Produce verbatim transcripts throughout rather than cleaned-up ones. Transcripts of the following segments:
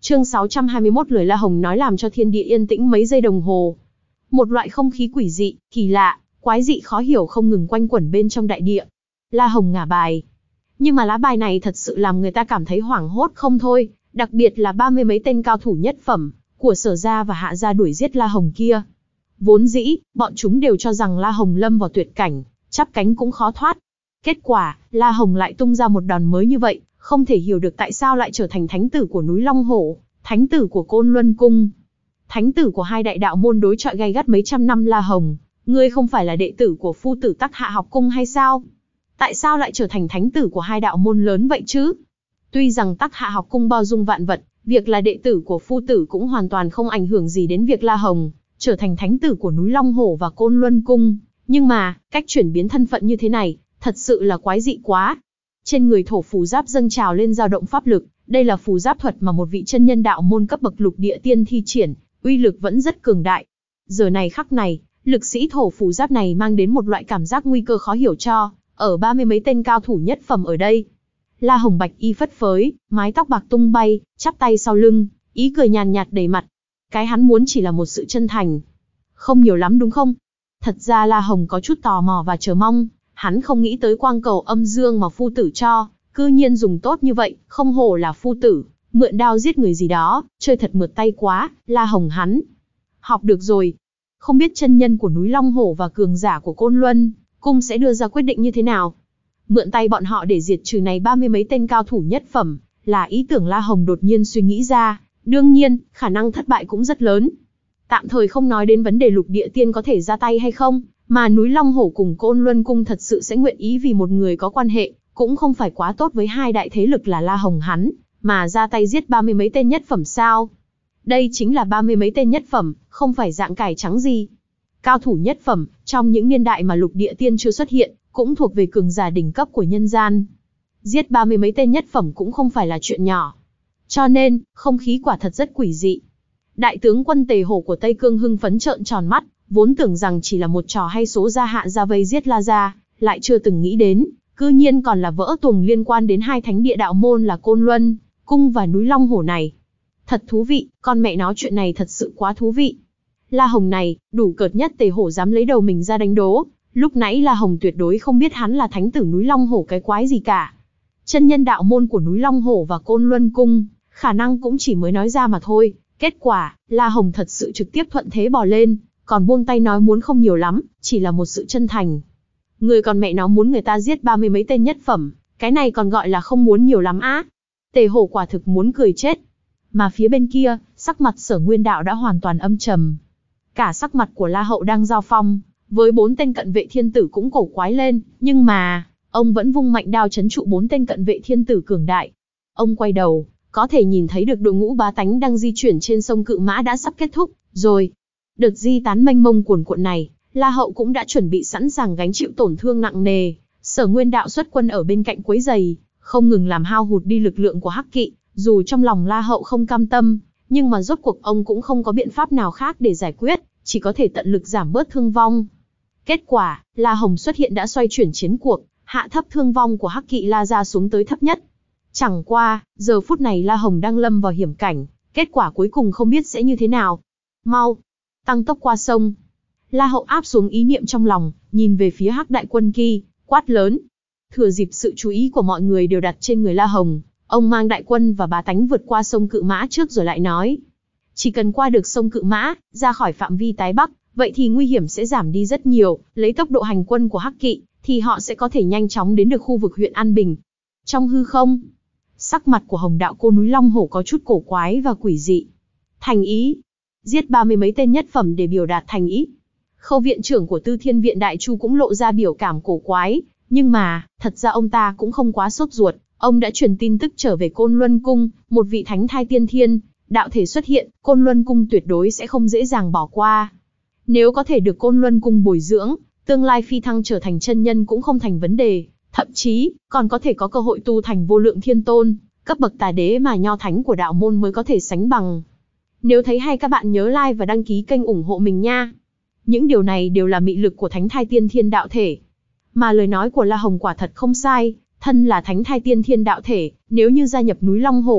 Chương sáu trăm hai mươi mốt lời La Hồng nói làm cho thiên địa yên tĩnh mấy giây đồng hồ. Một loại không khí quỷ dị, kỳ lạ, quái dị khó hiểu không ngừng quanh quẩn bên trong đại địa. La Hồng ngả bài. Nhưng mà lá bài này thật sự làm người ta cảm thấy hoảng hốt không thôi, đặc biệt là ba mươi mấy tên cao thủ nhất phẩm của Sở gia và Hạ gia đuổi giết La Hồng kia. Vốn dĩ, bọn chúng đều cho rằng La Hồng lâm vào tuyệt cảnh, chắp cánh cũng khó thoát. Kết quả, La Hồng lại tung ra một đòn mới như vậy, không thể hiểu được tại sao lại trở thành thánh tử của núi Long Hổ, thánh tử của Côn Luân Cung. Thánh tử của hai đại đạo môn đối chọi gay gắt mấy trăm năm. La Hồng, ngươi không phải là đệ tử của phu tử Tắc Hạ học cung hay sao? Tại sao lại trở thành thánh tử của hai đạo môn lớn vậy chứ? Tuy rằng Tắc Hạ học cung bao dung vạn vật, việc là đệ tử của phu tử cũng hoàn toàn không ảnh hưởng gì đến việc La Hồng trở thành thánh tử của núi Long Hổ và Côn Luân Cung. Nhưng mà, cách chuyển biến thân phận như thế này, thật sự là quái dị quá. Trên người thổ phù giáp dâng trào lên dao động pháp lực, đây là phù giáp thuật mà một vị chân nhân đạo môn cấp bậc lục địa tiên thi triển, uy lực vẫn rất cường đại. Giờ này khắc này, lực sĩ thổ phù giáp này mang đến một loại cảm giác nguy cơ khó hiểu cho ở ba mươi mấy tên cao thủ nhất phẩm ở đây. La Hồng bạch y phất phới, mái tóc bạc tung bay, chắp tay sau lưng, ý cười nhàn nhạt đầy mặt. Cái hắn muốn chỉ là một sự chân thành. Không nhiều lắm đúng không? Thật ra La Hồng có chút tò mò và chờ mong, hắn không nghĩ tới quang cầu âm dương mà phu tử cho, cư nhiên dùng tốt như vậy, không hổ là phu tử, mượn đao giết người gì đó, chơi thật mượt tay quá. La Hồng hắn học được rồi. Không biết chân nhân của núi Long Hổ và cường giả của Côn Luân Cung sẽ đưa ra quyết định như thế nào. Mượn tay bọn họ để diệt trừ này ba mươi mấy tên cao thủ nhất phẩm, là ý tưởng La Hồng đột nhiên suy nghĩ ra, đương nhiên, khả năng thất bại cũng rất lớn. Tạm thời không nói đến vấn đề lục địa tiên có thể ra tay hay không, mà núi Long Hổ cùng Côn Luân Cung thật sự sẽ nguyện ý vì một người có quan hệ, cũng không phải quá tốt với hai đại thế lực là La Hồng hắn, mà ra tay giết ba mươi mấy tên nhất phẩm sao. Đây chính là ba mươi mấy tên nhất phẩm, không phải dạng cải trắng gì. Cao thủ nhất phẩm, trong những niên đại mà lục địa tiên chưa xuất hiện, cũng thuộc về cường giả đỉnh cấp của nhân gian. Giết ba mươi mấy tên nhất phẩm cũng không phải là chuyện nhỏ. Cho nên, không khí quả thật rất quỷ dị. Đại tướng quân Tề Hổ của Tây Cương hưng phấn trợn tròn mắt, vốn tưởng rằng chỉ là một trò hay số gia Hạ gia vây giết La gia, lại chưa từng nghĩ đến, cư nhiên còn là vỡ tuồng liên quan đến hai thánh địa đạo môn là Côn Luân Cung và núi Long Hổ này. Thật thú vị, con mẹ nó chuyện này thật sự quá thú vị. La Hồng này, đủ cợt nhất Tề Hổ dám lấy đầu mình ra đánh đố. Lúc nãy La Hồng tuyệt đối không biết hắn là thánh tử núi Long Hổ cái quái gì cả. Chân nhân đạo môn của núi Long Hổ và Côn Luân Cung, khả năng cũng chỉ mới nói ra mà thôi. Kết quả, La Hồng thật sự trực tiếp thuận thế bò lên, còn buông tay nói muốn không nhiều lắm, chỉ là một sự chân thành. Người còn mẹ nó muốn người ta giết ba mươi mấy tên nhất phẩm, cái này còn gọi là không muốn nhiều lắm á. Tề Hổ quả thực muốn cười chết. Mà phía bên kia, sắc mặt Sở Nguyên Đạo đã hoàn toàn âm trầm. Cả sắc mặt của La Hậu đang giao phong với bốn tên cận vệ thiên tử cũng cổ quái lên, nhưng mà, ông vẫn vung mạnh đao trấn trụ bốn tên cận vệ thiên tử cường đại. Ông quay đầu, có thể nhìn thấy được đội ngũ bá tánh đang di chuyển trên sông Cự Mã đã sắp kết thúc rồi. Đợt di tán mênh mông cuồn cuộn này, La Hậu cũng đã chuẩn bị sẵn sàng gánh chịu tổn thương nặng nề. Sở Nguyên Đạo xuất quân ở bên cạnh quấy giày, không ngừng làm hao hụt đi lực lượng của Hắc Kỵ. Dù trong lòng La Hậu không cam tâm, nhưng mà rốt cuộc ông cũng không có biện pháp nào khác để giải quyết, chỉ có thể tận lực giảm bớt thương vong. Kết quả, La Hồng xuất hiện đã xoay chuyển chiến cuộc, hạ thấp thương vong của Hắc Kỵ La gia xuống tới thấp nhất. Chẳng qua, giờ phút này La Hồng đang lâm vào hiểm cảnh, kết quả cuối cùng không biết sẽ như thế nào. Mau, tăng tốc qua sông. La Hậu áp xuống ý niệm trong lòng, nhìn về phía Hắc đại quân kia, quát lớn. Thừa dịp sự chú ý của mọi người đều đặt trên người La Hồng, ông mang đại quân và bá tánh vượt qua sông Cự Mã trước rồi lại nói. Chỉ cần qua được sông Cự Mã, ra khỏi phạm vi tái Bắc, vậy thì nguy hiểm sẽ giảm đi rất nhiều, lấy tốc độ hành quân của Hắc Kỵ, thì họ sẽ có thể nhanh chóng đến được khu vực huyện An Bình. Trong hư không, sắc mặt của Hồng Đạo Cô núi Long Hổ có chút cổ quái và quỷ dị. Thành ý, giết ba mươi mấy tên nhất phẩm để biểu đạt thành ý. Khâu viện trưởng của Tư Thiên Viện Đại Chu cũng lộ ra biểu cảm cổ quái, nhưng mà, thật ra ông ta cũng không quá sốt ruột, ông đã truyền tin tức trở về Côn Luân Cung, một vị thánh thai tiên thiên đạo thể xuất hiện, Côn Luân Cung tuyệt đối sẽ không dễ dàng bỏ qua. Nếu có thể được Côn Luân Cung bồi dưỡng, tương lai phi thăng trở thành chân nhân cũng không thành vấn đề, thậm chí còn có thể có cơ hội tu thành vô lượng thiên tôn, cấp bậc tà đế mà nho thánh của đạo môn mới có thể sánh bằng. Nếu thấy hay các bạn nhớ like và đăng ký kênh ủng hộ mình nha. Những điều này đều là mị lực của thánh thai tiên thiên đạo thể. Mà lời nói của La Hồng quả thật không sai, thân là thánh thai tiên thiên đạo thể, nếu như gia nhập núi Long Hổ,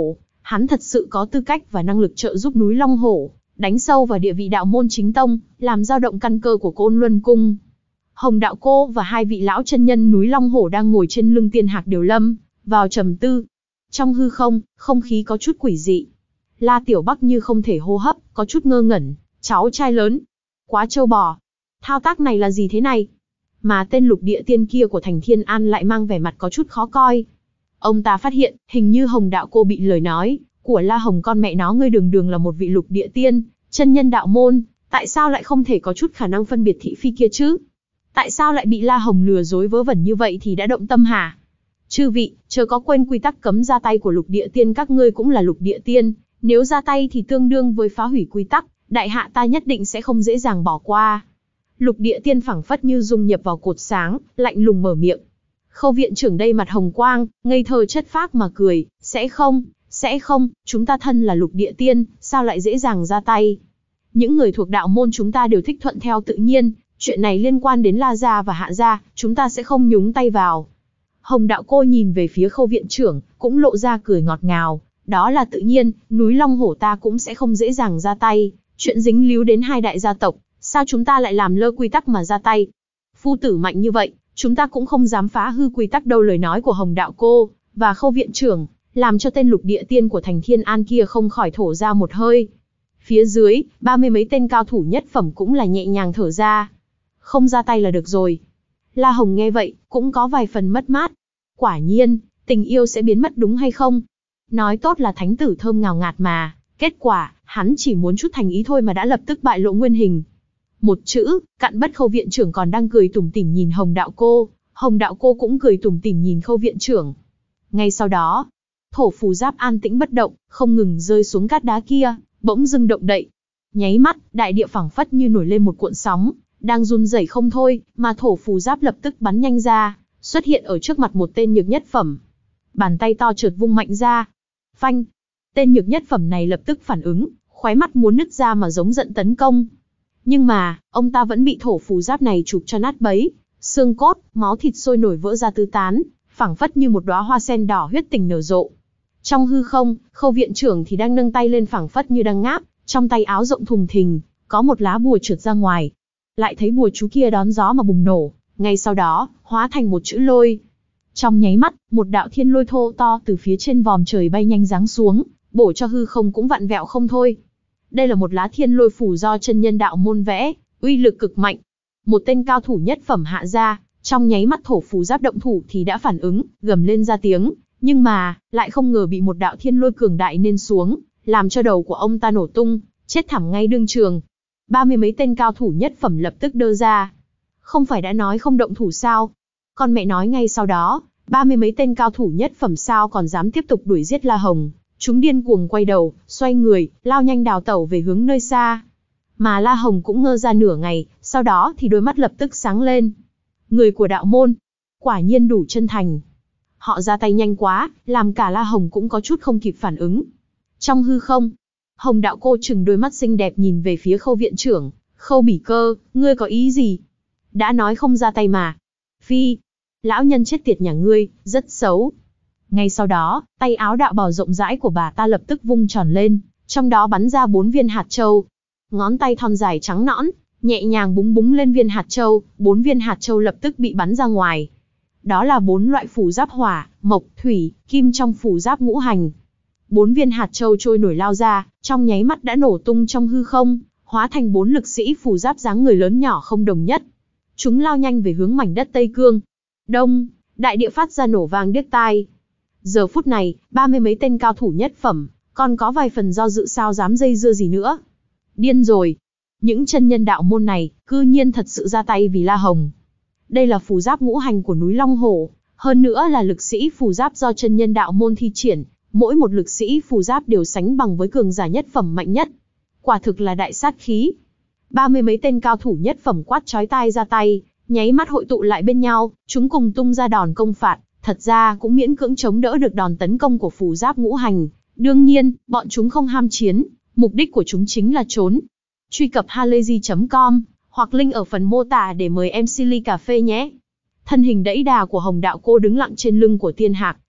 hắn thật sự có tư cách và năng lực trợ giúp núi Long Hổ, đánh sâu vào địa vị đạo môn chính tông, làm dao động căn cơ của Côn Luân Cung. Hồng Đạo Cô và hai vị lão chân nhân núi Long Hổ đang ngồi trên lưng Tiên Hạc đều lâm vào trầm tư. Trong hư không, không khí có chút quỷ dị. La Tiểu Bắc như không thể hô hấp, có chút ngơ ngẩn. Cháu trai lớn, quá trâu bò. Thao tác này là gì thế này? Mà tên lục địa tiên kia của Thành Thiên An lại mang vẻ mặt có chút khó coi. Ông ta phát hiện, hình như Hồng Đạo Cô bị lời nói của La Hồng con mẹ nó ngươi đường đường là một vị lục địa tiên, chân nhân đạo môn, tại sao lại không thể có chút khả năng phân biệt thị phi kia chứ? Tại sao lại bị La Hồng lừa dối vớ vẩn như vậy thì đã động tâm hả? Chư vị, chớ có quên quy tắc cấm ra tay của lục địa tiên, các ngươi cũng là lục địa tiên, nếu ra tay thì tương đương với phá hủy quy tắc, đại hạ ta nhất định sẽ không dễ dàng bỏ qua. Lục địa tiên phảng phất như dung nhập vào cột sáng, lạnh lùng mở miệng. Khâu viện trưởng đây mặt hồng quang, ngây thơ chất phác mà cười, sẽ không, sẽ không, chúng ta thân là lục địa tiên, sao lại dễ dàng ra tay. Những người thuộc đạo môn chúng ta đều thích thuận theo tự nhiên, chuyện này liên quan đến La gia và Hạ gia, chúng ta sẽ không nhúng tay vào. Hồng Đạo Cô nhìn về phía Khâu viện trưởng, cũng lộ ra cười ngọt ngào, đó là tự nhiên, núi Long Hổ ta cũng sẽ không dễ dàng ra tay, chuyện dính líu đến hai đại gia tộc, sao chúng ta lại làm lơ quy tắc mà ra tay. Phu tử mạnh như vậy, chúng ta cũng không dám phá hư quy tắc đâu. Lời nói của Hồng Đạo Cô và Khâu viện trưởng làm cho tên lục địa tiên của Thành Thiên An kia không khỏi thổ ra một hơi. Phía dưới, ba mươi mấy tên cao thủ nhất phẩm cũng là nhẹ nhàng thở ra. Không ra tay là được rồi. La Hồng nghe vậy, cũng có vài phần mất mát. Quả nhiên, tình yêu sẽ biến mất đúng hay không? Nói tốt là thánh tử thơm ngào ngạt mà, kết quả, hắn chỉ muốn chút thành ý thôi mà đã lập tức bại lộ nguyên hình. Một chữ, cặn bất. Khâu viện trưởng còn đang cười tủm tỉm nhìn Hồng Đạo Cô, Hồng Đạo Cô cũng cười tủm tỉm nhìn Khâu viện trưởng. Ngay sau đó, thổ phù giáp an tĩnh bất động, không ngừng rơi xuống cát đá kia, bỗng dưng động đậy. Nháy mắt, đại địa phảng phất như nổi lên một cuộn sóng, đang run rẩy không thôi, mà thổ phù giáp lập tức bắn nhanh ra, xuất hiện ở trước mặt một tên nhược nhất phẩm. Bàn tay to chợt vung mạnh ra. Phanh! Tên nhược nhất phẩm này lập tức phản ứng, khóe mắt muốn nứt ra mà giống giận tấn công. Nhưng mà, ông ta vẫn bị thổ phù giáp này chụp cho nát bấy, xương cốt, máu thịt sôi nổi vỡ ra tứ tán, phảng phất như một đóa hoa sen đỏ huyết tình nở rộ. Trong hư không, Khâu viện trưởng thì đang nâng tay lên phảng phất như đang ngáp, trong tay áo rộng thùng thình, có một lá bùa trượt ra ngoài. Lại thấy bùa chú kia đón gió mà bùng nổ, ngay sau đó, hóa thành một chữ lôi. Trong nháy mắt, một đạo thiên lôi thô to từ phía trên vòm trời bay nhanh giáng xuống, bổ cho hư không cũng vặn vẹo không thôi. Đây là một lá thiên lôi phủ do chân nhân đạo môn vẽ, uy lực cực mạnh. Một tên cao thủ nhất phẩm Hạ gia, trong nháy mắt thổ phù giáp động thủ thì đã phản ứng, gầm lên ra tiếng, nhưng mà, lại không ngờ bị một đạo thiên lôi cường đại nên xuống, làm cho đầu của ông ta nổ tung, chết thảm ngay đương trường. Ba mươi mấy tên cao thủ nhất phẩm lập tức đơ ra. Không phải đã nói không động thủ sao? Con mẹ nói ngay sau đó, ba mươi mấy tên cao thủ nhất phẩm sao còn dám tiếp tục đuổi giết La Hồng. Chúng điên cuồng quay đầu, xoay người, lao nhanh đào tẩu về hướng nơi xa. Mà La Hồng cũng ngơ ra nửa ngày, sau đó thì đôi mắt lập tức sáng lên. Người của đạo môn, quả nhiên đủ chân thành. Họ ra tay nhanh quá, làm cả La Hồng cũng có chút không kịp phản ứng. Trong hư không, Hồng Đạo Cô trừng đôi mắt xinh đẹp nhìn về phía Khâu viện trưởng. Khâu Bỉ Cơ, ngươi có ý gì? Đã nói không ra tay mà. Phi, lão nhân chết tiệt nhà ngươi, rất xấu. Ngay sau đó, tay áo đạo bào rộng rãi của bà ta lập tức vung tròn lên, trong đó bắn ra bốn viên hạt châu. Ngón tay thon dài trắng nõn, nhẹ nhàng búng búng lên viên hạt châu, bốn viên hạt châu lập tức bị bắn ra ngoài. Đó là bốn loại phù giáp hỏa, mộc, thủy, kim trong phù giáp ngũ hành. Bốn viên hạt châu trôi nổi lao ra, trong nháy mắt đã nổ tung trong hư không, hóa thành bốn lực sĩ phù giáp dáng người lớn nhỏ không đồng nhất. Chúng lao nhanh về hướng mảnh đất Tây Cương. Đông, đại địa phát ra nổ vang điếc tai. Giờ phút này, ba mươi mấy tên cao thủ nhất phẩm, còn có vài phần do dự sao dám dây dưa gì nữa. Điên rồi. Những chân nhân đạo môn này, cư nhiên thật sự ra tay vì La Hồng. Đây là phù giáp ngũ hành của núi Long Hổ, hơn nữa là lực sĩ phù giáp do chân nhân đạo môn thi triển, mỗi một lực sĩ phù giáp đều sánh bằng với cường giả nhất phẩm mạnh nhất. Quả thực là đại sát khí. Ba mươi mấy tên cao thủ nhất phẩm quát chói tai ra tay, nháy mắt hội tụ lại bên nhau, chúng cùng tung ra đòn công phạt, thật ra cũng miễn cưỡng chống đỡ được đòn tấn công của phù giáp ngũ hành. Đương nhiên, bọn chúng không ham chiến, mục đích của chúng chính là trốn. Truy cập halayzi chấm com hoặc link ở phần mô tả để mời em xê ly cà phê nhé. Thân hình đẫy đà của Hồng Đạo Cô đứng lặng trên lưng của Tiên Hạc,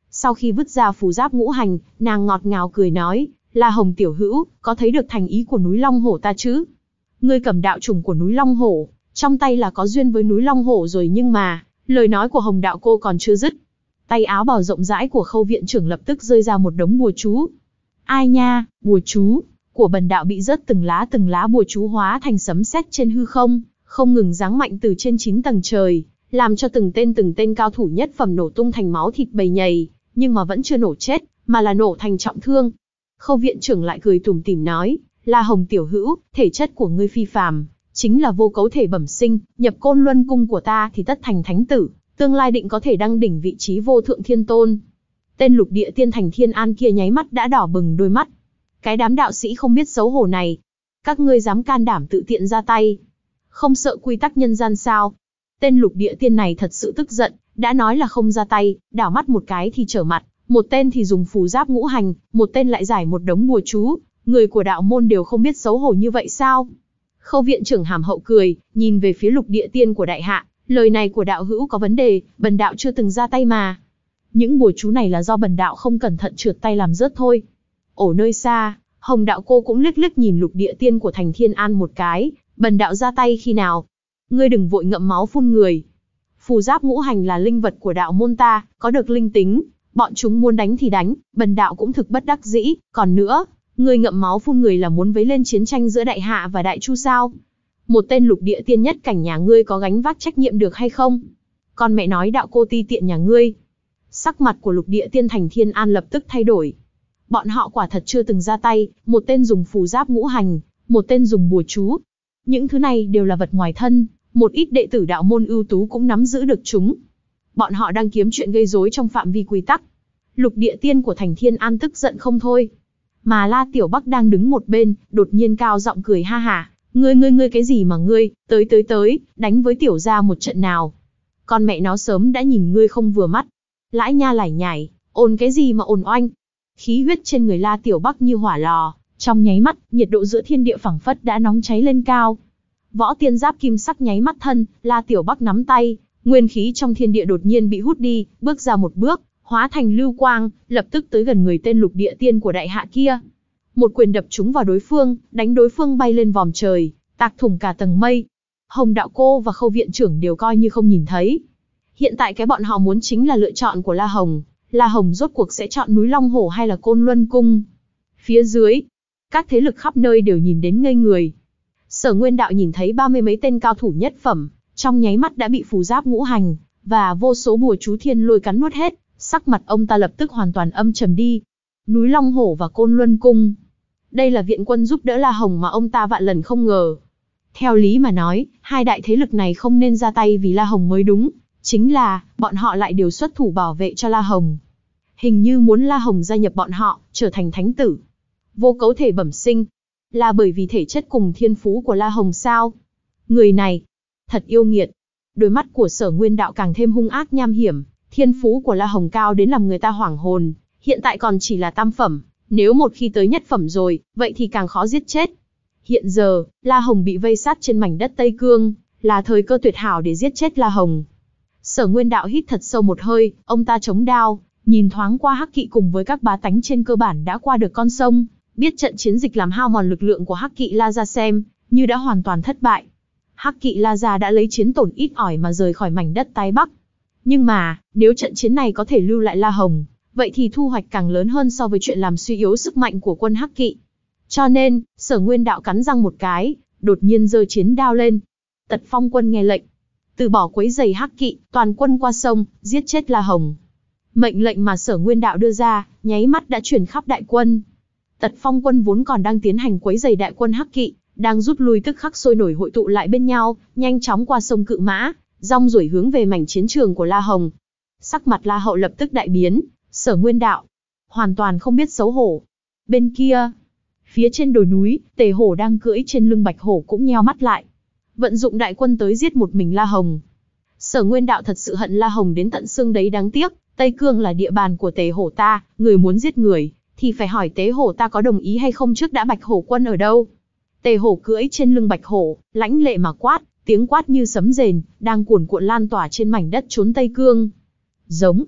Sau khi vứt ra phù giáp ngũ hành, nàng ngọt ngào cười nói, La Hồng tiểu hữu, có thấy được thành ý của núi Long Hổ ta chứ? Ngươi cầm đạo trùng của núi Long Hổ, trong tay là có duyên với núi Long Hổ rồi, nhưng mà, lời nói của Hồng đạo cô còn chưa dứt. Tay áo bào rộng rãi của Khâu viện trưởng lập tức rơi ra một đống bùa chú. Ai nha, bùa chú của bần đạo bị rớt từng lá từng lá bùa chú hóa thành sấm sét trên hư không, không ngừng giáng mạnh từ trên chín tầng trời, làm cho từng tên từng tên cao thủ nhất phẩm nổ tung thành máu thịt bầy nhầy, nhưng mà vẫn chưa nổ chết, mà là nổ thành trọng thương. Khâu viện trưởng lại cười tủm tỉm nói, La Hồng tiểu hữu, thể chất của ngươi phi phàm, chính là vô cấu thể bẩm sinh, nhập Côn Luân cung của ta thì tất thành thánh tử, tương lai định có thể đăng đỉnh vị trí vô thượng thiên tôn. Tên lục địa tiên Thành Thiên An kia nháy mắt đã đỏ bừng đôi mắt. Cái đám đạo sĩ không biết xấu hổ này, các ngươi dám can đảm tự tiện ra tay, không sợ quy tắc nhân gian sao? Tên lục địa tiên này thật sự tức giận, đã nói là không ra tay, đảo mắt một cái thì trở mặt, một tên thì dùng phù giáp ngũ hành, một tên lại giải một đống bùa chú, người của đạo môn đều không biết xấu hổ như vậy sao? Khâu viện trưởng hàm hậu cười, nhìn về phía lục địa tiên của đại hạ, lời này của đạo hữu có vấn đề, bần đạo chưa từng ra tay mà. Những bùa chú này là do bần đạo không cẩn thận trượt tay làm rớt thôi. Ở nơi xa, Hồng đạo cô cũng liếc liếc nhìn lục địa tiên của Thành Thiên An một cái, bần đạo ra tay khi nào? Ngươi đừng vội ngậm máu phun người. Phù giáp ngũ hành là linh vật của đạo môn ta, có được linh tính, bọn chúng muốn đánh thì đánh, bần đạo cũng thực bất đắc dĩ, còn nữa, ngươi ngậm máu phun người là muốn vấy lên chiến tranh giữa đại hạ và đại chu sao? Một tên lục địa tiên nhất cảnh nhà ngươi có gánh vác trách nhiệm được hay không? Con mẹ nói đạo cô ti tiện nhà ngươi. Sắc mặt của lục địa tiên Thành Thiên An lập tức thay đổi. Bọn họ quả thật chưa từng ra tay, một tên dùng phù giáp ngũ hành, một tên dùng bùa chú. Những thứ này đều là vật ngoài thân, một ít đệ tử đạo môn ưu tú cũng nắm giữ được chúng. Bọn họ đang kiếm chuyện gây rối trong phạm vi quy tắc. Lục địa tiên của Thành Thiên An tức giận không thôi. Mà La Tiểu Bắc đang đứng một bên, đột nhiên cao giọng cười ha hả. Ngươi ngươi ngươi cái gì mà ngươi, tới tới tới, đánh với tiểu gia một trận nào. Con mẹ nó sớm đã nhìn ngươi không vừa mắt. Lãi nha lải nhải, ồn cái gì mà ồn oanh. Khí huyết trên người La Tiểu Bắc như hỏa lò, trong nháy mắt, nhiệt độ giữa thiên địa phảng phất đã nóng cháy lên cao. Võ tiên giáp kim sắc nháy mắt thân, La Tiểu Bắc nắm tay, nguyên khí trong thiên địa đột nhiên bị hút đi, bước ra một bước, hóa thành lưu quang, lập tức tới gần người tên lục địa tiên của đại hạ kia. Một quyền đập trúng vào đối phương, đánh đối phương bay lên vòm trời, tạc thủng cả tầng mây. Hồng đạo cô và Khâu viện trưởng đều coi như không nhìn thấy. Hiện tại cái bọn họ muốn chính là lựa chọn của La Hồng. La Hồng rốt cuộc sẽ chọn núi Long Hổ hay là Côn Luân Cung? Phía dưới, các thế lực khắp nơi đều nhìn đến ngây người. Sở Nguyên Đạo nhìn thấy ba mươi mấy tên cao thủ nhất phẩm, trong nháy mắt đã bị phù giáp ngũ hành và vô số bùa chú thiên lôi cắn nuốt hết, sắc mặt ông ta lập tức hoàn toàn âm trầm đi. Núi Long Hổ và Côn Luân Cung, đây là viện quân giúp đỡ La Hồng mà ông ta vạn lần không ngờ. Theo lý mà nói, hai đại thế lực này không nên ra tay vì La Hồng mới đúng, chính là bọn họ lại đều xuất thủ bảo vệ cho La Hồng. Hình như muốn La Hồng gia nhập bọn họ, trở thành thánh tử. Vô cấu thể bẩm sinh, là bởi vì thể chất cùng thiên phú của La Hồng sao? Người này, thật yêu nghiệt. Đôi mắt của Sở Nguyên Đạo càng thêm hung ác nham hiểm, thiên phú của La Hồng cao đến làm người ta hoảng hồn, hiện tại còn chỉ là tam phẩm, nếu một khi tới nhất phẩm rồi, vậy thì càng khó giết chết. Hiện giờ, La Hồng bị vây sát trên mảnh đất Tây Cương, là thời cơ tuyệt hảo để giết chết La Hồng. Sở Nguyên Đạo hít thật sâu một hơi, ông ta chống đao, nhìn thoáng qua Hắc Kỵ cùng với các bá tánh trên cơ bản đã qua được con sông, biết trận chiến dịch làm hao mòn lực lượng của Hắc Kỵ La Gia xem như đã hoàn toàn thất bại. Hắc Kỵ La Gia đã lấy chiến tổn ít ỏi mà rời khỏi mảnh đất Tái Bắc. Nhưng mà, nếu trận chiến này có thể lưu lại La Hồng, vậy thì thu hoạch càng lớn hơn so với chuyện làm suy yếu sức mạnh của quân Hắc Kỵ. Cho nên, Sở Nguyên Đạo cắn răng một cái, đột nhiên giơ chiến đao lên. Tật Phong quân nghe lệnh, từ bỏ quấy giày Hắc Kỵ, toàn quân qua sông, giết chết La Hồng. Mệnh lệnh mà Sở Nguyên Đạo đưa ra, nháy mắt đã truyền khắp đại quân. Tật Phong quân vốn còn đang tiến hành quấy giày đại quân Hắc Kỵ, đang rút lui tức khắc sôi nổi hội tụ lại bên nhau, nhanh chóng qua sông Cự Mã, rong ruổi hướng về mảnh chiến trường của La Hồng. Sắc mặt La Hậu lập tức đại biến, Sở Nguyên Đạo hoàn toàn không biết xấu hổ. Bên kia, phía trên đồi núi, Tề Hổ đang cưỡi trên lưng Bạch Hổ cũng nheo mắt lại, vận dụng đại quân tới giết một mình La Hồng. Sở Nguyên Đạo thật sự hận La Hồng đến tận xương đấy, đáng tiếc, Tây Cương là địa bàn của Tề Hổ ta, người muốn giết người, thì phải hỏi Tề Hổ ta có đồng ý hay không trước đã. Bạch Hổ quân ở đâu? Tề Hổ cưỡi trên lưng Bạch Hổ, lãnh lệ mà quát, tiếng quát như sấm rền, đang cuồn cuộn lan tỏa trên mảnh đất trốn Tây Cương. Giống.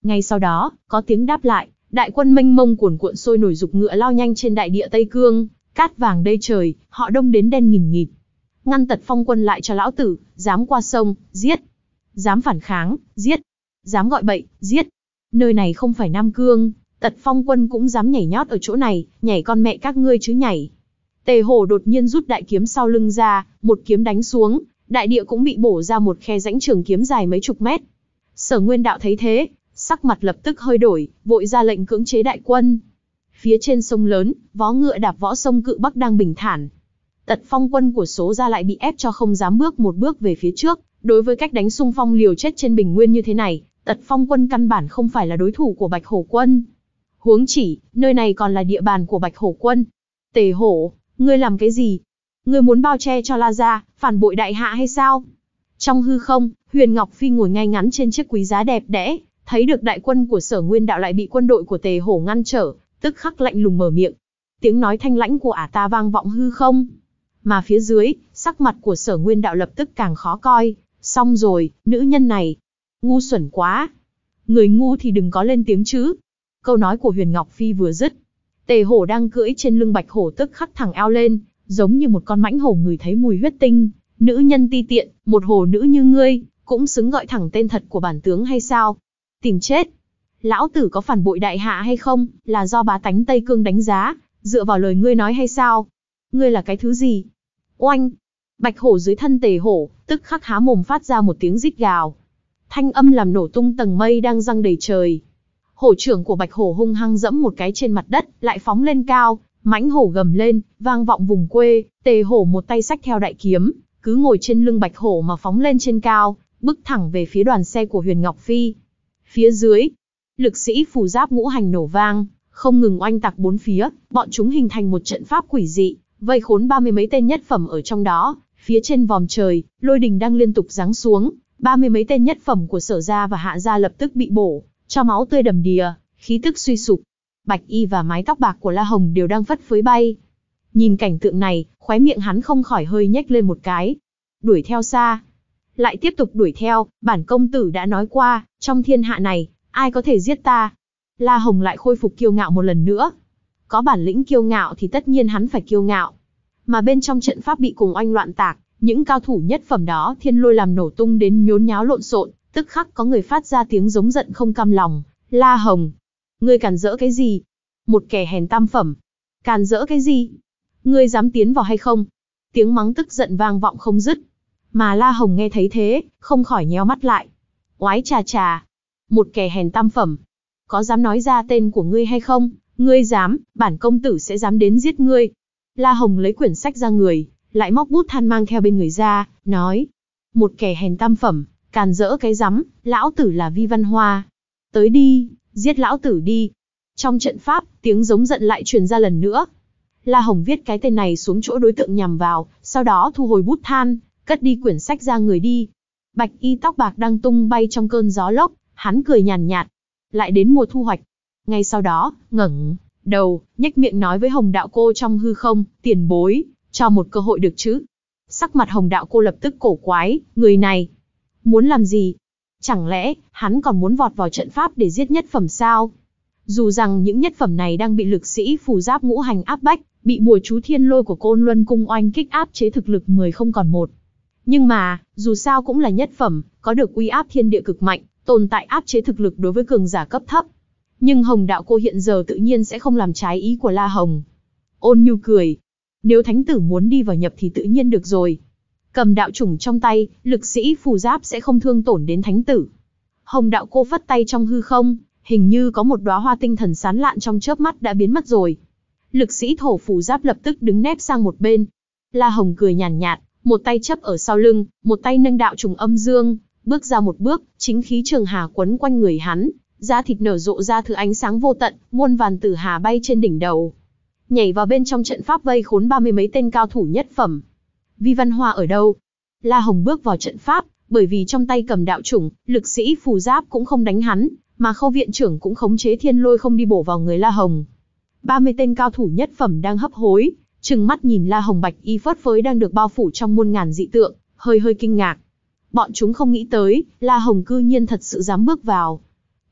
Ngay sau đó, có tiếng đáp lại, đại quân mênh mông cuồn cuộn sôi nổi giục ngựa lao nhanh trên đại địa Tây Cương, cát vàng đầy trời, họ đông đến đen nghìn nghịt. Ngăn Tật Phong quân lại cho lão tử, dám qua sông, giết. Dám phản kháng, giết. Dám gọi bậy, giết. Nơi này không phải Nam Cương, Tật Phong quân cũng dám nhảy nhót ở chỗ này, nhảy con mẹ các ngươi chứ nhảy. Tề Hổ đột nhiên rút đại kiếm sau lưng ra, một kiếm đánh xuống, đại địa cũng bị bổ ra một khe rãnh trường kiếm dài mấy chục mét. Sở Nguyên Đạo thấy thế, sắc mặt lập tức hơi đổi, vội ra lệnh cưỡng chế đại quân. Phía trên sông lớn, vó ngựa đạp võ sông Cự Bắc đang bình thản. Tật Phong quân của Số Gia lại bị ép cho không dám bước một bước về phía trước. Đối với cách đánh xung phong liều chết trên bình nguyên như thế này, Tật Phong quân căn bản không phải là đối thủ của Bạch Hổ quân. Huống chỉ, nơi này còn là địa bàn của Bạch Hổ quân. Tề Hổ, ngươi làm cái gì? Ngươi muốn bao che cho La Gia, phản bội đại hạ hay sao? Trong hư không, Huyền Ngọc Phi ngồi ngay ngắn trên chiếc quý giá đẹp đẽ, thấy được đại quân của Sở Nguyên Đạo lại bị quân đội của Tề Hổ ngăn trở, tức khắc lạnh lùng mở miệng. Tiếng nói thanh lãnh của ả ta vang vọng hư không. Mà phía dưới, sắc mặt của Sở Nguyên Đạo lập tức càng khó coi. Xong rồi, nữ nhân này, ngu xuẩn quá. Người ngu thì đừng có lên tiếng chứ. Câu nói của Huyền Ngọc Phi vừa dứt, Tề Hổ đang cưỡi trên lưng Bạch Hổ tức khắc thẳng eo lên, giống như một con mãnh hổ ngửi thấy mùi huyết tinh. Nữ nhân ti tiện, một hổ nữ như ngươi, cũng xứng gọi thẳng tên thật của bản tướng hay sao? Tìm chết. Lão tử có phản bội đại hạ hay không, là do bá tánh Tây Cương đánh giá, dựa vào lời ngươi nói hay sao? Ngươi là cái thứ gì? Oanh! Bạch Hổ dưới thân Tề Hổ, tức khắc há mồm phát ra một tiếng rít gào. Thanh âm làm nổ tung tầng mây đang giăng đầy trời. Hổ trưởng của Bạch Hổ hung hăng dẫm một cái trên mặt đất, lại phóng lên cao, mãnh hổ gầm lên, vang vọng vùng quê. Tề Hổ một tay xách theo đại kiếm, cứ ngồi trên lưng Bạch Hổ mà phóng lên trên cao, bước thẳng về phía đoàn xe của Huyền Ngọc Phi. Phía dưới, lực sĩ phù giáp ngũ hành nổ vang, không ngừng oanh tạc bốn phía, bọn chúng hình thành một trận pháp quỷ dị, vây khốn ba mươi mấy tên nhất phẩm ở trong đó. Phía trên vòm trời, lôi đình đang liên tục giáng xuống, ba mươi mấy tên nhất phẩm của Sở gia và Hạ gia lập tức bị bổ, cho máu tươi đầm đìa, khí tức suy sụp. Bạch y và mái tóc bạc của La Hồng đều đang phất phới bay. Nhìn cảnh tượng này, khóe miệng hắn không khỏi hơi nhếch lên một cái. Đuổi theo xa. Lại tiếp tục đuổi theo, bản công tử đã nói qua, trong thiên hạ này, ai có thể giết ta? La Hồng lại khôi phục kiêu ngạo một lần nữa. Có bản lĩnh kiêu ngạo thì tất nhiên hắn phải kiêu ngạo. Mà bên trong trận pháp bị cùng oanh loạn tạc, những cao thủ nhất phẩm đó thiên lôi làm nổ tung đến nhốn nháo lộn xộn, tức khắc có người phát ra tiếng giống giận không cam lòng. La Hồng, ngươi càn rỡ cái gì? Một kẻ hèn tam phẩm. Càn rỡ cái gì? Ngươi dám tiến vào hay không? Tiếng mắng tức giận vang vọng không dứt. Mà La Hồng nghe thấy thế, không khỏi nhéo mắt lại. Oái trà trà. Một kẻ hèn tam phẩm. Có dám nói ra tên của ngươi hay không? Ngươi dám, bản công tử sẽ dám đến giết ngươi. La Hồng lấy quyển sách ra người, lại móc bút than mang theo bên người ra, nói. Một kẻ hèn tam phẩm, càn rỡ cái rắm, lão tử là Vi Văn Hoa. Tới đi, giết lão tử đi. Trong trận pháp, tiếng giống giận lại truyền ra lần nữa. La Hồng viết cái tên này xuống chỗ đối tượng nhằm vào, sau đó thu hồi bút than, cất đi quyển sách ra người đi. Bạch y tóc bạc đang tung bay trong cơn gió lốc, hắn cười nhàn nhạt. Lại đến mùa thu hoạch. Ngay sau đó, ngẩng đầu, nhếch miệng nói với Hồng Đạo Cô trong hư không, tiền bối, cho một cơ hội được chứ. Sắc mặt Hồng Đạo Cô lập tức cổ quái, người này, muốn làm gì? Chẳng lẽ, hắn còn muốn vọt vào trận pháp để giết nhất phẩm sao? Dù rằng những nhất phẩm này đang bị lực sĩ phù giáp ngũ hành áp bách, bị bùa chú thiên lôi của Côn Luân cung oanh kích áp chế thực lực mười không còn một. Nhưng mà, dù sao cũng là nhất phẩm, có được uy áp thiên địa cực mạnh, tồn tại áp chế thực lực đối với cường giả cấp thấp. Nhưng Hồng Đạo Cô hiện giờ tự nhiên sẽ không làm trái ý của La Hồng. Ôn nhu cười. Nếu thánh tử muốn đi vào nhập thì tự nhiên được rồi. Cầm đạo chủng trong tay, lực sĩ phù giáp sẽ không thương tổn đến thánh tử. Hồng Đạo Cô phất tay trong hư không, hình như có một đóa hoa tinh thần sán lạn trong chớp mắt đã biến mất rồi. Lực sĩ thổ phù giáp lập tức đứng nép sang một bên. La Hồng cười nhàn nhạt, một tay chấp ở sau lưng, một tay nâng đạo trùng âm dương, bước ra một bước, chính khí trường hà quấn quanh người hắn, da thịt nở rộ ra thứ ánh sáng vô tận, muôn vàn tử hà bay trên đỉnh đầu. Nhảy vào bên trong trận pháp vây khốn ba mươi mấy tên cao thủ nhất phẩm. Vi Văn Hoa ở đâu? La Hồng bước vào trận pháp, bởi vì trong tay cầm đạo chủng, lực sĩ phù giáp cũng không đánh hắn, mà Khâu viện trưởng cũng khống chế thiên lôi không đi bổ vào người La Hồng. ba mươi tên cao thủ nhất phẩm đang hấp hối, trừng mắt nhìn La Hồng bạch y phất phới đang được bao phủ trong muôn ngàn dị tượng, hơi hơi kinh ngạc. Bọn chúng không nghĩ tới, La Hồng cư nhiên thật sự dám bước vào.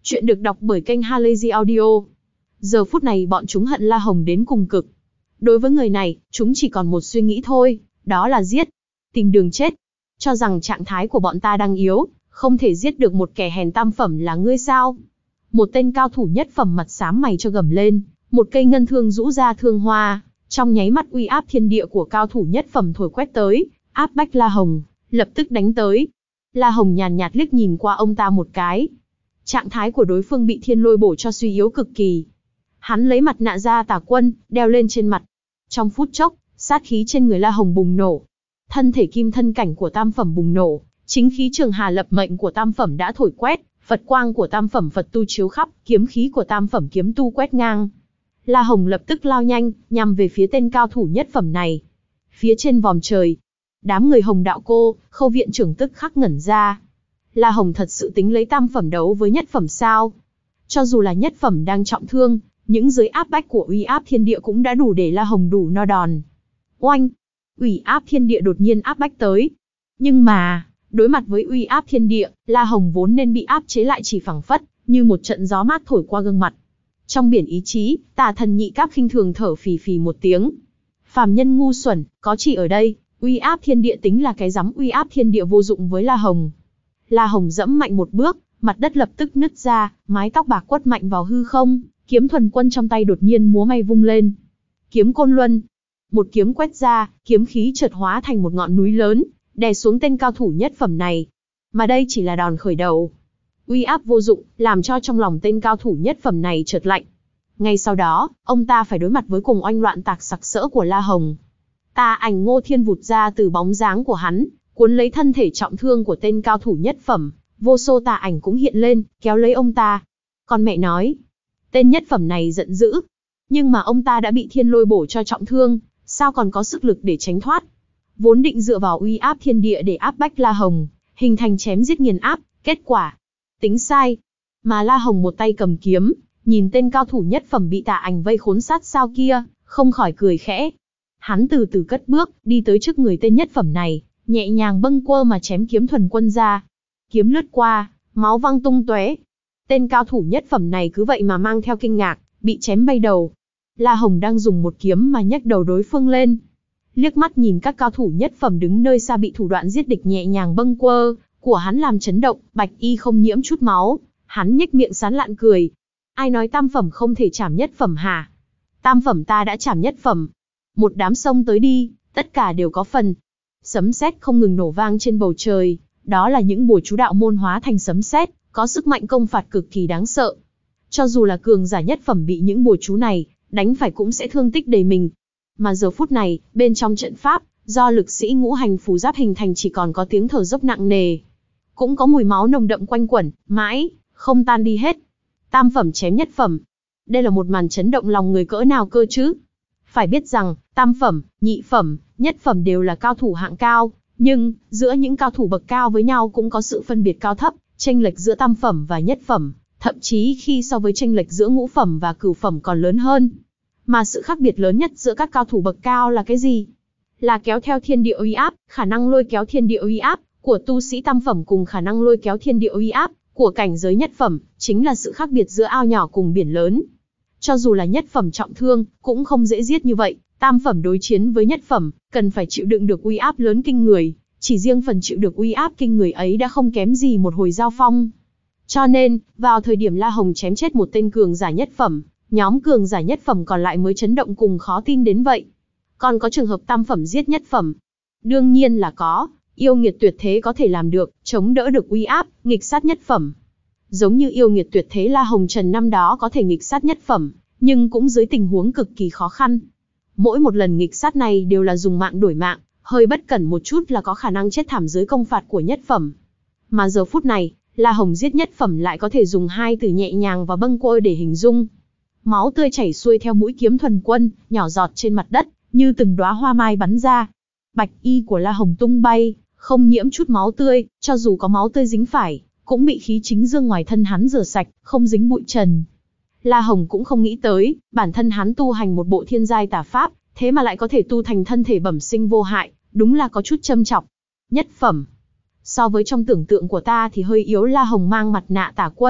Chuyện được đọc bởi kênh Halazy Audio. Giờ phút này bọn chúng hận La Hồng đến cùng cực. Đối với người này, chúng chỉ còn một suy nghĩ thôi, đó là giết. Tìm đường chết. Cho rằng trạng thái của bọn ta đang yếu, không thể giết được một kẻ hèn tam phẩm là ngươi sao? Một tên cao thủ nhất phẩm mặt xám mày cho gầm lên, một cây ngân thương rũ ra thương hoa, trong nháy mắt uy áp thiên địa của cao thủ nhất phẩm thổi quét tới, áp bách La Hồng, lập tức đánh tới. La Hồng nhàn nhạt liếc nhìn qua ông ta một cái. Trạng thái của đối phương bị thiên lôi bổ cho suy yếu cực kỳ. Hắn lấy mặt nạ ra Tà Quân, đeo lên trên mặt. Trong phút chốc, sát khí trên người La Hồng bùng nổ. Thân thể kim thân cảnh của tam phẩm bùng nổ, chính khí trường hà lập mệnh của tam phẩm đã thổi quét, Phật quang của tam phẩm Phật tu chiếu khắp, kiếm khí của tam phẩm kiếm tu quét ngang. La Hồng lập tức lao nhanh, nhằm về phía tên cao thủ nhất phẩm này. Phía trên vòm trời, đám người Hồng Đạo Cô, Khâu viện trưởng tức khắc ngẩn ra. La Hồng thật sự tính lấy tam phẩm đấu với nhất phẩm sao? Cho dù là nhất phẩm đang trọng thương, những dưới áp bách của uy áp thiên địa cũng đã đủ để La Hồng đủ no đòn. Oanh! Uy áp thiên địa đột nhiên áp bách tới. Nhưng mà, đối mặt với uy áp thiên địa, La Hồng vốn nên bị áp chế lại chỉ phẳng phất, như một trận gió mát thổi qua gương mặt. Trong biển ý chí, Tà Thần Nhị Cáp khinh thường thở phì phì một tiếng. Phàm nhân ngu xuẩn, có chỉ ở đây, uy áp thiên địa tính là cái rắm, uy áp thiên địa vô dụng với La Hồng. La Hồng dẫm mạnh một bước, mặt đất lập tức nứt ra, mái tóc bạc quất mạnh vào hư không, kiếm thuần quân trong tay đột nhiên múa may vung lên. Kiếm Côn Luân. Một kiếm quét ra, kiếm khí chợt hóa thành một ngọn núi lớn, đè xuống tên cao thủ nhất phẩm này. Mà đây chỉ là đòn khởi đầu. Uy áp vô dụng, làm cho trong lòng tên cao thủ nhất phẩm này chợt lạnh. Ngay sau đó, ông ta phải đối mặt với cùng oanh loạn tạc sặc sỡ của La Hồng. Tà ảnh Ngô Thiên vụt ra từ bóng dáng của hắn, cuốn lấy thân thể trọng thương của tên cao thủ nhất phẩm, vô số tà ảnh cũng hiện lên, kéo lấy ông ta. Con mẹ nói, tên nhất phẩm này giận dữ, nhưng mà ông ta đã bị thiên lôi bổ cho trọng thương, sao còn có sức lực để tránh thoát. Vốn định dựa vào uy áp thiên địa để áp bách La Hồng, hình thành chém giết nghiền áp, kết quả, tính sai. Mà La Hồng một tay cầm kiếm, nhìn tên cao thủ nhất phẩm bị tà ảnh vây khốn sát sao kia, không khỏi cười khẽ. Hắn từ từ cất bước, đi tới trước người tên nhất phẩm này, nhẹ nhàng bâng quơ mà chém kiếm thuần quân ra. Kiếm lướt qua, máu văng tung tóe. Tên cao thủ nhất phẩm này cứ vậy mà mang theo kinh ngạc, bị chém bay đầu. La Hồng đang dùng một kiếm mà nhấc đầu đối phương lên. Liếc mắt nhìn các cao thủ nhất phẩm đứng nơi xa bị thủ đoạn giết địch nhẹ nhàng bâng quơ của hắn làm chấn động, bạch y không nhiễm chút máu, hắn nhếch miệng sán lạn cười. Ai nói tam phẩm không thể chảm nhất phẩm hả? Tam phẩm ta đã chảm nhất phẩm. Một đám xông tới đi, tất cả đều có phần. Sấm sét không ngừng nổ vang trên bầu trời, đó là những bùa chú đạo môn hóa thành sấm sét, có sức mạnh công phạt cực kỳ đáng sợ. Cho dù là cường giả nhất phẩm bị những bùa chú này đánh phải cũng sẽ thương tích đầy mình. Mà giờ phút này, bên trong trận pháp, do lực sĩ ngũ hành phù giáp hình thành chỉ còn có tiếng thở dốc nặng nề. Cũng có mùi máu nồng đậm quanh quẩn, mãi, không tan đi hết. Tam phẩm chém nhất phẩm. Đây là một màn chấn động lòng người cỡ nào cơ chứ? Phải biết rằng, tam phẩm, nhị phẩm, nhất phẩm đều là cao thủ hạng cao, nhưng, giữa những cao thủ bậc cao với nhau cũng có sự phân biệt cao thấp, chênh lệch giữa tam phẩm và nhất phẩm, thậm chí khi so với chênh lệch giữa ngũ phẩm và cửu phẩm còn lớn hơn. Mà sự khác biệt lớn nhất giữa các cao thủ bậc cao là cái gì? Là kéo theo thiên địa uy áp, khả năng lôi kéo thiên địa uy áp của tu sĩ tam phẩm cùng khả năng lôi kéo thiên địa uy áp của cảnh giới nhất phẩm, chính là sự khác biệt giữa ao nhỏ cùng biển lớn. Cho dù là nhất phẩm trọng thương, cũng không dễ giết như vậy, tam phẩm đối chiến với nhất phẩm, cần phải chịu đựng được uy áp lớn kinh người, chỉ riêng phần chịu được uy áp kinh người ấy đã không kém gì một hồi giao phong. Cho nên, vào thời điểm La Hồng chém chết một tên cường giả nhất phẩm, nhóm cường giả nhất phẩm còn lại mới chấn động cùng khó tin đến vậy. Còn có trường hợp tam phẩm giết nhất phẩm? Đương nhiên là có, yêu nghiệt tuyệt thế có thể làm được, chống đỡ được uy áp, nghịch sát nhất phẩm. Giống như yêu nghiệt tuyệt thế La Hồng Trần năm đó có thể nghịch sát nhất phẩm, nhưng cũng dưới tình huống cực kỳ khó khăn. Mỗi một lần nghịch sát này đều là dùng mạng đổi mạng, hơi bất cẩn một chút là có khả năng chết thảm dưới công phạt của nhất phẩm. Mà giờ phút này, La Hồng giết nhất phẩm lại có thể dùng hai từ nhẹ nhàng và bâng quơ để hình dung. Máu tươi chảy xuôi theo mũi kiếm thuần quân, nhỏ giọt trên mặt đất, như từng đóa hoa mai bắn ra. Bạch y của La Hồng tung bay, không nhiễm chút máu tươi, cho dù có máu tươi dính phải, cũng bị khí chính dương ngoài thân hắn rửa sạch, không dính bụi trần. La Hồng cũng không nghĩ tới, bản thân hắn tu hành một bộ thiên giai tà pháp, thế mà lại có thể tu thành thân thể bẩm sinh vô hại, đúng là có chút châm chọc. Nhất phẩm. So với trong tưởng tượng của ta thì hơi yếu. La Hồng mang mặt nạ Tà Quân,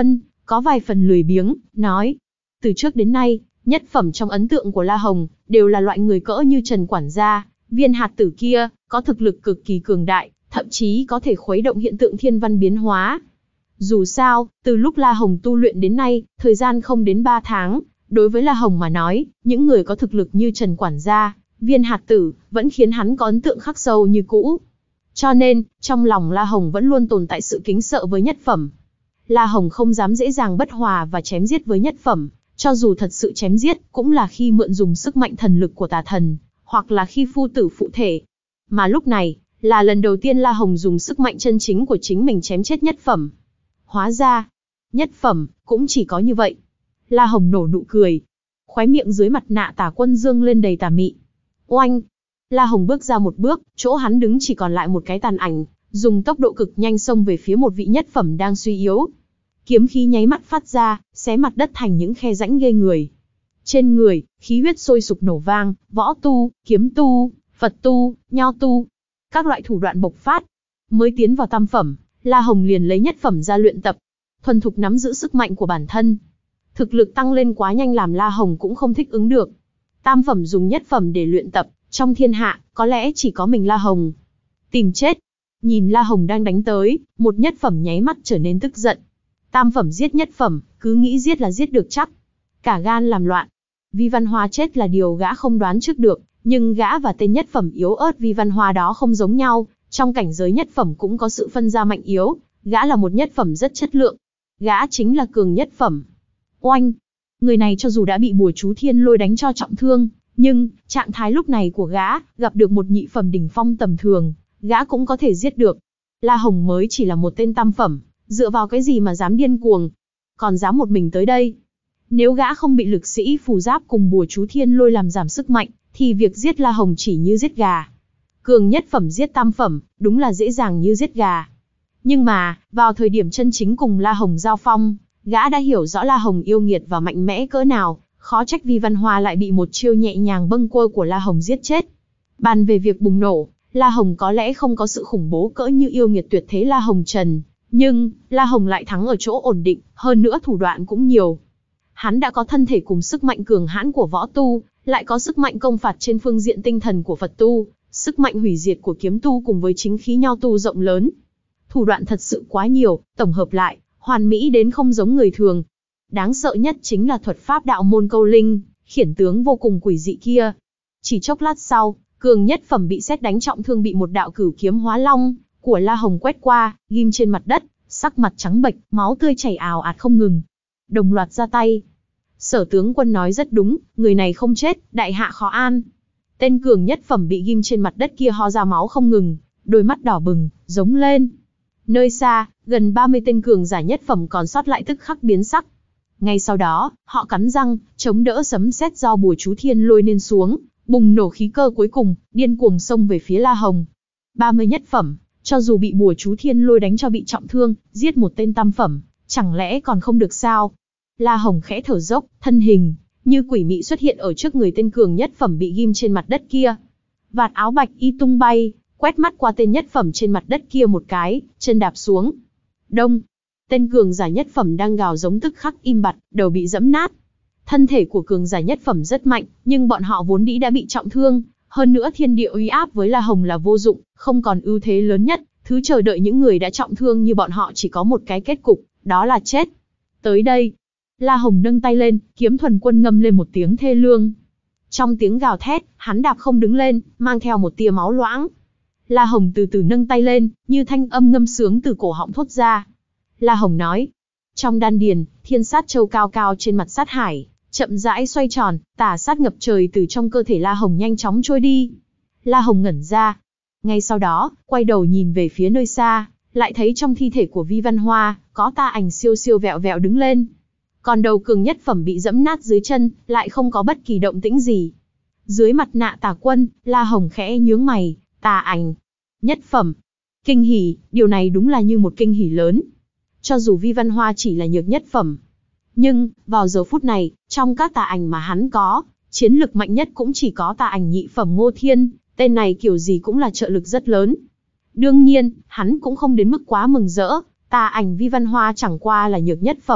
có vài phần lười biếng, nói. Từ trước đến nay, nhất phẩm trong ấn tượng của La Hồng, đều là loại người cỡ như Trần quản gia, viên hạt tử kia, có thực lực cực kỳ cường đại, thậm chí có thể khuấy động hiện tượng thiên văn biến hóa. Dù sao, từ lúc La Hồng tu luyện đến nay, thời gian không đến ba tháng, đối với La Hồng mà nói, những người có thực lực như Trần quản gia, viên hạt tử, vẫn khiến hắn có ấn tượng khắc sâu như cũ. Cho nên, trong lòng La Hồng vẫn luôn tồn tại sự kính sợ với nhất phẩm. La Hồng không dám dễ dàng bất hòa và chém giết với nhất phẩm, cho dù thật sự chém giết, cũng là khi mượn dùng sức mạnh thần lực của tà thần, hoặc là khi phu tử phụ thể. Mà lúc này, là lần đầu tiên La Hồng dùng sức mạnh chân chính của chính mình chém chết nhất phẩm. Hóa ra, nhất phẩm, cũng chỉ có như vậy. La Hồng nổ nụ cười. Khóe miệng dưới mặt nạ Tà Quân dương lên đầy tà mị. Oanh! La Hồng bước ra một bước, chỗ hắn đứng chỉ còn lại một cái tàn ảnh, dùng tốc độ cực nhanh xông về phía một vị nhất phẩm đang suy yếu. Kiếm khí nháy mắt phát ra, xé mặt đất thành những khe rãnh ghê người. Trên người, khí huyết sôi sục nổ vang, võ tu, kiếm tu, Phật tu, nho tu. Các loại thủ đoạn bộc phát. Mới tiến vào tam phẩm, La Hồng liền lấy nhất phẩm ra luyện tập. Thuần thục nắm giữ sức mạnh của bản thân. Thực lực tăng lên quá nhanh làm La Hồng cũng không thích ứng được. Tam phẩm dùng nhất phẩm để luyện tập, trong thiên hạ, có lẽ chỉ có mình La Hồng. Tìm chết. Nhìn La Hồng đang đánh tới, một nhất phẩm nháy mắt trở nên tức giận. Tam phẩm giết nhất phẩm, cứ nghĩ giết là giết được chắc. Cả gan làm loạn. Vi Văn Hoa chết là điều gã không đoán trước được, nhưng gã và tên nhất phẩm yếu ớt Vi Văn Hoa đó không giống nhau, trong cảnh giới nhất phẩm cũng có sự phân ra mạnh yếu, gã là một nhất phẩm rất chất lượng. Gã chính là cường nhất phẩm. Oanh! Người này cho dù đã bị bùa chú thiên lôi đánh cho trọng thương, nhưng, trạng thái lúc này của gã, gặp được một nhị phẩm đỉnh phong tầm thường, gã cũng có thể giết được. La Hồng mới chỉ là một tên tam phẩm, dựa vào cái gì mà dám điên cuồng, còn dám một mình tới đây. Nếu gã không bị lực sĩ phù giáp cùng bùa chú thiên lôi làm giảm sức mạnh, thì việc giết La Hồng chỉ như giết gà. Cường nhất phẩm giết tam phẩm, đúng là dễ dàng như giết gà. Nhưng mà, vào thời điểm chân chính cùng La Hồng giao phong, gã đã hiểu rõ La Hồng yêu nghiệt và mạnh mẽ cỡ nào, khó trách Vi Văn Hoa lại bị một chiêu nhẹ nhàng bâng quơ của La Hồng giết chết. Bàn về việc bùng nổ, La Hồng có lẽ không có sự khủng bố cỡ như yêu nghiệt tuyệt thế La Hồng Trần, nhưng, La Hồng lại thắng ở chỗ ổn định, hơn nữa thủ đoạn cũng nhiều. Hắn đã có thân thể cùng sức mạnh cường hãn của võ tu, lại có sức mạnh công phạt trên phương diện tinh thần của Phật tu, sức mạnh hủy diệt của kiếm tu cùng với chính khí nho tu rộng lớn. Thủ đoạn thật sự quá nhiều, tổng hợp lại, hoàn mỹ đến không giống người thường. Đáng sợ nhất chính là thuật pháp đạo môn câu linh, khiển tướng vô cùng quỷ dị kia. Chỉ chốc lát sau, cường nhất phẩm bị sét đánh trọng thương bị một đạo cửu kiếm hóa long của La Hồng quét qua, ghim trên mặt đất, sắc mặt trắng bệch, máu tươi chảy ào ạt không ngừng. Đồng loạt ra tay. Sở tướng quân nói rất đúng, người này không chết, đại hạ khó an. Tên cường nhất phẩm bị ghim trên mặt đất kia ho ra máu không ngừng, đôi mắt đỏ bừng, giống lên. Nơi xa, gần ba mươi tên cường giả nhất phẩm còn sót lại tức khắc biến sắc. Ngay sau đó, họ cắn răng, chống đỡ sấm sét do bùa chú thiên lôi nên xuống, bùng nổ khí cơ cuối cùng, điên cuồng xông về phía La Hồng. ba mươi nhất phẩm, cho dù bị bùa chú thiên lôi đánh cho bị trọng thương, giết một tên tam phẩm, chẳng lẽ còn không được sao? La Hồng khẽ thở dốc, thân hình như quỷ mị xuất hiện ở trước người tên cường nhất phẩm bị ghim trên mặt đất kia. Vạt áo bạch y tung bay, quét mắt qua tên nhất phẩm trên mặt đất kia một cái, chân đạp xuống. Đông, tên cường giả nhất phẩm đang gào giống tức khắc im bặt, đầu bị giẫm nát. Thân thể của cường giả nhất phẩm rất mạnh, nhưng bọn họ vốn dĩ đã bị trọng thương, hơn nữa thiên địa uy áp với La Hồng là vô dụng, không còn ưu thế lớn nhất, thứ chờ đợi những người đã trọng thương như bọn họ chỉ có một cái kết cục, đó là chết. Tới đây, La Hồng nâng tay lên, kiếm thuần quân ngâm lên một tiếng thê lương. Trong tiếng gào thét, hắn đạp không đứng lên, mang theo một tia máu loãng. La Hồng từ từ nâng tay lên, như thanh âm ngâm sướng từ cổ họng thốt ra. La Hồng nói, trong đan điền, thiên sát châu cao cao trên mặt sát hải, chậm rãi xoay tròn, tà sát ngập trời từ trong cơ thể La Hồng nhanh chóng trôi đi. La Hồng ngẩn ra. Ngay sau đó, quay đầu nhìn về phía nơi xa, lại thấy trong thi thể của Vi Văn Hoa, có tà ảnh siêu siêu vẹo vẹo đứng lên. Còn đầu cường nhất phẩm bị dẫm nát dưới chân, lại không có bất kỳ động tĩnh gì. Dưới mặt nạ Tà Quân, La Hồng khẽ nhướng mày, tà ảnh. Nhất phẩm. Kinh hỉ, điều này đúng là như một kinh hỉ lớn. Cho dù Vi Văn Hoa chỉ là nhược nhất phẩm. Nhưng, vào giờ phút này, trong các tà ảnh mà hắn có, chiến lực mạnh nhất cũng chỉ có tà ảnh nhị phẩm Ngô Thiên, tên này kiểu gì cũng là trợ lực rất lớn. Đương nhiên, hắn cũng không đến mức quá mừng rỡ, tà ảnh Vi Văn Hoa chẳng qua là nhược nhất phẩm.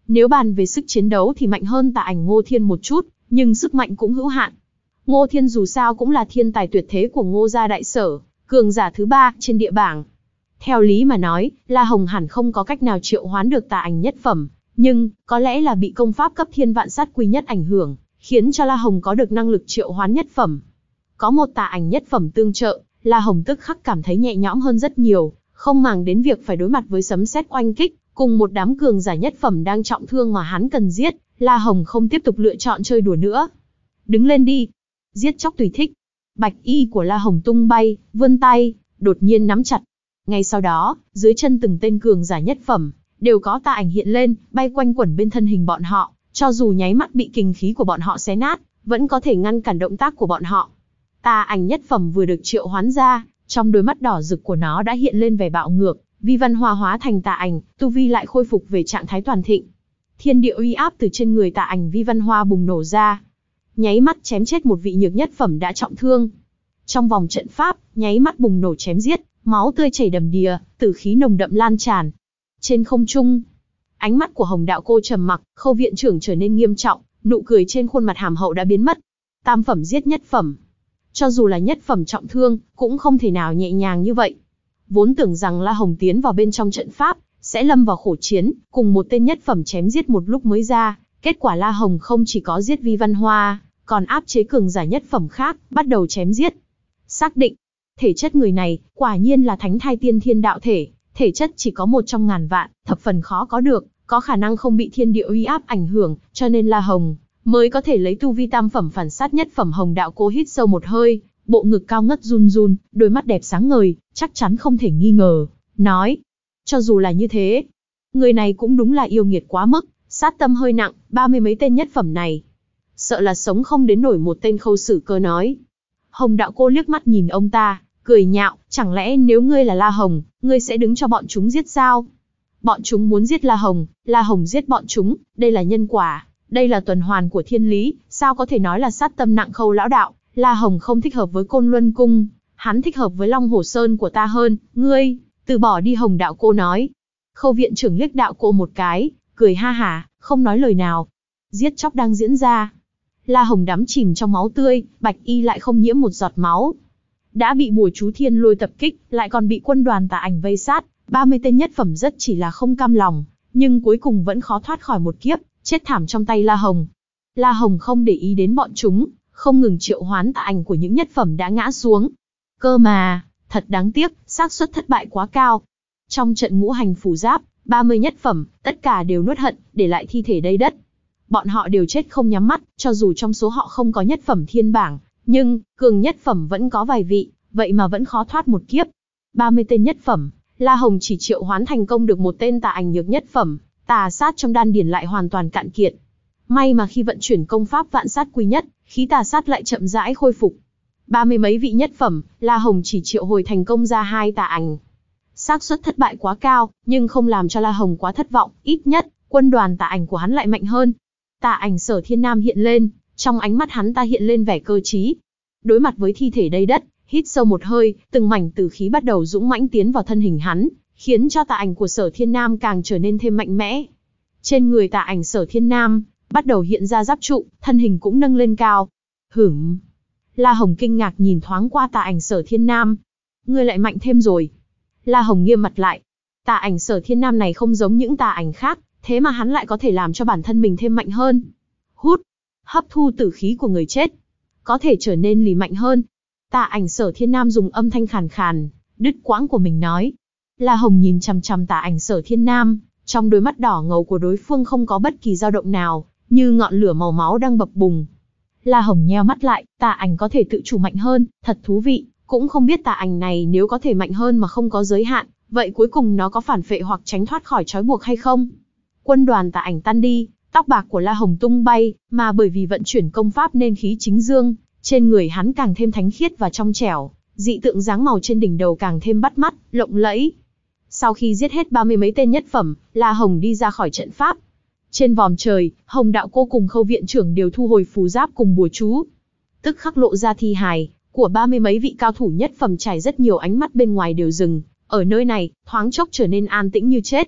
Nếu bàn về sức chiến đấu thì mạnh hơn tà ảnh Ngô Thiên một chút, nhưng sức mạnh cũng hữu hạn. Ngô Thiên dù sao cũng là thiên tài tuyệt thế của Ngô gia đại sở, cường giả thứ ba trên địa bảng. Theo lý mà nói, La Hồng hẳn không có cách nào triệu hoán được tà ảnh nhất phẩm, nhưng có lẽ là bị công pháp cấp thiên vạn sát quy nhất ảnh hưởng, khiến cho La Hồng có được năng lực triệu hoán nhất phẩm. Có một tà ảnh nhất phẩm tương trợ, La Hồng tức khắc cảm thấy nhẹ nhõm hơn rất nhiều, không màng đến việc phải đối mặt với sấm sét oanh kích, cùng một đám cường giả nhất phẩm đang trọng thương mà hắn cần giết. La Hồng không tiếp tục lựa chọn chơi đùa nữa. Đứng lên đi, giết chóc tùy thích. Bạch y của La Hồng tung bay, vươn tay, đột nhiên nắm chặt. Ngay sau đó, dưới chân từng tên cường giả nhất phẩm, đều có tà ảnh hiện lên, bay quanh quẩn bên thân hình bọn họ, cho dù nháy mắt bị kình khí của bọn họ xé nát, vẫn có thể ngăn cản động tác của bọn họ. Tà ảnh nhất phẩm vừa được triệu hoán ra, trong đôi mắt đỏ rực của nó đã hiện lên vẻ bạo ngược, Vi Văn Hoa hóa thành tà ảnh, tu vi lại khôi phục về trạng thái toàn thịnh. Thiên địa uy áp từ trên người tà ảnh Vi Văn Hoa bùng nổ ra, nháy mắt chém chết một vị nhược nhất phẩm đã trọng thương. Trong vòng trận pháp, nháy mắt bùng nổ chém giết, máu tươi chảy đầm đìa, tử khí nồng đậm lan tràn. Trên không trung, ánh mắt của Hồng Đạo Cô trầm mặc, Khâu viện trưởng trở nên nghiêm trọng, nụ cười trên khuôn mặt hàm hậu đã biến mất. Tam phẩm giết nhất phẩm, cho dù là nhất phẩm trọng thương, cũng không thể nào nhẹ nhàng như vậy. Vốn tưởng rằng La Hồng tiến vào bên trong trận pháp, sẽ lâm vào khổ chiến, cùng một tên nhất phẩm chém giết một lúc mới ra. Kết quả La Hồng không chỉ có giết Vi Văn Hoa, còn áp chế cường giả nhất phẩm khác, bắt đầu chém giết. Xác định, thể chất người này, quả nhiên là thánh thai tiên thiên đạo thể, thể chất chỉ có một trong ngàn vạn, thập phần khó có được, có khả năng không bị thiên địa uy áp ảnh hưởng, cho nên La Hồng mới có thể lấy tu vi tam phẩm phản sát nhất phẩm. Hồng Đạo Cô hít sâu một hơi, bộ ngực cao ngất run run, đôi mắt đẹp sáng ngời, chắc chắn không thể nghi ngờ, nói, cho dù là như thế, người này cũng đúng là yêu nghiệt quá mức, sát tâm hơi nặng, ba mươi mấy tên nhất phẩm này, sợ là sống không đến nổi một tên. Khâu Sử Cơ nói. Hồng Đạo Cô liếc mắt nhìn ông ta, cười nhạo, chẳng lẽ nếu ngươi là La Hồng, ngươi sẽ đứng cho bọn chúng giết sao? Bọn chúng muốn giết La Hồng, La Hồng giết bọn chúng, đây là nhân quả, đây là tuần hoàn của thiên lý, sao có thể nói là sát tâm nặng? Khâu lão đạo, La Hồng không thích hợp với Côn Luân Cung, hắn thích hợp với Long Hồ Sơn của ta hơn, ngươi, từ bỏ đi. Hồng Đạo Cô nói. Khâu viện trưởng liếc Đạo Cô một cái, cười ha hả, không nói lời nào. Giết chóc đang diễn ra. La Hồng đắm chìm trong máu tươi, Bạch y lại không nhiễm một giọt máu. Đã bị bùa chú thiên lôi tập kích, lại còn bị quân đoàn tà ảnh vây sát, ba mươi tên nhất phẩm rất chỉ là không cam lòng, nhưng cuối cùng vẫn khó thoát khỏi một kiếp, chết thảm trong tay La Hồng. La Hồng không để ý đến bọn chúng, không ngừng triệu hoán tà ảnh của những nhất phẩm đã ngã xuống. Cơ mà, thật đáng tiếc, xác suất thất bại quá cao. Trong trận ngũ hành phù giáp, ba mươi nhất phẩm, tất cả đều nuốt hận, để lại thi thể đầy đất. Bọn họ đều chết không nhắm mắt, cho dù trong số họ không có nhất phẩm thiên bảng, nhưng cường nhất phẩm vẫn có vài vị, vậy mà vẫn khó thoát một kiếp. ba mươi tên nhất phẩm, La Hồng chỉ triệu hoán thành công được một tên tà ảnh nhược nhất phẩm, tà sát trong đan điển lại hoàn toàn cạn kiệt. May mà khi vận chuyển công pháp vạn sát quy nhất, khí tà sát lại chậm rãi khôi phục. Ba mươi mấy vị nhất phẩm, La Hồng chỉ triệu hồi thành công ra hai tà ảnh. Xác suất thất bại quá cao, nhưng không làm cho La Hồng quá thất vọng, ít nhất, quân đoàn tà ảnh của hắn lại mạnh hơn. Tà ảnh Sở Thiên Nam hiện lên, trong ánh mắt hắn ta hiện lên vẻ cơ trí. Đối mặt với thi thể đầy đất, hít sâu một hơi, từng mảnh tử khí bắt đầu dũng mãnh tiến vào thân hình hắn, khiến cho tà ảnh của Sở Thiên Nam càng trở nên thêm mạnh mẽ. Trên người tà ảnh Sở Thiên Nam bắt đầu hiện ra giáp trụ, thân hình cũng nâng lên cao. Hửm. La Hồng kinh ngạc nhìn thoáng qua tà ảnh Sở Thiên Nam. Ngươi lại mạnh thêm rồi. La Hồng nghiêm mặt lại. Tà ảnh Sở Thiên Nam này không giống những tà ảnh khác, thế mà hắn lại có thể làm cho bản thân mình thêm mạnh hơn. Hút, hấp thu tử khí của người chết, có thể trở nên lì mạnh hơn. Tà ảnh Sở Thiên Nam dùng âm thanh khàn khàn, đứt quãng của mình nói. La Hồng nhìn chằm chằm tà ảnh Sở Thiên Nam, trong đôi mắt đỏ ngầu của đối phương không có bất kỳ dao động nào, như ngọn lửa màu máu đang bập bùng. La Hồng nheo mắt lại, tà ảnh có thể tự chủ mạnh hơn, thật thú vị, cũng không biết tà ảnh này nếu có thể mạnh hơn mà không có giới hạn, vậy cuối cùng nó có phản phệ hoặc tránh thoát khỏi trói buộc hay không? Quân đoàn tà ảnh tan đi, tóc bạc của La Hồng tung bay, mà bởi vì vận chuyển công pháp nên khí chính dương, trên người hắn càng thêm thánh khiết và trong trẻo, dị tượng dáng màu trên đỉnh đầu càng thêm bắt mắt, lộng lẫy. Sau khi giết hết ba mươi mấy tên nhất phẩm, La Hồng đi ra khỏi trận pháp. Trên vòm trời, Hồng Đạo Cô cùng Khâu viện trưởng đều thu hồi phù giáp cùng bùa chú. Tức khắc lộ ra thi hài của ba mươi mấy vị cao thủ nhất phẩm, trải rất nhiều ánh mắt bên ngoài đều dừng. Ở nơi này, thoáng chốc trở nên an tĩnh như chết.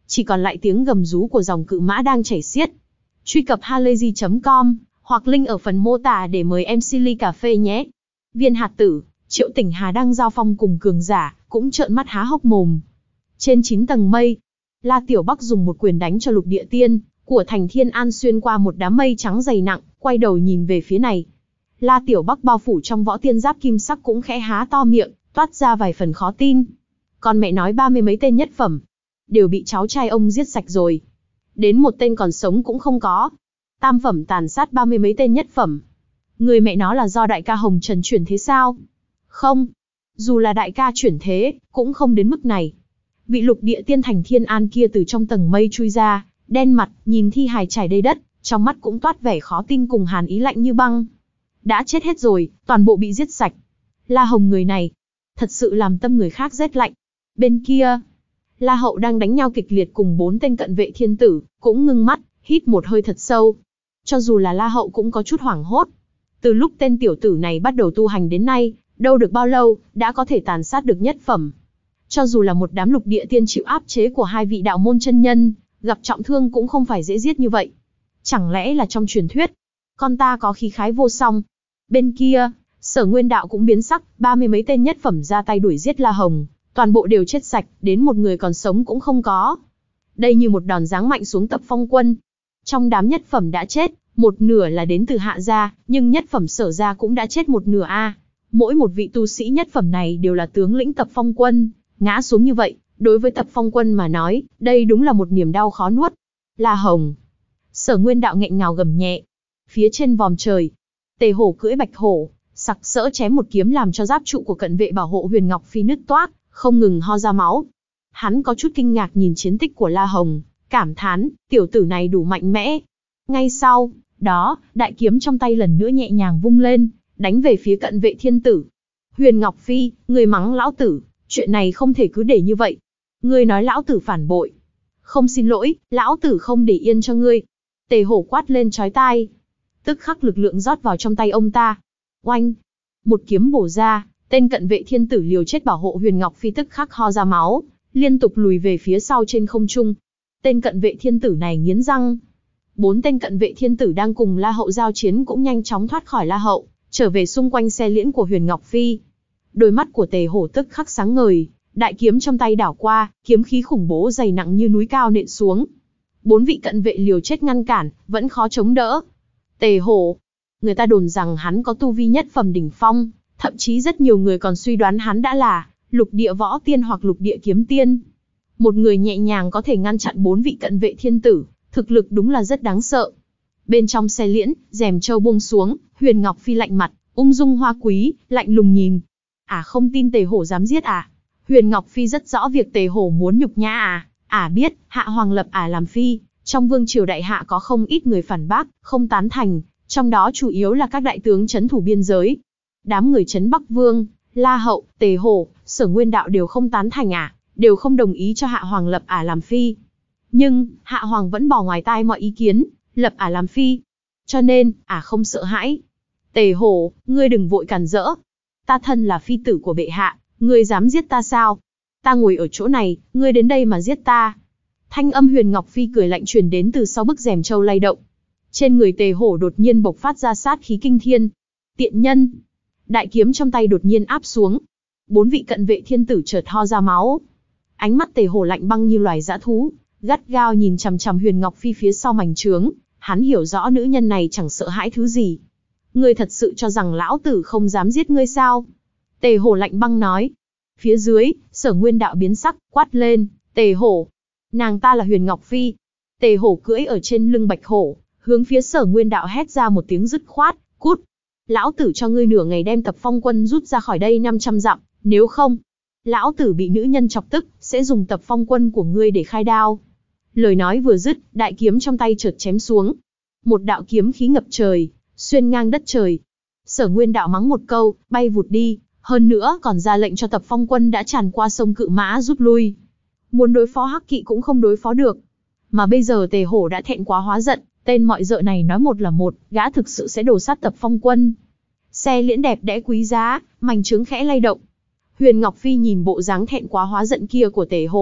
chỉ còn lại tiếng gầm rú của dòng cự mã đang chảy xiết. Truy cập halayzi chấm com hoặc link ở phần mô tả để mời em xê ly cà phê nhé. Viên hạt tử, Triệu Tỉnh Hà đang giao phong cùng cường giả, cũng trợn mắt há hốc mồm. Trên chín tầng mây, La Tiểu Bắc dùng một quyền đánh cho lục địa tiên của thành Thiên An xuyên qua một đám mây trắng dày nặng, quay đầu nhìn về phía này. La Tiểu Bắc bao phủ trong võ tiên giáp kim sắc cũng khẽ há to miệng, toát ra vài phần khó tin. Còn mẹ nói ba mươi mấy tên nhất phẩm, đều bị cháu trai ông giết sạch rồi. Đến một tên còn sống cũng không có. Tam phẩm tàn sát ba mươi mấy tên nhất phẩm. Người mẹ nó là do đại ca Hồng Trần chuyển thế sao? Không. Dù là đại ca chuyển thế, cũng không đến mức này. Vị lục địa tiên thành Thiên An kia từ trong tầng mây chui ra, đen mặt, nhìn thi hài trải đầy đất, trong mắt cũng toát vẻ khó tin cùng hàn ý lạnh như băng. Đã chết hết rồi, toàn bộ bị giết sạch. La Hồng người này, thật sự làm tâm người khác rét lạnh. Bên kia, La Hậu đang đánh nhau kịch liệt cùng bốn tên cận vệ thiên tử, cũng ngưng mắt, hít một hơi thật sâu. Cho dù là La Hậu cũng có chút hoảng hốt. Từ lúc tên tiểu tử này bắt đầu tu hành đến nay, đâu được bao lâu, đã có thể tàn sát được nhất phẩm. Cho dù là một đám lục địa tiên chịu áp chế của hai vị đạo môn chân nhân, gặp trọng thương cũng không phải dễ giết như vậy. Chẳng lẽ là trong truyền thuyết, con ta có khí khái vô song. Bên kia, Sở Nguyên Đạo cũng biến sắc, ba mươi mấy tên nhất phẩm ra tay đuổi giết La Hồng, toàn bộ đều chết sạch, đến một người còn sống cũng không có. Đây như một đòn giáng mạnh xuống Tập Phong quân. Trong đám nhất phẩm đã chết, một nửa là đến từ Hạ gia, nhưng nhất phẩm Sở gia cũng đã chết một nửa a. Mỗi một vị tu sĩ nhất phẩm này đều là tướng lĩnh Tập Phong quân, ngã xuống như vậy, đối với Tập Phong quân mà nói, đây đúng là một niềm đau khó nuốt. La Hồng. Sở Nguyên Đạo nghẹn ngào gầm nhẹ. Phía trên vòm trời, Tề Hổ cưỡi bạch hổ, sặc sỡ chém một kiếm làm cho giáp trụ của cận vệ bảo hộ Huyền Ngọc Phi nứt toác, không ngừng ho ra máu. Hắn có chút kinh ngạc nhìn chiến tích của La Hồng, cảm thán, tiểu tử này đủ mạnh mẽ. Ngay sau đó, đại kiếm trong tay lần nữa nhẹ nhàng vung lên, đánh về phía cận vệ thiên tử. Huyền Ngọc Phi, người mắng lão tử, chuyện này không thể cứ để như vậy. Ngươi nói lão tử phản bội. Không xin lỗi, lão tử không để yên cho ngươi. Tề Hổ quát lên chói tai. Tức khắc lực lượng rót vào trong tay ông ta. Oanh! Một kiếm bổ ra, tên cận vệ thiên tử liều chết bảo hộ Huyền Ngọc Phi tức khắc ho ra máu, liên tục lùi về phía sau trên không trung. Tên cận vệ thiên tử này nghiến răng. Bốn tên cận vệ thiên tử đang cùng La Hậu giao chiến cũng nhanh chóng thoát khỏi La Hậu, trở về xung quanh xe liễn của Huyền Ngọc Phi. Đôi mắt của Tề Hổ tức khắc sáng ngời, đại kiếm trong tay đảo qua, kiếm khí khủng bố dày nặng như núi cao nện xuống. Bốn vị cận vệ liều chết ngăn cản, vẫn khó chống đỡ. Tề Hổ, người ta đồn rằng hắn có tu vi nhất phẩm đỉnh phong, thậm chí rất nhiều người còn suy đoán hắn đã là lục địa võ tiên hoặc lục địa kiếm tiên. Một người nhẹ nhàng có thể ngăn chặn bốn vị cận vệ thiên tử, thực lực đúng là rất đáng sợ. Bên trong xe liễn, rèm châu buông xuống, Huyền Ngọc Phi lạnh mặt, ung dung hoa quý, lạnh lùng nhìn. À không tin Tề Hổ dám giết à? Huyền Ngọc Phi rất rõ việc Tề Hổ muốn nhục nhã à? À biết, Hạ Hoàng lập à làm phi, trong vương triều đại hạ có không ít người phản bác, không tán thành, trong đó chủ yếu là các đại tướng trấn thủ biên giới. Đám người trấn Bắc Vương, La Hậu, Tề Hổ, Sở Nguyên Đạo đều không tán thành à, đều không đồng ý cho Hạ Hoàng lập ả làm phi. Nhưng, Hạ Hoàng vẫn bỏ ngoài tai mọi ý kiến, lập ả làm phi. Cho nên, ả không sợ hãi. Tề Hổ, ngươi đừng vội cản rỡ. Ta thân là phi tử của bệ hạ, ngươi dám giết ta sao? Ta ngồi ở chỗ này, ngươi đến đây mà giết ta. Thanh âm Huyền Ngọc Phi cười lạnh truyền đến từ sau bức rèm châu lay động. Trên người Tề Hổ đột nhiên bộc phát ra sát khí kinh thiên. Tiện nhân! Đại kiếm trong tay đột nhiên áp xuống. Bốn vị cận vệ thiên tử chợt ho ra máu. Ánh mắt Tề Hổ lạnh băng như loài dã thú, gắt gao nhìn chằm chằm Huyền Ngọc Phi phía sau mảnh trướng. Hắn hiểu rõ nữ nhân này chẳng sợ hãi thứ gì. Ngươi thật sự cho rằng lão tử không dám giết ngươi sao? Tề Hổ lạnh băng nói. Phía dưới, Sở Nguyên Đạo biến sắc, quát lên, Tề Hổ. Nàng ta là Huyền Ngọc Phi. Tề Hổ cưỡi ở trên lưng bạch hổ, hướng phía Sở Nguyên Đạo hét ra một tiếng dứt khoát, cút. Lão tử cho ngươi nửa ngày đem Tập Phong quân rút ra khỏi đây năm trăm dặm, nếu không, lão tử bị nữ nhân chọc tức, sẽ dùng Tập Phong quân của ngươi để khai đao. Lời nói vừa dứt, đại kiếm trong tay chợt chém xuống. Một đạo kiếm khí ngập trời, xuyên ngang đất trời. Sở Nguyên Đạo mắng một câu, bay vụt đi, hơn nữa còn ra lệnh cho Tập Phong quân đã tràn qua sông Cự Mã rút lui. Muốn đối phó Hắc Kỵ cũng không đối phó được. Mà bây giờ Tề Hổ đã thẹn quá hóa giận, tên mọi dợ này nói một là một, gã thực sự sẽ đổ sát Tập Phong quân. Xe liễn đẹp đẽ quý giá, mảnh trướng khẽ lay động. Huyền Ngọc Phi nhìn bộ dáng thẹn quá hóa giận kia của Tề Hổ,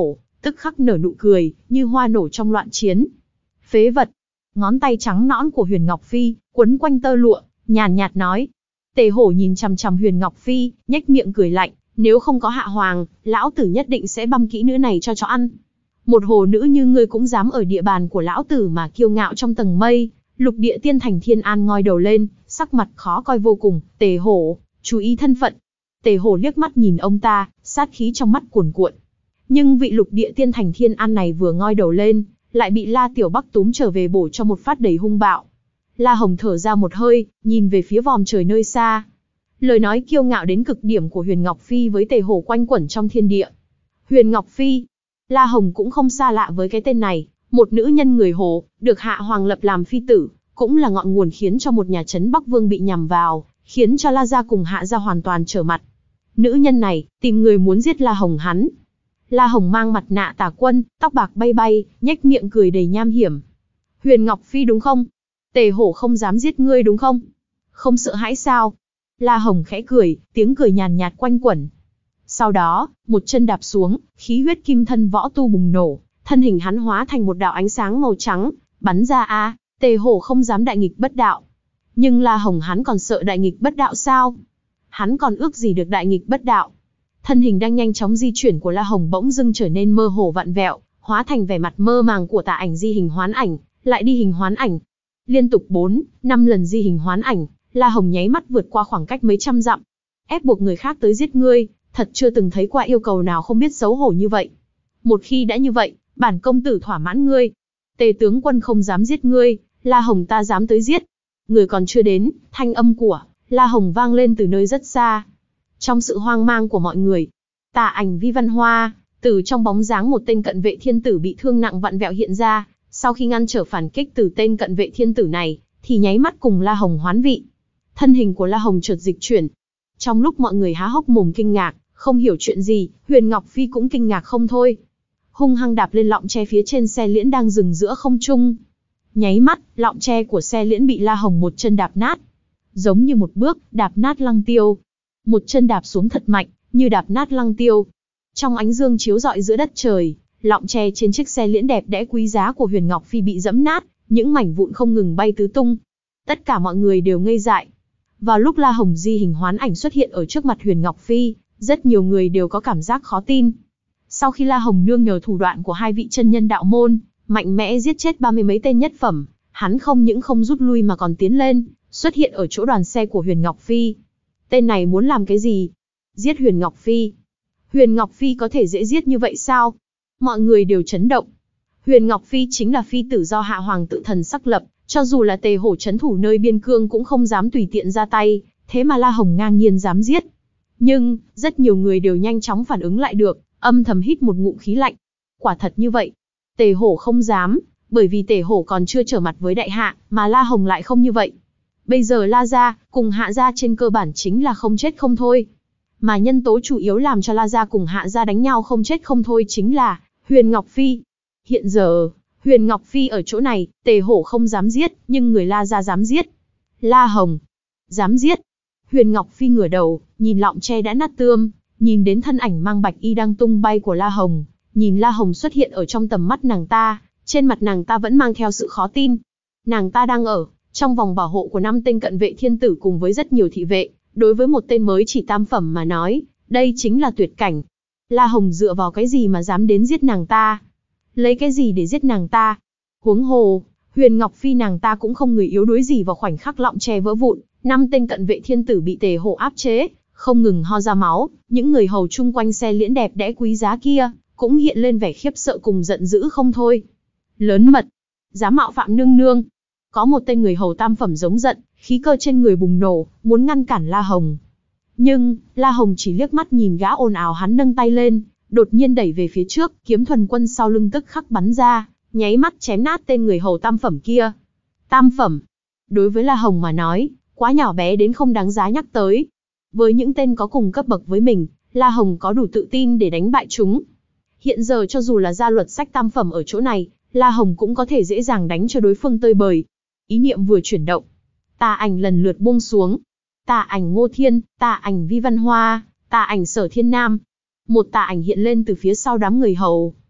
tức khắc nở nụ cười, như hoa nổ trong loạn chiến. Phế vật. Ngón tay trắng nõn của Huyền Ngọc Phi, quấn quanh tơ lụa, nhàn nhạt nói. Tề Hổ nhìn chằm chằm Huyền Ngọc Phi, nhếch miệng cười lạnh, nếu không có Hạ Hoàng, lão tử nhất định sẽ băm kỹ nữ này cho chó ăn. Một hồ nữ như ngươi cũng dám ở địa bàn của lão tử mà kiêu ngạo trong tầng mây. Lục địa tiên thành Thiên An ngoi đầu lên, sắc mặt khó coi vô cùng. Tề Hổ, chú ý thân phận. Tề Hổ liếc mắt nhìn ông ta, sát khí trong mắt cuồn cuộn. Nhưng vị lục địa tiên thành Thiên An này vừa ngoi đầu lên, lại bị La Tiểu Bắc túm trở về bổ cho một phát đầy hung bạo. La Hồng thở ra một hơi, nhìn về phía vòm trời nơi xa. Lời nói kiêu ngạo đến cực điểm của Huyền Ngọc Phi với Tề Hổ quanh quẩn trong thiên địa. Huyền Ngọc Phi. La Hồng cũng không xa lạ với cái tên này, một nữ nhân người Hồ, được Hạ Hoàng lập làm phi tử, cũng là ngọn nguồn khiến cho một nhà trấn Bắc Vương bị nhằm vào, khiến cho La gia cùng Hạ gia hoàn toàn trở mặt. Nữ nhân này, tìm người muốn giết La Hồng hắn. La Hồng mang mặt nạ tà quân, tóc bạc bay bay, nhếch miệng cười đầy nham hiểm. Huyền Ngọc Phi đúng không? Tề Hổ không dám giết ngươi đúng không? Không sợ hãi sao? La Hồng khẽ cười, tiếng cười nhàn nhạt quanh quẩn. Sau đó, một chân đạp xuống, khí huyết kim thân võ tu bùng nổ, thân hình hắn hóa thành một đạo ánh sáng màu trắng, bắn ra a. À, Tề Hổ không dám đại nghịch bất đạo. Nhưng La Hồng hắn còn sợ đại nghịch bất đạo sao? Hắn còn ước gì được đại nghịch bất đạo? Thân hình đang nhanh chóng di chuyển của La Hồng bỗng dưng trở nên mơ hồ vặn vẹo, hóa thành vẻ mặt mơ màng của tà ảnh di hình hoán ảnh, lại đi hình hoán ảnh. Liên tục bốn, năm lần di hình hoán ảnh, La Hồng nháy mắt vượt qua khoảng cách mấy trăm dặm. Ép buộc người khác tới giết ngươi, thật chưa từng thấy qua yêu cầu nào không biết xấu hổ như vậy. Một khi đã như vậy, bản công tử thỏa mãn ngươi. Tề tướng quân không dám giết ngươi, La Hồng ta dám tới giết. Người còn chưa đến, thanh âm của La Hồng vang lên từ nơi rất xa. Trong sự hoang mang của mọi người, tà ảnh Vi Văn Hoa, từ trong bóng dáng một tên cận vệ thiên tử bị thương nặng vặn vẹo hiện ra, sau khi ngăn trở phản kích từ tên cận vệ thiên tử này, thì nháy mắt cùng La Hồng hoán vị. Thân hình của La Hồng chợt dịch chuyển. Trong lúc mọi người há hốc mồm kinh ngạc, không hiểu chuyện gì, Huyền Ngọc Phi cũng kinh ngạc không thôi. Hung hăng đạp lên lọng tre phía trên xe liễn đang dừng giữa không trung. Nháy mắt, lọng tre của xe liễn bị La Hồng một chân đạp nát. Giống như một bước, đạp nát lăng tiêu. Một chân đạp xuống thật mạnh, như đạp nát lăng tiêu. Trong ánh dương chiếu rọi giữa đất trời, lọng tre trên chiếc xe liễn đẹp đẽ quý giá của Huyền Ngọc Phi bị dẫm nát, những mảnh vụn không ngừng bay tứ tung. Tất cả mọi người đều ngây dại. Vào lúc La Hồng di hình hoán ảnh xuất hiện ở trước mặt Huyền Ngọc Phi, rất nhiều người đều có cảm giác khó tin. Sau khi La Hồng nương nhờ thủ đoạn của hai vị chân nhân đạo môn, mạnh mẽ giết chết ba mươi mấy tên nhất phẩm, hắn không những không rút lui mà còn tiến lên, xuất hiện ở chỗ đoàn xe của Huyền Ngọc Phi. Tên này muốn làm cái gì? Giết Huyền Ngọc Phi. Huyền Ngọc Phi có thể dễ giết như vậy sao? Mọi người đều chấn động. Huyền Ngọc Phi chính là phi tử do Hạ Hoàng tự thần sắc lập, cho dù là Tề Hổ trấn thủ nơi biên cương cũng không dám tùy tiện ra tay, thế mà La Hồng ngang nhiên dám giết. Nhưng, rất nhiều người đều nhanh chóng phản ứng lại được, âm thầm hít một ngụm khí lạnh. Quả thật như vậy. Tề Hổ không dám, bởi vì Tề Hổ còn chưa trở mặt với đại hạ, mà La Hồng lại không như vậy. Bây giờ La gia cùng Hạ gia trên cơ bản chính là không chết không thôi. Mà nhân tố chủ yếu làm cho La gia cùng Hạ gia đánh nhau không chết không thôi chính là Huyền Ngọc Phi. Hiện giờ, Huyền Ngọc Phi ở chỗ này, Tề Hổ không dám giết, nhưng người La gia dám giết. La Hồng dám giết. Huyền Ngọc Phi ngửa đầu, nhìn lọng tre đã nát tươm, nhìn đến thân ảnh mang bạch y đang tung bay của La Hồng, nhìn La Hồng xuất hiện ở trong tầm mắt nàng ta, trên mặt nàng ta vẫn mang theo sự khó tin. Nàng ta đang ở trong vòng bảo hộ của năm tên cận vệ thiên tử cùng với rất nhiều thị vệ, đối với một tên mới chỉ tam phẩm mà nói, đây chính là tuyệt cảnh. La Hồng dựa vào cái gì mà dám đến giết nàng ta? Lấy cái gì để giết nàng ta? Huống hồ, Huyền Ngọc Phi nàng ta cũng không người yếu đuối gì vào khoảnh khắc lọng tre vỡ vụn, năm tên cận vệ thiên tử bị Tề Hổ áp chế, không ngừng ho ra máu, những người hầu chung quanh xe liễn đẹp đẽ quý giá kia, cũng hiện lên vẻ khiếp sợ cùng giận dữ không thôi. Lớn mật, dám mạo phạm nương nương. Có một tên người hầu tam phẩm giống giận, khí cơ trên người bùng nổ, muốn ngăn cản La Hồng. Nhưng, La Hồng chỉ liếc mắt nhìn gã ồn ào, hắn nâng tay lên, đột nhiên đẩy về phía trước, kiếm thuần quân sau lưng tức khắc bắn ra, nháy mắt chém nát tên người hầu tam phẩm kia. Tam phẩm, đối với La Hồng mà nói, quá nhỏ bé đến không đáng giá nhắc tới. Với những tên có cùng cấp bậc với mình, La Hồng có đủ tự tin để đánh bại chúng. Hiện giờ cho dù là ra luật sách tam phẩm ở chỗ này, La Hồng cũng có thể dễ dàng đánh cho đối phương tơi bời. Ý niệm vừa chuyển động, tà ảnh lần lượt buông xuống. Tà ảnh Ngô Thiên, tà ảnh Vi Văn Hoa, tà ảnh Sở Thiên Nam. Một tà ảnh hiện lên từ phía sau đám người hầu.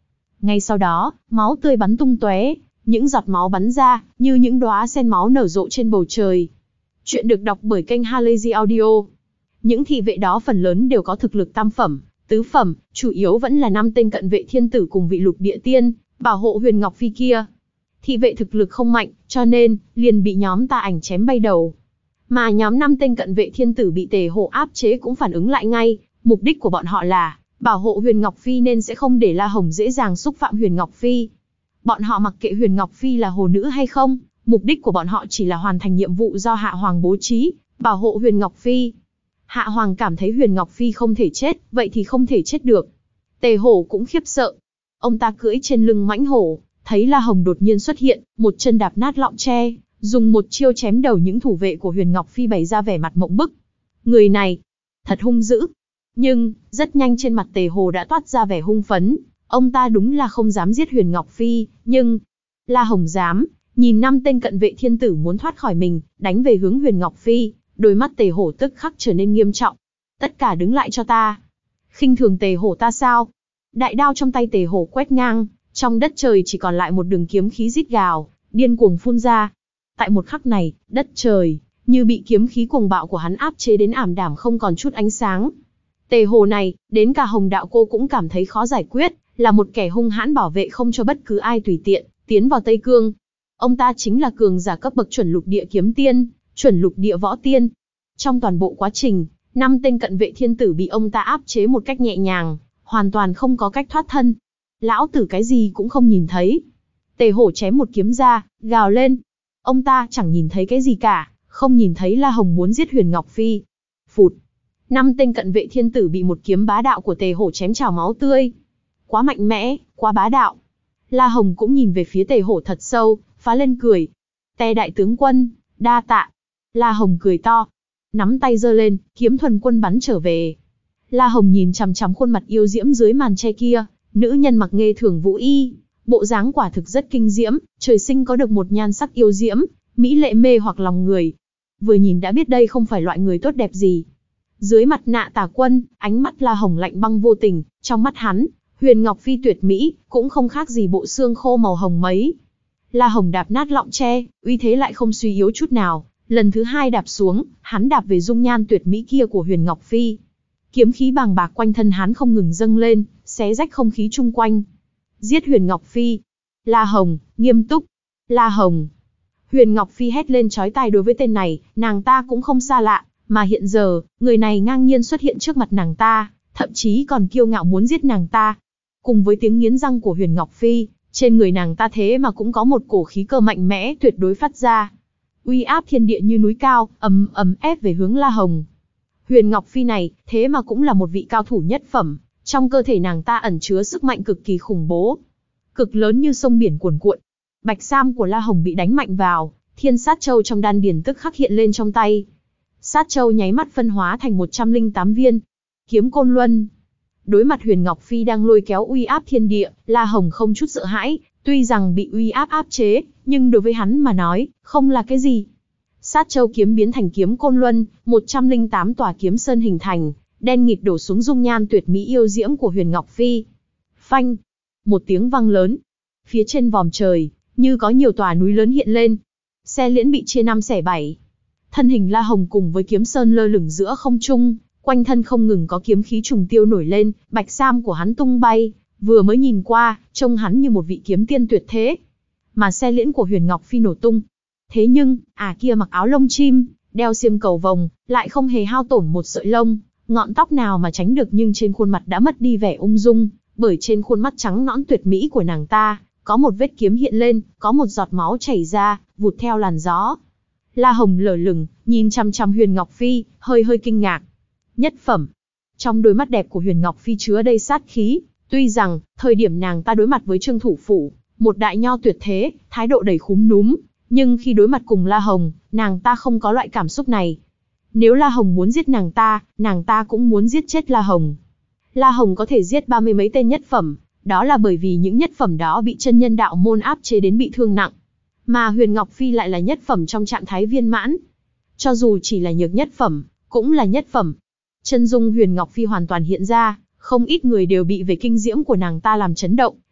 Ngay sau đó, máu tươi bắn tung tóe, những giọt máu bắn ra, như những đóa sen máu nở rộ trên bầu trời. Chuyện được đọc bởi kênh Halazy Audio. Những thị vệ đó phần lớn đều có thực lực tam phẩm, tứ phẩm, chủ yếu vẫn là năm tên cận vệ thiên tử cùng vị lục địa tiên, bảo hộ Huyền Ngọc Phi kia. Thị vệ thực lực không mạnh, cho nên, liền bị nhóm Tà Ảnh chém bay đầu. Mà nhóm năm tên cận vệ thiên tử bị Tề Hổ áp chế cũng phản ứng lại ngay, mục đích của bọn họ là bảo hộ Huyền Ngọc Phi nên sẽ không để La Hồng dễ dàng xúc phạm Huyền Ngọc Phi. Bọn họ mặc kệ Huyền Ngọc Phi là hồ nữ hay không, mục đích của bọn họ chỉ là hoàn thành nhiệm vụ do Hạ Hoàng bố trí, bảo hộ Huyền Ngọc Phi. Hạ Hoàng cảm thấy Huyền Ngọc Phi không thể chết, vậy thì không thể chết được. Tề Hổ cũng khiếp sợ. Ông ta cưỡi trên lưng mãnh hổ, thấy La Hồng đột nhiên xuất hiện, một chân đạp nát lọng tre, dùng một chiêu chém đầu những thủ vệ của Huyền Ngọc Phi, bày ra vẻ mặt mộng bức. Người này, thật hung dữ. Nhưng, rất nhanh trên mặt Tề Hổ đã toát ra vẻ hung phấn. Ông ta đúng là không dám giết Huyền Ngọc Phi, nhưng La Hồng dám. Nhìn năm tên cận vệ thiên tử muốn thoát khỏi mình, đánh về hướng Huyền Ngọc Phi, đôi mắt Tề Hổ tức khắc trở nên nghiêm trọng. Tất cả đứng lại cho ta. Khinh thường Tề Hổ ta sao? Đại đao trong tay Tề Hổ quét ngang, trong đất trời chỉ còn lại một đường kiếm khí rít gào, điên cuồng phun ra. Tại một khắc này, đất trời như bị kiếm khí cuồng bạo của hắn áp chế đến ảm đạm không còn chút ánh sáng. Tề Hổ này, đến cả Hồng Đạo Cô cũng cảm thấy khó giải quyết, là một kẻ hung hãn bảo vệ không cho bất cứ ai tùy tiện tiến vào Tây Cương. Ông ta chính là cường giả cấp bậc chuẩn lục địa kiếm tiên, chuẩn lục địa võ tiên. Trong toàn bộ quá trình, năm tên cận vệ thiên tử bị ông ta áp chế một cách nhẹ nhàng, hoàn toàn không có cách thoát thân. Lão tử cái gì cũng không nhìn thấy. Tề Hổ chém một kiếm ra, gào lên. Ông ta chẳng nhìn thấy cái gì cả, không nhìn thấy La Hồng muốn giết Huyền Ngọc Phi. Phụt. Năm tên cận vệ thiên tử bị một kiếm bá đạo của Tề Hổ chém trào máu tươi. Quá mạnh mẽ, quá bá đạo. La Hồng cũng nhìn về phía Tề Hổ thật sâu, phá lên cười. Tề đại tướng quân, đa tạ. La Hồng cười to, nắm tay giơ lên, kiếm thuần quân bắn trở về. La Hồng nhìn chằm chằm khuôn mặt yêu diễm dưới màn che kia, nữ nhân mặc nghê thường vũ y, bộ dáng quả thực rất kinh diễm, trời sinh có được một nhan sắc yêu diễm, mỹ lệ mê hoặc lòng người. Vừa nhìn đã biết đây không phải loại người tốt đẹp gì. Dưới mặt nạ Tà Quân, ánh mắt La Hồng lạnh băng vô tình, trong mắt hắn, Huyền Ngọc Phi tuyệt mỹ, cũng không khác gì bộ xương khô màu hồng mấy. La Hồng đạp nát lọng tre, uy thế lại không suy yếu chút nào. Lần thứ hai đạp xuống, hắn đạp về dung nhan tuyệt mỹ kia của Huyền Ngọc Phi. Kiếm khí bàng bạc quanh thân hắn không ngừng dâng lên, xé rách không khí chung quanh. Giết Huyền Ngọc Phi. La Hồng, nghiêm túc. La Hồng. Huyền Ngọc Phi hét lên chói tai. Đối với tên này, nàng ta cũng không xa lạ, mà hiện giờ, người này ngang nhiên xuất hiện trước mặt nàng ta, thậm chí còn kiêu ngạo muốn giết nàng ta. Cùng với tiếng nghiến răng của Huyền Ngọc Phi, trên người nàng ta thế mà cũng có một cổ khí cơ mạnh mẽ tuyệt đối phát ra. Uy áp thiên địa như núi cao, ầm ầm ép về hướng La Hồng. Huyền Ngọc Phi này, thế mà cũng là một vị cao thủ nhất phẩm, trong cơ thể nàng ta ẩn chứa sức mạnh cực kỳ khủng bố, cực lớn như sông biển cuồn cuộn. Bạch sam của La Hồng bị đánh mạnh vào, Thiên Sát Châu trong đan điền tức khắc hiện lên trong tay. Sát Châu nháy mắt phân hóa thành một trăm linh tám viên. Kiếm Côn Luân. Đối mặt Huyền Ngọc Phi đang lôi kéo uy áp thiên địa, La Hồng không chút sợ hãi, tuy rằng bị uy áp áp chế, nhưng đối với hắn mà nói, không là cái gì. Sát Châu kiếm biến thành kiếm Côn Luân, một trăm linh tám tòa kiếm sơn hình thành, đen nghịt đổ xuống dung nhan tuyệt mỹ yêu diễm của Huyền Ngọc Phi. Phanh! Một tiếng vang lớn. Phía trên vòm trời, như có nhiều tòa núi lớn hiện lên. Xe liễn bị chia năm xẻ bảy. Thân hình La Hồng cùng với kiếm sơn lơ lửng giữa không trung, quanh thân không ngừng có kiếm khí trùng tiêu nổi lên, bạch sam của hắn tung bay, vừa mới nhìn qua, trông hắn như một vị kiếm tiên tuyệt thế. Mà xe liễn của Huyền Ngọc Phi nổ tung. Thế nhưng, à kia mặc áo lông chim, đeo xiêm cầu vồng, lại không hề hao tổn một sợi lông, ngọn tóc nào mà tránh được, nhưng trên khuôn mặt đã mất đi vẻ ung dung, bởi trên khuôn mắt trắng nõn tuyệt mỹ của nàng ta, có một vết kiếm hiện lên, có một giọt máu chảy ra, vụt theo làn gió. La Hồng lờ lửng, nhìn chằm chằm Huyền Ngọc Phi, hơi hơi kinh ngạc. Nhất phẩm. Trong đôi mắt đẹp của Huyền Ngọc Phi chứa đầy sát khí, tuy rằng, thời điểm nàng ta đối mặt với Trương Thủ Phủ, một đại nho tuyệt thế, thái độ đầy khúm núm, nhưng khi đối mặt cùng La Hồng, nàng ta không có loại cảm xúc này. Nếu La Hồng muốn giết nàng ta, nàng ta cũng muốn giết chết La Hồng. La Hồng có thể giết ba mươi mấy tên nhất phẩm, đó là bởi vì những nhất phẩm đó bị chân nhân đạo môn áp chế đến bị thương nặng. Mà Huyền Ngọc Phi lại là nhất phẩm trong trạng thái viên mãn. Cho dù chỉ là nhược nhất phẩm, cũng là nhất phẩm. Chân dung Huyền Ngọc Phi hoàn toàn hiện ra, không ít người đều bị về kinh diễm của nàng ta làm chấn động,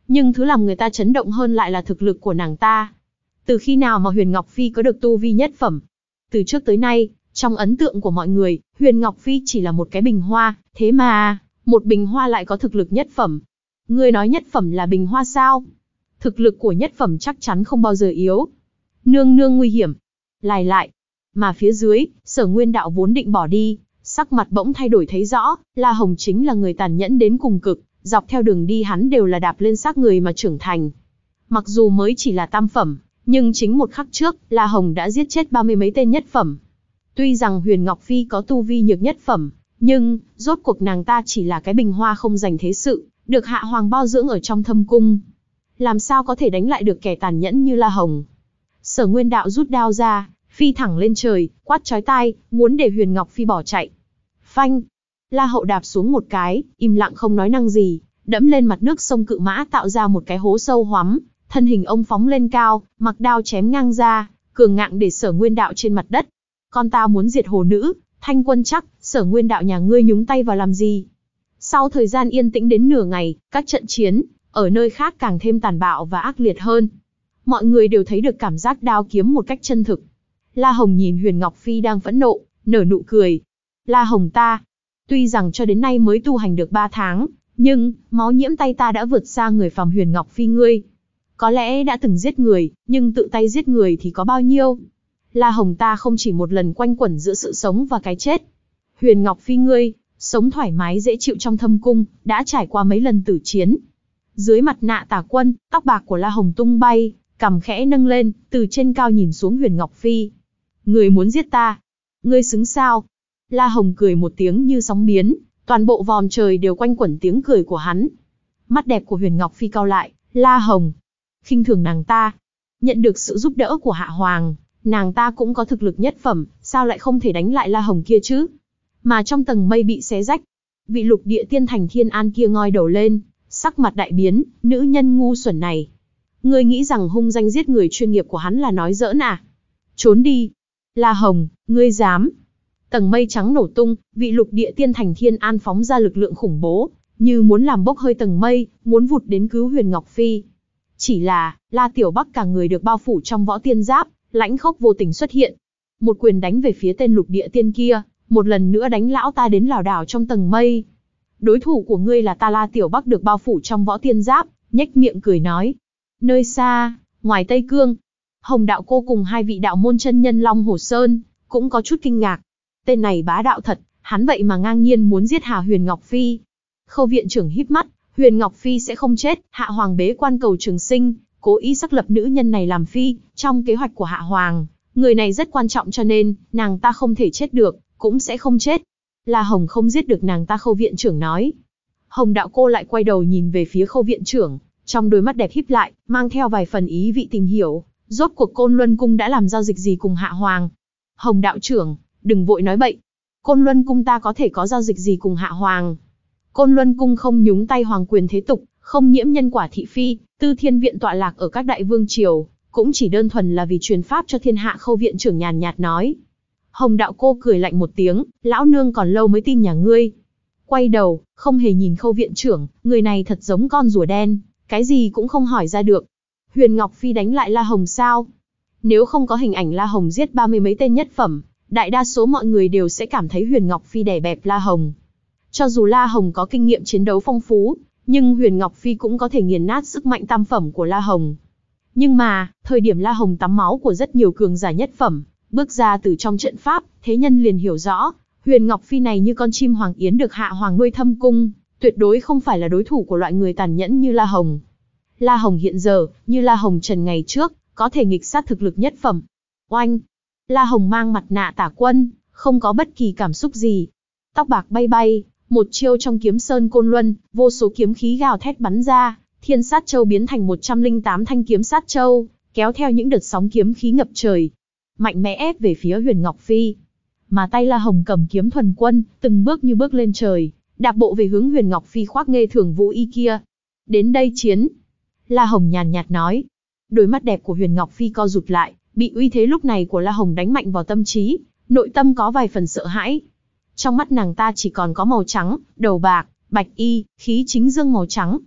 Nhưng thứ làm người ta chấn động hơn lại là thực lực của nàng ta. Từ khi nào mà Huyền Ngọc Phi có được tu vi nhất phẩm? Từ trước tới nay, trong ấn tượng của mọi người, Huyền Ngọc Phi chỉ là một cái bình hoa, thế mà, một bình hoa lại có thực lực nhất phẩm. Ngươi nói nhất phẩm là bình hoa sao? Thực lực của nhất phẩm chắc chắn không bao giờ yếu. Nương nương nguy hiểm. Lại lại. Mà phía dưới, Sở Nguyên Đạo vốn định bỏ đi, sắc mặt bỗng thay đổi thấy rõ, La Hồng chính là người tàn nhẫn đến cùng cực, dọc theo đường đi hắn đều là đạp lên xác người mà trưởng thành. Mặc dù mới chỉ là tam phẩm, nhưng chính một khắc trước, La Hồng đã giết chết ba mươi mấy tên nhất phẩm. Tuy rằng Huyền Ngọc Phi có tu vi nhược nhất phẩm, nhưng, rốt cuộc nàng ta chỉ là cái bình hoa không dành thế sự, được Hạ Hoàng bao dưỡng ở trong thâm cung. Làm sao có thể đánh lại được kẻ tàn nhẫn như La Hồng? Sở Nguyên Đạo rút đao ra, phi thẳng lên trời, quát chói tai, muốn để Huyền Ngọc Phi bỏ chạy. Phanh! La Hậu đạp xuống một cái, im lặng không nói năng gì, đẫm lên mặt nước sông Cự Mã tạo ra một cái hố sâu hoắm, thân hình ông phóng lên cao, mặc đao chém ngang ra, cường ngạng để Sở Nguyên Đạo trên mặt đất. Con ta muốn diệt hồ nữ, Thanh Quân chắc, Sở Nguyên Đạo nhà ngươi nhúng tay vào làm gì? Sau thời gian yên tĩnh đến nửa ngày, các trận chiến ở nơi khác càng thêm tàn bạo và ác liệt hơn. Mọi người đều thấy được cảm giác đao kiếm một cách chân thực. La Hồng nhìn Huyền Ngọc Phi đang phẫn nộ, nở nụ cười. La Hồng ta, tuy rằng cho đến nay mới tu hành được ba tháng, nhưng máu nhiễm tay ta đã vượt xa người phàm Huyền Ngọc Phi ngươi. Có lẽ đã từng giết người, nhưng tự tay giết người thì có bao nhiêu? La Hồng ta không chỉ một lần quanh quẩn giữa sự sống và cái chết. Huyền Ngọc Phi ngươi, sống thoải mái dễ chịu trong thâm cung, đã trải qua mấy lần tử chiến. Dưới mặt nạ Tả Quân, tóc bạc của La Hồng tung bay, cằm khẽ nâng lên, từ trên cao nhìn xuống Huyền Ngọc Phi. Ngươi muốn giết ta? Ngươi xứng sao? La Hồng cười một tiếng như sóng biến, toàn bộ vòm trời đều quanh quẩn tiếng cười của hắn. Mắt đẹp của Huyền Ngọc Phi cau lại, La Hồng, khinh thường nàng ta. Nhận được sự giúp đỡ của Hạ Hoàng, nàng ta cũng có thực lực nhất phẩm, sao lại không thể đánh lại La Hồng kia chứ? Mà trong tầng mây bị xé rách, vị lục địa tiên thành Thiên An kia ngoi đầu lên, sắc mặt đại biến, nữ nhân ngu xuẩn này. Ngươi nghĩ rằng hung danh giết người chuyên nghiệp của hắn là nói giỡn à? Trốn đi! La Hồng, ngươi dám! Tầng mây trắng nổ tung, vị lục địa tiên thành Thiên An phóng ra lực lượng khủng bố, như muốn làm bốc hơi tầng mây, muốn vụt đến cứu Huyền Ngọc Phi. Chỉ là, La Tiểu Bắc cả người được bao phủ trong võ tiên giáp, lãnh khốc vô tình xuất hiện. Một quyền đánh về phía tên lục địa tiên kia, một lần nữa đánh lão ta đến lảo đảo trong tầng mây. Đối thủ của ngươi là ta La Tiểu Bắc được bao phủ trong võ tiên giáp, nhếch miệng cười nói. Nơi xa, ngoài Tây Cương, Hồng Đạo Cô cùng hai vị đạo môn chân nhân Long Hồ Sơn, cũng có chút kinh ngạc. Tên này bá đạo thật, hắn vậy mà ngang nhiên muốn giết Hà Huyền Ngọc Phi. Khâu viện trưởng híp mắt, Huyền Ngọc Phi sẽ không chết, Hạ Hoàng bế quan cầu trường sinh, cố ý xác lập nữ nhân này làm phi, trong kế hoạch của Hạ Hoàng, người này rất quan trọng cho nên, nàng ta không thể chết được, cũng sẽ không chết. La Hồng không giết được nàng ta, Khâu viện trưởng nói. Hồng Đạo Cô lại quay đầu nhìn về phía Khâu viện trưởng, trong đôi mắt đẹp híp lại, mang theo vài phần ý vị tìm hiểu, rốt cuộc Côn Luân Cung đã làm giao dịch gì cùng Hạ Hoàng. Hồng đạo trưởng, đừng vội nói bậy. Côn Luân Cung ta có thể có giao dịch gì cùng Hạ Hoàng? Côn Luân Cung không nhúng tay hoàng quyền thế tục, không nhiễm nhân quả thị phi, Tư Thiên Viện tọa lạc ở các đại vương triều, cũng chỉ đơn thuần là vì truyền pháp cho thiên hạ. Khâu viện trưởng nhàn nhạt nói. Hồng Đạo Cô cười lạnh một tiếng, lão nương còn lâu mới tin nhà ngươi. Quay đầu, không hề nhìn Khâu viện trưởng, người này thật giống con rùa đen, cái gì cũng không hỏi ra được. Huyền Ngọc Phi đánh lại La Hồng sao? Nếu không có hình ảnh La Hồng giết ba mươi mấy tên nhất phẩm, đại đa số mọi người đều sẽ cảm thấy Huyền Ngọc Phi đè bẹp La Hồng. Cho dù La Hồng có kinh nghiệm chiến đấu phong phú, nhưng Huyền Ngọc Phi cũng có thể nghiền nát sức mạnh tam phẩm của La Hồng. Nhưng mà, thời điểm La Hồng tắm máu của rất nhiều cường giả nhất phẩm, bước ra từ trong trận pháp, thế nhân liền hiểu rõ, Huyền Ngọc Phi này như con chim hoàng yến được Hạ Hoàng nuôi thâm cung, tuyệt đối không phải là đối thủ của loại người tàn nhẫn như La Hồng. La Hồng hiện giờ, như La Hồng Trần ngày trước, có thể nghịch sát thực lực nhất phẩm. Oanh! La Hồng mang mặt nạ Tả Quân, không có bất kỳ cảm xúc gì. Tóc bạc bay bay, một chiêu trong kiếm sơn Côn Luân, vô số kiếm khí gào thét bắn ra, Thiên Sát Châu biến thành một trăm lẻ tám thanh kiếm sát châu, kéo theo những đợt sóng kiếm khí ngập trời, mạnh mẽ ép về phía Huyền Ngọc Phi. Mà tay La Hồng cầm kiếm thuần quân, từng bước như bước lên trời, đạp bộ về hướng Huyền Ngọc Phi khoác nghê thường vũ y kia. Đến đây chiến. La Hồng nhàn nhạt nói. Đôi mắt đẹp của Huyền Ngọc Phi co rụt lại, bị uy thế lúc này của La Hồng đánh mạnh vào tâm trí, nội tâm có vài phần sợ hãi. Trong mắt nàng ta chỉ còn có màu trắng, đầu bạc, bạch y, khí chính dương màu trắng.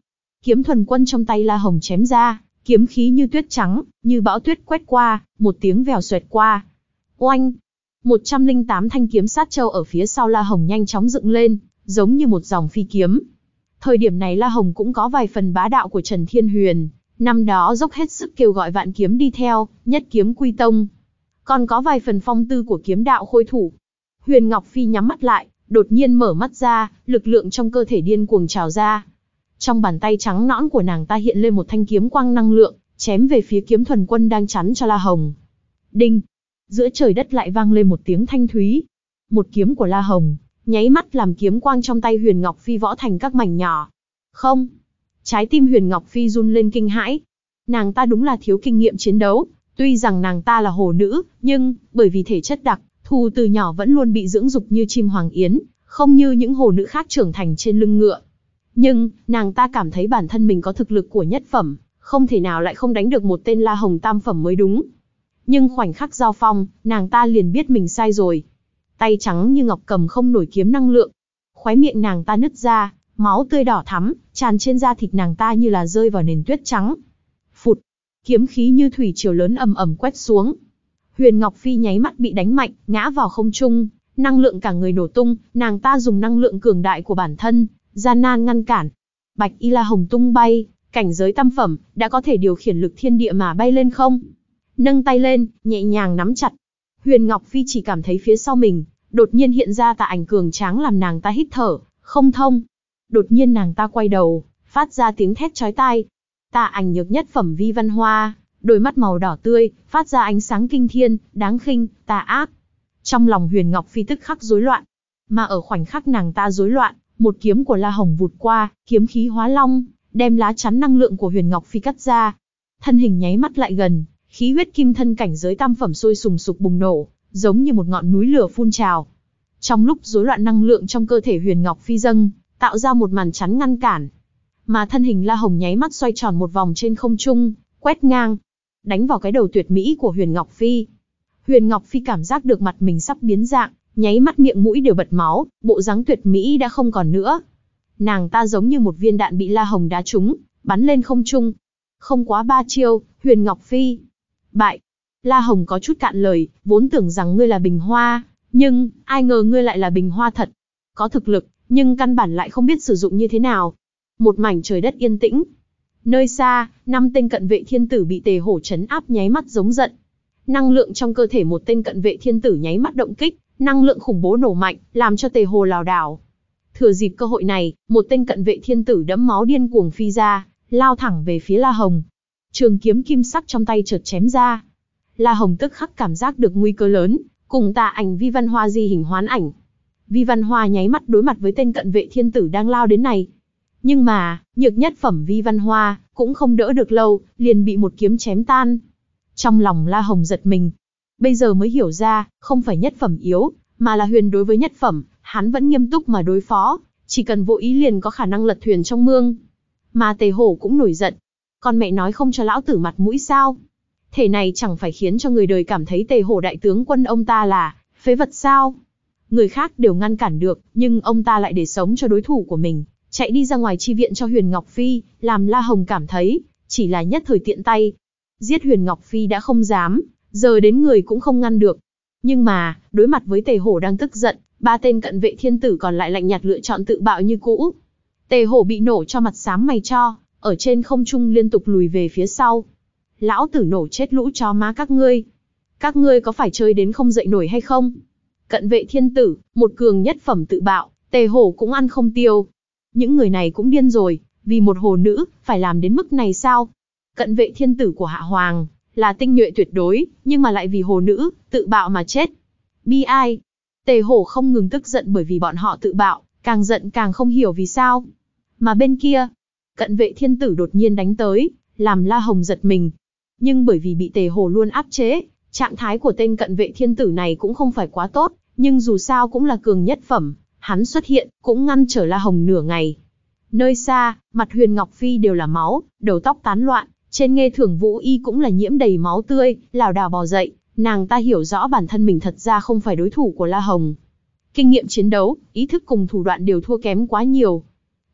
Kiếm thuần quân trong tay La Hồng chém ra, kiếm khí như tuyết trắng, như bão tuyết quét qua, một tiếng vèo xoẹt qua. Oanh! một trăm lẻ tám thanh kiếm sát châu ở phía sau La Hồng nhanh chóng dựng lên, giống như một dòng phi kiếm. Thời điểm này La Hồng cũng có vài phần bá đạo của Trần Thiên Huyền, năm đó dốc hết sức kêu gọi vạn kiếm đi theo, nhất kiếm quy tông. Còn có vài phần phong tư của kiếm đạo khôi thủ. Huyền Ngọc Phi nhắm mắt lại, đột nhiên mở mắt ra, lực lượng trong cơ thể điên cuồng trào ra. Trong bàn tay trắng nõn của nàng ta hiện lên một thanh kiếm quang năng lượng, chém về phía kiếm thuần quân đang chắn cho La Hồng. Đinh! Giữa trời đất lại vang lên một tiếng thanh thúy. Một kiếm của La Hồng, nháy mắt làm kiếm quang trong tay Huyền Ngọc Phi vỡ thành các mảnh nhỏ. Không! Trái tim Huyền Ngọc Phi run lên kinh hãi. Nàng ta đúng là thiếu kinh nghiệm chiến đấu, tuy rằng nàng ta là hồ nữ, nhưng, bởi vì thể chất đặc thù từ nhỏ vẫn luôn bị dưỡng dục như chim hoàng yến, không như những hồ nữ khác trưởng thành trên lưng ngựa. Nhưng, nàng ta cảm thấy bản thân mình có thực lực của nhất phẩm, không thể nào lại không đánh được một tên La Hồng tam phẩm mới đúng. Nhưng khoảnh khắc giao phong, nàng ta liền biết mình sai rồi. Tay trắng như ngọc cầm không nổi kiếm năng lượng. Khóe miệng nàng ta nứt ra, máu tươi đỏ thắm, tràn trên da thịt nàng ta như là rơi vào nền tuyết trắng. Phụt! Kiếm khí như thủy triều lớn ầm ầm quét xuống. Huyền Ngọc Phi nháy mắt bị đánh mạnh, ngã vào không trung, năng lượng cả người nổ tung, nàng ta dùng năng lượng cường đại của bản thân, gian nan ngăn cản. Bạch y La Hồng tung bay, cảnh giới tam phẩm, đã có thể điều khiển lực thiên địa mà bay lên không. Nâng tay lên, nhẹ nhàng nắm chặt. Huyền Ngọc Phi chỉ cảm thấy phía sau mình, đột nhiên hiện ra tà ảnh cường tráng làm nàng ta hít thở, không thông. Đột nhiên nàng ta quay đầu, phát ra tiếng thét chói tai. Tà ảnh nhược nhất phẩm Vi Văn Hoa, đôi mắt màu đỏ tươi, phát ra ánh sáng kinh thiên, đáng khinh, tà ác. Trong lòng Huyền Ngọc Phi tức khắc rối loạn. Mà ở khoảnh khắc nàng ta rối loạn, một kiếm của La Hồng vụt qua, kiếm khí hóa long, đem lá chắn năng lượng của Huyền Ngọc Phi cắt ra. Thân hình nháy mắt lại gần, khí huyết kim thân cảnh giới tam phẩm sôi sùng sục bùng nổ, giống như một ngọn núi lửa phun trào. Trong lúc rối loạn năng lượng trong cơ thể Huyền Ngọc Phi dâng, tạo ra một màn chắn ngăn cản. Mà thân hình La Hồng nháy mắt xoay tròn một vòng trên không trung, quét ngang, đánh vào cái đầu tuyệt mỹ của Huyền Ngọc Phi. Huyền Ngọc Phi cảm giác được mặt mình sắp biến dạng, nháy mắt miệng mũi đều bật máu, bộ dáng tuyệt mỹ đã không còn nữa. Nàng ta giống như một viên đạn bị La Hồng đá trúng, bắn lên không trung. Không quá ba chiêu, Huyền Ngọc Phi bại. La Hồng có chút cạn lời, vốn tưởng rằng ngươi là bình hoa, nhưng, ai ngờ ngươi lại là bình hoa thật. Có thực lực, nhưng căn bản lại không biết sử dụng như thế nào. Một mảnh trời đất yên tĩnh. Nơi xa, năm tên cận vệ thiên tử bị Tề Hổ trấn áp nháy mắt giống giận. Năng lượng trong cơ thể một tên cận vệ thiên tử nháy mắt động kích, năng lượng khủng bố nổ mạnh, làm cho Tề Hồ lảo đảo. Thừa dịp cơ hội này, một tên cận vệ thiên tử đẫm máu điên cuồng phi ra, lao thẳng về phía La Hồng. Trường kiếm kim sắc trong tay chợt chém ra. La Hồng tức khắc cảm giác được nguy cơ lớn, cùng tà ảnh Vi Văn Hoa di hình hoán ảnh. Vi Văn Hoa nháy mắt đối mặt với tên cận vệ thiên tử đang lao đến này. Nhưng mà, nhược nhất phẩm Vi Văn Hoa, cũng không đỡ được lâu, liền bị một kiếm chém tan. Trong lòng La Hồng giật mình. Bây giờ mới hiểu ra, không phải nhất phẩm yếu, mà là huyền đối với nhất phẩm, hắn vẫn nghiêm túc mà đối phó, chỉ cần vô ý liền có khả năng lật thuyền trong mương. Mà Tề Hổ cũng nổi giận. Con mẹ nói không cho lão tử mặt mũi sao? Thể này chẳng phải khiến cho người đời cảm thấy Tề Hổ đại tướng quân ông ta là phế vật sao? Người khác đều ngăn cản được, nhưng ông ta lại để sống cho đối thủ của mình, chạy đi ra ngoài chi viện cho Huyền Ngọc Phi, làm La Hồng cảm thấy chỉ là nhất thời tiện tay. Giết Huyền Ngọc Phi đã không dám, giờ đến người cũng không ngăn được. Nhưng mà, đối mặt với Tề Hổ đang tức giận, ba tên cận vệ thiên tử còn lại lạnh nhạt lựa chọn tự bạo như cũ. Tề Hổ bị nổ cho mặt xám mày cho, ở trên không trung liên tục lùi về phía sau. Lão tử nổ chết lũ chó má các ngươi. Các ngươi có phải chơi đến không dậy nổi hay không? Cận vệ thiên tử, một cường nhất phẩm tự bạo, Tề Hổ cũng ăn không tiêu. Những người này cũng điên rồi, vì một hồ nữ, phải làm đến mức này sao? Cận vệ thiên tử của Hạ Hoàng, là tinh nhuệ tuyệt đối, nhưng mà lại vì hồ nữ, tự bạo mà chết. Bi ai. Tề Hổ không ngừng tức giận bởi vì bọn họ tự bạo, càng giận càng không hiểu vì sao. Mà bên kia, cận vệ thiên tử đột nhiên đánh tới, làm La Hồng giật mình. Nhưng bởi vì bị Tề Hổ luôn áp chế, trạng thái của tên cận vệ thiên tử này cũng không phải quá tốt, nhưng dù sao cũng là cường nhất phẩm, hắn xuất hiện, cũng ngăn trở La Hồng nửa ngày. Nơi xa, mặt Huyền Ngọc Phi đều là máu, đầu tóc tán loạn, trên Nghê Thưởng Vũ Y cũng là nhiễm đầy máu tươi, lảo đảo bò dậy, nàng ta hiểu rõ bản thân mình thật ra không phải đối thủ của La Hồng. Kinh nghiệm chiến đấu, ý thức cùng thủ đoạn đều thua kém quá nhiều.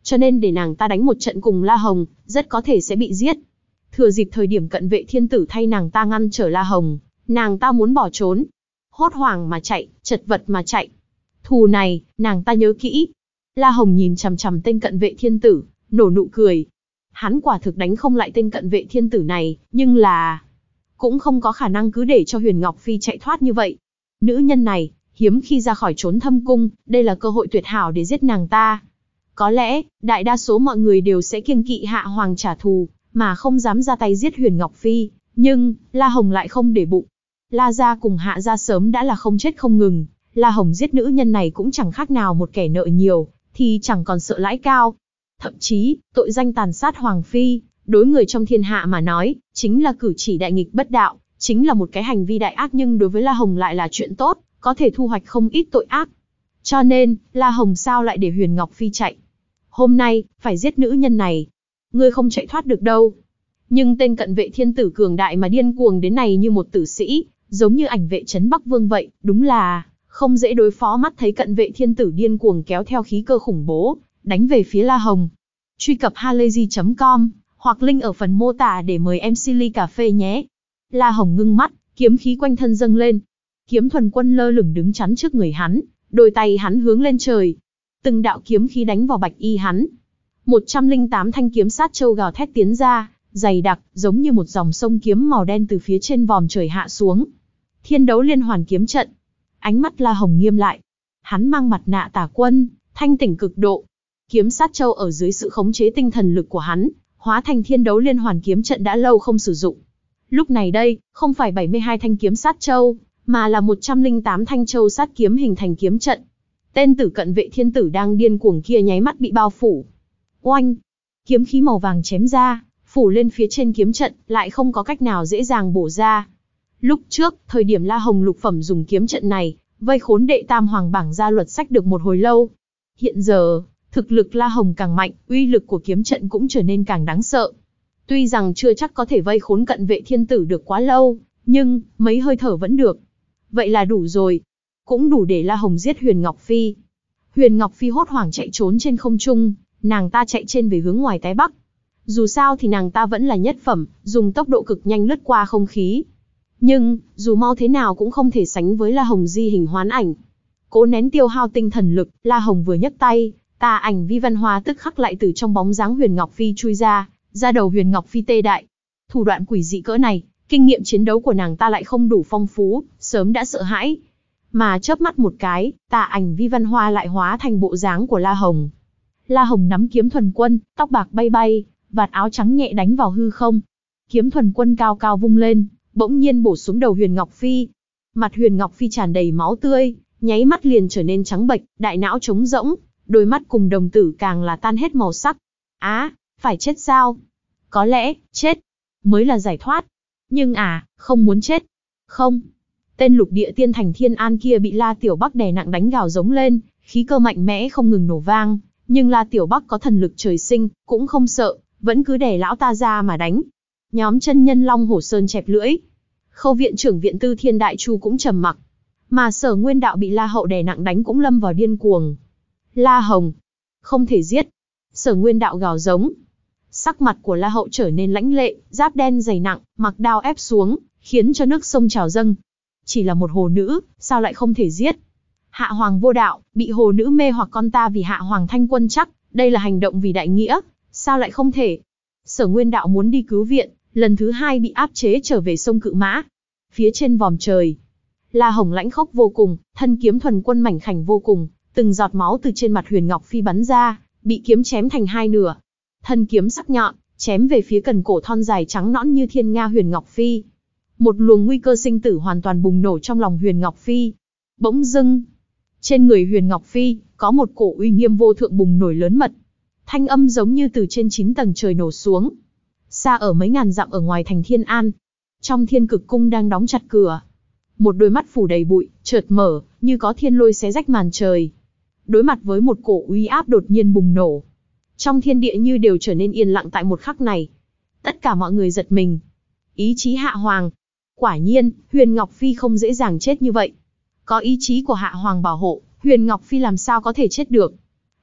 cho nên để nàng ta đánh một trận cùng La Hồng, rất có thể sẽ bị giết. Thừa dịp thời điểm cận vệ thiên tử thay nàng ta ngăn trở La Hồng, nàng ta muốn bỏ trốn. Hốt hoảng mà chạy, chật vật mà chạy. Thù này, nàng ta nhớ kỹ. La Hồng nhìn chằm chằm tên cận vệ thiên tử, nở nụ cười. Hắn quả thực đánh không lại tên cận vệ thiên tử này, nhưng là... cũng không có khả năng cứ để cho Huyền Ngọc Phi chạy thoát như vậy. Nữ nhân này, hiếm khi ra khỏi trốn thâm cung, đây là cơ hội tuyệt hảo để giết nàng ta. Có lẽ, đại đa số mọi người đều sẽ kiêng kỵ Hạ Hoàng trả thù, mà không dám ra tay giết Huyền Ngọc Phi, nhưng, La Hồng lại không để bụng. La gia cùng Hạ gia sớm đã là không chết không ngừng, La Hồng giết nữ nhân này cũng chẳng khác nào một kẻ nợ nhiều, thì chẳng còn sợ lãi cao. Thậm chí, tội danh tàn sát Hoàng Phi, đối người trong thiên hạ mà nói, chính là cử chỉ đại nghịch bất đạo, chính là một cái hành vi đại ác, nhưng đối với La Hồng lại là chuyện tốt, có thể thu hoạch không ít tội ác. Cho nên, La Hồng sao lại để Huyền Ngọc Phi chạy? Hôm nay, phải giết nữ nhân này. Ngươi không chạy thoát được đâu. Nhưng tên cận vệ thiên tử cường đại mà điên cuồng đến này như một tử sĩ, giống như ảnh vệ trấn Bắc Vương vậy, đúng là không dễ đối phó. Mắt thấy cận vệ thiên tử điên cuồng kéo theo khí cơ khủng bố, đánh về phía La Hồng. Truy cập halayzi chấm com hoặc link ở phần mô tả để mời em xê ly cà phê nhé. La Hồng ngưng mắt, kiếm khí quanh thân dâng lên. Kiếm thuần quân lơ lửng đứng chắn trước người hắn, đôi tay hắn hướng lên trời. Từng đạo kiếm khí đánh vào bạch y hắn. một trăm lẻ tám thanh kiếm sát châu gào thét tiến ra, dày đặc, giống như một dòng sông kiếm màu đen từ phía trên vòm trời hạ xuống. Thiên đấu liên hoàn kiếm trận. Ánh mắt La Hồng nghiêm lại. Hắn mang mặt nạ tà quân, thanh tỉnh cực độ. Kiếm sát châu ở dưới sự khống chế tinh thần lực của hắn, hóa thành thiên đấu liên hoàn kiếm trận đã lâu không sử dụng. Lúc này đây, không phải bảy mươi hai thanh kiếm sát châu, mà là một trăm lẻ tám thanh châu sát kiếm hình thành kiếm trận. Tên tử cận vệ thiên tử đang điên cuồng kia nháy mắt bị bao phủ. Oanh! Kiếm khí màu vàng chém ra, phủ lên phía trên kiếm trận, lại không có cách nào dễ dàng bổ ra. Lúc trước, thời điểm La Hồng lục phẩm dùng kiếm trận này, vây khốn đệ tam hoàng bảng gia luật sách được một hồi lâu. Hiện giờ, thực lực La Hồng càng mạnh, uy lực của kiếm trận cũng trở nên càng đáng sợ. Tuy rằng chưa chắc có thể vây khốn cận vệ thiên tử được quá lâu, nhưng, mấy hơi thở vẫn được. Vậy là đủ rồi. Cũng đủ để La Hồng giết Huyền Ngọc Phi. Huyền Ngọc Phi hốt hoảng chạy trốn trên không trung, nàng ta chạy trên về hướng ngoài Tái Bắc. Dù sao thì nàng ta vẫn là nhất phẩm, dùng tốc độ cực nhanh lướt qua không khí. Nhưng, dù mau thế nào cũng không thể sánh với La Hồng di hình hoán ảnh. Cố nén tiêu hao tinh thần lực, La Hồng vừa nhấc tay, tà ảnh vi văn hoa tức khắc lại từ trong bóng dáng Huyền Ngọc Phi chui ra, ra đầu Huyền Ngọc Phi tê đại. Thủ đoạn quỷ dị cỡ này, kinh nghiệm chiến đấu của nàng ta lại không đủ phong phú, sớm đã sợ hãi. Mà chớp mắt một cái, tà ảnh vi văn hoa lại hóa thành bộ dáng của La Hồng. La Hồng nắm kiếm thuần quân, tóc bạc bay bay, vạt áo trắng nhẹ đánh vào hư không. Kiếm thuần quân cao cao vung lên, bỗng nhiên bổ xuống đầu Huyền Ngọc Phi. Mặt Huyền Ngọc Phi tràn đầy máu tươi, nháy mắt liền trở nên trắng bệch, đại não trống rỗng, đôi mắt cùng đồng tử càng là tan hết màu sắc. Á, phải chết sao? Có lẽ, chết mới là giải thoát. Nhưng à, không muốn chết. Không. Tên lục địa tiên thành Thiên An kia bị La Tiểu Bắc đè nặng đánh gào giống lên, khí cơ mạnh mẽ không ngừng nổ vang. Nhưng La Tiểu Bắc có thần lực trời sinh, cũng không sợ, vẫn cứ đè lão ta ra mà đánh. Nhóm chân nhân Long Hổ Sơn chẹp lưỡi. Khâu viện trưởng viện Tư Thiên Đại Chu cũng trầm mặc. Mà Sở Nguyên Đạo bị La Hậu đè nặng đánh cũng lâm vào điên cuồng. La Hồng, không thể giết. Sở Nguyên Đạo gào giống. Sắc mặt của La Hậu trở nên lãnh lệ, giáp đen dày nặng, mặc đao ép xuống, khiến cho nước sông trào dâng. Chỉ là một hồ nữ, sao lại không thể giết? Hạ Hoàng vô đạo, bị hồ nữ mê hoặc con ta vì Hạ Hoàng thanh quân chắc, đây là hành động vì đại nghĩa, sao lại không thể? Sở Nguyên Đạo muốn đi cứu viện, lần thứ hai bị áp chế trở về sông Cự Mã. Phía trên vòm trời, La Hồng lãnh khốc vô cùng, thân kiếm thuần quân mảnh khảnh vô cùng, từng giọt máu từ trên mặt Huyền Ngọc Phi bắn ra, bị kiếm chém thành hai nửa. Thân kiếm sắc nhọn, chém về phía cần cổ thon dài trắng nõn như thiên nga Huyền Ngọc Phi. Một luồng nguy cơ sinh tử hoàn toàn bùng nổ trong lòng Huyền Ngọc Phi. Bỗng dưng, trên người Huyền Ngọc Phi, có một cổ uy nghiêm vô thượng bùng nổi lớn mật. Thanh âm giống như từ trên chín tầng trời nổ xuống. Xa ở mấy ngàn dặm ở ngoài thành Thiên An, trong Thiên Cực Cung đang đóng chặt cửa. Một đôi mắt phủ đầy bụi, chợt mở, như có thiên lôi xé rách màn trời. Đối mặt với một cổ uy áp đột nhiên bùng nổ. Trong thiên địa như đều trở nên yên lặng tại một khắc này. Tất cả mọi người giật mình. Ý chí Hạ Hoàng. Quả nhiên, Huyền Ngọc Phi không dễ dàng chết như vậy. Có ý chí của Hạ Hoàng bảo hộ, Huyền Ngọc Phi làm sao có thể chết được.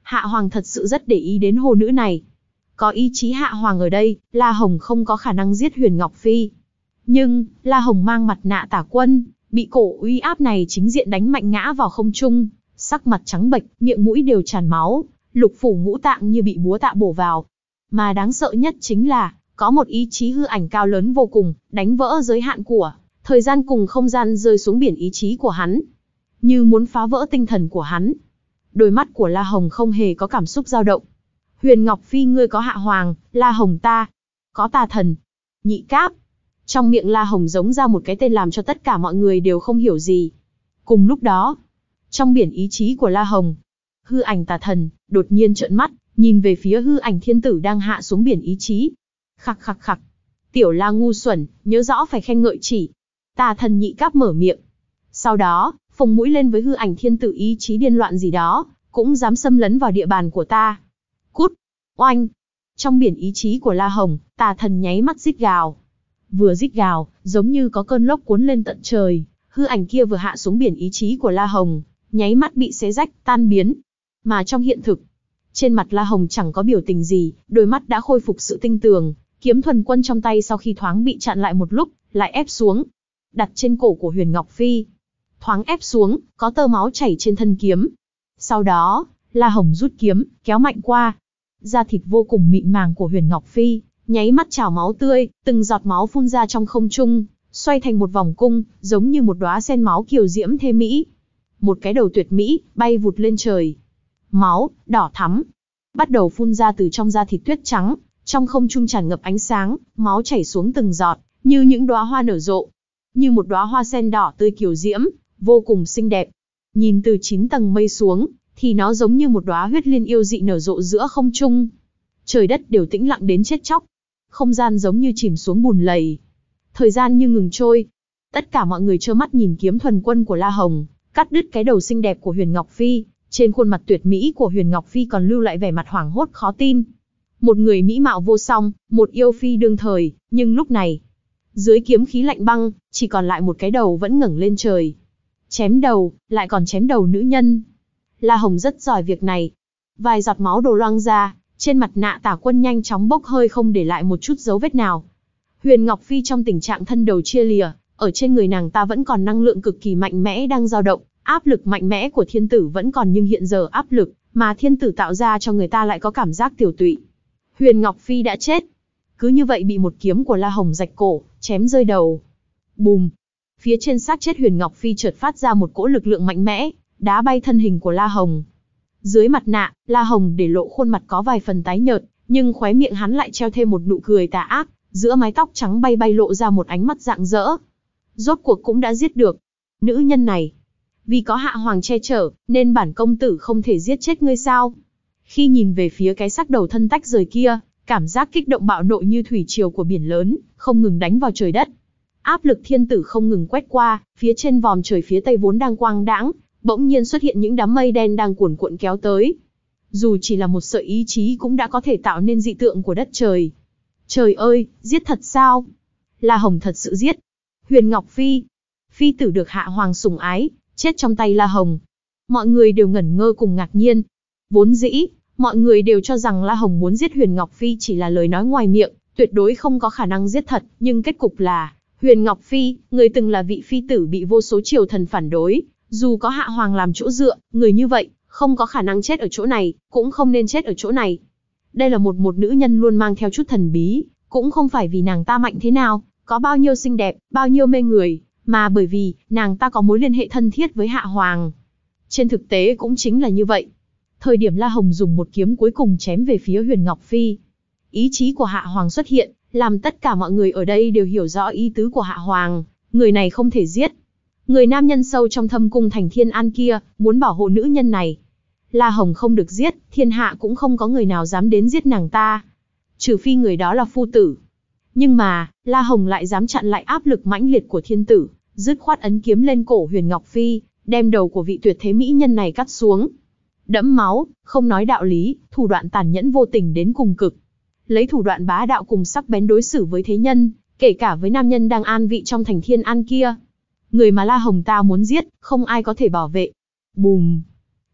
Hạ Hoàng thật sự rất để ý đến hồ nữ này. Có ý chí Hạ Hoàng ở đây, La Hồng không có khả năng giết Huyền Ngọc Phi. Nhưng, La Hồng mang mặt nạ tả quân, bị cổ uy áp này chính diện đánh mạnh ngã vào không trung, sắc mặt trắng bệch, miệng mũi đều tràn máu, lục phủ ngũ tạng như bị búa tạ bổ vào. Mà đáng sợ nhất chính là, có một ý chí hư ảnh cao lớn vô cùng, đánh vỡ giới hạn của thời gian cùng không gian rơi xuống biển ý chí của hắn, như muốn phá vỡ tinh thần của hắn. Đôi mắt của La Hồng không hề có cảm xúc dao động. Huyền Ngọc Phi ngươi có Hạ Hoàng, La Hồng ta có Tà Thần. Nhị Cáp. Trong miệng La Hồng giống ra một cái tên làm cho tất cả mọi người đều không hiểu gì. Cùng lúc đó, trong biển ý chí của La Hồng, hư ảnh Tà Thần đột nhiên trợn mắt, nhìn về phía hư ảnh thiên tử đang hạ xuống biển ý chí. Khặc khặc khặc. Tiểu La ngu xuẩn, nhớ rõ phải khen ngợi chỉ. Tà Thần Nhị Cáp mở miệng. Sau đó, phồng mũi lên với hư ảnh thiên tử ý chí điên loạn gì đó, cũng dám xâm lấn vào địa bàn của ta. Cút. Oanh. Trong biển ý chí của La Hồng, Tà Thần nháy mắt rít gào. Vừa rít gào, giống như có cơn lốc cuốn lên tận trời, hư ảnh kia vừa hạ xuống biển ý chí của La Hồng, nháy mắt bị xé rách, tan biến. Mà trong hiện thực, trên mặt La Hồng chẳng có biểu tình gì, đôi mắt đã khôi phục sự tinh tường, kiếm thuần quân trong tay sau khi thoáng bị chặn lại một lúc, lại ép xuống, đặt trên cổ của Huyền Ngọc Phi. Thoáng ép xuống, có tơ máu chảy trên thân kiếm. Sau đó, La Hồng rút kiếm, kéo mạnh qua. Da thịt vô cùng mịn màng của Huyền Ngọc Phi, nháy mắt trào máu tươi, từng giọt máu phun ra trong không trung, xoay thành một vòng cung, giống như một đóa sen máu kiều diễm thê mỹ. Một cái đầu tuyệt mỹ, bay vụt lên trời. Máu, đỏ thắm, bắt đầu phun ra từ trong da thịt tuyết trắng, trong không trung tràn ngập ánh sáng, máu chảy xuống từng giọt, như những đóa hoa nở rộ. Như một đóa hoa sen đỏ tươi kiều diễm, vô cùng xinh đẹp. Nhìn từ chín tầng mây xuống, thì nó giống như một đóa huyết liên yêu dị nở rộ giữa không trung. Trời đất đều tĩnh lặng đến chết chóc. Không gian giống như chìm xuống bùn lầy. Thời gian như ngừng trôi. Tất cả mọi người trơ mắt nhìn kiếm thuần quân của La Hồng, cắt đứt cái đầu xinh đẹp của Huyền Ngọc Phi. Trên khuôn mặt tuyệt mỹ của Huyền Ngọc Phi còn lưu lại vẻ mặt hoảng hốt khó tin. Một người mỹ mạo vô song, một yêu phi đương thời, nhưng lúc này, dưới kiếm khí lạnh băng, chỉ còn lại một cái đầu vẫn ngẩng lên trời. Chém đầu, lại còn chém đầu nữ nhân. La Hồng rất giỏi việc này. Vài giọt máu đổ loang ra, trên mặt nạ tả quân nhanh chóng bốc hơi không để lại một chút dấu vết nào. Huyền Ngọc Phi trong tình trạng thân đầu chia lìa, ở trên người nàng ta vẫn còn năng lượng cực kỳ mạnh mẽ đang dao động, áp lực mạnh mẽ của thiên tử vẫn còn nhưng hiện giờ áp lực mà thiên tử tạo ra cho người ta lại có cảm giác tiểu tụy. Huyền Ngọc Phi đã chết. Cứ như vậy bị một kiếm của La Hồng rạch cổ, chém rơi đầu. Bùm. Phía trên xác chết Huyền Ngọc Phi chợt phát ra một cỗ lực lượng mạnh mẽ, đá bay thân hình của La Hồng. Dưới mặt nạ, La Hồng để lộ khuôn mặt có vài phần tái nhợt, nhưng khóe miệng hắn lại treo thêm một nụ cười tà ác, giữa mái tóc trắng bay bay lộ ra một ánh mắt rạng rỡ. Rốt cuộc cũng đã giết được nữ nhân này. Vì có Hạ Hoàng che chở, nên bản công tử không thể giết chết ngươi sao? Khi nhìn về phía cái xác đầu thân tách rời kia, cảm giác kích động bạo nộ như thủy triều của biển lớn, không ngừng đánh vào trời đất. Áp lực thiên tử không ngừng quét qua, phía trên vòm trời phía tây vốn đang quang đãng, bỗng nhiên xuất hiện những đám mây đen đang cuồn cuộn kéo tới. Dù chỉ là một sợi ý chí cũng đã có thể tạo nên dị tượng của đất trời. Trời ơi, giết thật sao? La Hồng thật sự giết. Huyền Ngọc Phi, phi tử được Hạ Hoàng sủng ái, chết trong tay La Hồng. Mọi người đều ngẩn ngơ cùng ngạc nhiên. Vốn dĩ, mọi người đều cho rằng La Hồng muốn giết Huyền Ngọc Phi chỉ là lời nói ngoài miệng, tuyệt đối không có khả năng giết thật, nhưng kết cục là, Huyền Ngọc Phi, người từng là vị phi tử bị vô số triều thần phản đối, dù có Hạ Hoàng làm chỗ dựa, người như vậy, không có khả năng chết ở chỗ này, cũng không nên chết ở chỗ này. Đây là một một nữ nhân luôn mang theo chút thần bí, cũng không phải vì nàng ta mạnh thế nào, có bao nhiêu xinh đẹp, bao nhiêu mê người, mà bởi vì, nàng ta có mối liên hệ thân thiết với Hạ Hoàng. Trên thực tế cũng chính là như vậy. Thời điểm La Hồng dùng một kiếm cuối cùng chém về phía Huyền Ngọc Phi, ý chí của Hạ Hoàng xuất hiện, làm tất cả mọi người ở đây đều hiểu rõ ý tứ của Hạ Hoàng, người này không thể giết. Người nam nhân sâu trong thâm cung thành Thiên An kia, muốn bảo hộ nữ nhân này. La Hồng không được giết, thiên hạ cũng không có người nào dám đến giết nàng ta. Trừ phi người đó là phu tử. Nhưng mà, La Hồng lại dám chặn lại áp lực mãnh liệt của thiên tử, dứt khoát ấn kiếm lên cổ Huyền Ngọc Phi, đem đầu của vị tuyệt thế mỹ nhân này cắt xuống. Đẫm máu, không nói đạo lý, thủ đoạn tàn nhẫn vô tình đến cùng cực. Lấy thủ đoạn bá đạo cùng sắc bén đối xử với thế nhân, kể cả với nam nhân đang an vị trong thành Thiên An kia. Người mà La Hồng ta muốn giết, không ai có thể bảo vệ. Bùm!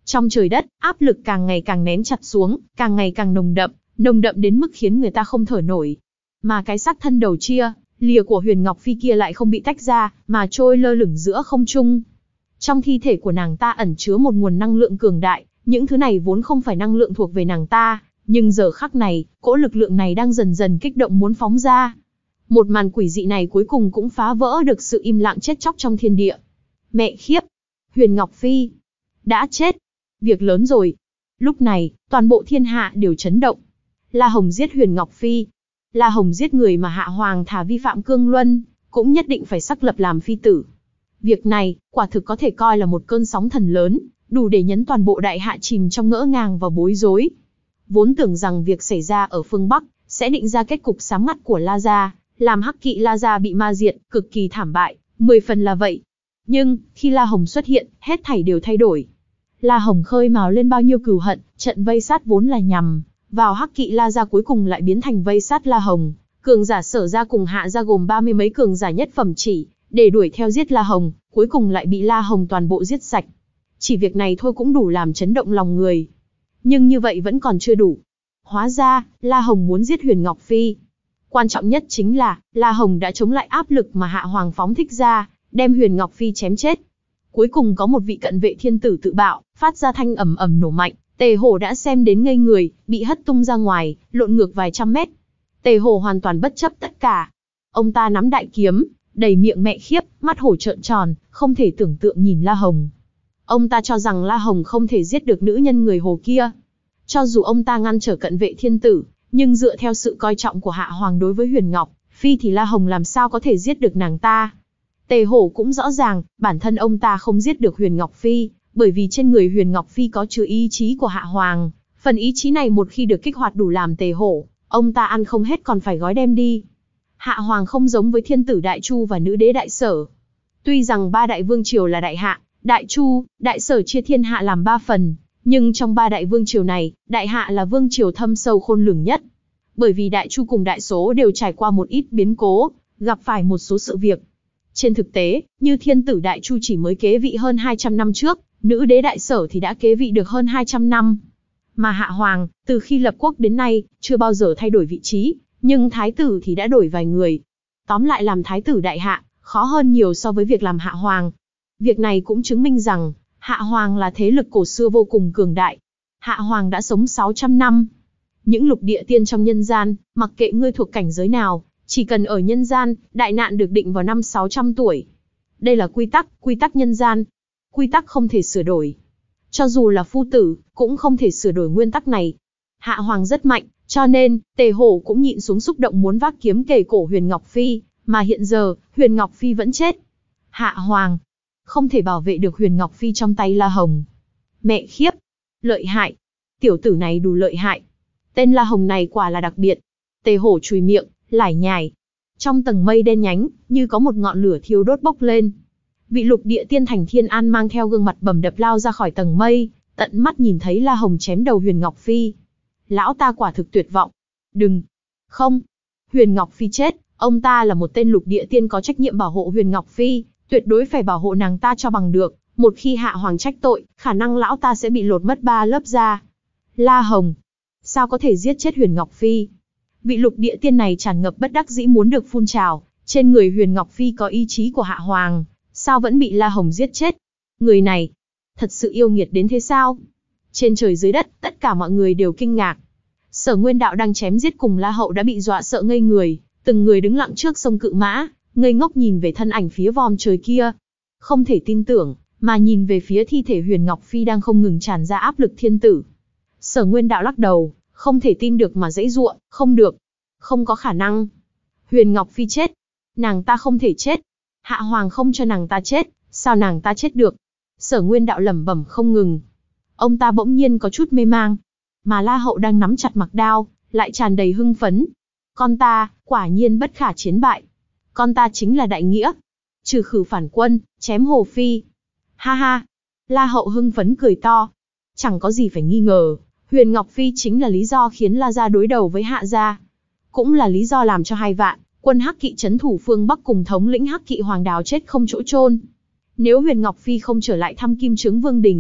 Trong trời đất, áp lực càng ngày càng nén chặt xuống, càng ngày càng nồng đậm, nồng đậm đến mức khiến người ta không thở nổi. Mà cái xác thân đầu chia, lìa của Huyền Ngọc Phi kia lại không bị tách ra, mà trôi lơ lửng giữa không trung. Trong thi thể của nàng ta ẩn chứa một nguồn năng lượng cường đại, những thứ này vốn không phải năng lượng thuộc về nàng ta, nhưng giờ khắc này, cỗ lực lượng này đang dần dần kích động muốn phóng ra. Một màn quỷ dị này cuối cùng cũng phá vỡ được sự im lặng chết chóc trong thiên địa. Mẹ khiếp! Huyền Ngọc Phi đã chết. Việc lớn rồi. Lúc này, toàn bộ thiên hạ đều chấn động. La Hồng giết Huyền Ngọc Phi. La Hồng giết người mà Hạ Hoàng thà vi phạm cương luân, cũng nhất định phải sắc lập làm phi tử. Việc này, quả thực có thể coi là một cơn sóng thần lớn, đủ để nhấn toàn bộ đại hạ chìm trong ngỡ ngàng và bối rối. Vốn tưởng rằng việc xảy ra ở phương Bắc, sẽ định ra kết cục sám ngắt của La Gia, làm Hắc Kỵ La Gia bị ma diệt, cực kỳ thảm bại, mười phần là vậy. Nhưng, khi La Hồng xuất hiện, hết thảy đều thay đổi. La Hồng khơi mào lên bao nhiêu cừu hận, trận vây sát vốn là nhằm vào Hắc Kỵ La Gia cuối cùng lại biến thành vây sát La Hồng. Cường giả Sở Gia cùng Hạ Gia gồm ba mươi mấy cường giả nhất phẩm chỉ, để đuổi theo giết La Hồng, cuối cùng lại bị La Hồng toàn bộ giết sạch. Chỉ việc này thôi cũng đủ làm chấn động lòng người. Nhưng như vậy vẫn còn chưa đủ. Hóa ra, La Hồng muốn giết Huyền Ngọc Phi. Quan trọng nhất chính là, La Hồng đã chống lại áp lực mà Hạ Hoàng phóng thích ra, đem Huyền Ngọc Phi chém chết. Cuối cùng có một vị cận vệ thiên tử tự bạo, phát ra thanh ầm ầm nổ mạnh. Tề Hổ đã xem đến ngây người, bị hất tung ra ngoài, lộn ngược vài trăm mét. Tề Hổ hoàn toàn bất chấp tất cả. Ông ta nắm đại kiếm, đầy miệng mẹ khiếp, mắt hổ trợn tròn, không thể tưởng tượng nhìn La Hồng. Ông ta cho rằng La Hồng không thể giết được nữ nhân người Hồ kia. Cho dù ông ta ngăn trở cận vệ thiên tử, nhưng dựa theo sự coi trọng của Hạ Hoàng đối với Huyền Ngọc Phi thì La Hồng làm sao có thể giết được nàng ta. Tề Hổ cũng rõ ràng, bản thân ông ta không giết được Huyền Ngọc Phi, bởi vì trên người Huyền Ngọc Phi có chứa ý chí của Hạ Hoàng. Phần ý chí này một khi được kích hoạt đủ làm Tề Hổ, ông ta ăn không hết còn phải gói đem đi. Hạ Hoàng không giống với thiên tử Đại Chu và nữ đế Đại Sở. Tuy rằng ba đại vương triều là Đại Hạ, Đại Chu, Đại Sở chia thiên hạ làm ba phần, nhưng trong ba đại vương triều này, Đại Hạ là vương triều thâm sâu khôn lường nhất. Bởi vì Đại Chu cùng Đại Số đều trải qua một ít biến cố, gặp phải một số sự việc. Trên thực tế, như thiên tử Đại Chu chỉ mới kế vị hơn hai trăm năm trước, nữ đế Đại Sở thì đã kế vị được hơn hai trăm năm. Mà Hạ Hoàng, từ khi lập quốc đến nay, chưa bao giờ thay đổi vị trí, nhưng thái tử thì đã đổi vài người. Tóm lại làm thái tử Đại Hạ, khó hơn nhiều so với việc làm Hạ Hoàng. Việc này cũng chứng minh rằng, Hạ Hoàng là thế lực cổ xưa vô cùng cường đại. Hạ Hoàng đã sống sáu trăm năm. Những lục địa tiên trong nhân gian, mặc kệ ngươi thuộc cảnh giới nào, chỉ cần ở nhân gian, đại nạn được định vào năm sáu trăm tuổi. Đây là quy tắc, quy tắc nhân gian. Quy tắc không thể sửa đổi. Cho dù là phu tử, cũng không thể sửa đổi nguyên tắc này. Hạ Hoàng rất mạnh, cho nên, Tề Hổ cũng nhịn xuống xúc động muốn vác kiếm kề cổ Huyền Ngọc Phi, mà hiện giờ, Huyền Ngọc Phi vẫn chết. Hạ Hoàng không thể bảo vệ được Huyền Ngọc Phi trong tay La Hồng. Mẹ khiếp! Lợi hại! Tiểu tử này đủ lợi hại. Tên La Hồng này quả là đặc biệt. Tề Hổ chùi miệng, lải nhải. Trong tầng mây đen nhánh, như có một ngọn lửa thiêu đốt bốc lên. Vị lục địa tiên Thành Thiên An mang theo gương mặt bầm đập lao ra khỏi tầng mây, tận mắt nhìn thấy La Hồng chém đầu Huyền Ngọc Phi. Lão ta quả thực tuyệt vọng. Đừng! Không! Huyền Ngọc Phi chết, ông ta là một tên lục địa tiên có trách nhiệm bảo hộ Huyền Ngọc Phi, tuyệt đối phải bảo hộ nàng ta cho bằng được. Một khi Hạ Hoàng trách tội, khả năng lão ta sẽ bị lột mất ba lớp da. La Hồng! Sao có thể giết chết Huyền Ngọc Phi? Vị lục địa tiên này tràn ngập bất đắc dĩ muốn được phun trào. Trên người Huyền Ngọc Phi có ý chí của Hạ Hoàng, sao vẫn bị La Hồng giết chết? Người này, thật sự yêu nghiệt đến thế sao? Trên trời dưới đất, tất cả mọi người đều kinh ngạc. Sở Nguyên Đạo đang chém giết cùng La Hậu đã bị dọa sợ ngây người, từng người đứng lặng trước sông Cự Mã, ngây ngốc nhìn về thân ảnh phía vòm trời kia. Không thể tin tưởng, mà nhìn về phía thi thể Huyền Ngọc Phi đang không ngừng tràn ra áp lực thiên tử. Sở Nguyên Đạo lắc đầu, không thể tin được mà giãy giụa, không được. Không có khả năng. Huyền Ngọc Phi chết. Nàng ta không thể chết. Hạ Hoàng không cho nàng ta chết, sao nàng ta chết được? Sở Nguyên Đạo lẩm bẩm không ngừng. Ông ta bỗng nhiên có chút mê mang. Mà La Hậu đang nắm chặt mặc đao, lại tràn đầy hưng phấn. Con ta, quả nhiên bất khả chiến bại. Con ta chính là đại nghĩa. Trừ khử phản quân, chém Hồ Phi. Ha ha. La Hậu hưng phấn cười to. Chẳng có gì phải nghi ngờ. Huyền Ngọc Phi chính là lý do khiến La Gia đối đầu với Hạ Gia. Cũng là lý do làm cho hai vạn quân Hắc Kỵ trấn thủ phương Bắc cùng thống lĩnh Hắc Kỵ Hoàng Đào chết không chỗ chôn. Nếu Huyền Ngọc Phi không trở lại thăm Kim Chướng Vương Đình,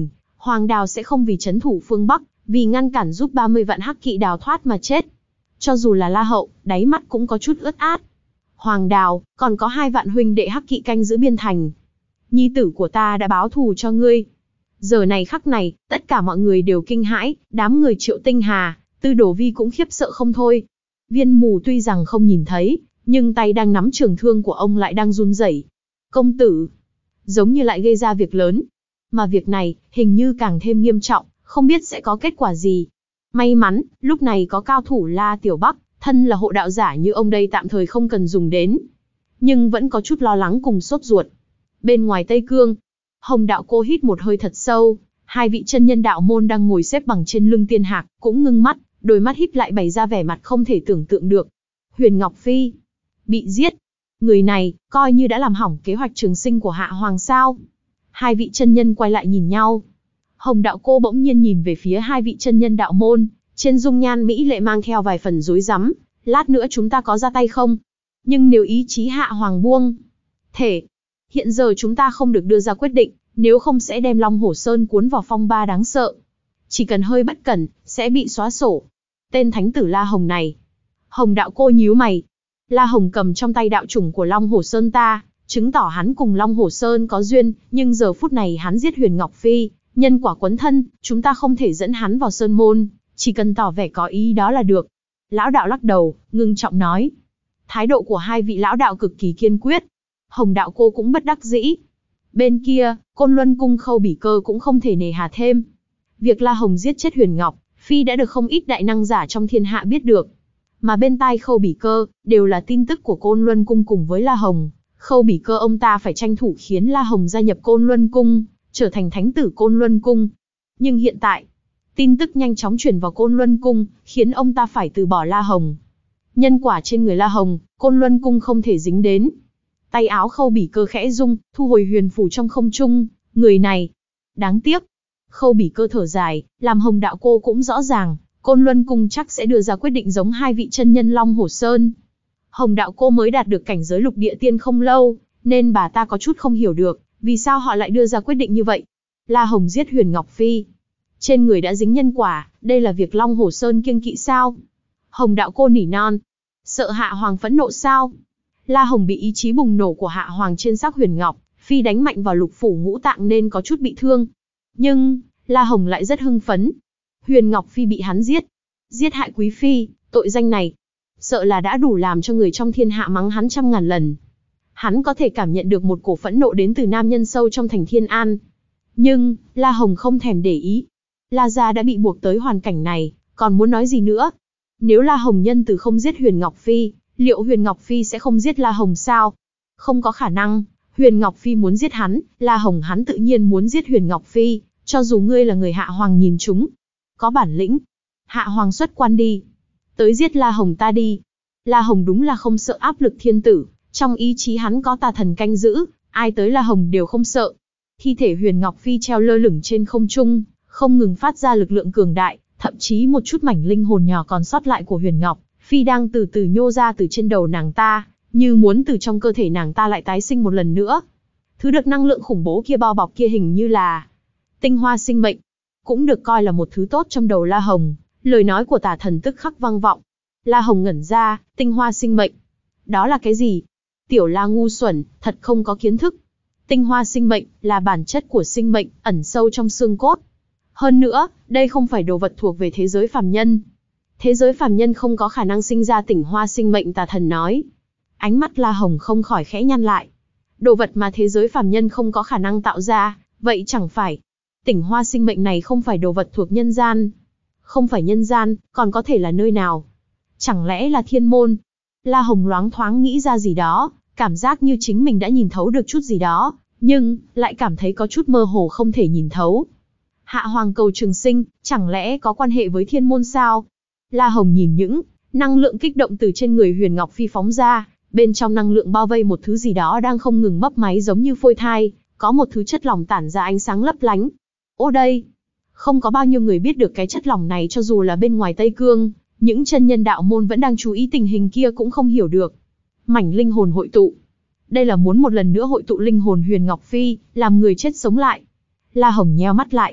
Hoàng Đào sẽ không vì trấn thủ phương Bắc, vì ngăn cản giúp ba mươi vạn hắc kỵ đào thoát mà chết. Cho dù là La Hậu, đáy mắt cũng có chút ướt át. Hoàng Đào, còn có hai vạn huynh đệ hắc kỵ canh giữ biên thành. Nhi tử của ta đã báo thù cho ngươi. Giờ này khắc này, tất cả mọi người đều kinh hãi, đám người Triệu Tinh Hà, Tư Đồ Vi cũng khiếp sợ không thôi. Viên Mù tuy rằng không nhìn thấy, nhưng tay đang nắm trường thương của ông lại đang run rẩy. Công tử, giống như lại gây ra việc lớn. Mà việc này, hình như càng thêm nghiêm trọng, không biết sẽ có kết quả gì. May mắn, lúc này có cao thủ La Tiểu Bắc, thân là hộ đạo giả như ông đây tạm thời không cần dùng đến. Nhưng vẫn có chút lo lắng cùng sốt ruột. Bên ngoài Tây Cương, Hồng Đạo Cô hít một hơi thật sâu, hai vị chân nhân đạo môn đang ngồi xếp bằng trên lưng tiên hạc, cũng ngưng mắt, đôi mắt híp lại bày ra vẻ mặt không thể tưởng tượng được. Huyền Ngọc Phi bị giết. Người này, coi như đã làm hỏng kế hoạch trường sinh của Hạ Hoàng sao. Hai vị chân nhân quay lại nhìn nhau. Hồng Đạo Cô bỗng nhiên nhìn về phía hai vị chân nhân đạo môn, trên dung nhan mỹ lệ mang theo vài phần rối rắm. Lát nữa chúng ta có ra tay không? Nhưng nếu ý chí Hạ Hoàng buông thể, hiện giờ chúng ta không được đưa ra quyết định, nếu không sẽ đem Long Hổ Sơn cuốn vào phong ba đáng sợ. Chỉ cần hơi bất cẩn, sẽ bị xóa sổ. Tên thánh tử La Hồng này. Hồng Đạo Cô nhíu mày. La Hồng cầm trong tay đạo chủng của Long Hổ Sơn ta, chứng tỏ hắn cùng Long Hổ Sơn có duyên, nhưng giờ phút này hắn giết Huyền Ngọc Phi, nhân quả quấn thân, chúng ta không thể dẫn hắn vào Sơn Môn, chỉ cần tỏ vẻ có ý đó là được. Lão đạo lắc đầu, ngưng trọng nói. Thái độ của hai vị lão đạo cực kỳ kiên quyết. Hồng Đạo Cô cũng bất đắc dĩ. Bên kia, Côn Luân Cung Khâu Bỉ Cơ cũng không thể nề hà thêm. Việc La Hồng giết chết Huyền Ngọc Phi đã được không ít đại năng giả trong thiên hạ biết được. Mà bên tai Khâu Bỉ Cơ, đều là tin tức của Côn Luân Cung cùng với La Hồng. Khâu Bỉ Cơ ông ta phải tranh thủ khiến La Hồng gia nhập Côn Luân Cung, trở thành thánh tử Côn Luân Cung. Nhưng hiện tại, tin tức nhanh chóng truyền vào Côn Luân Cung, khiến ông ta phải từ bỏ La Hồng. Nhân quả trên người La Hồng, Côn Luân Cung không thể dính đến. Tay áo Khâu Bỉ Cơ khẽ rung, thu hồi huyền phù trong không trung, người này. Đáng tiếc. Khâu Bỉ Cơ thở dài, làm Hồng Đạo Cô cũng rõ ràng, Côn Luân Cung chắc sẽ đưa ra quyết định giống hai vị chân nhân Long Hổ Sơn. Hồng Đạo Cô mới đạt được cảnh giới lục địa tiên không lâu, nên bà ta có chút không hiểu được, vì sao họ lại đưa ra quyết định như vậy. La Hồng giết Huyền Ngọc Phi. Trên người đã dính nhân quả, đây là việc Long Hổ Sơn kiêng kỵ sao? Hồng Đạo Cô nỉ non. Sợ Hạ Hoàng phẫn nộ sao? La Hồng bị ý chí bùng nổ của Hạ Hoàng trên xác Huyền Ngọc Phi đánh mạnh vào lục phủ ngũ tạng nên có chút bị thương. Nhưng, La Hồng lại rất hưng phấn. Huyền Ngọc Phi bị hắn giết. Giết hại Quý Phi, tội danh này, sợ là đã đủ làm cho người trong thiên hạ mắng hắn trăm ngàn lần. Hắn có thể cảm nhận được một cổ phẫn nộ đến từ nam nhân sâu trong thành Thiên An. Nhưng, La Hồng không thèm để ý. La gia đã bị buộc tới hoàn cảnh này, còn muốn nói gì nữa? Nếu La Hồng nhân từ không giết Huyền Ngọc Phi, liệu Huyền Ngọc Phi sẽ không giết La Hồng sao? Không có khả năng. Huyền Ngọc Phi muốn giết hắn, La Hồng hắn tự nhiên muốn giết Huyền Ngọc Phi, cho dù ngươi là người Hạ Hoàng nhìn chúng. Có bản lĩnh. Hạ Hoàng xuất quan đi. Tới giết La Hồng ta đi. La Hồng đúng là không sợ áp lực thiên tử, trong ý chí hắn có tà thần canh giữ, ai tới La Hồng đều không sợ. Thi thể Huyền Ngọc Phi treo lơ lửng trên không trung, không ngừng phát ra lực lượng cường đại, thậm chí một chút mảnh linh hồn nhỏ còn sót lại của Huyền Ngọc Phi đang từ từ nhô ra từ trên đầu nàng ta, như muốn từ trong cơ thể nàng ta lại tái sinh một lần nữa. Thứ được năng lượng khủng bố kia bao bọc kia hình như là tinh hoa sinh mệnh, cũng được coi là một thứ tốt trong đầu La Hồng. Lời nói của tà thần tức khắc vang vọng. La Hồng ngẩn ra, tinh hoa sinh mệnh. Đó là cái gì? Tiểu La ngu xuẩn, thật không có kiến thức. Tinh hoa sinh mệnh là bản chất của sinh mệnh, ẩn sâu trong xương cốt. Hơn nữa, đây không phải đồ vật thuộc về thế giới phàm nhân. Thế giới phàm nhân không có khả năng sinh ra tinh hoa sinh mệnh, tà thần nói. Ánh mắt La Hồng không khỏi khẽ nhăn lại. Đồ vật mà thế giới phàm nhân không có khả năng tạo ra, vậy chẳng phải tinh hoa sinh mệnh này không phải đồ vật thuộc nhân gian. Không phải nhân gian, còn có thể là nơi nào? Chẳng lẽ là thiên môn? La Hồng loáng thoáng nghĩ ra gì đó, cảm giác như chính mình đã nhìn thấu được chút gì đó, nhưng lại cảm thấy có chút mơ hồ không thể nhìn thấu. Hạ Hoàng cầu trường sinh, chẳng lẽ có quan hệ với thiên môn sao? La Hồng nhìn những năng lượng kích động từ trên người Huyền Ngọc Phi phóng ra, bên trong năng lượng bao vây một thứ gì đó đang không ngừng mấp máy giống như phôi thai, có một thứ chất lỏng tản ra ánh sáng lấp lánh. Ô đây! Không có bao nhiêu người biết được cái chất lỏng này, cho dù là bên ngoài Tây Cương, những chân nhân đạo môn vẫn đang chú ý tình hình kia cũng không hiểu được. Mảnh linh hồn hội tụ. Đây là muốn một lần nữa hội tụ linh hồn Huyền Ngọc Phi, làm người chết sống lại. La Hồng nheo mắt lại.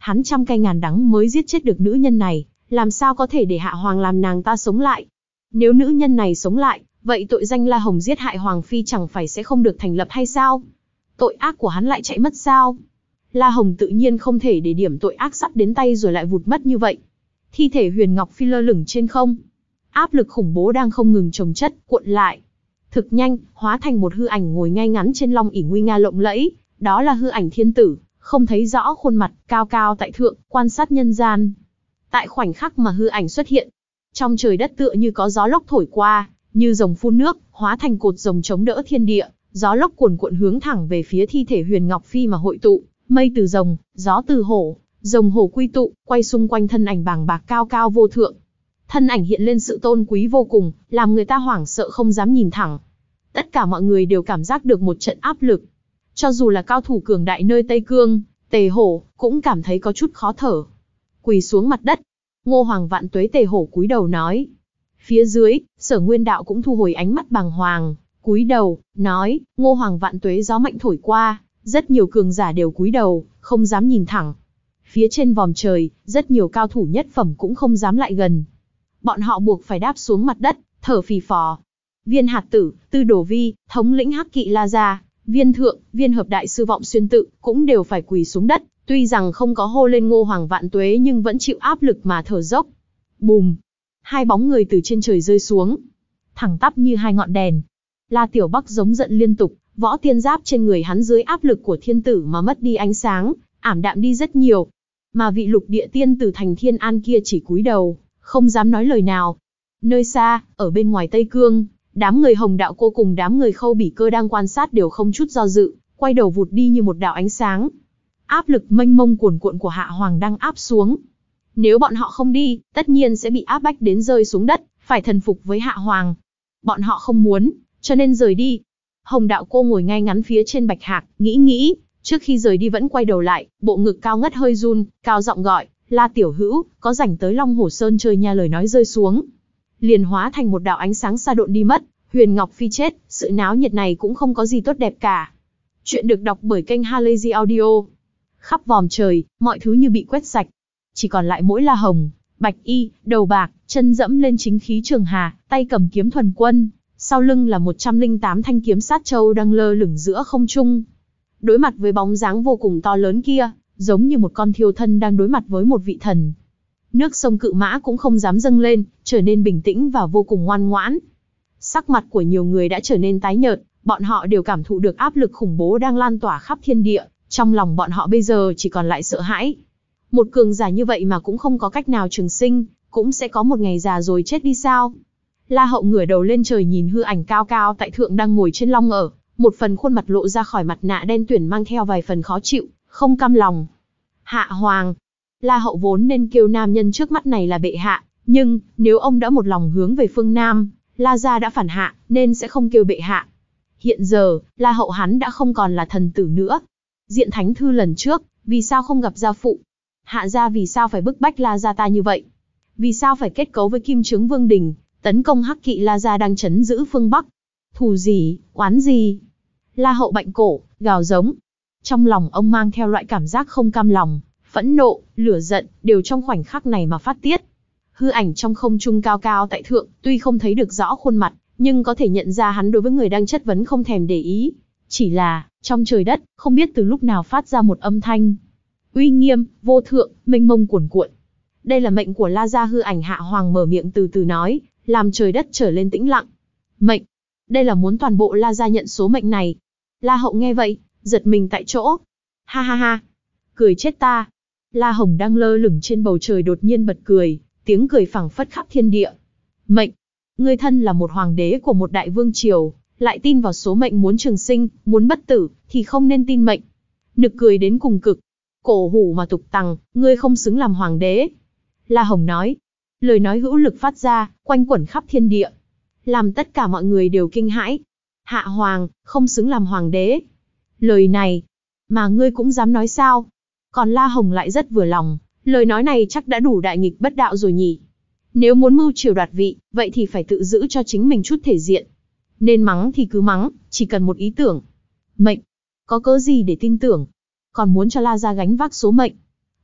Hắn trăm cay ngàn đắng mới giết chết được nữ nhân này, làm sao có thể để Hạ Hoàng làm nàng ta sống lại? Nếu nữ nhân này sống lại, vậy tội danh La Hồng giết hại Hoàng Phi chẳng phải sẽ không được thành lập hay sao? Tội ác của hắn lại chạy mất sao? La Hồng tự nhiên không thể để điểm tội ác sắp đến tay rồi lại vụt mất như vậy. Thi thể Huyền Ngọc Phi lơ lửng trên không. Áp lực khủng bố đang không ngừng chồng chất, cuộn lại. Thực nhanh, hóa thành một hư ảnh ngồi ngay ngắn trên long ỷ nguy nga lộng lẫy. Đó là hư ảnh thiên tử, không thấy rõ khuôn mặt, cao cao tại thượng, quan sát nhân gian. Tại khoảnh khắc mà hư ảnh xuất hiện, trong trời đất tựa như có gió lốc thổi qua, như rồng phun nước, hóa thành cột rồng chống đỡ thiên địa, gió lốc cuồn cuộn hướng thẳng về phía thi thể Huyền Ngọc Phi mà hội tụ, mây từ rồng, gió từ hổ, rồng hổ quy tụ, quay xung quanh thân ảnh bàng bạc cao cao vô thượng. Thân ảnh hiện lên sự tôn quý vô cùng, làm người ta hoảng sợ không dám nhìn thẳng. Tất cả mọi người đều cảm giác được một trận áp lực. Cho dù là cao thủ cường đại nơi Tây Cương, Tề Hổ, cũng cảm thấy có chút khó thở. Quỳ xuống mặt đất. Ngô Hoàng Vạn Tuế Tề Hổ cúi đầu nói. Phía dưới, Sở Nguyên Đạo cũng thu hồi ánh mắt bàng hoàng, cúi đầu, nói, Ngô Hoàng Vạn Tuế gió mạnh thổi qua, rất nhiều cường giả đều cúi đầu, không dám nhìn thẳng. Phía trên vòm trời, rất nhiều cao thủ nhất phẩm cũng không dám lại gần. Bọn họ buộc phải đáp xuống mặt đất, thở phì phò. Viên Hạt Tử, Tư Đồ Vi, thống lĩnh Hắc Kỵ La Gia, Viên Thượng, Viên Hợp Đại Sư Vọng Xuyên Tự, cũng đều phải quỳ xuống đất, tuy rằng không có hô lên Ngô Hoàng Vạn Tuế nhưng vẫn chịu áp lực mà thở dốc. Bùm! Hai bóng người từ trên trời rơi xuống, thẳng tắp như hai ngọn đèn. La Tiểu Bắc giống giận liên tục, võ tiên giáp trên người hắn dưới áp lực của thiên tử mà mất đi ánh sáng, ảm đạm đi rất nhiều. Mà vị lục địa tiên tử Thành Thiên An kia chỉ cúi đầu, không dám nói lời nào. Nơi xa, ở bên ngoài Tây Cương, đám người Hồng Đạo Cô cùng đám người Khâu Bỉ Cơ đang quan sát đều không chút do dự, quay đầu vụt đi như một đạo ánh sáng. Áp lực mênh mông cuồn cuộn của Hạ Hoàng đang áp xuống. Nếu bọn họ không đi, tất nhiên sẽ bị áp bách đến rơi xuống đất, phải thần phục với Hạ Hoàng. Bọn họ không muốn, cho nên rời đi. Hồng Đạo Cô ngồi ngay ngắn phía trên bạch hạc, nghĩ nghĩ, trước khi rời đi vẫn quay đầu lại, bộ ngực cao ngất hơi run, cao giọng gọi, La Tiểu Hữu, có rảnh tới Long Hồ Sơn chơi nha. Lời nói rơi xuống, liền hóa thành một đạo ánh sáng xa độn đi mất. Huyền Ngọc Phi chết, sự náo nhiệt này cũng không có gì tốt đẹp cả. Chuyện được đọc bởi kênh Halazy Audio. Khắp vòm trời, mọi thứ như bị quét sạch. Chỉ còn lại mỗi La Hồng, bạch y, đầu bạc, chân dẫm lên chính khí trường hà, tay cầm kiếm thuần quân. Sau lưng là một trăm lẻ tám thanh kiếm sát châu đang lơ lửng giữa không trung. Đối mặt với bóng dáng vô cùng to lớn kia, giống như một con thiêu thân đang đối mặt với một vị thần. Nước sông Cự Mã cũng không dám dâng lên, trở nên bình tĩnh và vô cùng ngoan ngoãn. Sắc mặt của nhiều người đã trở nên tái nhợt, bọn họ đều cảm thụ được áp lực khủng bố đang lan tỏa khắp thiên địa, trong lòng bọn họ bây giờ chỉ còn lại sợ hãi. Một cường giả như vậy mà cũng không có cách nào trường sinh, cũng sẽ có một ngày già rồi chết đi sao? La Hậu ngửa đầu lên trời nhìn hư ảnh cao cao tại thượng đang ngồi trên long ở, một phần khuôn mặt lộ ra khỏi mặt nạ đen tuyển mang theo vài phần khó chịu, không cam lòng. Hạ Hoàng. La Hậu vốn nên kêu nam nhân trước mắt này là bệ hạ, nhưng nếu ông đã một lòng hướng về phương Nam, La gia đã phản hạ, nên sẽ không kêu bệ hạ. Hiện giờ, La Hậu hắn đã không còn là thần tử nữa. Diện thánh thư lần trước, vì sao không gặp gia phụ? Hạ gia vì sao phải bức bách La gia ta như vậy? Vì sao phải kết cấu với Kim Chướng Vương Đình, tấn công Hắc Kỵ La gia đang trấn giữ phương Bắc? Thù gì, oán gì? La Hậu bạnh cổ, gào giống. Trong lòng ông mang theo loại cảm giác không cam lòng, phẫn nộ, lửa giận, đều trong khoảnh khắc này mà phát tiết. Hư ảnh trong không trung cao cao tại thượng, tuy không thấy được rõ khuôn mặt, nhưng có thể nhận ra hắn đối với người đang chất vấn không thèm để ý. Chỉ là, trong trời đất, không biết từ lúc nào phát ra một âm thanh. Uy nghiêm, vô thượng, mênh mông cuồn cuộn. Đây là mệnh của La gia. Hư ảnh Hạ Hoàng mở miệng từ từ nói, làm trời đất trở lên tĩnh lặng. Mệnh. Đây là muốn toàn bộ La gia nhận số mệnh này. La Hậu nghe vậy, giật mình tại chỗ. Ha ha ha. Cười chết ta. La Hồng đang lơ lửng trên bầu trời đột nhiên bật cười, tiếng cười phảng phất khắp thiên địa. Mệnh. Ngươi thân là một hoàng đế của một đại vương triều, lại tin vào số mệnh muốn trường sinh, muốn bất tử, thì không nên tin mệnh. Nực cười đến cùng cực. Cổ hủ mà tục tằng, ngươi không xứng làm hoàng đế. La Hồng nói. Lời nói hữu lực phát ra, quanh quẩn khắp thiên địa, làm tất cả mọi người đều kinh hãi. Hạ Hoàng, không xứng làm hoàng đế. Lời này, mà ngươi cũng dám nói sao? Còn La Hồng lại rất vừa lòng, lời nói này chắc đã đủ đại nghịch bất đạo rồi nhỉ. Nếu muốn mưu triều đoạt vị, vậy thì phải tự giữ cho chính mình chút thể diện. Nên mắng thì cứ mắng, chỉ cần một ý tưởng. Mệnh, có cớ gì để tin tưởng? Còn muốn cho La gia gánh vác số mệnh.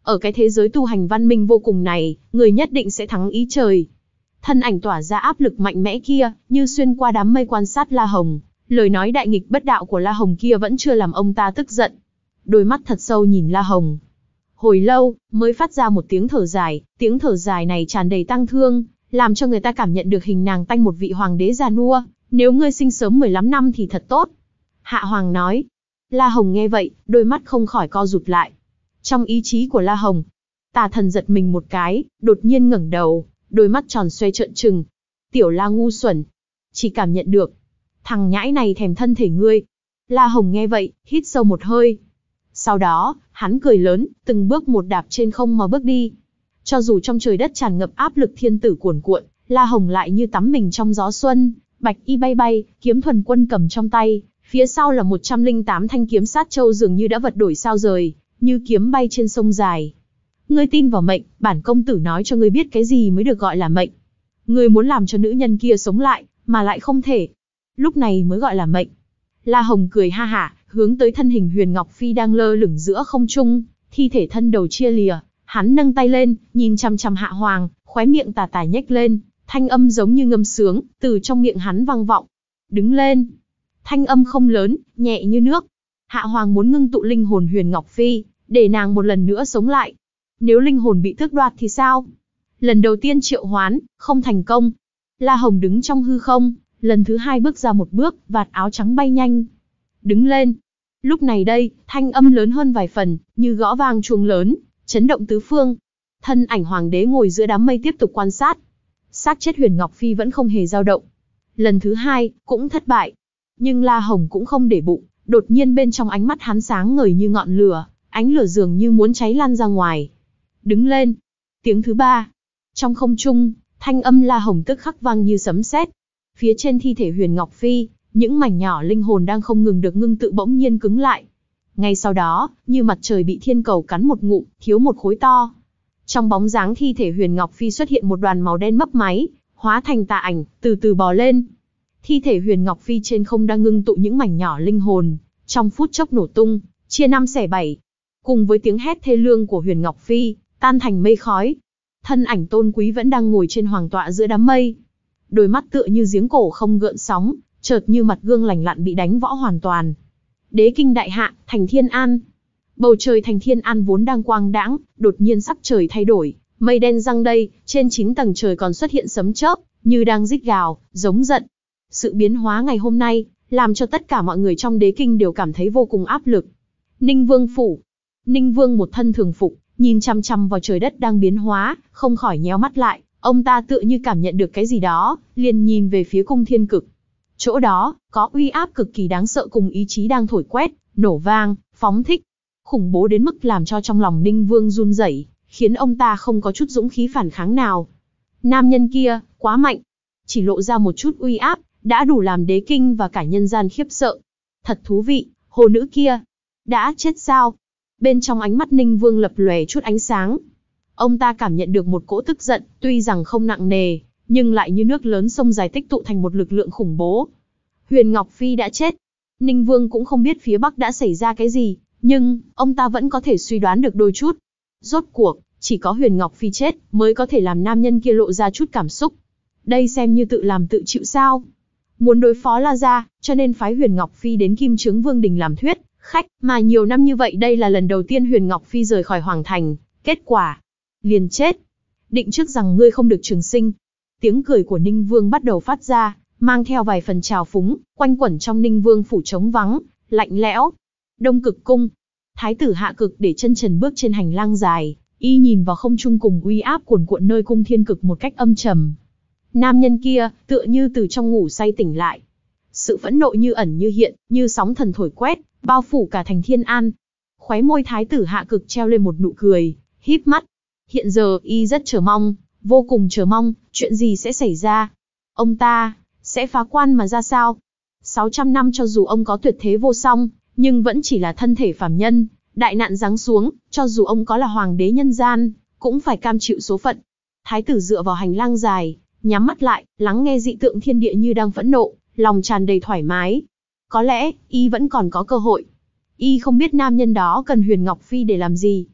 Ở cái thế giới tu hành văn minh vô cùng này, người nhất định sẽ thắng ý trời. Thân ảnh tỏa ra áp lực mạnh mẽ kia, như xuyên qua đám mây quan sát La Hồng, lời nói đại nghịch bất đạo của La Hồng kia vẫn chưa làm ông ta tức giận. Đôi mắt thật sâu nhìn La Hồng. Hồi lâu, mới phát ra một tiếng thở dài, tiếng thở dài này tràn đầy tang thương, làm cho người ta cảm nhận được hình nàng tanh một vị hoàng đế già nua, nếu ngươi sinh sớm mười lăm năm thì thật tốt. Hạ Hoàng nói. La Hồng nghe vậy, đôi mắt không khỏi co rụt lại. Trong ý chí của La Hồng, Tà Thần giật mình một cái, đột nhiên ngẩng đầu, đôi mắt tròn xoe trợn trừng. Tiểu La ngu xuẩn, chỉ cảm nhận được, thằng nhãi này thèm thân thể ngươi. La Hồng nghe vậy, hít sâu một hơi. Sau đó, hắn cười lớn, từng bước một đạp trên không mà bước đi. Cho dù trong trời đất tràn ngập áp lực thiên tử cuồn cuộn, La Hồng lại như tắm mình trong gió xuân, bạch y bay bay, kiếm thuần quân cầm trong tay, phía sau là một trăm linh tám thanh kiếm sát châu dường như đã vật đổi sao rời, như kiếm bay trên sông dài. Ngươi tin vào mệnh, bản công tử nói cho ngươi biết cái gì mới được gọi là mệnh. Ngươi muốn làm cho nữ nhân kia sống lại, mà lại không thể. Lúc này mới gọi là mệnh. La Hồng cười ha hả, hướng tới thân hình Huyền Ngọc Phi đang lơ lửng giữa không trung, thi thể thân đầu chia lìa, hắn nâng tay lên, nhìn chằm chằm Hạ Hoàng, khóe miệng tà tà nhếch lên, thanh âm giống như ngâm sướng, từ trong miệng hắn vang vọng. Đứng lên. Thanh âm không lớn, nhẹ như nước. Hạ Hoàng muốn ngưng tụ linh hồn Huyền Ngọc Phi, để nàng một lần nữa sống lại. Nếu linh hồn bị tước đoạt thì sao? Lần đầu tiên triệu hoán, không thành công. La Hồng đứng trong hư không, lần thứ hai bước ra một bước, vạt áo trắng bay nhanh. Đứng lên. Lúc này đây, thanh âm lớn hơn vài phần, như gõ vang chuông lớn, chấn động tứ phương. Thân ảnh hoàng đế ngồi giữa đám mây tiếp tục quan sát. Xác chết Huyền Ngọc Phi vẫn không hề dao động. Lần thứ hai, cũng thất bại. Nhưng La Hồng cũng không để bụng, đột nhiên bên trong ánh mắt hắn sáng ngời như ngọn lửa, ánh lửa dường như muốn cháy lan ra ngoài. Đứng lên. Tiếng thứ ba. Trong không trung, thanh âm La Hồng tức khắc vang như sấm sét. Phía trên thi thể Huyền Ngọc Phi, những mảnh nhỏ linh hồn đang không ngừng được ngưng tự bỗng nhiên cứng lại. Ngay sau đó, như mặt trời bị thiên cầu cắn một ngụm, thiếu một khối to. Trong bóng dáng thi thể Huyền Ngọc Phi xuất hiện một đoàn màu đen mấp máy, hóa thành tà ảnh, từ từ bò lên. Thi thể Huyền Ngọc Phi trên không đang ngưng tụ những mảnh nhỏ linh hồn, trong phút chốc nổ tung, chia năm xẻ bảy. Cùng với tiếng hét thê lương của Huyền Ngọc Phi, tan thành mây khói. Thân ảnh tôn quý vẫn đang ngồi trên hoàng tọa giữa đám mây. Đôi mắt tựa như giếng cổ không gợn sóng, chợt như mặt gương lành lặn bị đánh võ hoàn toàn. Đế kinh đại hạ, thành Thiên An. Bầu trời thành Thiên An vốn đang quang đãng, đột nhiên sắc trời thay đổi, mây đen giăng đây, trên chín tầng trời còn xuất hiện sấm chớp, như đang rít gào, giống giận. Sự biến hóa ngày hôm nay, làm cho tất cả mọi người trong đế kinh đều cảm thấy vô cùng áp lực. Ninh Vương phủ. Ninh Vương một thân thường phục, nhìn chăm chăm vào trời đất đang biến hóa, không khỏi nhéo mắt lại, ông ta tựa như cảm nhận được cái gì đó, liền nhìn về phía cung thiên cực. Chỗ đó, có uy áp cực kỳ đáng sợ cùng ý chí đang thổi quét, nổ vang, phóng thích. Khủng bố đến mức làm cho trong lòng Ninh Vương run rẩy, khiến ông ta không có chút dũng khí phản kháng nào. Nam nhân kia, quá mạnh. Chỉ lộ ra một chút uy áp, đã đủ làm đế kinh và cả nhân gian khiếp sợ. Thật thú vị, hồ nữ kia. Đã chết sao? Bên trong ánh mắt Ninh Vương lập lòe chút ánh sáng. Ông ta cảm nhận được một cỗ tức giận, tuy rằng không nặng nề, nhưng lại như nước lớn sông dài tích tụ thành một lực lượng khủng bố. Huyền Ngọc Phi đã chết. Ninh Vương cũng không biết phía Bắc đã xảy ra cái gì, nhưng ông ta vẫn có thể suy đoán được đôi chút. Rốt cuộc, chỉ có Huyền Ngọc Phi chết mới có thể làm nam nhân kia lộ ra chút cảm xúc. Đây xem như tự làm tự chịu sao? Muốn đối phó La Gia, cho nên phái Huyền Ngọc Phi đến Kim Chướng Vương đình làm thuyết khách, mà nhiều năm như vậy đây là lần đầu tiên Huyền Ngọc Phi rời khỏi hoàng thành, kết quả liền chết. Định trước rằng ngươi không được trường sinh. Tiếng cười của Ninh Vương bắt đầu phát ra, mang theo vài phần trào phúng, quanh quẩn trong Ninh Vương phủ trống vắng, lạnh lẽo. Đông Cực cung. Thái tử Hạ Cực để chân trần bước trên hành lang dài, y nhìn vào không trung cùng uy áp cuồn cuộn nơi cung thiên cực một cách âm trầm. Nam nhân kia, tựa như từ trong ngủ say tỉnh lại. Sự phẫn nộ như ẩn như hiện, như sóng thần thổi quét, bao phủ cả thành Thiên An. Khóe môi Thái tử Hạ Cực treo lên một nụ cười, híp mắt. Hiện giờ y rất chờ mong, vô cùng chờ mong, chuyện gì sẽ xảy ra. Ông ta sẽ phá quan mà ra sao? sáu trăm năm cho dù ông có tuyệt thế vô song, nhưng vẫn chỉ là thân thể phàm nhân, đại nạn giáng xuống, cho dù ông có là hoàng đế nhân gian, cũng phải cam chịu số phận. Thái tử dựa vào hành lang dài, nhắm mắt lại, lắng nghe dị tượng thiên địa như đang phẫn nộ, lòng tràn đầy thoải mái. Có lẽ, y vẫn còn có cơ hội. Y không biết nam nhân đó cần Huyền Ngọc Phi để làm gì.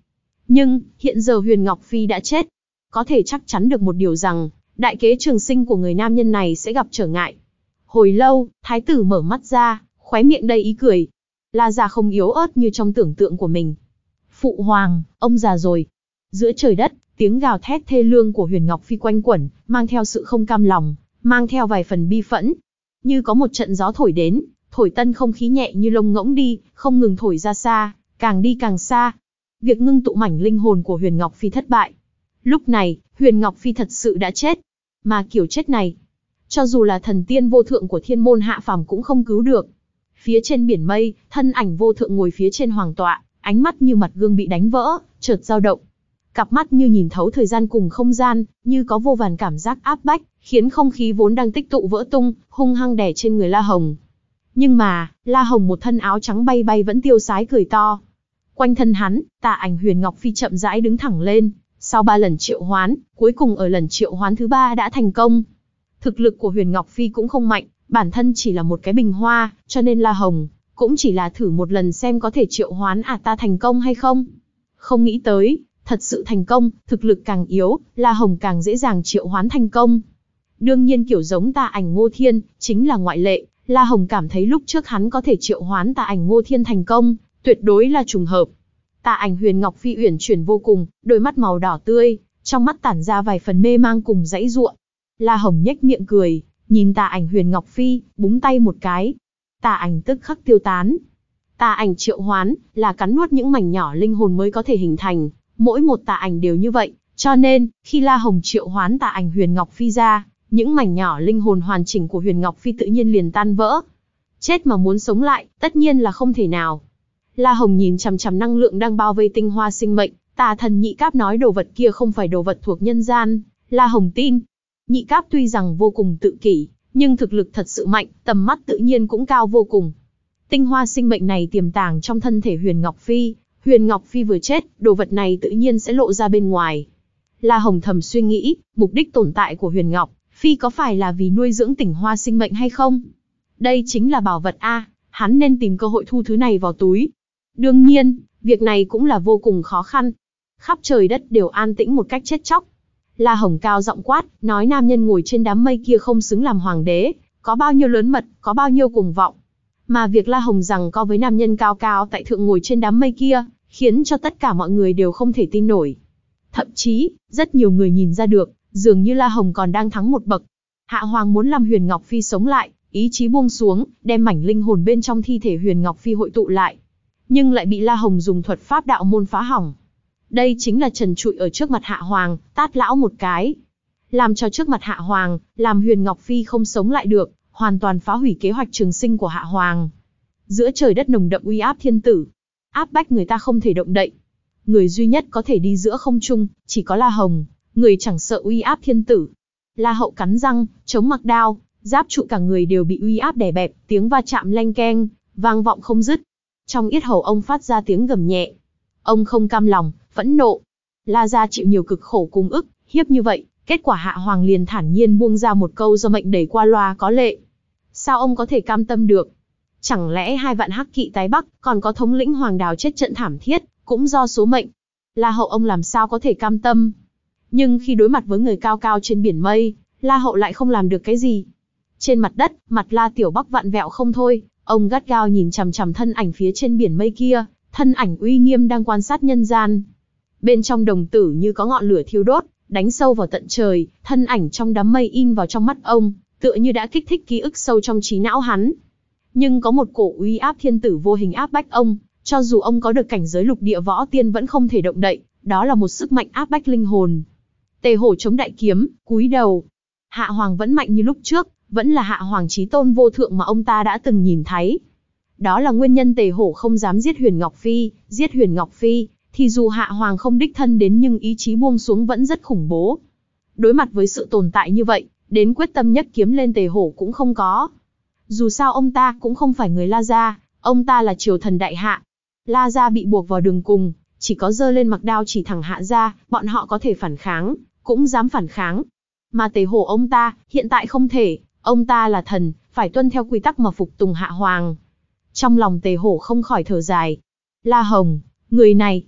Nhưng, hiện giờ Huyền Ngọc Phi đã chết. Có thể chắc chắn được một điều rằng, đại kế trường sinh của người nam nhân này sẽ gặp trở ngại. Hồi lâu, thái tử mở mắt ra, khóe miệng đầy ý cười. La gia không yếu ớt như trong tưởng tượng của mình. Phụ hoàng, ông già rồi. Giữa trời đất, tiếng gào thét thê lương của Huyền Ngọc Phi quanh quẩn, mang theo sự không cam lòng, mang theo vài phần bi phẫn. Như có một trận gió thổi đến, thổi tân không khí nhẹ như lông ngỗng đi, không ngừng thổi ra xa, càng đi càng xa. Việc ngưng tụ mảnh linh hồn của Huyền Ngọc Phi thất bại. Lúc này, Huyền Ngọc Phi thật sự đã chết. Mà kiểu chết này, cho dù là thần tiên vô thượng của thiên môn hạ phàm cũng không cứu được. Phía trên biển mây, thân ảnh vô thượng ngồi phía trên hoàng tọa, ánh mắt như mặt gương bị đánh vỡ, chợt dao động. Cặp mắt như nhìn thấu thời gian cùng không gian, như có vô vàn cảm giác áp bách, khiến không khí vốn đang tích tụ vỡ tung, hung hăng đè trên người La Hồng. Nhưng mà, La Hồng một thân áo trắng bay bay vẫn tiêu sái cười to. Quanh thân hắn, tà ảnh Huyền Ngọc Phi chậm rãi đứng thẳng lên, sau ba lần triệu hoán, cuối cùng ở lần triệu hoán thứ ba đã thành công. Thực lực của Huyền Ngọc Phi cũng không mạnh, bản thân chỉ là một cái bình hoa, cho nên La Hồng cũng chỉ là thử một lần xem có thể triệu hoán à ta thành công hay không. Không nghĩ tới, thật sự thành công, thực lực càng yếu, La Hồng càng dễ dàng triệu hoán thành công. Đương nhiên kiểu giống tà ảnh Ngô Thiên, chính là ngoại lệ, La Hồng cảm thấy lúc trước hắn có thể triệu hoán tà ảnh Ngô Thiên thành công, tuyệt đối là trùng hợp. Tà ảnh Huyền Ngọc Phi uyển chuyển vô cùng, đôi mắt màu đỏ tươi, trong mắt tản ra vài phần mê mang cùng dãy giụa. La Hồng nhếch miệng cười, nhìn tà ảnh Huyền Ngọc Phi, búng tay một cái. Tà ảnh tức khắc tiêu tán. Tà ảnh triệu hoán, là cắn nuốt những mảnh nhỏ linh hồn mới có thể hình thành, mỗi một tà ảnh đều như vậy, cho nên, khi La Hồng triệu hoán tà ảnh Huyền Ngọc Phi ra, những mảnh nhỏ linh hồn hoàn chỉnh của Huyền Ngọc Phi tự nhiên liền tan vỡ. Chết mà muốn sống lại, tất nhiên là không thể nào. La Hồng nhìn chằm chằm năng lượng đang bao vây tinh hoa sinh mệnh, tà thần Nhị Cáp nói đồ vật kia không phải đồ vật thuộc nhân gian, La Hồng tin. Nhị Cáp tuy rằng vô cùng tự kỷ, nhưng thực lực thật sự mạnh, tầm mắt tự nhiên cũng cao vô cùng. Tinh hoa sinh mệnh này tiềm tàng trong thân thể Huyền Ngọc Phi, Huyền Ngọc Phi vừa chết, đồ vật này tự nhiên sẽ lộ ra bên ngoài. La Hồng thầm suy nghĩ, mục đích tồn tại của Huyền Ngọc Phi có phải là vì nuôi dưỡng tinh hoa sinh mệnh hay không? Đây chính là bảo vật a, hắn nên tìm cơ hội thu thứ này vào túi. Đương nhiên, việc này cũng là vô cùng khó khăn. Khắp trời đất đều an tĩnh một cách chết chóc. La Hồng cao giọng quát, nói nam nhân ngồi trên đám mây kia không xứng làm hoàng đế, có bao nhiêu lớn mật, có bao nhiêu cuồng vọng. Mà việc La Hồng rằng co với nam nhân cao cao tại thượng ngồi trên đám mây kia, khiến cho tất cả mọi người đều không thể tin nổi. Thậm chí, rất nhiều người nhìn ra được, dường như La Hồng còn đang thắng một bậc. Hạ Hoàng muốn làm Huyền Ngọc Phi sống lại, ý chí buông xuống, đem mảnh linh hồn bên trong thi thể Huyền Ngọc Phi hội tụ lại. Nhưng lại bị La Hồng dùng thuật pháp đạo môn phá hỏng. Đây chính là trần trụi ở trước mặt Hạ Hoàng, tát lão một cái. Làm cho trước mặt Hạ Hoàng, làm Huyền Ngọc Phi không sống lại được, hoàn toàn phá hủy kế hoạch trường sinh của Hạ Hoàng. Giữa trời đất nồng đậm uy áp thiên tử, áp bách người ta không thể động đậy. Người duy nhất có thể đi giữa không trung, chỉ có La Hồng, người chẳng sợ uy áp thiên tử. La Hậu cắn răng, chống mặc đao, giáp trụ cả người đều bị uy áp đè bẹp, tiếng va chạm leng keng, vang vọng không dứt. Trong yết hầu ông phát ra tiếng gầm nhẹ. Ông không cam lòng, phẫn nộ. La gia chịu nhiều cực khổ cùng ức, hiếp như vậy, kết quả Hạ Hoàng liền thản nhiên buông ra một câu do mệnh đẩy qua loa có lệ. Sao ông có thể cam tâm được? Chẳng lẽ hai vạn hắc kỵ tái bắc, còn có thống lĩnh Hoàng Đào chết trận thảm thiết, cũng do số mệnh? La Hậu ông làm sao có thể cam tâm? Nhưng khi đối mặt với người cao cao trên biển mây, La Hậu lại không làm được cái gì. Trên mặt đất, mặt La Tiểu Bắc vặn vẹo không thôi, ông gắt gao nhìn chằm chằm thân ảnh phía trên biển mây kia, thân ảnh uy nghiêm đang quan sát nhân gian. Bên trong đồng tử như có ngọn lửa thiêu đốt, đánh sâu vào tận trời, thân ảnh trong đám mây in vào trong mắt ông, tựa như đã kích thích ký ức sâu trong trí não hắn. Nhưng có một cổ uy áp thiên tử vô hình áp bách ông, cho dù ông có được cảnh giới lục địa võ tiên vẫn không thể động đậy, đó là một sức mạnh áp bách linh hồn. Tề Hổ chống đại kiếm, cúi đầu. Hạ Hoàng vẫn mạnh như lúc trước, vẫn là Hạ Hoàng chí tôn vô thượng mà ông ta đã từng nhìn thấy. Đó là nguyên nhân Tề Hổ không dám giết Huyền Ngọc Phi, giết Huyền Ngọc Phi, thì dù Hạ Hoàng không đích thân đến nhưng ý chí buông xuống vẫn rất khủng bố. Đối mặt với sự tồn tại như vậy, đến quyết tâm nhấc kiếm lên Tề Hổ cũng không có. Dù sao ông ta cũng không phải người La Gia, ông ta là triều thần đại hạ. La Gia bị buộc vào đường cùng, chỉ có giơ lên mặc đao chỉ thẳng Hạ Gia, bọn họ có thể phản kháng, cũng dám phản kháng. Mà Tề Hổ ông ta, hiện tại không thể, ông ta là thần, phải tuân theo quy tắc mà phục tùng Hạ Hoàng. Trong lòng Tề Hổ không khỏi thở dài. La Hồng, người này,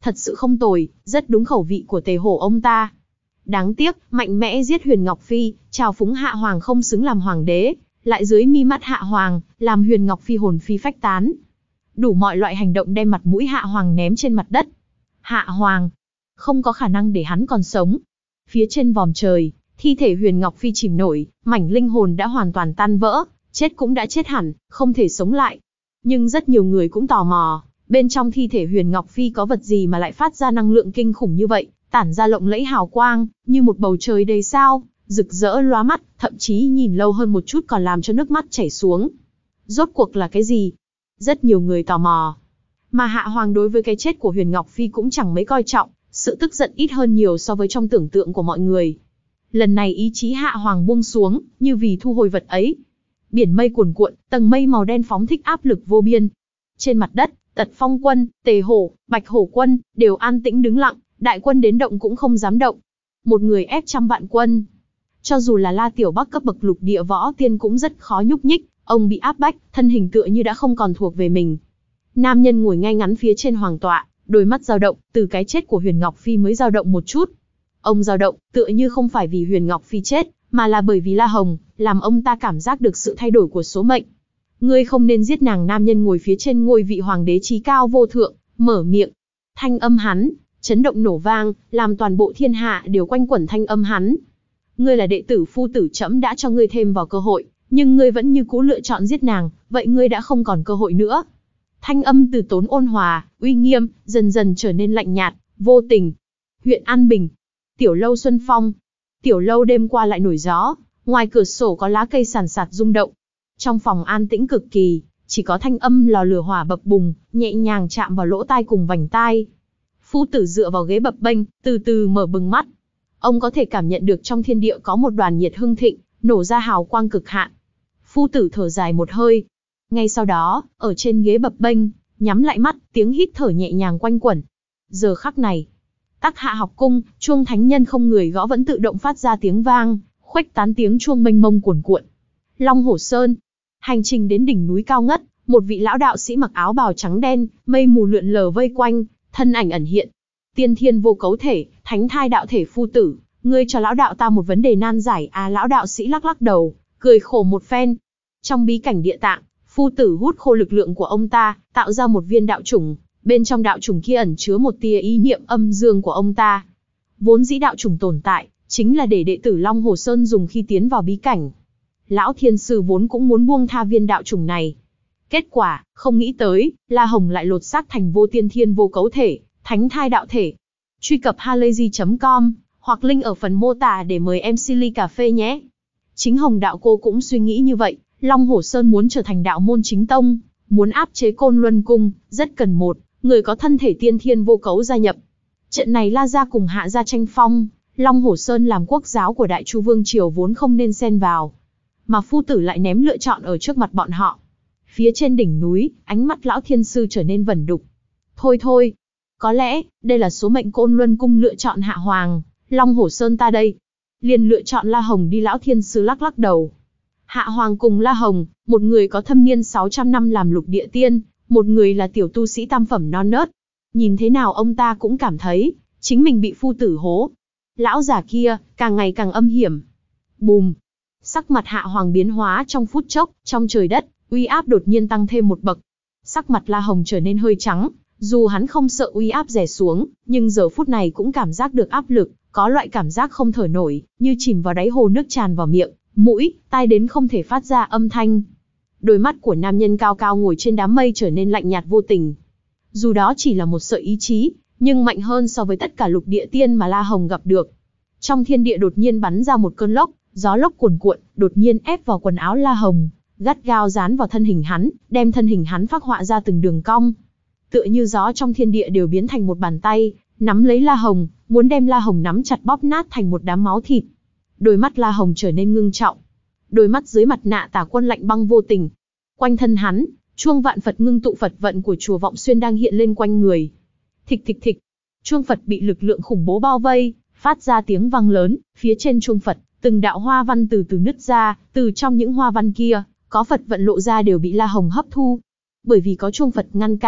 thật sự không tồi, rất đúng khẩu vị của Tề Hổ ông ta. Đáng tiếc, mạnh mẽ giết Huyền Ngọc Phi, trào phúng Hạ Hoàng không xứng làm hoàng đế, lại dưới mi mắt Hạ Hoàng, làm Huyền Ngọc Phi hồn phi phách tán. Đủ mọi loại hành động đem mặt mũi Hạ Hoàng ném trên mặt đất. Hạ Hoàng, không có khả năng để hắn còn sống. Phía trên vòm trời, thi thể Huyền Ngọc Phi chìm nổi, mảnh linh hồn đã hoàn toàn tan vỡ, chết cũng đã chết hẳn, không thể sống lại. Nhưng rất nhiều người cũng tò mò, bên trong thi thể Huyền Ngọc Phi có vật gì mà lại phát ra năng lượng kinh khủng như vậy, tản ra lộng lẫy hào quang, như một bầu trời đầy sao, rực rỡ lóa mắt, thậm chí nhìn lâu hơn một chút còn làm cho nước mắt chảy xuống. Rốt cuộc là cái gì? Rất nhiều người tò mò. Mà Hạ Hoàng đối với cái chết của Huyền Ngọc Phi cũng chẳng mấy coi trọng, sự tức giận ít hơn nhiều so với trong tưởng tượng của mọi người. Lần này ý chí Hạ Hoàng buông xuống, như vì thu hồi vật ấy. Biển mây cuồn cuộn, tầng mây màu đen phóng thích áp lực vô biên. Trên mặt đất, Tật Phong quân, Tề Hổ, Bạch Hổ quân, đều an tĩnh đứng lặng, đại quân đến động cũng không dám động. Một người ép trăm vạn quân. Cho dù là La Tiểu Bắc cấp bậc lục địa võ tiên cũng rất khó nhúc nhích, ông bị áp bách, thân hình tựa như đã không còn thuộc về mình. Nam nhân ngồi ngay ngắn phía trên hoàng tọa, đôi mắt dao động, từ cái chết của Huyền Ngọc Phi mới dao động một chút. Ông dao động, tựa như không phải vì Huyền Ngọc Phi chết, mà là bởi vì La Hồng, làm ông ta cảm giác được sự thay đổi của số mệnh. Ngươi không nên giết nàng. Nam nhân ngồi phía trên ngôi vị hoàng đế chí cao vô thượng, mở miệng. Thanh âm hắn, chấn động nổ vang, làm toàn bộ thiên hạ đều quanh quẩn thanh âm hắn. Ngươi là đệ tử phu tử trẫm đã cho ngươi thêm vào cơ hội, nhưng ngươi vẫn như cũ lựa chọn giết nàng, vậy ngươi đã không còn cơ hội nữa. Thanh âm từ tốn ôn hòa, uy nghiêm, dần dần trở nên lạnh nhạt, vô tình. Huyện An Bình, tiểu lâu Xuân Phong. Tiểu lâu đêm qua lại nổi gió, ngoài cửa sổ có lá cây sàn sạt rung động. Trong phòng an tĩnh cực kỳ, chỉ có thanh âm lò lửa hỏa bập bùng, nhẹ nhàng chạm vào lỗ tai cùng vành tai. Phu tử dựa vào ghế bập bênh, từ từ mở bừng mắt. Ông có thể cảm nhận được trong thiên địa có một đoàn nhiệt hưng thịnh, nổ ra hào quang cực hạn. Phu tử thở dài một hơi. Ngay sau đó, ở trên ghế bập bênh, nhắm lại mắt, tiếng hít thở nhẹ nhàng quanh quẩn. Giờ khắc này, Tắc Hạ học cung, chuông thánh nhân không người gõ vẫn tự động phát ra tiếng vang, khuếch tán tiếng chuông mênh mông cuồn cuộn. Long Hổ Sơn, hành trình đến đỉnh núi cao ngất, một vị lão đạo sĩ mặc áo bào trắng đen, mây mù lượn lờ vây quanh, thân ảnh ẩn hiện. Tiên thiên vô cấu thể, thánh thai đạo thể phu tử, ngươi cho lão đạo ta một vấn đề nan giải à? Lão đạo sĩ lắc lắc đầu, cười khổ một phen. Trong bí cảnh địa tạng, phu tử hút khô lực lượng của ông ta, tạo ra một viên đạo chủng, bên trong đạo chủng kia ẩn chứa một tia ý niệm âm dương của ông ta. Vốn dĩ đạo chủng tồn tại, chính là để đệ tử Long Hồ Sơn dùng khi tiến vào bí cảnh. Lão thiên sư vốn cũng muốn buông tha viên đạo chủng này. Kết quả, không nghĩ tới, La Hồng lại lột xác thành vô tiên thiên vô cấu thể, thánh thai đạo thể. Truy cập halayzi chấm com, hoặc link ở phần mô tả để mời em xê ly cà phê nhé. Chính Hồng đạo cô cũng suy nghĩ như vậy, Long Hổ Sơn muốn trở thành đạo môn chính tông, muốn áp chế Côn Luân Cung, rất cần một người có thân thể tiên thiên vô cấu gia nhập. Trận này La gia cùng Hạ gia tranh phong, Long Hổ Sơn làm quốc giáo của Đại Chu Vương triều vốn không nên xen vào, mà phu tử lại ném lựa chọn ở trước mặt bọn họ. Phía trên đỉnh núi, ánh mắt lão thiên sư trở nên vẩn đục. Thôi thôi, có lẽ, đây là số mệnh. Côn Luân Cung lựa chọn Hạ Hoàng, Long Hổ Sơn ta đây liền lựa chọn La Hồng đi. Lão thiên sư lắc lắc đầu. Hạ Hoàng cùng La Hồng, một người có thâm niên sáu trăm năm làm lục địa tiên, một người là tiểu tu sĩ tam phẩm non nớt. Nhìn thế nào ông ta cũng cảm thấy, chính mình bị phu tử hố. Lão già kia, càng ngày càng âm hiểm. Bùm! Sắc mặt Hạ Hoàng biến hóa trong phút chốc, trong trời đất, uy áp đột nhiên tăng thêm một bậc. Sắc mặt La Hồng trở nên hơi trắng, dù hắn không sợ uy áp rẻ xuống, nhưng giờ phút này cũng cảm giác được áp lực, có loại cảm giác không thở nổi, như chìm vào đáy hồ nước tràn vào miệng, mũi, tai đến không thể phát ra âm thanh. Đôi mắt của nam nhân cao cao ngồi trên đám mây trở nên lạnh nhạt vô tình. Dù đó chỉ là một sợi ý chí, nhưng mạnh hơn so với tất cả lục địa tiên mà La Hồng gặp được. Trong thiên địa đột nhiên bắn ra một cơn lốc, gió lốc cuồn cuộn, đột nhiên ép vào quần áo La Hồng, gắt gao dán vào thân hình hắn, đem thân hình hắn phác họa ra từng đường cong. Tựa như gió trong thiên địa đều biến thành một bàn tay, nắm lấy La Hồng, muốn đem La Hồng nắm chặt bóp nát thành một đám máu thịt. Đôi mắt La Hồng trở nên ngưng trọng. Đôi mắt dưới mặt nạ tà quân lạnh băng vô tình. Quanh thân hắn, chuông vạn Phật ngưng tụ Phật vận của chùa Vọng Xuyên đang hiện lên quanh người. Thịch thịch thịch, chuông Phật bị lực lượng khủng bố bao vây, phát ra tiếng vang lớn. Phía trên chuông Phật, từng đạo hoa văn từ từ nứt ra, từ trong những hoa văn kia, có Phật vận lộ ra đều bị La Hồng hấp thu. Bởi vì có chuông Phật ngăn cản,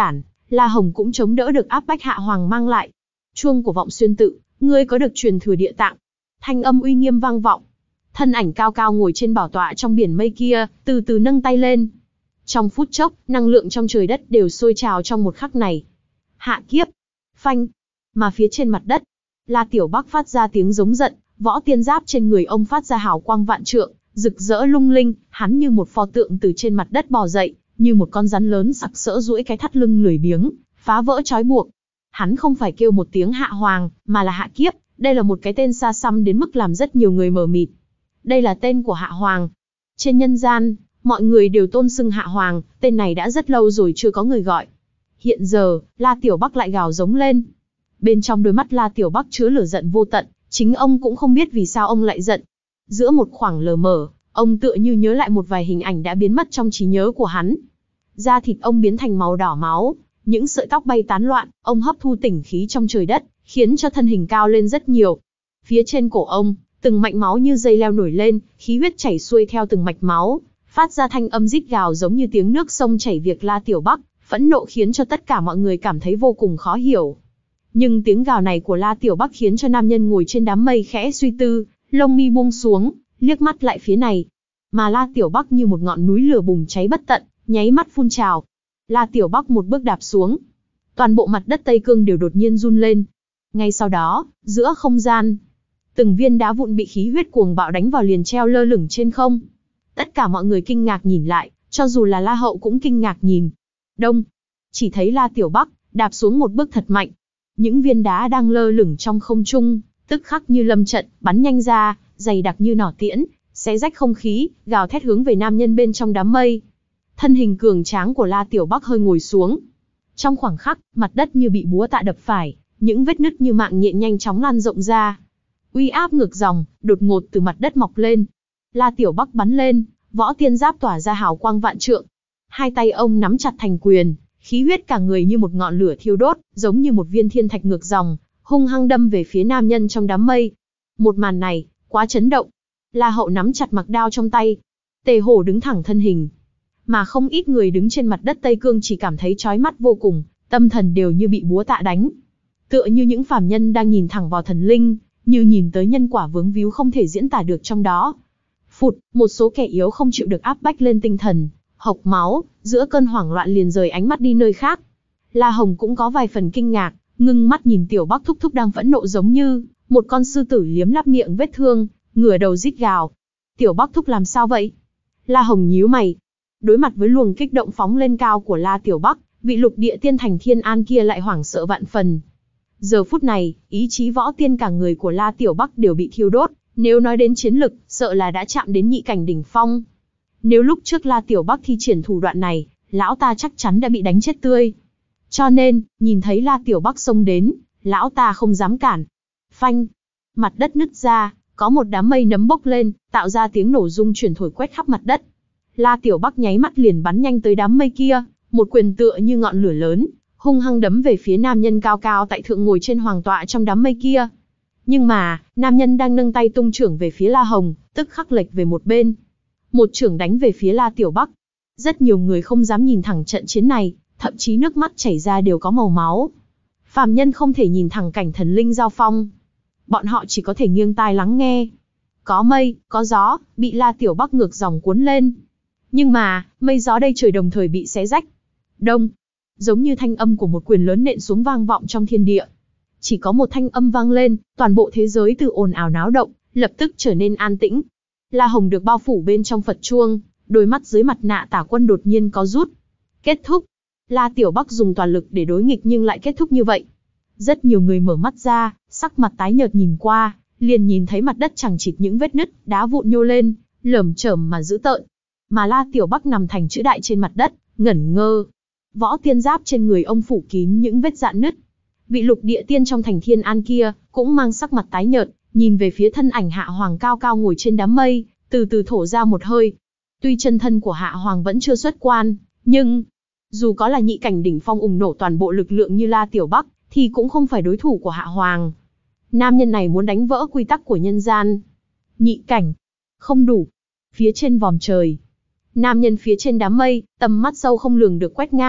La Hồng cũng chống đỡ được áp bách Hạ Hoàng mang lại. Chuông của Vọng Xuyên tự, ngươi có được truyền thừa địa tạng. Thanh âm uy nghiêm vang vọng. Thân ảnh cao cao ngồi trên bảo tọa trong biển mây kia, từ từ nâng tay lên. Trong phút chốc, năng lượng trong trời đất đều sôi trào trong một khắc này. Hạ kiếp. Phanh. Mà phía trên mặt đất, La Tiểu Bắc phát ra tiếng giống giận, võ tiên giáp trên người ông phát ra hào quang vạn trượng, rực rỡ lung linh, hắn như một pho tượng từ trên mặt đất bò dậy, như một con rắn lớn sặc sỡ duỗi cái thắt lưng lười biếng, phá vỡ trói buộc. Hắn không phải kêu một tiếng Hạ Hoàng, mà là Hạ Kiếp, đây là một cái tên xa xăm đến mức làm rất nhiều người mờ mịt. Đây là tên của Hạ Hoàng. Trên nhân gian, mọi người đều tôn xưng Hạ Hoàng, tên này đã rất lâu rồi chưa có người gọi. Hiện giờ, La Tiểu Bắc lại gào giống lên. Bên trong đôi mắt La Tiểu Bắc chứa lửa giận vô tận, chính ông cũng không biết vì sao ông lại giận. Giữa một khoảng lờ mờ, ông tựa như nhớ lại một vài hình ảnh đã biến mất trong trí nhớ của hắn. Da thịt ông biến thành màu đỏ máu, những sợi tóc bay tán loạn, ông hấp thu tỉnh khí trong trời đất, khiến cho thân hình cao lên rất nhiều. Phía trên cổ ông, từng mạch máu như dây leo nổi lên, khí huyết chảy xuôi theo từng mạch máu, phát ra thanh âm rít gào giống như tiếng nước sông chảy việc La Tiểu Bắc, phẫn nộ khiến cho tất cả mọi người cảm thấy vô cùng khó hiểu. Nhưng tiếng gào này của La Tiểu Bắc khiến cho nam nhân ngồi trên đám mây khẽ suy tư, lông mi buông xuống, liếc mắt lại phía này. Mà La Tiểu Bắc như một ngọn núi lửa bùng cháy bất tận, nháy mắt phun trào. La Tiểu Bắc một bước đạp xuống. Toàn bộ mặt đất Tây Cương đều đột nhiên run lên. Ngay sau đó, giữa không gian, từng viên đá vụn bị khí huyết cuồng bạo đánh vào liền treo lơ lửng trên không. Tất cả mọi người kinh ngạc nhìn lại, cho dù là La Hậu cũng kinh ngạc nhìn. Đông, chỉ thấy La Tiểu Bắc đạp xuống một bước thật mạnh. Những viên đá đang lơ lửng trong không trung, tức khắc như lâm trận, bắn nhanh ra, dày đặc như nỏ tiễn, xé rách không khí, gào thét hướng về nam nhân bên trong đám mây. Thân hình cường tráng của La Tiểu Bắc hơi ngồi xuống. Trong khoảng khắc, mặt đất như bị búa tạ đập phải, những vết nứt như mạng nhện nhanh chóng lan rộng ra. Uy áp ngược dòng, đột ngột từ mặt đất mọc lên. La Tiểu Bắc bắn lên, võ tiên giáp tỏa ra hào quang vạn trượng. Hai tay ông nắm chặt thành quyền, khí huyết cả người như một ngọn lửa thiêu đốt, giống như một viên thiên thạch ngược dòng, hung hăng đâm về phía nam nhân trong đám mây. Một màn này, quá chấn động. La Hậu nắm chặt mặc đao trong tay. Tề Hổ đứng thẳng thân hình. Mà không ít người đứng trên mặt đất Tây Cương chỉ cảm thấy chói mắt vô cùng, tâm thần đều như bị búa tạ đánh. Tựa như những phàm nhân đang nhìn thẳng vào thần linh, như nhìn tới nhân quả vướng víu không thể diễn tả được trong đó. Phụt, một số kẻ yếu không chịu được áp bách lên tinh thần, hộc máu, giữa cơn hoảng loạn liền rời ánh mắt đi nơi khác. La Hồng cũng có vài phần kinh ngạc, ngưng mắt nhìn Tiểu Bắc thúc thúc đang phẫn nộ giống như một con sư tử liếm láp miệng vết thương, ngửa đầu rít gào. Tiểu Bắc thúc làm sao vậy? La Hồng nhíu mày. Đối mặt với luồng kích động phóng lên cao của La Tiểu Bắc, vị lục địa tiên thành Thiên An kia lại hoảng sợ vạn phần. Giờ phút này, ý chí võ tiên cả người của La Tiểu Bắc đều bị thiêu đốt, nếu nói đến chiến lực, sợ là đã chạm đến nhị cảnh đỉnh phong. Nếu lúc trước La Tiểu Bắc thi triển thủ đoạn này, lão ta chắc chắn đã bị đánh chết tươi. Cho nên, nhìn thấy La Tiểu Bắc xông đến, lão ta không dám cản. Phanh, mặt đất nứt ra, có một đám mây nấm bốc lên, tạo ra tiếng nổ rung chuyển thổi quét khắp mặt đất. La Tiểu Bắc nháy mắt liền bắn nhanh tới đám mây kia, một quyền tựa như ngọn lửa lớn, hung hăng đấm về phía nam nhân cao cao tại thượng ngồi trên hoàng tọa trong đám mây kia. Nhưng mà, nam nhân đang nâng tay tung chưởng về phía La Hồng, tức khắc lệch về một bên. Một chưởng đánh về phía La Tiểu Bắc. Rất nhiều người không dám nhìn thẳng trận chiến này, thậm chí nước mắt chảy ra đều có màu máu. Phàm nhân không thể nhìn thẳng cảnh thần linh giao phong. Bọn họ chỉ có thể nghiêng tai lắng nghe. Có mây, có gió, bị La Tiểu Bắc ngược dòng cuốn lên. Nhưng mà, mây gió đây trời đồng thời bị xé rách. Đông, giống như thanh âm của một quyền lớn nện xuống vang vọng trong thiên địa. Chỉ có một thanh âm vang lên, toàn bộ thế giới từ ồn ào náo động, lập tức trở nên an tĩnh. La Hồng được bao phủ bên trong Phật chuông, đôi mắt dưới mặt nạ tả quân đột nhiên có rút. Kết thúc. La Tiểu Bắc dùng toàn lực để đối nghịch nhưng lại kết thúc như vậy. Rất nhiều người mở mắt ra, sắc mặt tái nhợt nhìn qua, liền nhìn thấy mặt đất chằng chịt những vết nứt, đá vụn nhô lên, lởm chởm mà dữ tợn. Mà La Tiểu Bắc nằm thành chữ đại trên mặt đất, ngẩn ngơ. Võ tiên giáp trên người ông phủ kín những vết rạn nứt. Vị lục địa tiên trong thành Thiên An kia, cũng mang sắc mặt tái nhợt, nhìn về phía thân ảnh Hạ Hoàng cao cao ngồi trên đám mây, từ từ thổ ra một hơi. Tuy chân thân của Hạ Hoàng vẫn chưa xuất quan, nhưng dù có là nhị cảnh đỉnh phong ùng nổ toàn bộ lực lượng như La Tiểu Bắc, thì cũng không phải đối thủ của Hạ Hoàng. Nam nhân này muốn đánh vỡ quy tắc của nhân gian. Nhị cảnh, không đủ. Phía trên vòm trời, nam nhân phía trên đám mây, tầm mắt sâu không lường được quét ngang,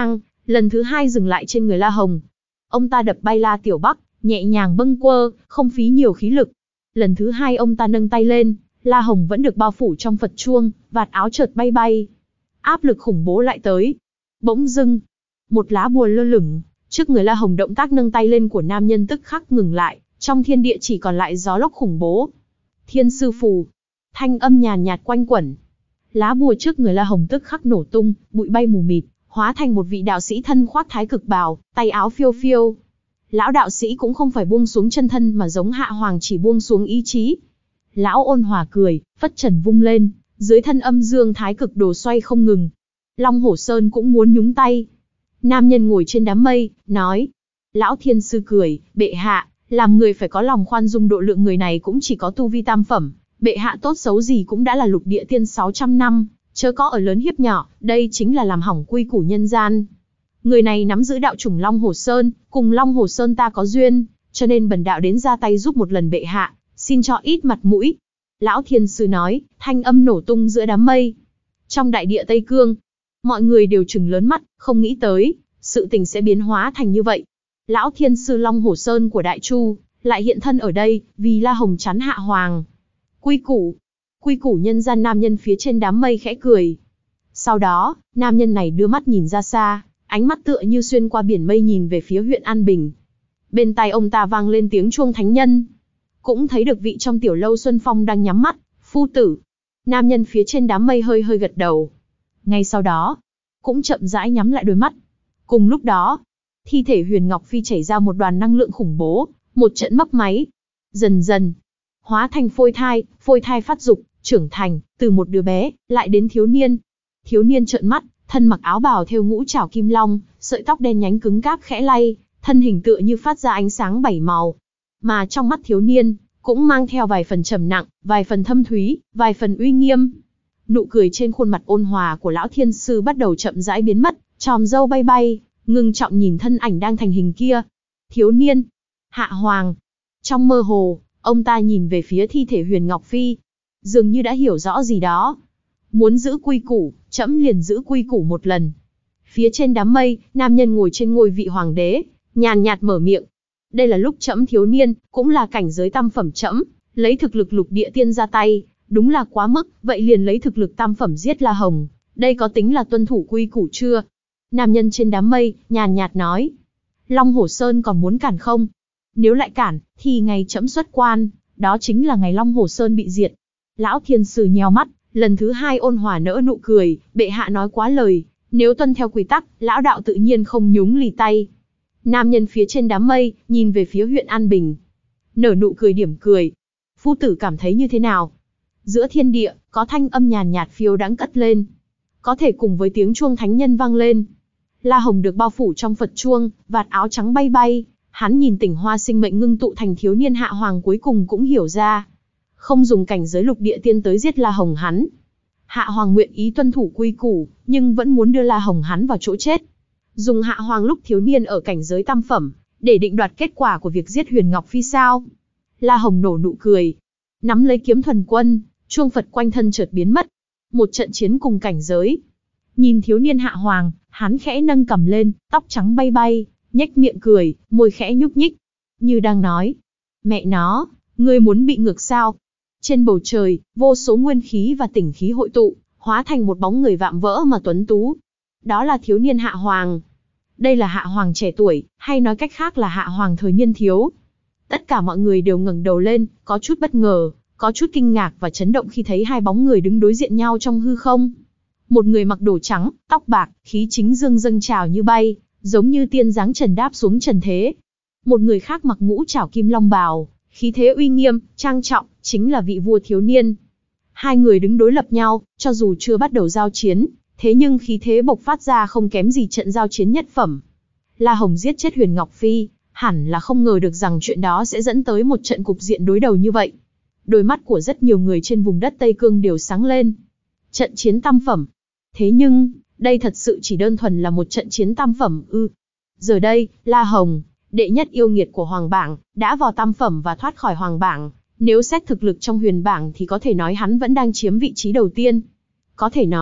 lần thứ hai dừng lại trên người La Hồng. Ông ta đập bay La Tiểu Bắc, nhẹ nhàng bâng quơ, không phí nhiều khí lực. Lần thứ hai ông ta nâng tay lên, La Hồng vẫn được bao phủ trong Phật chuông, vạt áo chợt bay bay. Áp lực khủng bố lại tới. Bỗng dưng, một lá bùa lơ lửng, trước người La Hồng, động tác nâng tay lên của nam nhân tức khắc ngừng lại, trong thiên địa chỉ còn lại gió lốc khủng bố. Thiên sư phù, thanh âm nhàn nhạt quanh quẩn. Lá bùa trước người La Hồng tức khắc nổ tung, bụi bay mù mịt, hóa thành một vị đạo sĩ thân khoác thái cực bào, tay áo phiêu phiêu. Lão đạo sĩ cũng không phải buông xuống chân thân mà giống Hạ Hoàng chỉ buông xuống ý chí. Lão ôn hòa cười, phất trần vung lên, dưới thân âm dương thái cực đồ xoay không ngừng. Long Hổ Sơn cũng muốn nhúng tay. Nam nhân ngồi trên đám mây, nói. Lão thiên sư cười, bệ hạ, làm người phải có lòng khoan dung, độ lượng người này cũng chỉ có tu vi tam phẩm. Bệ hạ tốt xấu gì cũng đã là lục địa tiên sáu trăm năm, chớ có ở lớn hiếp nhỏ, đây chính là làm hỏng quy củ nhân gian. Người này nắm giữ đạo chủng Long Hổ Sơn, cùng Long Hổ Sơn ta có duyên, cho nên bần đạo đến ra tay giúp một lần bệ hạ, xin cho ít mặt mũi. Lão thiên sư nói, thanh âm nổ tung giữa đám mây. Trong đại địa Tây Cương, mọi người đều trừng lớn mắt, không nghĩ tới, sự tình sẽ biến hóa thành như vậy. Lão thiên sư Long Hổ Sơn của Đại Chu, lại hiện thân ở đây, vì La Hồng chắn Hạ Hoàng. Quy củ, quy củ nhân gian. Nam nhân phía trên đám mây khẽ cười. Sau đó, nam nhân này đưa mắt nhìn ra xa, ánh mắt tựa như xuyên qua biển mây nhìn về phía huyện An Bình. Bên tai ông ta vang lên tiếng chuông thánh nhân. Cũng thấy được vị trong tiểu lâu Xuân Phong đang nhắm mắt, phu tử. Nam nhân phía trên đám mây hơi hơi gật đầu. Ngay sau đó, cũng chậm rãi nhắm lại đôi mắt. Cùng lúc đó, thi thể Huyền Ngọc Phi chảy ra một đoàn năng lượng khủng bố, một trận mấp máy. Dần dần, hóa thành phôi thai, phôi thai phát dục, trưởng thành, từ một đứa bé, lại đến thiếu niên. Thiếu niên trợn mắt, thân mặc áo bào thêu ngũ trảo kim long, sợi tóc đen nhánh cứng cáp khẽ lay, thân hình tựa như phát ra ánh sáng bảy màu. Mà trong mắt thiếu niên, cũng mang theo vài phần trầm nặng, vài phần thâm thúy, vài phần uy nghiêm. Nụ cười trên khuôn mặt ôn hòa của lão thiên sư bắt đầu chậm rãi biến mất, tròm râu bay bay, ngưng trọng nhìn thân ảnh đang thành hình kia. Thiếu niên, Hạ Hoàng. Trong mơ hồ, ông ta nhìn về phía thi thể Huyền Ngọc Phi, dường như đã hiểu rõ gì đó. Muốn giữ quy củ, trẫm liền giữ quy củ một lần. Phía trên đám mây, nam nhân ngồi trên ngôi vị hoàng đế, nhàn nhạt mở miệng. Đây là lúc trẫm thiếu niên, cũng là cảnh giới tam phẩm trẫm, lấy thực lực lục địa tiên ra tay, đúng là quá mức, vậy liền lấy thực lực tam phẩm giết La Hồng, đây có tính là tuân thủ quy củ chưa? Nam nhân trên đám mây, nhàn nhạt nói. Long Hổ Sơn còn muốn cản không? Nếu lại cản, thì ngày trẫm xuất quan, đó chính là ngày Long Hổ Sơn bị diệt. Lão thiên sư nheo mắt, lần thứ hai ôn hòa nỡ nụ cười, bệ hạ nói quá lời, nếu tuân theo quy tắc, lão đạo tự nhiên không nhúng lì tay. Nam nhân phía trên đám mây, nhìn về phía huyện An Bình. Nở nụ cười điểm cười. Phu tử cảm thấy như thế nào? Giữa thiên địa, có thanh âm nhàn nhạt phiêu đãng cất lên. Có thể cùng với tiếng chuông thánh nhân vang lên. La Hồng được bao phủ trong Phật chuông, vạt áo trắng bay bay. Hắn nhìn tỉnh hoa sinh mệnh ngưng tụ thành thiếu niên Hạ Hoàng cuối cùng cũng hiểu ra. Không dùng cảnh giới lục địa tiên tới giết La Hồng hắn. Hạ Hoàng nguyện ý tuân thủ quy củ, nhưng vẫn muốn đưa La Hồng hắn vào chỗ chết. Dùng Hạ Hoàng lúc thiếu niên ở cảnh giới tam phẩm, để định đoạt kết quả của việc giết Huyền Ngọc Phi sao? La Hồng nổ nụ cười. Nắm lấy kiếm thuần quân, chuông Phật quanh thân chợt biến mất. Một trận chiến cùng cảnh giới. Nhìn thiếu niên Hạ Hoàng, hắn khẽ nâng cằm lên, tóc trắng bay bay, nhếch miệng cười, môi khẽ nhúc nhích. Như đang nói, mẹ nó, ngươi muốn bị ngược sao? Trên bầu trời, vô số nguyên khí và tỉnh khí hội tụ, hóa thành một bóng người vạm vỡ mà tuấn tú. Đó là thiếu niên Hạ Hoàng. Đây là Hạ Hoàng trẻ tuổi, hay nói cách khác là Hạ Hoàng thời niên thiếu. Tất cả mọi người đều ngẩng đầu lên, có chút bất ngờ, có chút kinh ngạc và chấn động khi thấy hai bóng người đứng đối diện nhau trong hư không. Một người mặc đồ trắng, tóc bạc, khí chính dương dâng trào như bay, giống như tiên dáng trần đáp xuống trần thế. Một người khác mặc ngũ trảo kim long bào, khí thế uy nghiêm, trang trọng, chính là vị vua thiếu niên. Hai người đứng đối lập nhau, cho dù chưa bắt đầu giao chiến, thế nhưng khí thế bộc phát ra không kém gì trận giao chiến nhất phẩm. La Hồng giết chết Huyền Ngọc Phi, hẳn là không ngờ được rằng chuyện đó sẽ dẫn tới một trận cục diện đối đầu như vậy. Đôi mắt của rất nhiều người trên vùng đất Tây Cương đều sáng lên. Trận chiến tam phẩm. Thế nhưng, đây thật sự chỉ đơn thuần là một trận chiến tam phẩm ư. Giờ đây, La Hồng, đệ nhất yêu nghiệt của Hoàng bảng, đã vào tam phẩm và thoát khỏi Hoàng bảng. Nếu xét thực lực trong Huyền bảng thì có thể nói hắn vẫn đang chiếm vị trí đầu tiên. Có thể nói,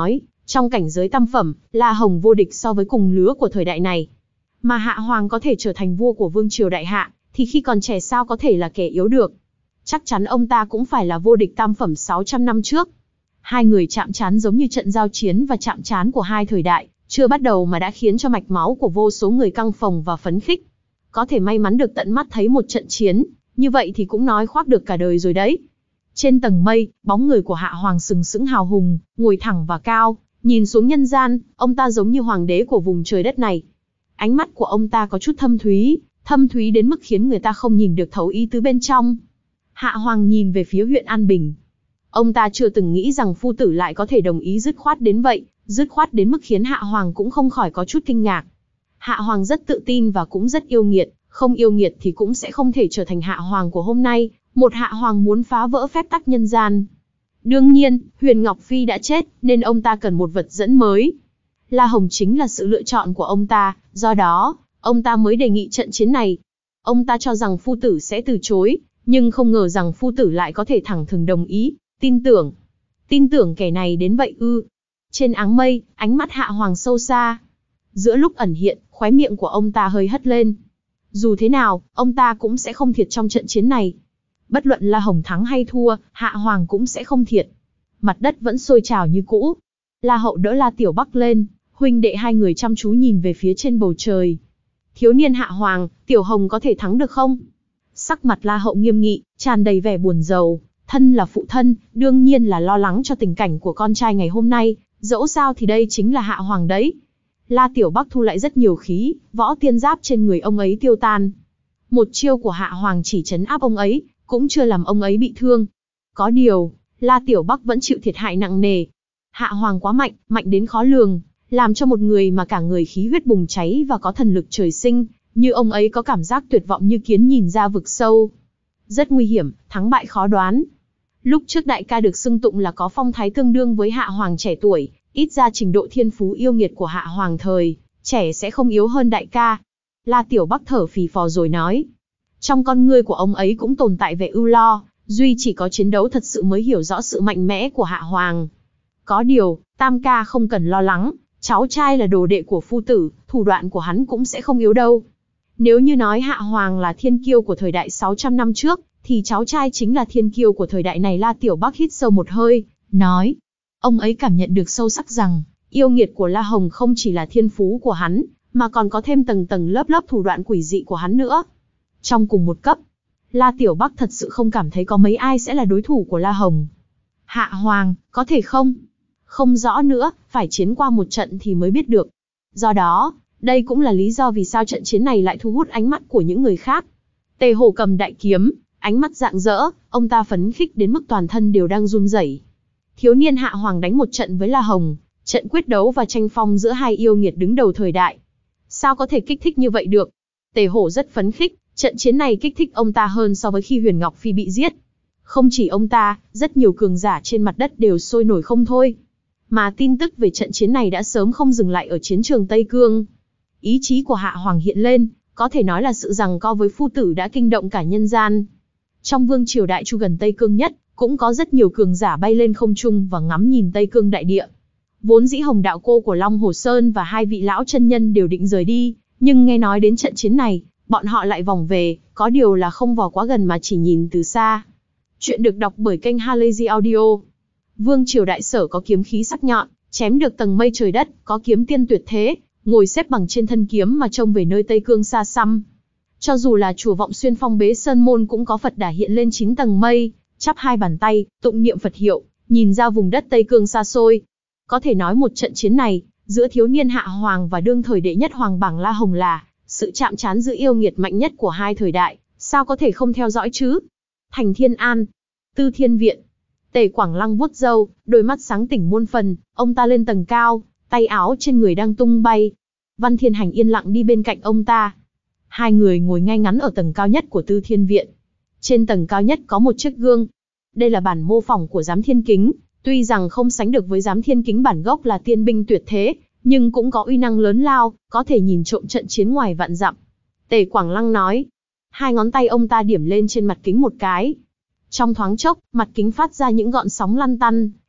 Trong cảnh giới tam phẩm, La Hồng vô địch so với cùng lứa của thời đại này. Mà Hạ Hoàng có thể trở thành vua của vương triều đại hạ, thì khi còn trẻ sao có thể là kẻ yếu được. Chắc chắn ông ta cũng phải là vô địch tam phẩm sáu trăm năm trước. Hai người chạm trán giống như trận giao chiến và chạm trán của hai thời đại, chưa bắt đầu mà đã khiến cho mạch máu của vô số người căng phồng và phấn khích. Có thể may mắn được tận mắt thấy một trận chiến, như vậy thì cũng nói khoác được cả đời rồi đấy. Trên tầng mây, bóng người của Hạ Hoàng sừng sững hào hùng, ngồi thẳng và cao, nhìn xuống nhân gian, ông ta giống như hoàng đế của vùng trời đất này. Ánh mắt của ông ta có chút thâm thúy, thâm thúy đến mức khiến người ta không nhìn được thấu ý tứ bên trong. Hạ Hoàng nhìn về phía huyện An Bình. Ông ta chưa từng nghĩ rằng phu tử lại có thể đồng ý dứt khoát đến vậy, dứt khoát đến mức khiến Hạ Hoàng cũng không khỏi có chút kinh ngạc. Hạ Hoàng rất tự tin và cũng rất yêu nghiệt, không yêu nghiệt thì cũng sẽ không thể trở thành Hạ Hoàng của hôm nay, một Hạ Hoàng muốn phá vỡ phép tắc nhân gian. Đương nhiên, Huyền Ngọc Phi đã chết, nên ông ta cần một vật dẫn mới. La Hồng chính là sự lựa chọn của ông ta, do đó, ông ta mới đề nghị trận chiến này. Ông ta cho rằng phu tử sẽ từ chối, nhưng không ngờ rằng phu tử lại có thể thẳng thừng đồng ý, tin tưởng. Tin tưởng kẻ này đến vậy ư? Trên áng mây, ánh mắt Hạ Hoàng sâu xa. Giữa lúc ẩn hiện, khóe miệng của ông ta hơi hất lên. Dù thế nào, ông ta cũng sẽ không thiệt trong trận chiến này. Bất luận La Hồng thắng hay thua, Hạ Hoàng cũng sẽ không thiệt. Mặt đất vẫn sôi trào như cũ. La Hậu đỡ La Tiểu Bắc lên, huynh đệ hai người chăm chú nhìn về phía trên bầu trời. Thiếu niên Hạ Hoàng, Tiểu Hồng có thể thắng được không? Sắc mặt La Hậu nghiêm nghị, tràn đầy vẻ buồn rầu. Thân là phụ thân, đương nhiên là lo lắng cho tình cảnh của con trai ngày hôm nay, dẫu sao thì đây chính là Hạ Hoàng đấy. La Tiểu Bắc thu lại rất nhiều khí, võ tiên giáp trên người ông ấy tiêu tan. Một chiêu của Hạ Hoàng chỉ trấn áp ông ấy, cũng chưa làm ông ấy bị thương. Có điều, La Tiểu Bắc vẫn chịu thiệt hại nặng nề. Hạ Hoàng quá mạnh, mạnh đến khó lường, làm cho một người mà cả người khí huyết bùng cháy và có thần lực trời sinh, như ông ấy có cảm giác tuyệt vọng như kiến nhìn ra vực sâu. Rất nguy hiểm, thắng bại khó đoán. Lúc trước đại ca được xưng tụng là có phong thái tương đương với Hạ Hoàng trẻ tuổi, ít ra trình độ thiên phú yêu nghiệt của Hạ Hoàng thời trẻ sẽ không yếu hơn đại ca. La Tiểu Bắc thở phì phò rồi nói. Trong con ngươi của ông ấy cũng tồn tại vẻ ưu lo, duy chỉ có chiến đấu thật sự mới hiểu rõ sự mạnh mẽ của Hạ Hoàng. Có điều, tam ca không cần lo lắng, cháu trai là đồ đệ của phu tử, thủ đoạn của hắn cũng sẽ không yếu đâu. Nếu như nói Hạ Hoàng là thiên kiêu của thời đại sáu trăm năm trước, thì cháu trai chính là thiên kiêu của thời đại này. La Tiểu Bắc hít sâu một hơi, nói. Ông ấy cảm nhận được sâu sắc rằng, yêu nghiệt của La Hồng không chỉ là thiên phú của hắn, mà còn có thêm tầng tầng lớp lớp thủ đoạn quỷ dị của hắn nữa. Trong cùng một cấp, La Tiểu Bắc thật sự không cảm thấy có mấy ai sẽ là đối thủ của La Hồng. Hạ Hoàng, có thể không? Không rõ nữa, phải chiến qua một trận thì mới biết được. Do đó, đây cũng là lý do vì sao trận chiến này lại thu hút ánh mắt của những người khác. Tề Hổ cầm đại kiếm, ánh mắt rạng rỡ, ông ta phấn khích đến mức toàn thân đều đang run rẩy. Thiếu niên Hạ Hoàng đánh một trận với La Hồng, trận quyết đấu và tranh phong giữa hai yêu nghiệt đứng đầu thời đại. Sao có thể kích thích như vậy được? Tề Hổ rất phấn khích, trận chiến này kích thích ông ta hơn so với khi Huyền Ngọc Phi bị giết. Không chỉ ông ta, rất nhiều cường giả trên mặt đất đều sôi nổi không thôi. Mà tin tức về trận chiến này đã sớm không dừng lại ở chiến trường Tây Cương. Ý chí của Hạ Hoàng hiện lên, có thể nói là sự giằng co với phu tử đã kinh động cả nhân gian. Trong vương triều Đại Chu gần Tây Cương nhất, cũng có rất nhiều cường giả bay lên không trung và ngắm nhìn Tây Cương đại địa. Vốn dĩ Hồng Đạo Cô của Long Hồ Sơn và hai vị lão chân nhân đều định rời đi, nhưng nghe nói đến trận chiến này, bọn họ lại vòng về, có điều là không vào quá gần mà chỉ nhìn từ xa. Chuyện được đọc bởi kênh Halazy Audio. Vương triều Đại Sở có kiếm khí sắc nhọn, chém được tầng mây trời đất, có kiếm tiên tuyệt thế, ngồi xếp bằng trên thân kiếm mà trông về nơi Tây Cương xa xăm. Cho dù là chùa Vọng Xuyên Phong Bế Sơn Môn cũng có Phật Đà hiện lên chín tầng mây, chắp hai bàn tay, tụng niệm Phật hiệu, nhìn ra vùng đất Tây Cương xa xôi. Có thể nói một trận chiến này, giữa thiếu niên Hạ Hoàng và đương thời đệ nhất hoàng bảng La Hồng là sự chạm trán giữa yêu nghiệt mạnh nhất của hai thời đại, sao có thể không theo dõi chứ? Thành Thiên An, Tư Thiên Viện. Tề Quảng Lăng vuốt râu, đôi mắt sáng tỉnh muôn phần, ông ta lên tầng cao, tay áo trên người đang tung bay. Văn Thiên Hành yên lặng đi bên cạnh ông ta. Hai người ngồi ngay ngắn ở tầng cao nhất của Tư Thiên Viện. Trên tầng cao nhất có một chiếc gương. Đây là bản mô phỏng của Giám Thiên Kính, tuy rằng không sánh được với Giám Thiên Kính bản gốc là tiên binh tuyệt thế, nhưng cũng có uy năng lớn lao, có thể nhìn trộm trận chiến ngoài vạn dặm. Tề Quảng Lăng nói. Hai ngón tay ông ta điểm lên trên mặt kính một cái. Trong thoáng chốc, mặt kính phát ra những gọn sóng lăn tăn,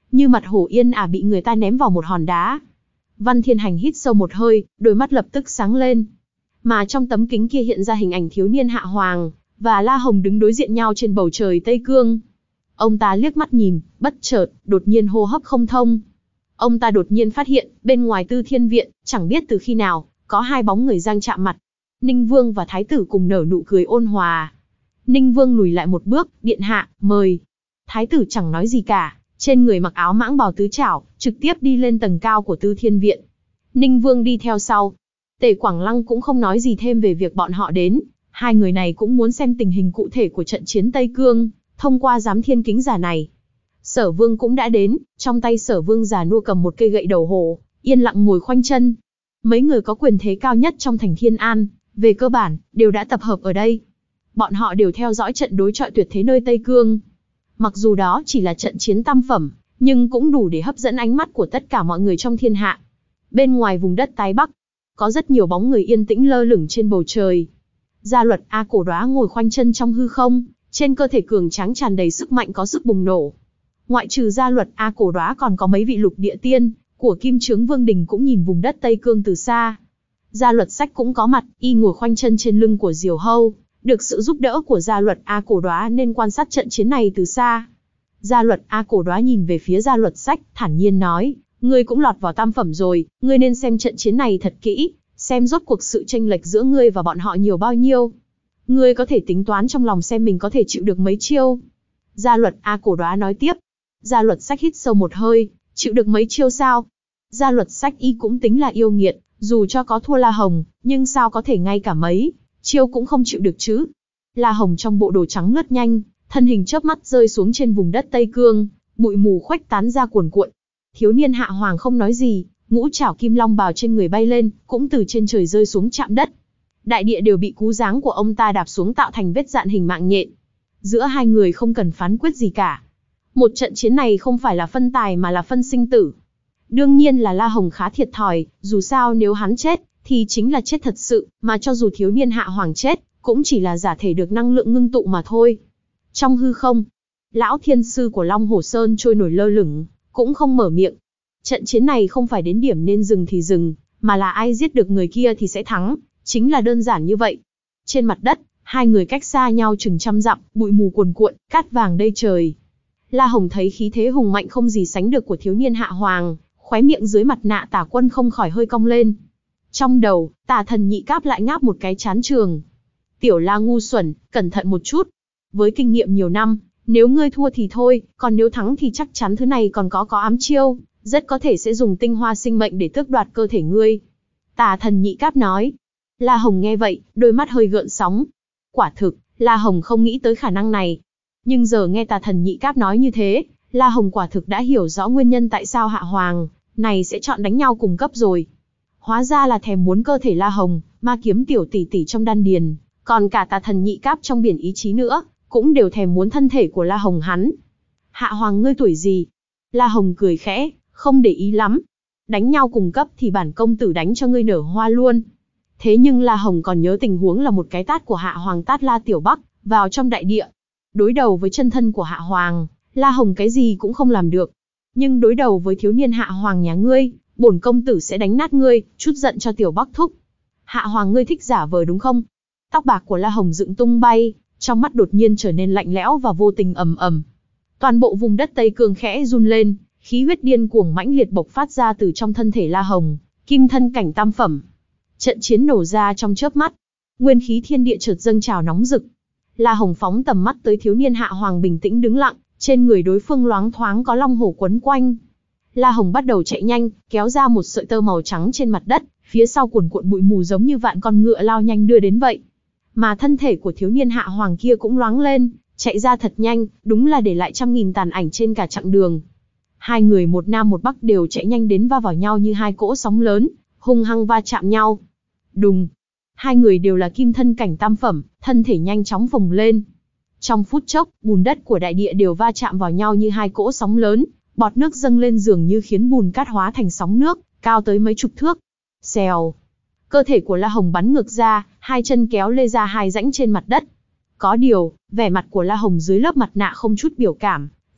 như mặt hồ yên ả bị người ta ném vào một hòn đá. Văn Thiên Hành hít sâu một hơi, đôi mắt lập tức sáng lên. Mà trong tấm kính kia hiện ra hình ảnh thiếu niên Hạ Hoàng và La Hồng đứng đối diện nhau trên bầu trời Tây Cương. Ông ta liếc mắt nhìn, bất chợt, đột nhiên hô hấp không thông. Ông ta đột nhiên phát hiện, bên ngoài Tư Thiên Viện, chẳng biết từ khi nào, có hai bóng người giang chạm mặt. Ninh Vương và Thái tử cùng nở nụ cười ôn hòa. Ninh Vương lùi lại một bước, điện hạ, mời. Thái tử chẳng nói gì cả, trên người mặc áo mãng bào tứ trảo, trực tiếp đi lên tầng cao của Tư Thiên Viện. Ninh Vương đi theo sau. Tề Quảng Lăng cũng không nói gì thêm về việc bọn họ đến. Hai người này cũng muốn xem tình hình cụ thể của trận chiến Tây Cương, thông qua giám thiên kính giả này. Sở Vương cũng đã đến, trong tay Sở Vương già nua cầm một cây gậy đầu hổ, yên lặng ngồi khoanh chân. Mấy người có quyền thế cao nhất trong thành Thiên An, về cơ bản, đều đã tập hợp ở đây. Bọn họ đều theo dõi trận đối chọi tuyệt thế nơi Tây Cương. Mặc dù đó chỉ là trận chiến tam phẩm, nhưng cũng đủ để hấp dẫn ánh mắt của tất cả mọi người trong thiên hạ. Bên ngoài vùng đất Tái Bắc, có rất nhiều bóng người yên tĩnh lơ lửng trên bầu trời. Gia Luật A Cổ Đoá ngồi khoanh chân trong hư không, trên cơ thể cường tráng tràn đầy sức mạnh có sức bùng nổ. Ngoại trừ Gia Luật A Cổ Đoá còn có mấy vị lục địa tiên của Kim Chướng Vương Đình cũng nhìn vùng đất Tây Cương từ xa. Gia Luật Sách cũng có mặt, y ngồi khoanh chân trên lưng của Diều Hâu, được sự giúp đỡ của Gia Luật A Cổ Đoá nên quan sát trận chiến này từ xa. Gia Luật A Cổ Đoá nhìn về phía Gia Luật Sách, thản nhiên nói, ngươi cũng lọt vào tam phẩm rồi, ngươi nên xem trận chiến này thật kỹ, xem rốt cuộc sự chênh lệch giữa ngươi và bọn họ nhiều bao nhiêu. Ngươi có thể tính toán trong lòng xem mình có thể chịu được mấy chiêu. Gia Luật A Cổ Đoá nói tiếp. Gia Luật Sách hít sâu một hơi, chịu được mấy chiêu sao? Gia Luật Sách y cũng tính là yêu nghiệt, dù cho có thua La Hồng, nhưng sao có thể ngay cả mấy chiêu cũng không chịu được chứ? La Hồng trong bộ đồ trắng lướt nhanh, thân hình chớp mắt rơi xuống trên vùng đất Tây Cương, bụi mù khuếch tán ra cuồn cuộn. Thiếu niên Hạ Hoàng không nói gì, ngũ trảo kim long bào trên người bay lên, cũng từ trên trời rơi xuống chạm đất. Đại địa đều bị cú giáng của ông ta đạp xuống tạo thành vết dạn hình mạng nhện. Giữa hai người không cần phán quyết gì cả. Một trận chiến này không phải là phân tài mà là phân sinh tử. Đương nhiên là La Hồng khá thiệt thòi, dù sao nếu hắn chết, thì chính là chết thật sự, mà cho dù thiếu niên Hạ Hoàng chết, cũng chỉ là giả thể được năng lượng ngưng tụ mà thôi. Trong hư không, lão thiên sư của Long Hồ Sơn trôi nổi lơ lửng, cũng không mở miệng. Trận chiến này không phải đến điểm nên dừng thì dừng, mà là ai giết được người kia thì sẽ thắng, chính là đơn giản như vậy. Trên mặt đất, hai người cách xa nhau chừng trăm dặm, bụi mù cuồn cuộn, cát vàng đầy trời. La Hồng thấy khí thế hùng mạnh không gì sánh được của thiếu niên Hạ Hoàng, khóe miệng dưới mặt nạ Tả Quân không khỏi hơi cong lên. Trong đầu, Tả Thần Nhị Cáp lại ngáp một cái chán trường. Tiểu La ngu xuẩn, cẩn thận một chút. Với kinh nghiệm nhiều năm, nếu ngươi thua thì thôi, còn nếu thắng thì chắc chắn thứ này còn có có ám chiêu, rất có thể sẽ dùng tinh hoa sinh mệnh để tước đoạt cơ thể ngươi. Tả Thần Nhị Cáp nói. La Hồng nghe vậy, đôi mắt hơi gợn sóng. Quả thực, La Hồng không nghĩ tới khả năng này. Nhưng giờ nghe Tả Thần Nhị Cáp nói như thế, La Hồng quả thực đã hiểu rõ nguyên nhân tại sao Hạ Hoàng này sẽ chọn đánh nhau cùng cấp rồi. Hóa ra là thèm muốn cơ thể La Hồng, ma kiếm tiểu tỷ tỷ trong đan điền, còn cả Tả Thần Nhị Cáp trong biển ý chí nữa, cũng đều thèm muốn thân thể của La Hồng hắn. Hạ Hoàng ngươi tuổi gì? La Hồng cười khẽ, không để ý lắm. Đánh nhau cùng cấp thì bản công tử đánh cho ngươi nở hoa luôn. Thế nhưng La Hồng còn nhớ tình huống là một cái tát của Hạ Hoàng tát La Tiểu Bắc vào trong đại địa. Đối đầu với chân thân của Hạ Hoàng, La Hồng cái gì cũng không làm được. Nhưng đối đầu với thiếu niên Hạ Hoàng nhà ngươi, bổn công tử sẽ đánh nát ngươi, chút giận cho Tiểu Bắc thúc. Hạ Hoàng ngươi thích giả vờ đúng không? Tóc bạc của La Hồng dựng tung bay, trong mắt đột nhiên trở nên lạnh lẽo và vô tình ầm ầm. Toàn bộ vùng đất Tây Cương khẽ run lên, khí huyết điên cuồng mãnh liệt bộc phát ra từ trong thân thể La Hồng, kim thân cảnh tam phẩm. Trận chiến nổ ra trong chớp mắt, nguyên khí thiên địa chợt dâng trào nóng rực. La Hồng phóng tầm mắt tới thiếu niên Hạ Hoàng bình tĩnh đứng lặng, trên người đối phương loáng thoáng có long hổ quấn quanh. La Hồng bắt đầu chạy nhanh, kéo ra một sợi tơ màu trắng trên mặt đất, phía sau cuồn cuộn bụi mù giống như vạn con ngựa lao nhanh đưa đến vậy. Mà thân thể của thiếu niên Hạ Hoàng kia cũng loáng lên, chạy ra thật nhanh, đúng là để lại trăm nghìn tàn ảnh trên cả chặng đường. Hai người một nam một bắc đều chạy nhanh đến va vào nhau như hai cỗ sóng lớn, hung hăng va chạm nhau. Đùng! Hai người đều là kim thân cảnh tam phẩm, thân thể nhanh chóng phồng lên. Trong phút chốc, bùn đất của đại địa đều va chạm vào nhau như hai cỗ sóng lớn, bọt nước dâng lên dường như khiến bùn cát hóa thành sóng nước, cao tới mấy chục thước. Xèo! Cơ thể của La Hồng bắn ngược ra, hai chân kéo lê ra hai rãnh trên mặt đất. Có điều, vẻ mặt của La Hồng dưới lớp mặt nạ không chút biểu cảm,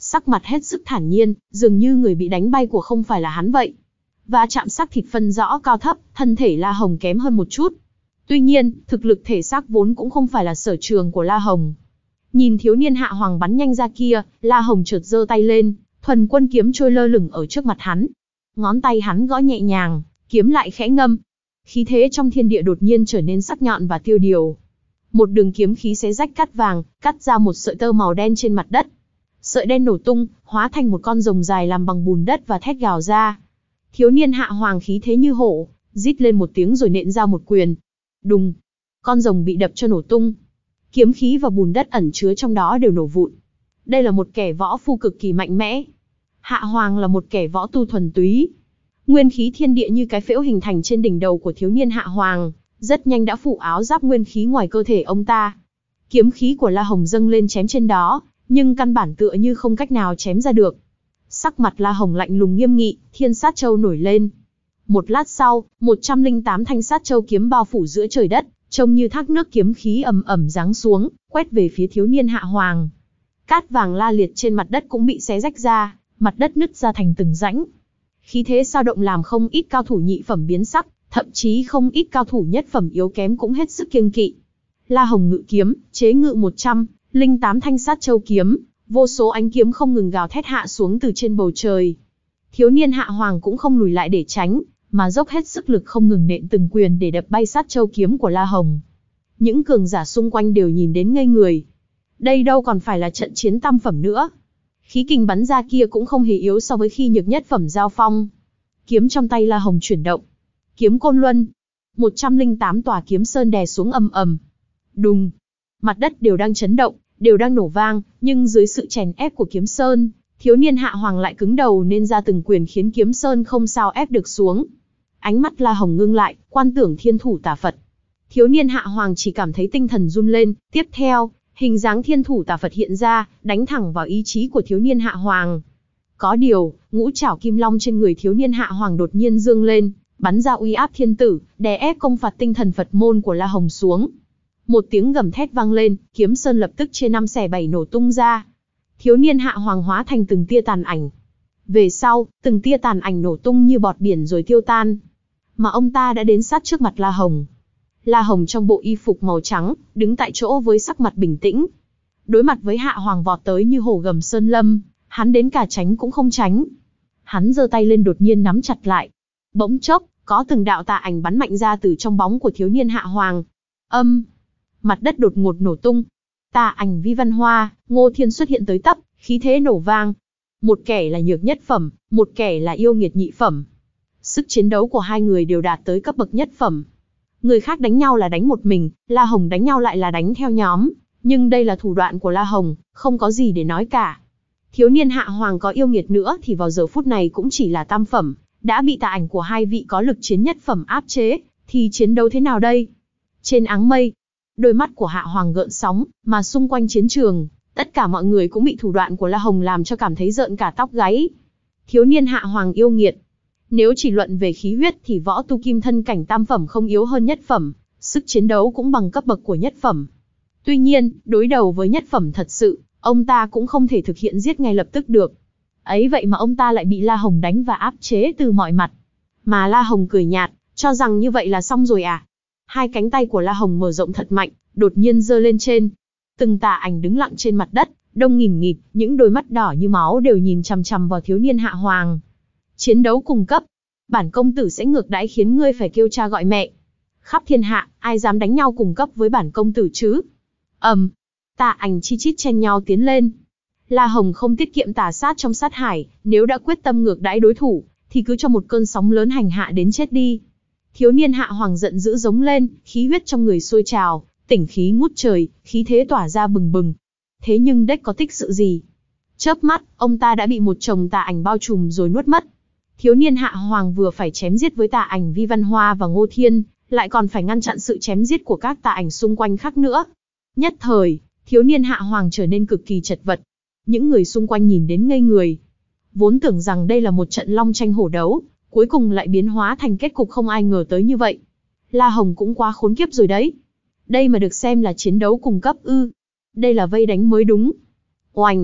sắc mặt hết sức thản nhiên, dường như người bị đánh bay của không phải là hắn vậy. Và chạm xác thịt phân rõ cao thấp, thân thể La Hồng kém hơn một chút. Tuy nhiên, thực lực thể xác vốn cũng không phải là sở trường của La Hồng. Nhìn thiếu niên Hạ Hoàng bắn nhanh ra kia, La Hồng chợt giơ tay lên, thuần quân kiếm trôi lơ lửng ở trước mặt hắn. Ngón tay hắn gõ nhẹ nhàng, kiếm lại khẽ ngâm. Khí thế trong thiên địa đột nhiên trở nên sắc nhọn và tiêu điều. Một đường kiếm khí xé rách cát vàng, cắt ra một sợi tơ màu đen trên mặt đất. Sợi đen nổ tung, hóa thành một con rồng dài làm bằng bùn đất và thét gào ra. Thiếu niên Hạ Hoàng khí thế như hổ, rít lên một tiếng rồi nện ra một quyền. Đùng, con rồng bị đập cho nổ tung. Kiếm khí và bùn đất ẩn chứa trong đó đều nổ vụn. Đây là một kẻ võ phu cực kỳ mạnh mẽ. Hạ Hoàng là một kẻ võ tu thuần túy. Nguyên khí thiên địa như cái phễu hình thành trên đỉnh đầu của thiếu niên Hạ Hoàng, rất nhanh đã phủ áo giáp nguyên khí ngoài cơ thể ông ta. Kiếm khí của La Hồng dâng lên chém trên đó, nhưng căn bản tựa như không cách nào chém ra được. Sắc mặt La Hồng lạnh lùng nghiêm nghị, thiên sát châu nổi lên. Một lát sau, một trăm lẻ tám thanh sát châu kiếm bao phủ giữa trời đất, trông như thác nước kiếm khí ầm ầm giáng xuống, quét về phía thiếu niên Hạ Hoàng. Cát vàng la liệt trên mặt đất cũng bị xé rách ra, mặt đất nứt ra thành từng rãnh. Khí thế sao động làm không ít cao thủ nhị phẩm biến sắc, thậm chí không ít cao thủ nhất phẩm yếu kém cũng hết sức kiêng kỵ. La Hồng ngự kiếm, chế ngự một trăm lẻ tám thanh sát châu kiếm, vô số ánh kiếm không ngừng gào thét hạ xuống từ trên bầu trời. Thiếu niên Hạ Hoàng cũng không lùi lại để tránh, mà dốc hết sức lực không ngừng nện từng quyền để đập bay sát châu kiếm của La Hồng. Những cường giả xung quanh đều nhìn đến ngây người. Đây đâu còn phải là trận chiến tam phẩm nữa. Khí kình bắn ra kia cũng không hề yếu so với khi nhược nhất phẩm giao phong. Kiếm trong tay La Hồng chuyển động. Kiếm Côn Luân. một trăm lẻ tám tòa kiếm sơn đè xuống ầm ầm. Đùng. Mặt đất đều đang chấn động, đều đang nổ vang, nhưng dưới sự chèn ép của kiếm sơn, thiếu niên Hạ Hoàng lại cứng đầu nên ra từng quyền khiến kiếm sơn không sao ép được xuống. Ánh mắt La Hồng ngưng lại, quan tưởng thiên thủ tả Phật. Thiếu niên Hạ Hoàng chỉ cảm thấy tinh thần run lên, tiếp theo, hình dáng thiên thủ tả Phật hiện ra, đánh thẳng vào ý chí của thiếu niên Hạ Hoàng. Có điều, ngũ trảo kim long trên người thiếu niên Hạ Hoàng đột nhiên dương lên, bắn ra uy áp thiên tử, đè ép công phạt tinh thần Phật môn của La Hồng xuống. Một tiếng gầm thét vang lên, kiếm sơn lập tức chia năm xẻ bảy nổ tung ra. Thiếu niên Hạ Hoàng hóa thành từng tia tàn ảnh. Về sau, từng tia tàn ảnh nổ tung như bọt biển rồi tiêu tan. Mà ông ta đã đến sát trước mặt La Hồng. La Hồng trong bộ y phục màu trắng, đứng tại chỗ với sắc mặt bình tĩnh. Đối mặt với Hạ Hoàng vọt tới như hổ gầm sơn lâm, hắn đến cả tránh cũng không tránh. Hắn giơ tay lên đột nhiên nắm chặt lại. Bỗng chốc, có từng đạo tà ảnh bắn mạnh ra từ trong bóng của thiếu niên Hạ Hoàng. Âm, mặt đất đột ngột nổ tung. Tà ảnh Vi Văn Hoa, Ngô Thiên xuất hiện tới tấp, khí thế nổ vang. Một kẻ là nhược nhất phẩm, một kẻ là yêu nghiệt nhị phẩm. Sức chiến đấu của hai người đều đạt tới cấp bậc nhất phẩm. Người khác đánh nhau là đánh một mình, La Hồng đánh nhau lại là đánh theo nhóm. Nhưng đây là thủ đoạn của La Hồng, không có gì để nói cả. Thiếu niên Hạ Hoàng có yêu nghiệt nữa thì vào giờ phút này cũng chỉ là tam phẩm, đã bị tà ảnh của hai vị có lực chiến nhất phẩm áp chế, thì chiến đấu thế nào đây? Trên áng mây, đôi mắt của Hạ Hoàng gợn sóng, mà xung quanh chiến trường, tất cả mọi người cũng bị thủ đoạn của La Hồng làm cho cảm thấy rợn cả tóc gáy. Thiếu niên Hạ Hoàng yêu nghiệt. Nếu chỉ luận về khí huyết thì võ tu kim thân cảnh tam phẩm không yếu hơn nhất phẩm, sức chiến đấu cũng bằng cấp bậc của nhất phẩm. Tuy nhiên, đối đầu với nhất phẩm thật sự, ông ta cũng không thể thực hiện giết ngay lập tức được. Ấy vậy mà ông ta lại bị La Hồng đánh và áp chế từ mọi mặt. Mà La Hồng cười nhạt, cho rằng như vậy là xong rồi à? Hai cánh tay của La Hồng mở rộng thật mạnh, đột nhiên giơ lên trên. Từng tà ảnh đứng lặng trên mặt đất, đông nghìn nghịt, những đôi mắt đỏ như máu đều nhìn chằm chằm vào thiếu niên Hạ Hoàng. Chiến đấu cùng cấp, bản công tử sẽ ngược đãi khiến ngươi phải kêu cha gọi mẹ. Khắp thiên hạ, ai dám đánh nhau cùng cấp với bản công tử chứ? Ầm, um, tà ảnh chi chít chen nhau tiến lên. La Hồng không tiết kiệm tà sát trong sát hải, nếu đã quyết tâm ngược đãi đối thủ, thì cứ cho một cơn sóng lớn hành hạ đến chết đi. Thiếu niên Hạ Hoàng giận dữ giống lên, khí huyết trong người sôi trào, tỉnh khí ngút trời, khí thế tỏa ra bừng bừng. Thế nhưng đếch có tích sự gì. Chớp mắt, ông ta đã bị một chồng tà ảnh bao trùm rồi nuốt mất. Thiếu niên Hạ Hoàng vừa phải chém giết với tà ảnh Vi Văn Hoa và Ngô Thiên, lại còn phải ngăn chặn sự chém giết của các tà ảnh xung quanh khác nữa. Nhất thời, thiếu niên Hạ Hoàng trở nên cực kỳ chật vật. Những người xung quanh nhìn đến ngây người. Vốn tưởng rằng đây là một trận long tranh hổ đấu, cuối cùng lại biến hóa thành kết cục không ai ngờ tới như vậy. La Hồng cũng quá khốn kiếp rồi đấy. Đây mà được xem là chiến đấu cùng cấp ư? Đây là vây đánh mới đúng. Oành!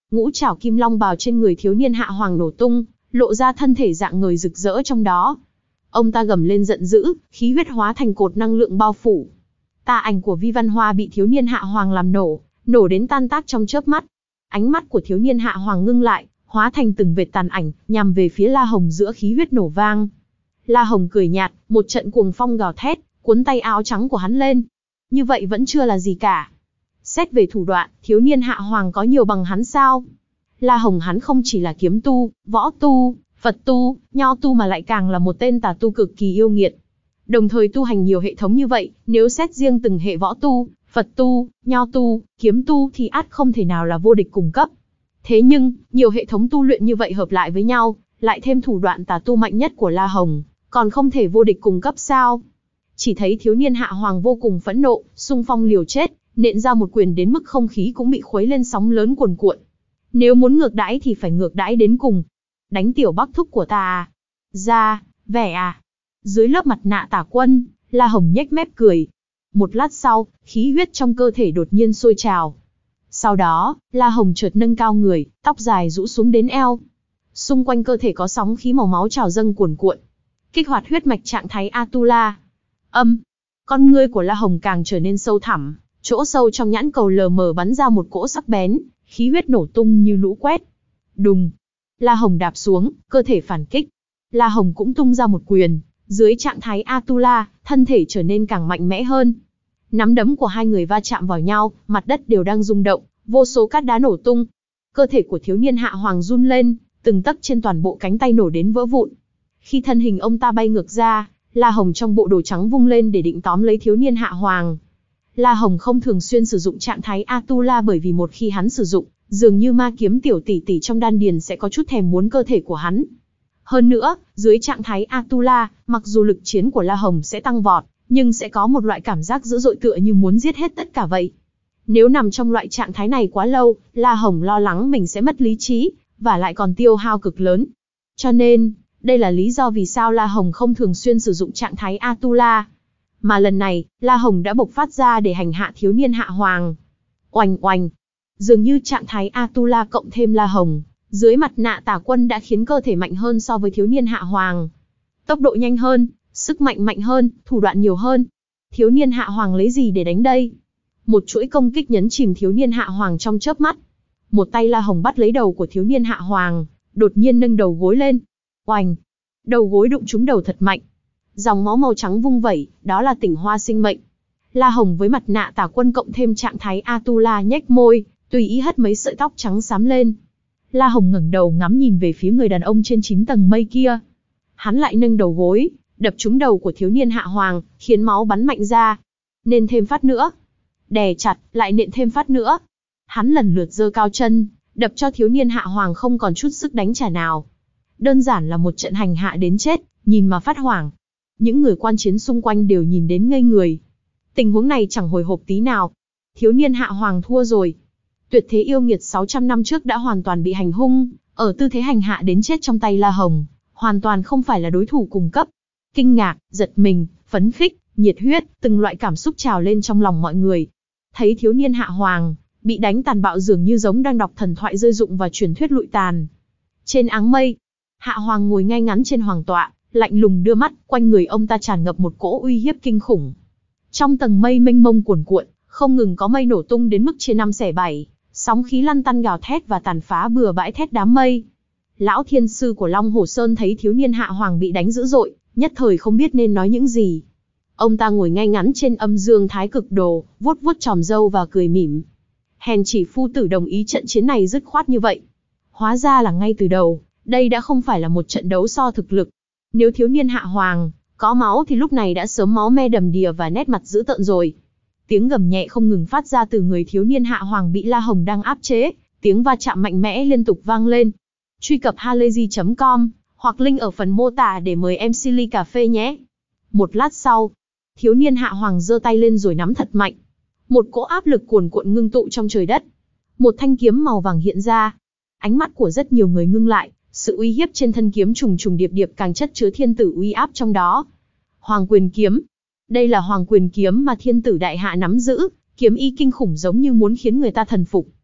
Ngũ trảo kim long bào trên người thiếu niên Hạ Hoàng nổ tung, lộ ra thân thể dạng người rực rỡ trong đó. Ông ta gầm lên giận dữ, khí huyết hóa thành cột năng lượng bao phủ. Tà ảnh của Vi Văn Hoa bị thiếu niên Hạ Hoàng làm nổ, nổ đến tan tác trong chớp mắt. Ánh mắt của thiếu niên Hạ Hoàng ngưng lại, hóa thành từng vệt tàn ảnh, nhằm về phía La Hồng giữa khí huyết nổ vang. La Hồng cười nhạt, một trận cuồng phong gào thét, cuốn tay áo trắng của hắn lên. Như vậy vẫn chưa là gì cả. Xét về thủ đoạn, thiếu niên Hạ Hoàng có nhiều bằng hắn sao? La Hồng hắn không chỉ là kiếm tu, võ tu, Phật tu, nho tu mà lại càng là một tên tà tu cực kỳ yêu nghiệt. Đồng thời tu hành nhiều hệ thống như vậy, nếu xét riêng từng hệ võ tu, Phật tu, nho tu, kiếm tu thì ắt không thể nào là vô địch cùng cấp. Thế nhưng, nhiều hệ thống tu luyện như vậy hợp lại với nhau, lại thêm thủ đoạn tà tu mạnh nhất của La Hồng, còn không thể vô địch cùng cấp sao? Chỉ thấy thiếu niên Hạ Hoàng vô cùng phẫn nộ, xung phong liều chết, nện ra một quyền đến mức không khí cũng bị khuấy lên sóng lớn cuồn cuộn. Nếu muốn ngược đãi thì phải ngược đãi đến cùng. Đánh tiểu bắc thúc của ta à? Ra, vẻ à? Dưới lớp mặt nạ tà quân, La Hồng nhếch mép cười. Một lát sau, khí huyết trong cơ thể đột nhiên sôi trào. Sau đó, La Hồng chợt nâng cao người, tóc dài rũ xuống đến eo. Xung quanh cơ thể có sóng khí màu máu trào dâng cuồn cuộn. Kích hoạt huyết mạch trạng thái Atula. Âm, con ngươi của La Hồng càng trở nên sâu thẳm, chỗ sâu trong nhãn cầu lờ mờ bắn ra một cỗ sắc bén, khí huyết nổ tung như lũ quét. Đùng, La Hồng đạp xuống, cơ thể phản kích. La Hồng cũng tung ra một quyền, dưới trạng thái Atula, thân thể trở nên càng mạnh mẽ hơn. Nắm đấm của hai người va chạm vào nhau, mặt đất đều đang rung động, vô số cát đá nổ tung. Cơ thể của thiếu niên Hạ Hoàng run lên, từng tấc trên toàn bộ cánh tay nổ đến vỡ vụn. Khi thân hình ông ta bay ngược ra, La Hồng trong bộ đồ trắng vung lên để định tóm lấy thiếu niên Hạ Hoàng. La Hồng không thường xuyên sử dụng trạng thái Atula bởi vì một khi hắn sử dụng, dường như ma kiếm tiểu tỷ tỷ trong đan điền sẽ có chút thèm muốn cơ thể của hắn. Hơn nữa, dưới trạng thái Atula, mặc dù lực chiến của La Hồng sẽ tăng vọt, nhưng sẽ có một loại cảm giác dữ dội tựa như muốn giết hết tất cả vậy. Nếu nằm trong loại trạng thái này quá lâu, La Hồng lo lắng mình sẽ mất lý trí, và lại còn tiêu hao cực lớn. Cho nên, đây là lý do vì sao La Hồng không thường xuyên sử dụng trạng thái Atula. Mà lần này, La Hồng đã bộc phát ra để hành hạ thiếu niên Hạ Hoàng. Oanh oanh. Dường như trạng thái Atula cộng thêm La Hồng, dưới mặt nạ tà quân đã khiến cơ thể mạnh hơn so với thiếu niên Hạ Hoàng. Tốc độ nhanh hơn, sức mạnh mạnh hơn, thủ đoạn nhiều hơn. Thiếu niên Hạ Hoàng lấy gì để đánh đây? Một chuỗi công kích nhấn chìm thiếu niên Hạ Hoàng trong chớp mắt. Một tay La Hồng bắt lấy đầu của thiếu niên Hạ Hoàng, đột nhiên nâng đầu gối lên. Oanh! Đầu gối đụng trúng đầu thật mạnh. Dòng máu màu trắng vung vẩy, đó là tỉnh hoa sinh mệnh. La Hồng với mặt nạ tà quân cộng thêm trạng thái Atula nhếch môi, tùy ý hất mấy sợi tóc trắng xám lên. La Hồng ngẩng đầu ngắm nhìn về phía người đàn ông trên chín tầng mây kia. Hắn lại nâng đầu gối, đập trúng đầu của thiếu niên Hạ Hoàng, khiến máu bắn mạnh ra. Nên thêm phát nữa. Đè chặt, lại nện thêm phát nữa. Hắn lần lượt giơ cao chân, đập cho thiếu niên Hạ Hoàng không còn chút sức đánh trả nào. Đơn giản là một trận hành hạ đến chết, nhìn mà phát hoảng. Những người quan chiến xung quanh đều nhìn đến ngây người. Tình huống này chẳng hồi hộp tí nào. Thiếu niên Hạ Hoàng thua rồi. Tuyệt thế yêu nghiệt sáu trăm năm trước đã hoàn toàn bị hành hung, ở tư thế hành hạ đến chết trong tay La Hồng, hoàn toàn không phải là đối thủ cùng cấp. Kinh ngạc, giật mình, phấn khích, nhiệt huyết, từng loại cảm xúc trào lên trong lòng mọi người. Thấy thiếu niên Hạ Hoàng bị đánh tàn bạo dường như giống đang đọc thần thoại rơi rụng và truyền thuyết lụi tàn. Trên áng mây, Hạ Hoàng ngồi ngay ngắn trên hoàng tọa, lạnh lùng đưa mắt, quanh người ông ta tràn ngập một cỗ uy hiếp kinh khủng. Trong tầng mây mênh mông cuồn cuộn, không ngừng có mây nổ tung đến mức chia năm xẻ bảy, sóng khí lăn tăn gào thét và tàn phá bừa bãi thét đám mây. Lão thiên sư của Long Hồ Sơn thấy thiếu niên Hạ Hoàng bị đánh dữ dội, nhất thời không biết nên nói những gì. Ông ta ngồi ngay ngắn trên âm dương thái cực đồ, vuốt vuốt chòm râu và cười mỉm. Hèn chỉ phu tử đồng ý trận chiến này dứt khoát như vậy. Hóa ra là ngay từ đầu, đây đã không phải là một trận đấu so thực lực. Nếu thiếu niên Hạ Hoàng có máu thì lúc này đã sớm máu me đầm đìa và nét mặt dữ tợn rồi. Tiếng gầm nhẹ không ngừng phát ra từ người thiếu niên Hạ Hoàng bị La Hồng đang áp chế, tiếng va chạm mạnh mẽ liên tục vang lên. Truy cập halayzi chấm com hoặc link ở phần mô tả để mời em xê ly cà phê nhé. Một lát sau, thiếu niên Hạ Hoàng giơ tay lên rồi nắm thật mạnh. Một cỗ áp lực cuồn cuộn ngưng tụ trong trời đất. Một thanh kiếm màu vàng hiện ra. Ánh mắt của rất nhiều người ngưng lại, sự uy hiếp trên thân kiếm trùng trùng điệp điệp càng chất chứa thiên tử uy áp trong đó. Hoàng quyền kiếm. Đây là Hoàng quyền kiếm mà thiên tử đại hạ nắm giữ, kiếm ý kinh khủng giống như muốn khiến người ta thần phục.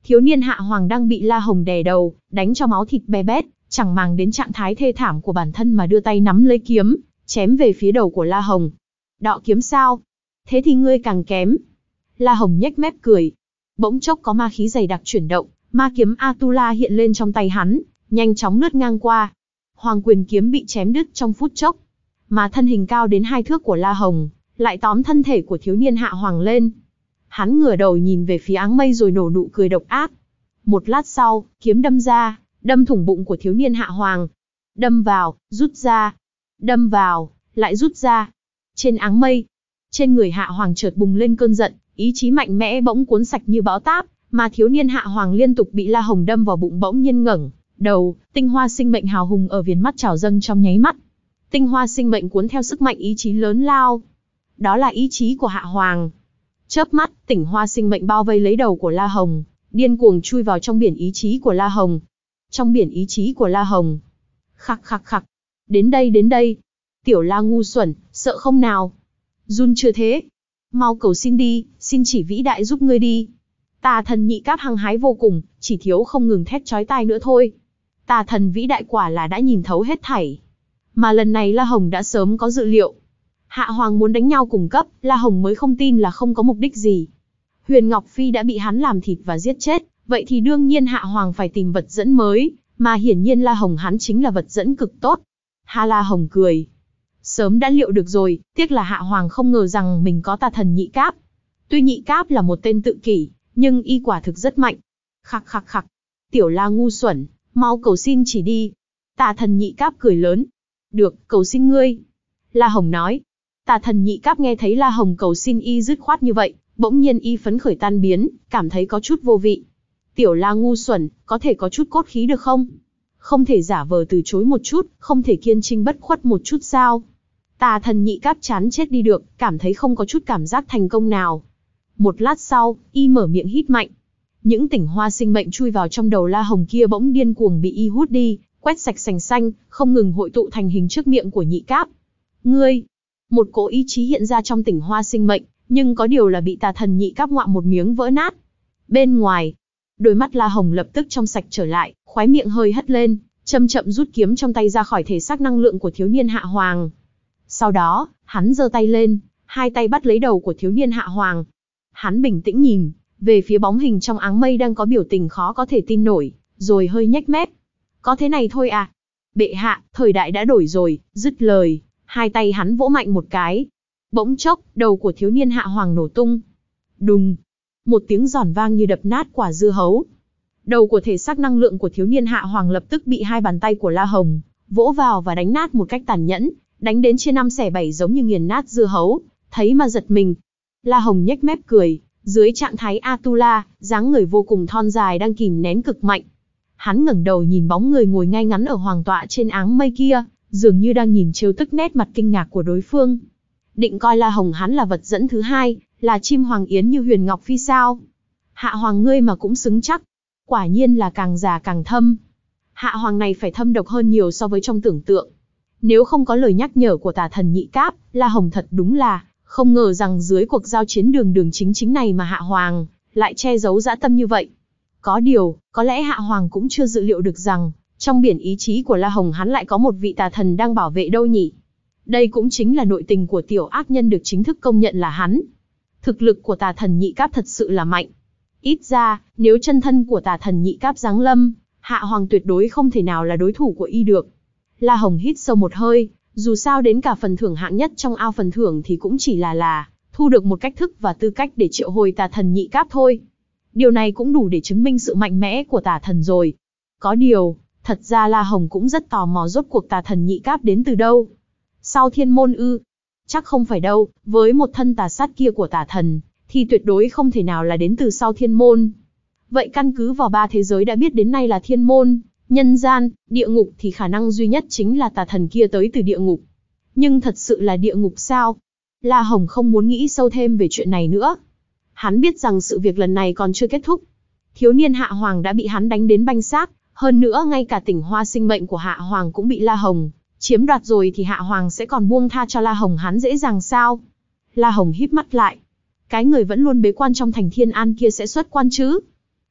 Thiếu niên Hạ Hoàng đang bị La Hồng đè đầu, đánh cho máu thịt be bét, chẳng màng đến trạng thái thê thảm của bản thân mà đưa tay nắm lấy kiếm, chém về phía đầu của La Hồng. Đọ kiếm sao? Thế thì ngươi càng kém. La Hồng nhếch mép cười. Bỗng chốc có ma khí dày đặc chuyển động, ma kiếm Atula hiện lên trong tay hắn, nhanh chóng lướt ngang qua. Hoàng quyền kiếm bị chém đứt trong phút chốc. Mà thân hình cao đến hai thước của La Hồng lại tóm thân thể của thiếu niên Hạ Hoàng lên. Hắn ngửa đầu nhìn về phía áng mây rồi nổ nụ cười độc ác. Một lát sau, kiếm đâm ra, đâm thủng bụng của thiếu niên Hạ Hoàng. Đâm vào, rút ra. Đâm vào, lại rút ra. Trên áng mây, trên người Hạ Hoàng chợt bùng lên cơn giận, ý chí mạnh mẽ bỗng cuốn sạch như bão táp, mà thiếu niên Hạ Hoàng liên tục bị La Hồng đâm vào bụng bỗng nhiên ngẩng đầu, tinh hoa sinh mệnh hào hùng ở viền mắt trào dâng trong nháy mắt. Tinh hoa sinh mệnh cuốn theo sức mạnh ý chí lớn lao. Đó là ý chí của Hạ Hoàng. Chớp mắt, tinh hoa sinh mệnh bao vây lấy đầu của La Hồng, điên cuồng chui vào trong biển ý chí của La Hồng. Trong biển ý chí của La Hồng. Khặc khặc khặc. Đến đây đến đây. Tiểu La ngu xuẩn, sợ không nào? Run chưa thế? Mau cầu xin đi, xin chỉ vĩ đại giúp ngươi đi. Tà thần nhị cáp hăng hái vô cùng, chỉ thiếu không ngừng thét chói tai nữa thôi. Tà thần vĩ đại quả là đã nhìn thấu hết thảy. Mà lần này La Hồng đã sớm có dự liệu. Hạ Hoàng muốn đánh nhau cùng cấp, La Hồng mới không tin là không có mục đích gì. Huyền Ngọc Phi đã bị hắn làm thịt và giết chết, vậy thì đương nhiên Hạ Hoàng phải tìm vật dẫn mới, mà hiển nhiên La Hồng hắn chính là vật dẫn cực tốt. Ha La Hồng cười. Sớm đã liệu được rồi, tiếc là Hạ Hoàng không ngờ rằng mình có tà thần nhị cáp. Tuy nhị cáp là một tên tự kỷ, nhưng y quả thực rất mạnh. Khặc khặc khặc. Tiểu La ngu xuẩn, mau cầu xin chỉ đi. Tà thần nhị cáp cười lớn. Được, cầu xin ngươi. La Hồng nói. Tà thần nhị cáp nghe thấy La Hồng cầu xin y dứt khoát như vậy, bỗng nhiên y phấn khởi tan biến, cảm thấy có chút vô vị. Tiểu La ngu xuẩn, có thể có chút cốt khí được không? Không thể giả vờ từ chối một chút, không thể kiên trinh bất khuất một chút sao? Tà thần nhị cáp chán chết đi được, cảm thấy không có chút cảm giác thành công nào. Một lát sau, y mở miệng hít mạnh. Những tỉnh hoa sinh mệnh chui vào trong đầu La Hồng kia bỗng điên cuồng bị y hút đi, quét sạch sành xanh, không ngừng hội tụ thành hình trước miệng của nhị cáp. Ngươi! Một cỗ ý chí hiện ra trong tỉnh hoa sinh mệnh, nhưng có điều là bị tà thần nhị cáp ngoạm một miếng vỡ nát. Bên ngoài, đôi mắt La Hồng lập tức trong sạch trở lại, khóe miệng hơi hất lên, chậm chậm rút kiếm trong tay ra khỏi thể xác năng lượng của thiếu niên Hạ Hoàng. Sau đó, hắn giơ tay lên, hai tay bắt lấy đầu của thiếu niên Hạ Hoàng. Hắn bình tĩnh nhìn về phía bóng hình trong áng mây đang có biểu tình khó có thể tin nổi, rồi hơi nhếch mép. Có thế này thôi à? Bệ hạ, thời đại đã đổi rồi. Dứt lời, hai tay hắn vỗ mạnh một cái. Bỗng chốc, đầu của thiếu niên Hạ Hoàng nổ tung. Đùng! Một tiếng giòn vang như đập nát quả dưa hấu. Đầu của thể xác năng lượng của thiếu niên Hạ Hoàng lập tức bị hai bàn tay của La Hồng vỗ vào và đánh nát một cách tàn nhẫn, đánh đến chia năm xẻ bảy giống như nghiền nát dưa hấu, thấy mà giật mình. La Hồng nhếch mép cười, dưới trạng thái Atula, dáng người vô cùng thon dài đang kìm nén cực mạnh. Hắn ngẩng đầu nhìn bóng người ngồi ngay ngắn ở hoàng tọa trên áng mây kia, dường như đang nhìn trêu tức nét mặt kinh ngạc của đối phương. Định coi La Hồng hắn là vật dẫn thứ hai, là chim hoàng yến như Huyền Ngọc Phi sao? Hạ Hoàng ngươi mà cũng xứng chắc. Quả nhiên là càng già càng thâm. Hạ Hoàng này phải thâm độc hơn nhiều so với trong tưởng tượng. Nếu không có lời nhắc nhở của tà thần nhị cáp, La Hồng thật đúng là không ngờ rằng dưới cuộc giao chiến đường đường chính chính này mà Hạ Hoàng lại che giấu dã tâm như vậy. Có điều, có lẽ Hạ Hoàng cũng chưa dự liệu được rằng, trong biển ý chí của La Hồng hắn lại có một vị tà thần đang bảo vệ đâu nhỉ. Đây cũng chính là nội tình của tiểu ác nhân được chính thức công nhận là hắn. Thực lực của tà thần nhị cáp thật sự là mạnh. Ít ra, nếu chân thân của tà thần nhị cáp giáng lâm, Hạ Hoàng tuyệt đối không thể nào là đối thủ của y được. La Hồng hít sâu một hơi, dù sao đến cả phần thưởng hạng nhất trong ao phần thưởng thì cũng chỉ là là thu được một cách thức và tư cách để triệu hồi tà thần nhị cáp thôi. Điều này cũng đủ để chứng minh sự mạnh mẽ của tà thần rồi. Có điều, thật ra La Hồng cũng rất tò mò rốt cuộc tà thần nhị cáp đến từ đâu. Sau thiên môn ư? Chắc không phải đâu, với một thân tà sát kia của tà thần, thì tuyệt đối không thể nào là đến từ sau thiên môn. Vậy căn cứ vào ba thế giới đã biết đến nay là thiên môn, nhân gian, địa ngục thì khả năng duy nhất chính là tà thần kia tới từ địa ngục. Nhưng thật sự là địa ngục sao? La Hồng không muốn nghĩ sâu thêm về chuyện này nữa. Hắn biết rằng sự việc lần này còn chưa kết thúc. Thiếu niên Hạ Hoàng đã bị hắn đánh đến banh xác, hơn nữa ngay cả tỉnh hoa sinh mệnh của Hạ Hoàng cũng bị La Hồng chiếm đoạt rồi thì Hạ Hoàng sẽ còn buông tha cho La Hồng hắn dễ dàng sao? La Hồng híp mắt lại. Cái người vẫn luôn bế quan trong thành Thiên An kia sẽ xuất quan chứ?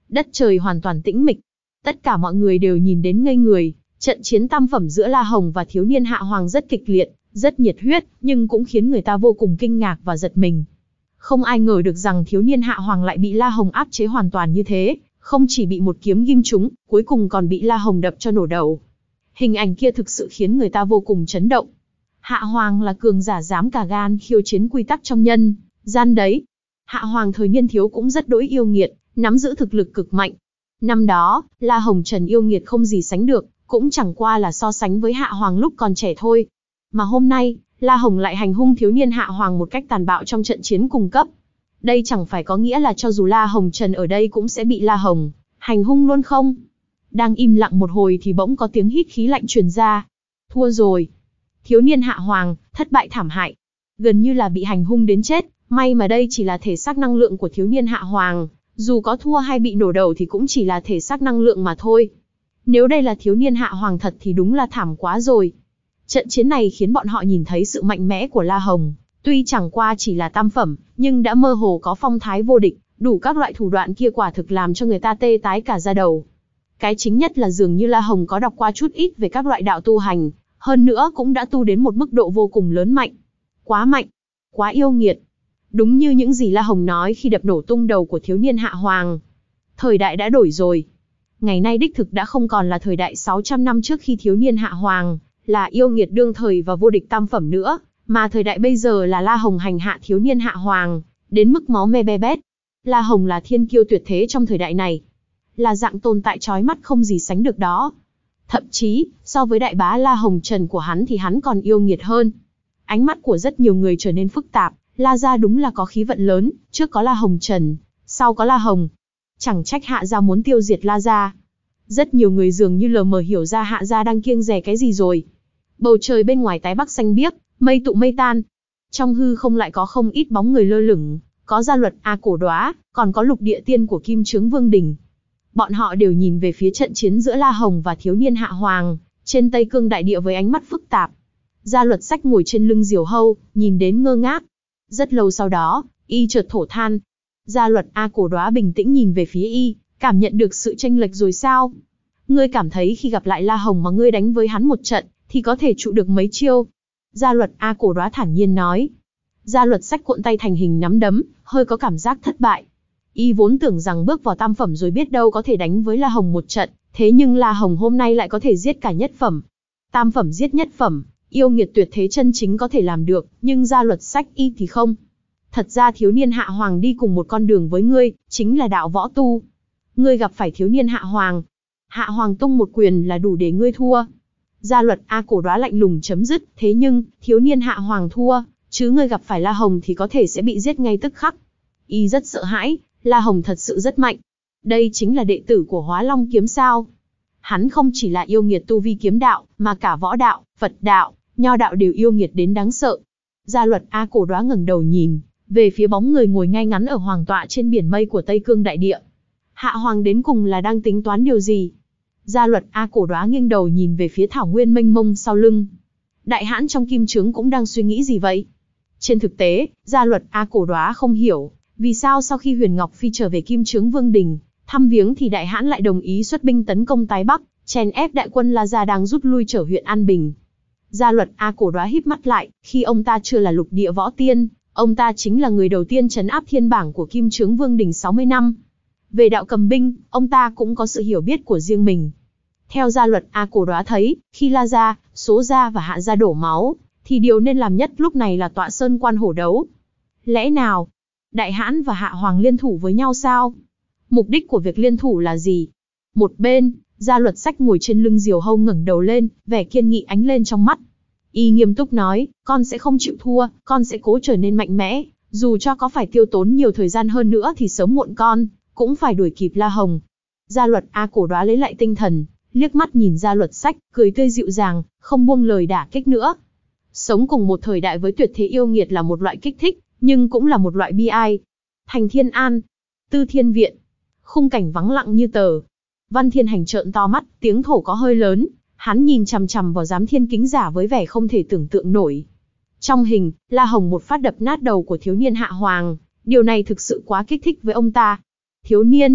Đất trời hoàn toàn tĩnh mịch. Tất cả mọi người đều nhìn đến ngây người, trận chiến tam phẩm giữa La Hồng và thiếu niên Hạ Hoàng rất kịch liệt, rất nhiệt huyết, nhưng cũng khiến người ta vô cùng kinh ngạc và giật mình. Không ai ngờ được rằng thiếu niên Hạ Hoàng lại bị La Hồng áp chế hoàn toàn như thế, không chỉ bị một kiếm ghim trúng, cuối cùng còn bị La Hồng đập cho nổ đầu. Hình ảnh kia thực sự khiến người ta vô cùng chấn động. Hạ Hoàng là cường giả dám cả gan khiêu chiến quy tắc trong nhân gian đấy. Hạ Hoàng thời niên thiếu cũng rất đỗi yêu nghiệt, nắm giữ thực lực cực mạnh. Năm đó, La Hồng Trần yêu nghiệt không gì sánh được, cũng chẳng qua là so sánh với Hạ Hoàng lúc còn trẻ thôi. Mà hôm nay, La Hồng lại hành hung thiếu niên Hạ Hoàng một cách tàn bạo trong trận chiến cùng cấp. Đây chẳng phải có nghĩa là cho dù La Hồng Trần ở đây cũng sẽ bị La Hồng hành hung luôn không? Đang im lặng một hồi thì bỗng có tiếng hít khí lạnh truyền ra. Thua rồi. Thiếu niên Hạ Hoàng, thất bại thảm hại. Gần như là bị hành hung đến chết, may mà đây chỉ là thể xác năng lượng của thiếu niên Hạ Hoàng. Dù có thua hay bị nổ đầu thì cũng chỉ là thể xác năng lượng mà thôi. Nếu đây là thiếu niên Hạ Hoàng thật thì đúng là thảm quá rồi. Trận chiến này khiến bọn họ nhìn thấy sự mạnh mẽ của La Hồng. Tuy chẳng qua chỉ là tam phẩm, nhưng đã mơ hồ có phong thái vô địch, đủ các loại thủ đoạn kia quả thực làm cho người ta tê tái cả da đầu. Cái chính nhất là dường như La Hồng có đọc qua chút ít về các loại đạo tu hành, hơn nữa cũng đã tu đến một mức độ vô cùng lớn mạnh. Quá mạnh, quá yêu nghiệt. Đúng như những gì La Hồng nói khi đập nổ tung đầu của thiếu niên Hạ Hoàng. Thời đại đã đổi rồi. Ngày nay đích thực đã không còn là thời đại sáu trăm năm trước khi thiếu niên Hạ Hoàng là yêu nghiệt đương thời và vô địch tam phẩm nữa, mà thời đại bây giờ là La Hồng hành hạ thiếu niên Hạ Hoàng, đến mức máu me be bét. La Hồng là thiên kiêu tuyệt thế trong thời đại này, là dạng tồn tại chói mắt không gì sánh được đó. Thậm chí, so với đại bá La Hồng Trần của hắn thì hắn còn yêu nghiệt hơn. Ánh mắt của rất nhiều người trở nên phức tạp, La gia đúng là có khí vận lớn, trước có La Hồng Trần, sau có La Hồng. Chẳng trách Hạ gia muốn tiêu diệt La gia. Rất nhiều người dường như lờ mờ hiểu ra Hạ gia đang kiêng dè cái gì rồi. Bầu trời bên ngoài tái bắc xanh biếc, mây tụ mây tan. Trong hư không lại có không ít bóng người lơ lửng, có Gia Luật A Cổ Đóa, còn có Lục Địa Tiên của Kim Chướng Vương Đình. Bọn họ đều nhìn về phía trận chiến giữa La Hồng và thiếu niên Hạ Hoàng, trên Tây Cương đại địa với ánh mắt phức tạp. Gia Luật Sách ngồi trên lưng diều hâu, nhìn đến ngơ ngác. Rất lâu sau đó, y chợt thổ than. Gia Luật A Cổ Đóa bình tĩnh nhìn về phía y, cảm nhận được sự chênh lệch rồi sao? Ngươi cảm thấy khi gặp lại La Hồng mà ngươi đánh với hắn một trận, thì có thể trụ được mấy chiêu? Gia Luật A Cổ Đóa thản nhiên nói. Gia Luật Sách cuộn tay thành hình nắm đấm, hơi có cảm giác thất bại. Y vốn tưởng rằng bước vào tam phẩm rồi biết đâu có thể đánh với La Hồng một trận, thế nhưng La Hồng hôm nay lại có thể giết cả nhất phẩm. Tam phẩm giết nhất phẩm, yêu nghiệt tuyệt thế chân chính có thể làm được, nhưng Gia Luật Sách y thì không. Thật ra thiếu niên Hạ Hoàng đi cùng một con đường với ngươi, chính là đạo võ tu. Ngươi gặp phải thiếu niên Hạ Hoàng, Hạ Hoàng tung một quyền là đủ để ngươi thua. Gia Luật A Cổ Đóa lạnh lùng chấm dứt, thế nhưng, thiếu niên Hạ Hoàng thua, chứ ngươi gặp phải La Hồng thì có thể sẽ bị giết ngay tức khắc. Y rất sợ hãi, La Hồng thật sự rất mạnh. Đây chính là đệ tử của Hóa Long kiếm sao. Hắn không chỉ là yêu nghiệt tu vi kiếm đạo, mà cả võ đạo, Phật đạo, Nho đạo đều yêu nghiệt đến đáng sợ. Gia Luật A Cổ Đóa ngẩng đầu nhìn về phía bóng người ngồi ngay ngắn ở hoàng tọa trên biển mây của Tây Cương đại địa. Hạ Hoàng đến cùng là đang tính toán điều gì? Gia Luật A Cổ Đóa nghiêng đầu nhìn về phía thảo nguyên mênh mông sau lưng. Đại hãn trong kim trướng cũng đang suy nghĩ gì vậy? Trên thực tế, Gia Luật A Cổ Đóa không hiểu, vì sao sau khi Huyền Ngọc Phi trở về Kim Chướng Vương Đình, thăm viếng thì đại hãn lại đồng ý xuất binh tấn công Tái Bắc, chèn ép đại quân La Gia đang rút lui trở huyện An Bình. Gia Luật A Cổ Đóa híp mắt lại, khi ông ta chưa là lục địa võ tiên, ông ta chính là người đầu tiên trấn áp thiên bảng của Kim Chướng Vương Đình sáu mươi năm. Về đạo cầm binh, ông ta cũng có sự hiểu biết của riêng mình. Theo Gia Luật A Cổ Đóa thấy, khi La Gia, Số Gia và Hạ Gia đổ máu, thì điều nên làm nhất lúc này là tọa sơn quan hổ đấu. Lẽ nào, Đại Hãn và Hạ Hoàng liên thủ với nhau sao? Mục đích của việc liên thủ là gì? Một bên, Gia Luật Sách ngồi trên lưng diều hâu ngẩng đầu lên, vẻ kiên nghị ánh lên trong mắt. Y nghiêm túc nói, con sẽ không chịu thua, con sẽ cố trở nên mạnh mẽ, dù cho có phải tiêu tốn nhiều thời gian hơn nữa thì sớm muộn con cũng phải đuổi kịp La Hồng. Gia Luật A Cổ Đóa lấy lại tinh thần, liếc mắt nhìn Gia Luật Sách, cười tươi dịu dàng, không buông lời đả kích nữa. Sống cùng một thời đại với tuyệt thế yêu nghiệt là một loại kích thích, nhưng cũng là một loại bi ai. Thành Thiên An, Tư Thiên Viện, khung cảnh vắng lặng như tờ. Văn Thiên Hành trợn to mắt, tiếng thổ có hơi lớn, hắn nhìn chằm chằm vào Giám Thiên Kính Giả với vẻ không thể tưởng tượng nổi. Trong hình, La Hồng một phát đập nát đầu của thiếu niên Hạ Hoàng, điều này thực sự quá kích thích với ông ta. Thiếu niên,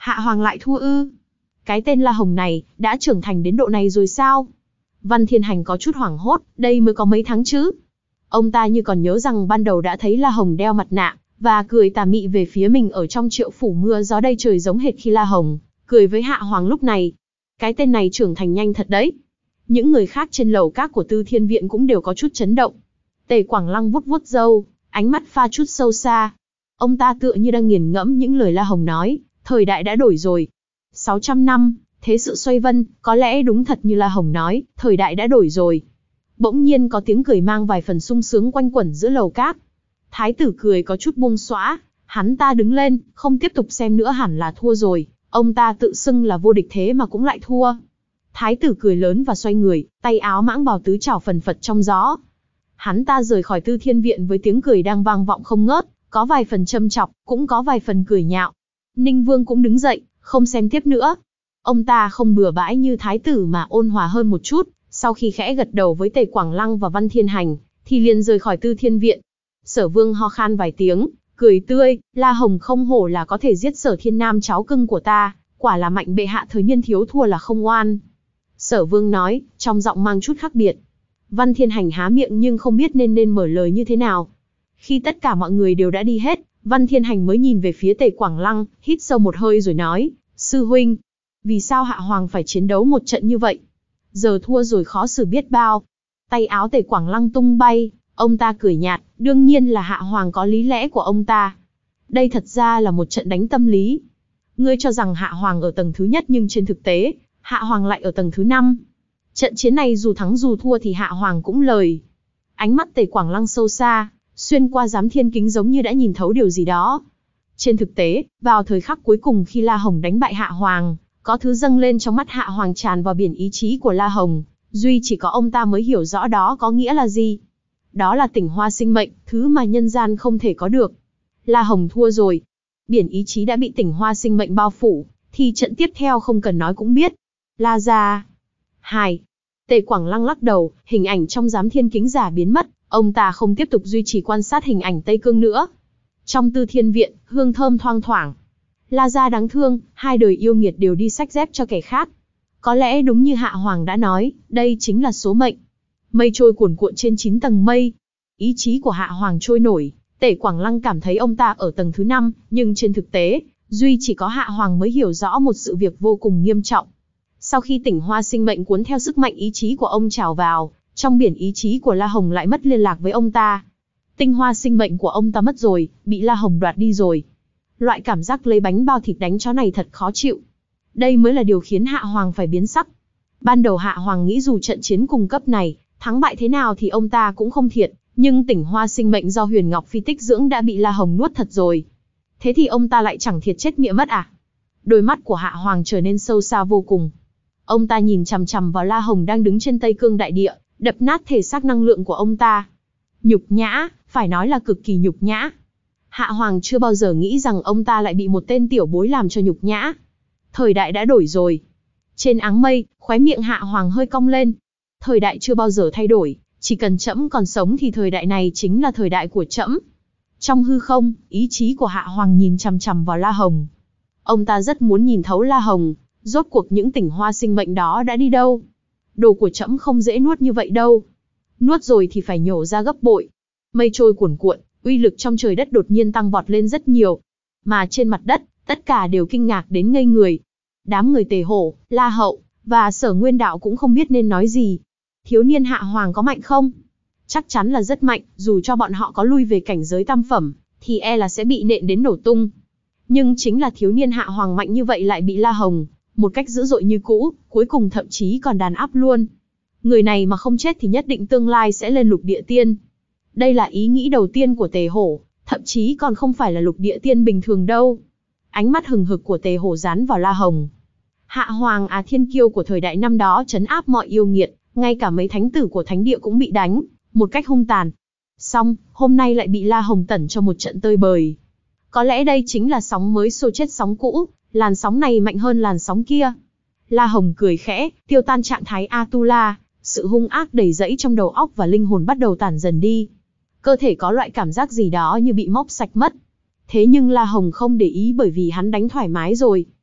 Hạ Hoàng lại thua ư? Cái tên La Hồng này, đã trưởng thành đến độ này rồi sao? Văn Thiên Hành có chút hoảng hốt, đây mới có mấy tháng chứ. Ông ta như còn nhớ rằng ban đầu đã thấy La Hồng đeo mặt nạ, và cười tà mị về phía mình ở trong Triệu Phủ mưa gió đây trời giống hệt khi La Hồng cười với Hạ Hoàng lúc này. Cái tên này trưởng thành nhanh thật đấy. Những người khác trên lầu các của Tư Thiên Viện cũng đều có chút chấn động. Tề Quảng Lăng vuốt vuốt râu, ánh mắt pha chút sâu xa. Ông ta tựa như đang nghiền ngẫm những lời La Hồng nói, thời đại đã đổi rồi. sáu trăm năm, thế sự xoay vân, có lẽ đúng thật như La Hồng nói, thời đại đã đổi rồi. Bỗng nhiên có tiếng cười mang vài phần sung sướng quanh quẩn giữa lầu các. Thái tử cười có chút buông xõa, hắn ta đứng lên, không tiếp tục xem nữa hẳn là thua rồi, ông ta tự xưng là vô địch thế mà cũng lại thua. Thái tử cười lớn và xoay người, tay áo mãng bào tứ trảo phần phật trong gió. Hắn ta rời khỏi Tư Thiên Viện với tiếng cười đang vang vọng không ngớt, có vài phần châm chọc, cũng có vài phần cười nhạo. Ninh Vương cũng đứng dậy, không xem tiếp nữa. Ông ta không bừa bãi như thái tử mà ôn hòa hơn một chút, sau khi khẽ gật đầu với Tề Quảng Lăng và Văn Thiên Hành, thì liền rời khỏi Tư Thiên Viện. Sở Vương ho khan vài tiếng, cười tươi, La Hồng không hổ là có thể giết Sở Thiên Nam cháu cưng của ta, quả là mạnh bệ hạ thời niên thiếu thua là không oan. Sở Vương nói, trong giọng mang chút khác biệt. Văn Thiên Hành há miệng nhưng không biết nên nên mở lời như thế nào. Khi tất cả mọi người đều đã đi hết, Văn Thiên Hành mới nhìn về phía Tề Quảng Lăng, hít sâu một hơi rồi nói, sư huynh, vì sao Hạ Hoàng phải chiến đấu một trận như vậy? Giờ thua rồi khó xử biết bao. Tay áo Tề Quảng Lăng tung bay, ông ta cười nhạt, đương nhiên là Hạ Hoàng có lý lẽ của ông ta. Đây thật ra là một trận đánh tâm lý. Ngươi cho rằng Hạ Hoàng ở tầng thứ nhất nhưng trên thực tế, Hạ Hoàng lại ở tầng thứ năm. Trận chiến này dù thắng dù thua thì Hạ Hoàng cũng lời. Ánh mắt Tề Quảng Lăng sâu xa, xuyên qua giám thiên kính giống như đã nhìn thấu điều gì đó. Trên thực tế, vào thời khắc cuối cùng khi La Hồng đánh bại Hạ Hoàng, có thứ dâng lên trong mắt Hạ Hoàng tràn vào biển ý chí của La Hồng, duy chỉ có ông ta mới hiểu rõ đó có nghĩa là gì. Đó là tỉnh hoa sinh mệnh, thứ mà nhân gian không thể có được. La Hồng thua rồi. Biển ý chí đã bị tỉnh hoa sinh mệnh bao phủ, thì trận tiếp theo không cần nói cũng biết. La gia. Hai. Tề Quảng Lăng lắc đầu, hình ảnh trong giám thiên kính giả biến mất, ông ta không tiếp tục duy trì quan sát hình ảnh Tây Cương nữa. Trong Tư Thiên Viện, hương thơm thoang thoảng. La gia đáng thương, hai đời yêu nghiệt đều đi xách dép cho kẻ khác. Có lẽ đúng như Hạ Hoàng đã nói, đây chính là số mệnh. Mây trôi cuồn cuộn trên chín tầng mây. Ý chí của Hạ Hoàng trôi nổi, Tề Quảng Lăng cảm thấy ông ta ở tầng thứ năm, nhưng trên thực tế, duy chỉ có Hạ Hoàng mới hiểu rõ một sự việc vô cùng nghiêm trọng. Sau khi tỉnh hoa sinh mệnh cuốn theo sức mạnh ý chí của ông trào vào, trong biển ý chí của La Hồng lại mất liên lạc với ông ta. Tinh hoa sinh mệnh của ông ta mất rồi, bị La Hồng đoạt đi rồi. Loại cảm giác lấy bánh bao thịt đánh chó này thật khó chịu. Đây mới là điều khiến Hạ Hoàng phải biến sắc. Ban đầu Hạ Hoàng nghĩ dù trận chiến cùng cấp này, thắng bại thế nào thì ông ta cũng không thiệt, nhưng tỉnh hoa sinh mệnh do Huyền Ngọc Phi tích dưỡng đã bị La Hồng nuốt thật rồi. Thế thì ông ta lại chẳng thiệt chết mịa mất à? Đôi mắt của Hạ Hoàng trở nên sâu xa vô cùng. Ông ta nhìn chằm chằm vào La Hồng đang đứng trên Tây Cương đại địa, đập nát thể xác năng lượng của ông ta. Nhục nhã, phải nói là cực kỳ nhục nhã. Hạ Hoàng chưa bao giờ nghĩ rằng ông ta lại bị một tên tiểu bối làm cho nhục nhã. Thời đại đã đổi rồi. Trên áng mây, khóe miệng Hạ Hoàng hơi cong lên. Thời đại chưa bao giờ thay đổi, chỉ cần trẫm còn sống thì thời đại này chính là thời đại của trẫm. Trong hư không, ý chí của Hạ Hoàng nhìn chằm chằm vào La Hồng. Ông ta rất muốn nhìn thấu La Hồng, rốt cuộc những tỉnh hoa sinh mệnh đó đã đi đâu. Đồ của trẫm không dễ nuốt như vậy đâu. Nuốt rồi thì phải nhổ ra gấp bội. Mây trôi cuồn cuộn, uy lực trong trời đất đột nhiên tăng vọt lên rất nhiều. Mà trên mặt đất, tất cả đều kinh ngạc đến ngây người. Đám người Tề Hổ, La Hậu, và Sở Nguyên Đạo cũng không biết nên nói gì. Thiếu niên Hạ Hoàng có mạnh không? Chắc chắn là rất mạnh, dù cho bọn họ có lui về cảnh giới tam phẩm, thì e là sẽ bị nện đến nổ tung. Nhưng chính là thiếu niên Hạ Hoàng mạnh như vậy lại bị La Hồng, một cách dữ dội như cũ, cuối cùng thậm chí còn đàn áp luôn. Người này mà không chết thì nhất định tương lai sẽ lên lục địa tiên. Đây là ý nghĩ đầu tiên của Tề Hổ, thậm chí còn không phải là lục địa tiên bình thường đâu. Ánh mắt hừng hực của Tề Hổ dán vào La Hồng. Hạ Hoàng à, thiên kiêu của thời đại năm đó trấn áp mọi yêu nghiệt, ngay cả mấy thánh tử của thánh địa cũng bị đánh, một cách hung tàn. Xong, hôm nay lại bị La Hồng tẩn cho một trận tơi bời. Có lẽ đây chính là sóng mới xô chết sóng cũ, làn sóng này mạnh hơn làn sóng kia. La Hồng cười khẽ, tiêu tan trạng thái Atula, sự hung ác đầy rẫy trong đầu óc và linh hồn bắt đầu tản dần đi. Cơ thể có loại cảm giác gì đó như bị móc sạch mất. Thế nhưng La Hồng không để ý bởi vì hắn đánh thoải mái rồi.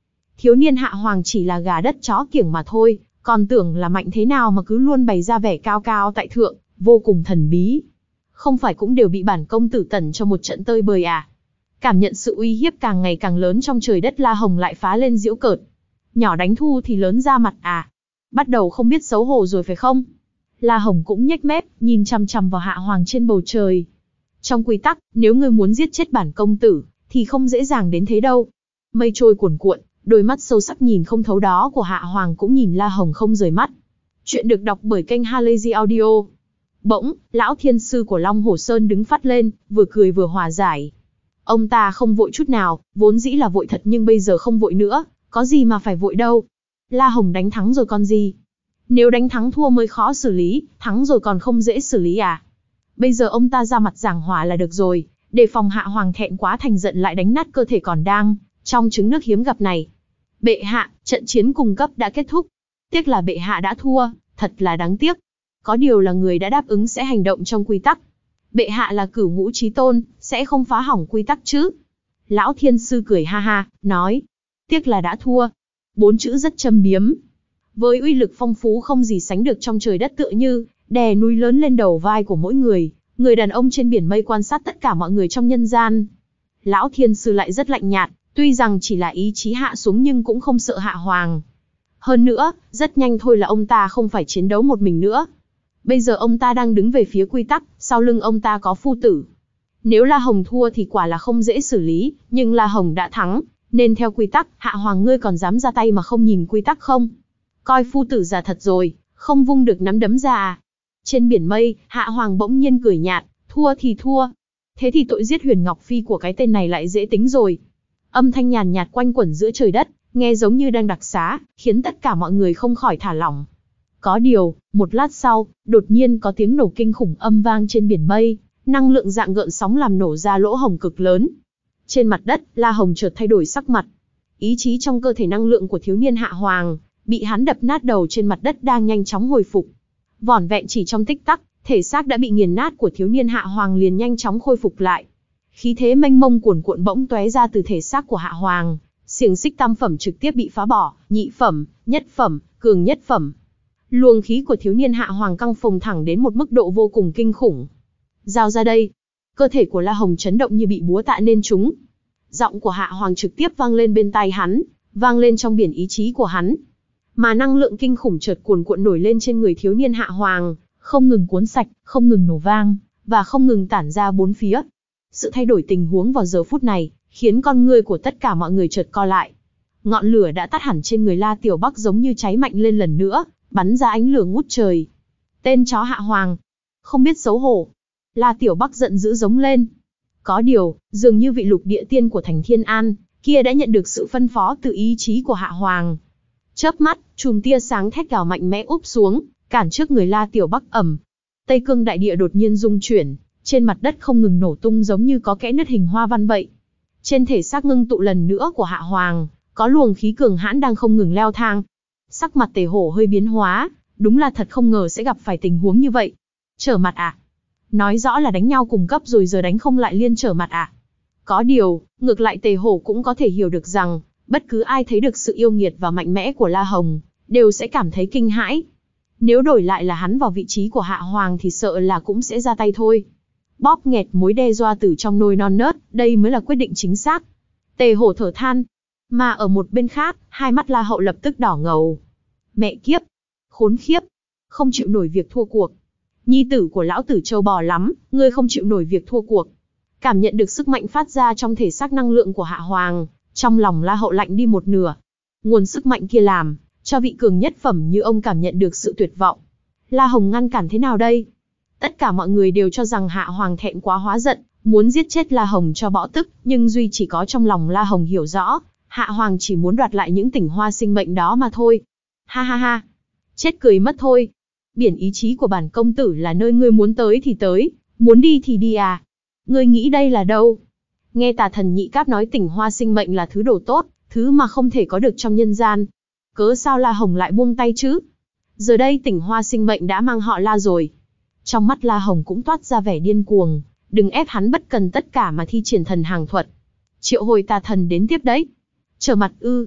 thiếu niên Hạ Hoàng chỉ là gà đất chó kiểng mà thôi, còn tưởng là mạnh thế nào mà cứ luôn bày ra vẻ cao cao tại thượng, vô cùng thần bí. Không phải cũng đều bị bản công tử tẩn cho một trận tơi bời à? Cảm nhận sự uy hiếp càng ngày càng lớn trong trời đất, La Hồng lại phá lên giễu cợt. Nhỏ đánh thu thì lớn ra mặt à? Bắt đầu không biết xấu hổ rồi phải không? La Hồng cũng nhếch mép, nhìn chằm chằm vào Hạ Hoàng trên bầu trời. Trong quy tắc, nếu ngươi muốn giết chết bản công tử, thì không dễ dàng đến thế đâu. Mây trôi cuồn cuộn, đôi mắt sâu sắc nhìn không thấu đó của Hạ Hoàng cũng nhìn La Hồng không rời mắt. Chuyện được đọc bởi kênh Halazy Audio. Bỗng, lão thiên sư của Long Hổ Sơn đứng phát lên, vừa cười vừa hòa giải. Ông ta không vội chút nào, vốn dĩ là vội thật nhưng bây giờ không vội nữa, có gì mà phải vội đâu. La Hồng đánh thắng rồi còn gì? Nếu đánh thắng thua mới khó xử lý, thắng rồi còn không dễ xử lý à? Bây giờ ông ta ra mặt giảng hòa là được rồi, để phòng Hạ Hoàng thẹn quá thành giận lại đánh nát cơ thể còn đang trong trứng nước hiếm gặp này. Bệ hạ, trận chiến cùng cấp đã kết thúc. Tiếc là bệ hạ đã thua, thật là đáng tiếc. Có điều là người đã đáp ứng sẽ hành động trong quy tắc. Bệ hạ là Cửu Ngũ Chí Tôn, sẽ không phá hỏng quy tắc chứ? Lão thiên sư cười ha ha, nói. Tiếc là đã thua. Bốn chữ rất châm biếm. Với uy lực phong phú không gì sánh được trong trời đất, tựa như đè núi lớn lên đầu vai của mỗi người, người đàn ông trên biển mây quan sát tất cả mọi người trong nhân gian. Lão thiên sư lại rất lạnh nhạt, tuy rằng chỉ là ý chí hạ xuống nhưng cũng không sợ Hạ Hoàng. Hơn nữa, rất nhanh thôi là ông ta không phải chiến đấu một mình nữa. Bây giờ ông ta đang đứng về phía quy tắc, sau lưng ông ta có phu tử. Nếu La Hồng thua thì quả là không dễ xử lý, nhưng La Hồng đã thắng, nên theo quy tắc, Hạ Hoàng ngươi còn dám ra tay mà không nhìn quy tắc không? Coi phu tử già thật rồi, không vung được nắm đấm ra à? Trên biển mây, Hạ Hoàng bỗng nhiên cười nhạt, thua thì thua. Thế thì tội giết Huyền Ngọc Phi của cái tên này lại dễ tính rồi. Âm thanh nhàn nhạt quanh quẩn giữa trời đất, nghe giống như đang đặc xá, khiến tất cả mọi người không khỏi thả lỏng. Có điều, một lát sau, đột nhiên có tiếng nổ kinh khủng âm vang trên biển mây, năng lượng dạng gợn sóng làm nổ ra lỗ hổng cực lớn. Trên mặt đất, La Hồng chợt thay đổi sắc mặt. Ý chí trong cơ thể năng lượng của thiếu niên Hạ Hoàng, bị hắn đập nát đầu trên mặt đất đang nhanh chóng hồi phục. Vỏn vẹn chỉ trong tích tắc, thể xác đã bị nghiền nát của thiếu niên Hạ Hoàng liền nhanh chóng khôi phục lại. Khí thế mênh mông cuồn cuộn bỗng tóe ra từ thể xác của Hạ Hoàng, xiềng xích tam phẩm trực tiếp bị phá bỏ, nhị phẩm, nhất phẩm, cường nhất phẩm. Luồng khí của thiếu niên Hạ Hoàng căng phồng thẳng đến một mức độ vô cùng kinh khủng. Giao ra đây. Cơ thể của La Hồng chấn động như bị búa tạ nên trúng. Giọng của Hạ Hoàng trực tiếp vang lên bên tai hắn, vang lên trong biển ý chí của hắn. Mà năng lượng kinh khủng chợt cuồn cuộn nổi lên trên người thiếu niên Hạ Hoàng, không ngừng cuốn sạch, không ngừng nổ vang, và không ngừng tản ra bốn phía. Sự thay đổi tình huống vào giờ phút này, khiến con ngươi của tất cả mọi người chợt co lại. Ngọn lửa đã tắt hẳn trên người La Tiểu Bắc giống như cháy mạnh lên lần nữa, bắn ra ánh lửa ngút trời. Tên chó Hạ Hoàng, không biết xấu hổ. La Tiểu Bắc giận dữ giống lên. Có điều, dường như vị lục địa tiên của thành Thiên An kia đã nhận được sự phân phó từ ý chí của Hạ Hoàng. Chớp mắt, chùm tia sáng thét gào mạnh mẽ úp xuống, cản trước người La Tiểu Bắc. Ầm. Tây Cương đại địa đột nhiên rung chuyển, trên mặt đất không ngừng nổ tung giống như có kẽ nứt hình hoa văn vậy. Trên thể xác ngưng tụ lần nữa của Hạ Hoàng, có luồng khí cường hãn đang không ngừng leo thang. Sắc mặt Tề Hổ hơi biến hóa, đúng là thật không ngờ sẽ gặp phải tình huống như vậy. Trở mặt à? Nói rõ là đánh nhau cùng cấp rồi giờ đánh không lại liên trở mặt à? Có điều, ngược lại Tề Hổ cũng có thể hiểu được rằng, bất cứ ai thấy được sự yêu nghiệt và mạnh mẽ của La Hồng, đều sẽ cảm thấy kinh hãi. Nếu đổi lại là hắn vào vị trí của Hạ Hoàng thì sợ là cũng sẽ ra tay thôi. Bóp nghẹt mối đe dọa từ trong nôi non nớt, đây mới là quyết định chính xác. Tề Hổ thở than. Mà ở một bên khác, hai mắt La Hậu lập tức đỏ ngầu. Mẹ kiếp! Khốn khiếp! Không chịu nổi việc thua cuộc. Nhi tử của lão tử trâu bò lắm, ngươi không chịu nổi việc thua cuộc. Cảm nhận được sức mạnh phát ra trong thể xác năng lượng của Hạ Hoàng, trong lòng La Hậu lạnh đi một nửa. Nguồn sức mạnh kia làm cho vị cường nhất phẩm như ông cảm nhận được sự tuyệt vọng. La Hồng ngăn cản thế nào đây? Tất cả mọi người đều cho rằng Hạ Hoàng thẹn quá hóa giận, muốn giết chết La Hồng cho bõ tức, nhưng duy chỉ có trong lòng La Hồng hiểu rõ, Hạ Hoàng chỉ muốn đoạt lại những tỉnh hoa sinh mệnh đó mà thôi. Ha ha ha, chết cười mất thôi. Biển ý chí của bản công tử là nơi ngươi muốn tới thì tới, muốn đi thì đi à? Ngươi nghĩ đây là đâu? Nghe Tà Thần Nhị Cáp nói tỉnh hoa sinh mệnh là thứ đồ tốt, thứ mà không thể có được trong nhân gian. Cớ sao La Hồng lại buông tay chứ? Giờ đây tỉnh hoa sinh mệnh đã mang họ La rồi. Trong mắt La Hồng cũng toát ra vẻ điên cuồng, đừng ép hắn bất cần tất cả mà thi triển thần hàng thuật. Triệu hồi tà thần đến tiếp đấy. Trở mặt ư?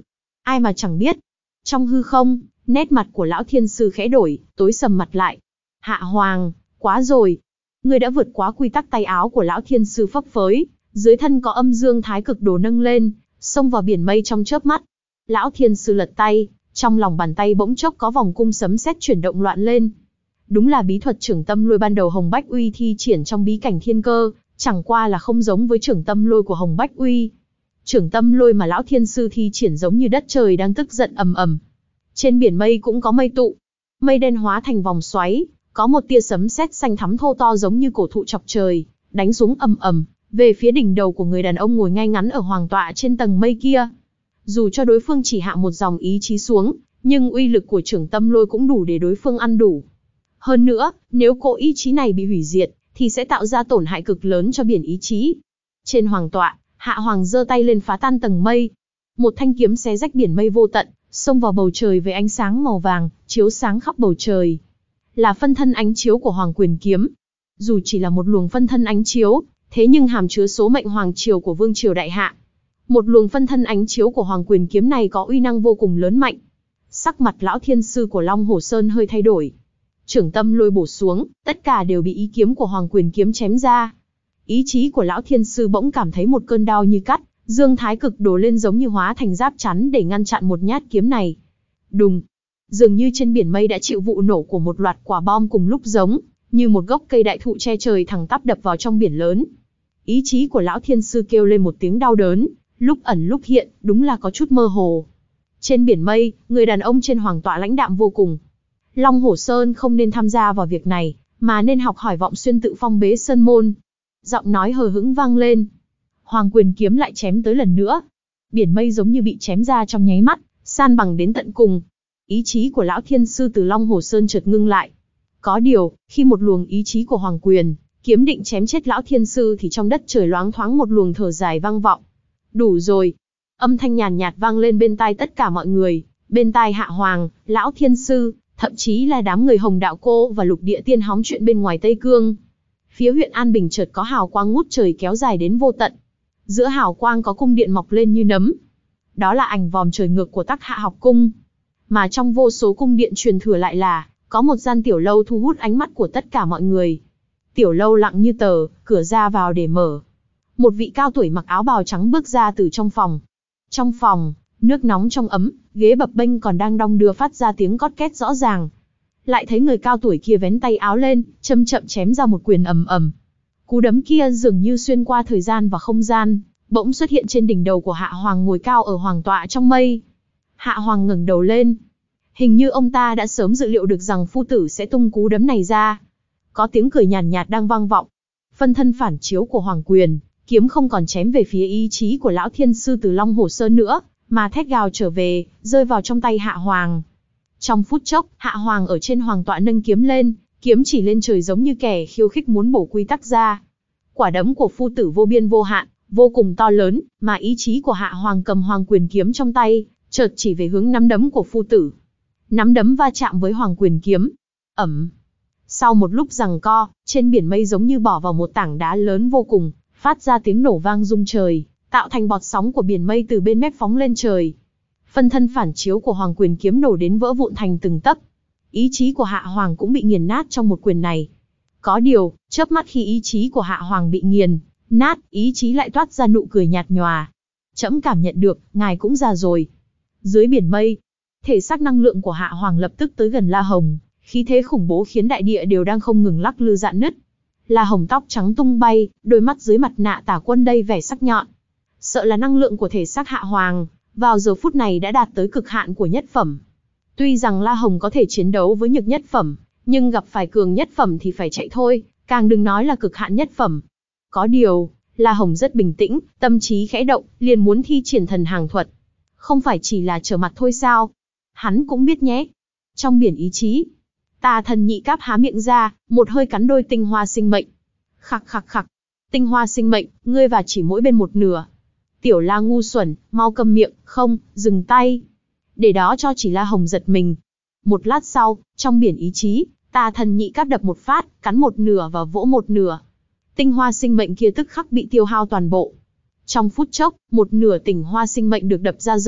Ai mà chẳng biết. Trong hư không, nét mặt của lão thiên sư khẽ đổi, tối sầm mặt lại. Hạ Hoàng, quá rồi. Ngươi đã vượt quá quy tắc. Tay áo của lão thiên sư phấp phới, dưới thân có âm dương thái cực đồ nâng lên, xông vào biển mây trong chớp mắt. Lão thiên sư lật tay, trong lòng bàn tay bỗng chốc có vòng cung sấm sét chuyển động loạn lên. Đúng là bí thuật trưởng tâm lôi ban đầu Hồng Bách Uy thi triển trong bí cảnh thiên cơ, chẳng qua là không giống với trưởng tâm lôi của Hồng Bách Uy. Trưởng tâm lôi mà lão thiên sư thi triển giống như đất trời đang tức giận ầm ầm. Trên biển mây cũng có mây tụ, mây đen hóa thành vòng xoáy, có một tia sấm sét xanh thắm thô to giống như cổ thụ chọc trời, đánh xuống ầm ầm về phía đỉnh đầu của người đàn ông ngồi ngay ngắn ở hoàng tọa trên tầng mây kia. Dù cho đối phương chỉ hạ một dòng ý chí xuống, nhưng uy lực của trưởng tâm lôi cũng đủ để đối phương ăn đủ. Hơn nữa, nếu cỗ ý chí này bị hủy diệt, thì sẽ tạo ra tổn hại cực lớn cho biển ý chí. Trên hoàng tọa, Hạ Hoàng giơ tay lên phá tan tầng mây. Một thanh kiếm xé rách biển mây vô tận, xông vào bầu trời với ánh sáng màu vàng, chiếu sáng khắp bầu trời. Là phân thân ánh chiếu của Hoàng Quyền Kiếm. Dù chỉ là một luồng phân thân ánh chiếu, thế nhưng hàm chứa số mệnh hoàng triều của Vương triều Đại Hạ. Một luồng phân thân ánh chiếu của Hoàng Quyền Kiếm này có uy năng vô cùng lớn mạnh. Sắc mặt lão thiên sư của Long Hồ Sơn hơi thay đổi. Trưởng tâm lôi bổ xuống, tất cả đều bị ý kiếm của Hoàng Quyền Kiếm chém ra. Ý chí của lão thiên sư bỗng cảm thấy một cơn đau như cắt, dương thái cực đổ lên giống như hóa thành giáp chắn để ngăn chặn một nhát kiếm này. Đùng! Dường như trên biển mây đã chịu vụ nổ của một loạt quả bom cùng lúc, giống như một gốc cây đại thụ che trời thẳng tắp đập vào trong biển lớn. Ý chí của lão thiên sư kêu lên một tiếng đau đớn, lúc ẩn lúc hiện, đúng là có chút mơ hồ. Trên biển mây, người đàn ông trên hoàng tọa lãnh đạm vô cùng. Long Hổ Sơn không nên tham gia vào việc này, mà nên học hỏi Vọng Xuyên tự phong bế sơn môn. Giọng nói hờ hững vang lên. Hoàng Quyền Kiếm lại chém tới lần nữa. Biển mây giống như bị chém ra trong nháy mắt, san bằng đến tận cùng. Ý chí của lão thiên sư từ Long Hồ Sơn chợt ngưng lại. Có điều, khi một luồng ý chí của Hoàng Quyền Kiếm định chém chết lão thiên sư thì trong đất trời loáng thoáng một luồng thở dài vang vọng. Đủ rồi. Âm thanh nhàn nhạt vang lên bên tai tất cả mọi người, bên tai Hạ Hoàng, lão thiên sư, thậm chí là đám người Hồng Đạo Cô và Lục Địa Tiên hóng chuyện bên ngoài Tây Cương. Phía huyện An Bình chợt có hào quang ngút trời kéo dài đến vô tận. Giữa hào quang có cung điện mọc lên như nấm. Đó là ảnh vòm trời ngược của Tắc Hạ học cung. Mà trong vô số cung điện truyền thừa lại là, có một gian tiểu lâu thu hút ánh mắt của tất cả mọi người. Tiểu lâu lặng như tờ, cửa ra vào để mở. Một vị cao tuổi mặc áo bào trắng bước ra từ trong phòng. Trong phòng, nước nóng trong ấm, ghế bập bênh còn đang đong đưa phát ra tiếng cót két rõ ràng. Lại thấy người cao tuổi kia vén tay áo lên, chậm chậm chém ra một quyền ầm ầm. Cú đấm kia dường như xuyên qua thời gian và không gian, bỗng xuất hiện trên đỉnh đầu của Hạ Hoàng ngồi cao ở hoàng tọa trong mây. Hạ Hoàng ngẩng đầu lên. Hình như ông ta đã sớm dự liệu được rằng phu tử sẽ tung cú đấm này ra. Có tiếng cười nhàn nhạt, nhạt đang vang vọng. Phân thân phản chiếu của Hoàng Quyền Kiếm không còn chém về phía ý chí của lão thiên sư từ Long Hồ Sơn nữa, mà thét gào trở về, rơi vào trong tay Hạ Hoàng. Trong phút chốc, Hạ Hoàng ở trên hoàng tọa nâng kiếm lên, kiếm chỉ lên trời giống như kẻ khiêu khích muốn bổ quy tắc ra. Quả đấm của phu tử vô biên vô hạn, vô cùng to lớn, mà ý chí của Hạ Hoàng cầm Hoàng Quyền Kiếm trong tay, chợt chỉ về hướng nắm đấm của phu tử. Nắm đấm va chạm với Hoàng Quyền Kiếm. Ẩm. Sau một lúc giằng co, trên biển mây giống như bỏ vào một tảng đá lớn vô cùng, phát ra tiếng nổ vang rung trời, tạo thành bọt sóng của biển mây từ bên mép phóng lên trời. Phân thân phản chiếu của Hoàng Quyền Kiếm nổ đến vỡ vụn thành từng tấc. Ý chí của Hạ Hoàng cũng bị nghiền nát trong một quyền này. Có điều, chớp mắt khi ý chí của Hạ Hoàng bị nghiền nát, ý chí lại toát ra nụ cười nhạt nhòa. Trẫm cảm nhận được, ngài cũng già rồi. Dưới biển mây, thể xác năng lượng của Hạ Hoàng lập tức tới gần La Hồng, khí thế khủng bố khiến đại địa đều đang không ngừng lắc lư rạn nứt. La Hồng tóc trắng tung bay, đôi mắt dưới mặt nạ tả quân đầy vẻ sắc nhọn. Sợ là năng lượng của thể xác Hạ Hoàng vào giờ phút này đã đạt tới cực hạn của nhất phẩm. Tuy rằng La Hồng có thể chiến đấu với nhược nhất phẩm, nhưng gặp phải cường nhất phẩm thì phải chạy thôi, càng đừng nói là cực hạn nhất phẩm. Có điều, La Hồng rất bình tĩnh, tâm trí khẽ động, liền muốn thi triển thần hàng thuật. Không phải chỉ là trở mặt thôi sao? Hắn cũng biết nhé. Trong biển ý chí, Tà Thần Nhị Cáp há miệng ra, một hơi cắn đôi tinh hoa sinh mệnh. Khặc khặc khặc. Tinh hoa sinh mệnh, ngươi và chỉ mỗi bên một nửa. Tiểu La ngu xuẩn, mau câm miệng, không, dừng tay. Để đó cho chỉ La Hồng giật mình. Một lát sau, trong biển ý chí, Tà Thần Nhị Cáp đập một phát, cắn một nửa và vỗ một nửa. Tinh hoa sinh mệnh kia tức khắc bị tiêu hao toàn bộ. Trong phút chốc, một nửa tinh hoa sinh mệnh được đập ra giống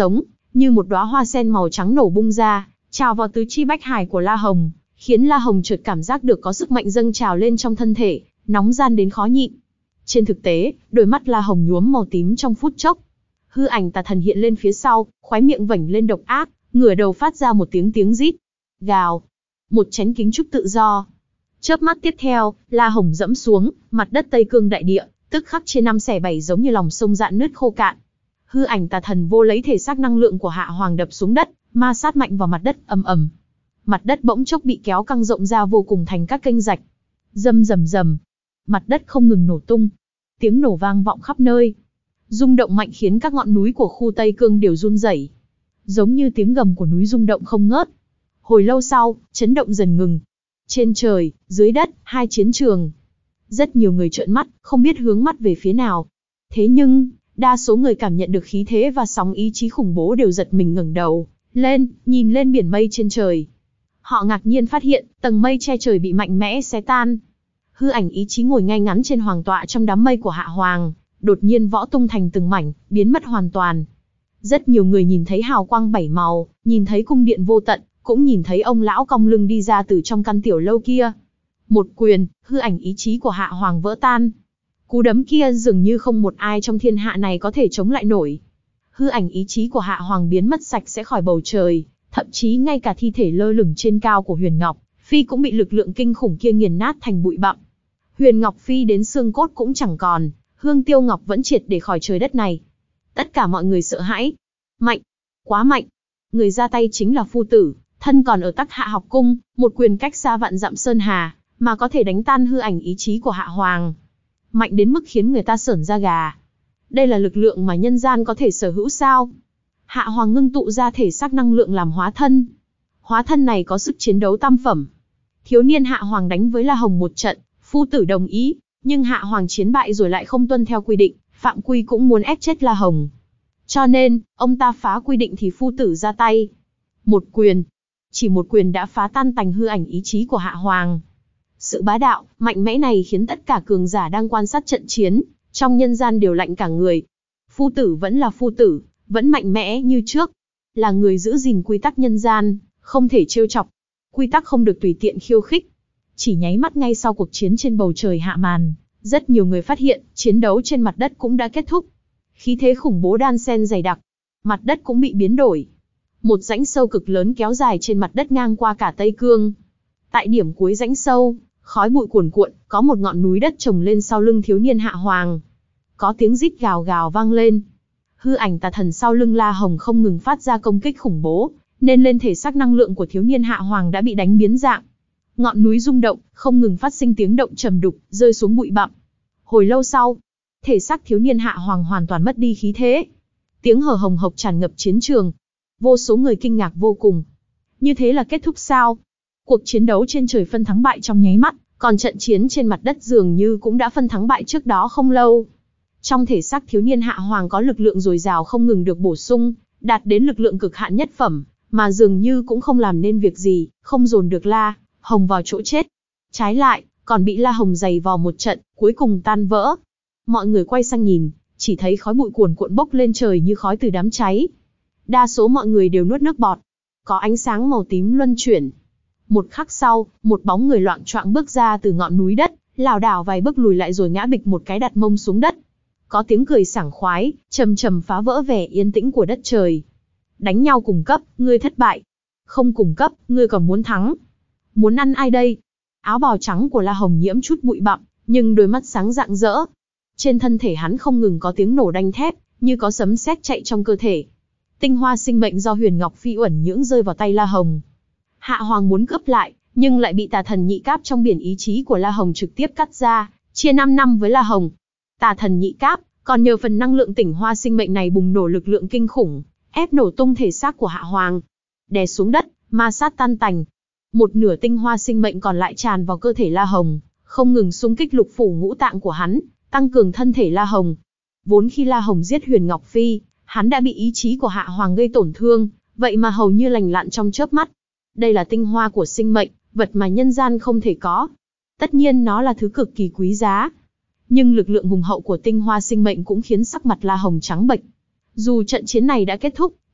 như một đóa hoa sen màu trắng nổ bung ra, trào vào tứ chi bách hải của La Hồng, khiến La Hồng chợt cảm giác được có sức mạnh dâng trào lên trong thân thể, nóng gian đến khó nhịn. Trên thực tế, đôi mắt La Hồng nhuốm màu tím trong phút chốc. Hư ảnh tà thần hiện lên phía sau, khóe miệng vểnh lên độc ác, ngửa đầu phát ra một tiếng tiếng rít. Gào. Một chén kính trúc tự do. Chớp mắt tiếp theo, La Hồng dẫm xuống, mặt đất Tây Cương đại địa, tức khắc chia năm xẻ bảy giống như lòng sông rạn nứt khô cạn. Hư ảnh tà thần vô lấy thể xác năng lượng của Hạ Hoàng đập xuống đất, ma sát mạnh vào mặt đất, ầm ầm. Mặt đất bỗng chốc bị kéo căng rộng ra vô cùng thành các kênh rạch. Rầm rầm rầm. Mặt đất không ngừng nổ tung. Tiếng nổ vang vọng khắp nơi. Rung động mạnh khiến các ngọn núi của khu Tây Cương đều run rẩy, giống như tiếng gầm của núi rung động không ngớt. Hồi lâu sau, chấn động dần ngừng. Trên trời, dưới đất, hai chiến trường. Rất nhiều người trợn mắt, không biết hướng mắt về phía nào. Thế nhưng, đa số người cảm nhận được khí thế và sóng ý chí khủng bố đều giật mình ngẩng đầu lên, nhìn lên biển mây trên trời. Họ ngạc nhiên phát hiện, tầng mây che trời bị mạnh mẽ xé tan. Hư ảnh ý chí ngồi ngay ngắn trên hoàng tọa trong đám mây của Hạ Hoàng, đột nhiên võ tung thành từng mảnh, biến mất hoàn toàn. Rất nhiều người nhìn thấy hào quang bảy màu, nhìn thấy cung điện vô tận, cũng nhìn thấy ông lão cong lưng đi ra từ trong căn tiểu lâu kia. Một quyền, hư ảnh ý chí của Hạ Hoàng vỡ tan. Cú đấm kia dường như không một ai trong thiên hạ này có thể chống lại nổi. Hư ảnh ý chí của Hạ Hoàng biến mất sạch sẽ khỏi bầu trời, thậm chí ngay cả thi thể lơ lửng trên cao của Huyền Ngọc Phi cũng bị lực lượng kinh khủng kia nghiền nát thành bụi bặm. Huyền Ngọc Phi đến xương cốt cũng chẳng còn, Hương Tiêu Ngọc vẫn triệt để khỏi trời đất này. Tất cả mọi người sợ hãi. Mạnh, quá mạnh. Người ra tay chính là Phu Tử, thân còn ở Tắc Hạ học cung, một quyền cách xa vạn dặm sơn hà, mà có thể đánh tan hư ảnh ý chí của Hạ Hoàng. Mạnh đến mức khiến người ta sởn da gà. Đây là lực lượng mà nhân gian có thể sở hữu sao? Hạ Hoàng ngưng tụ ra thể xác năng lượng làm hóa thân. Hóa thân này có sức chiến đấu tam phẩm. Thiếu niên Hạ Hoàng đánh với La Hồng một trận, Phu Tử đồng ý, nhưng Hạ Hoàng chiến bại rồi lại không tuân theo quy định, phạm quy cũng muốn ép chết La Hồng. Cho nên, ông ta phá quy định thì Phu Tử ra tay. Một quyền. Chỉ một quyền đã phá tan tành hư ảnh ý chí của Hạ Hoàng. Sự bá đạo, mạnh mẽ này khiến tất cả cường giả đang quan sát trận chiến, trong nhân gian đều lạnh cả người. Phu Tử vẫn là Phu Tử, vẫn mạnh mẽ như trước. Là người giữ gìn quy tắc nhân gian, không thể trêu chọc. Quy tắc không được tùy tiện khiêu khích. Chỉ nháy mắt ngay sau cuộc chiến trên bầu trời hạ màn, rất nhiều người phát hiện, chiến đấu trên mặt đất cũng đã kết thúc. Khí thế khủng bố đan xen dày đặc, mặt đất cũng bị biến đổi. Một rãnh sâu cực lớn kéo dài trên mặt đất ngang qua cả Tây Cương. Tại điểm cuối rãnh sâu, khói bụi cuồn cuộn, có một ngọn núi đất trồng lên sau lưng thiếu niên Hạ Hoàng. Có tiếng rít gào gào vang lên. Hư ảnh tà thần sau lưng La Hồng không ngừng phát ra công kích khủng bố, nên lên thể xác năng lượng của thiếu niên Hạ Hoàng đã bị đánh biến dạng. Ngọn núi rung động, không ngừng phát sinh tiếng động trầm đục, rơi xuống bụi bặm. Hồi lâu sau, thể xác thiếu niên Hạ Hoàng hoàn toàn mất đi khí thế. Tiếng hờ hồng hộc tràn ngập chiến trường. Vô số người kinh ngạc vô cùng. Như thế là kết thúc sao? Cuộc chiến đấu trên trời phân thắng bại trong nháy mắt, còn trận chiến trên mặt đất dường như cũng đã phân thắng bại trước đó không lâu. Trong thể xác thiếu niên Hạ Hoàng có lực lượng dồi dào không ngừng được bổ sung, đạt đến lực lượng cực hạn nhất phẩm, mà dường như cũng không làm nên việc gì, không dồn được La Hồng vào chỗ chết. Trái lại, còn bị La Hồng giày vò một trận, cuối cùng tan vỡ. Mọi người quay sang nhìn, chỉ thấy khói bụi cuồn cuộn bốc lên trời như khói từ đám cháy. Đa số mọi người đều nuốt nước bọt. Có ánh sáng màu tím luân chuyển. Một khắc sau, một bóng người loạng choạng bước ra từ ngọn núi đất, lảo đảo vài bước lùi lại rồi ngã bịch một cái đặt mông xuống đất. Có tiếng cười sảng khoái, trầm trầm phá vỡ vẻ yên tĩnh của đất trời. Đánh nhau cùng cấp, ngươi thất bại. Không cùng cấp, ngươi còn muốn thắng. Muốn ăn ai đây? Áo bào trắng của La Hồng nhiễm chút bụi bặm, nhưng đôi mắt sáng rạng rỡ. Trên thân thể hắn không ngừng có tiếng nổ đanh thép, như có sấm sét chạy trong cơ thể. Tinh hoa sinh mệnh do Huyền Ngọc Phi uẩn nhưỡng rơi vào tay La Hồng. Hạ Hoàng muốn cướp lại, nhưng lại bị tà thần nhị cáp trong biển ý chí của La Hồng trực tiếp cắt ra, chia năm năm với La Hồng. Tà thần nhị cáp, còn nhờ phần năng lượng tinh hoa sinh mệnh này bùng nổ lực lượng kinh khủng, ép nổ tung thể xác của Hạ Hoàng. Đè xuống đất, ma sát tan tành. Một nửa tinh hoa sinh mệnh còn lại tràn vào cơ thể La Hồng, không ngừng xung kích lục phủ ngũ tạng của hắn, tăng cường thân thể La Hồng. Vốn khi La Hồng giết Huyền Ngọc Phi, hắn đã bị ý chí của Hạ Hoàng gây tổn thương, vậy mà hầu như lành lặn trong chớp mắt. Đây là tinh hoa của sinh mệnh, vật mà nhân gian không thể có. Tất nhiên nó là thứ cực kỳ quý giá. Nhưng lực lượng hùng hậu của tinh hoa sinh mệnh cũng khiến sắc mặt La Hồng trắng bệch. Dù trận chiến này đã kết thúc,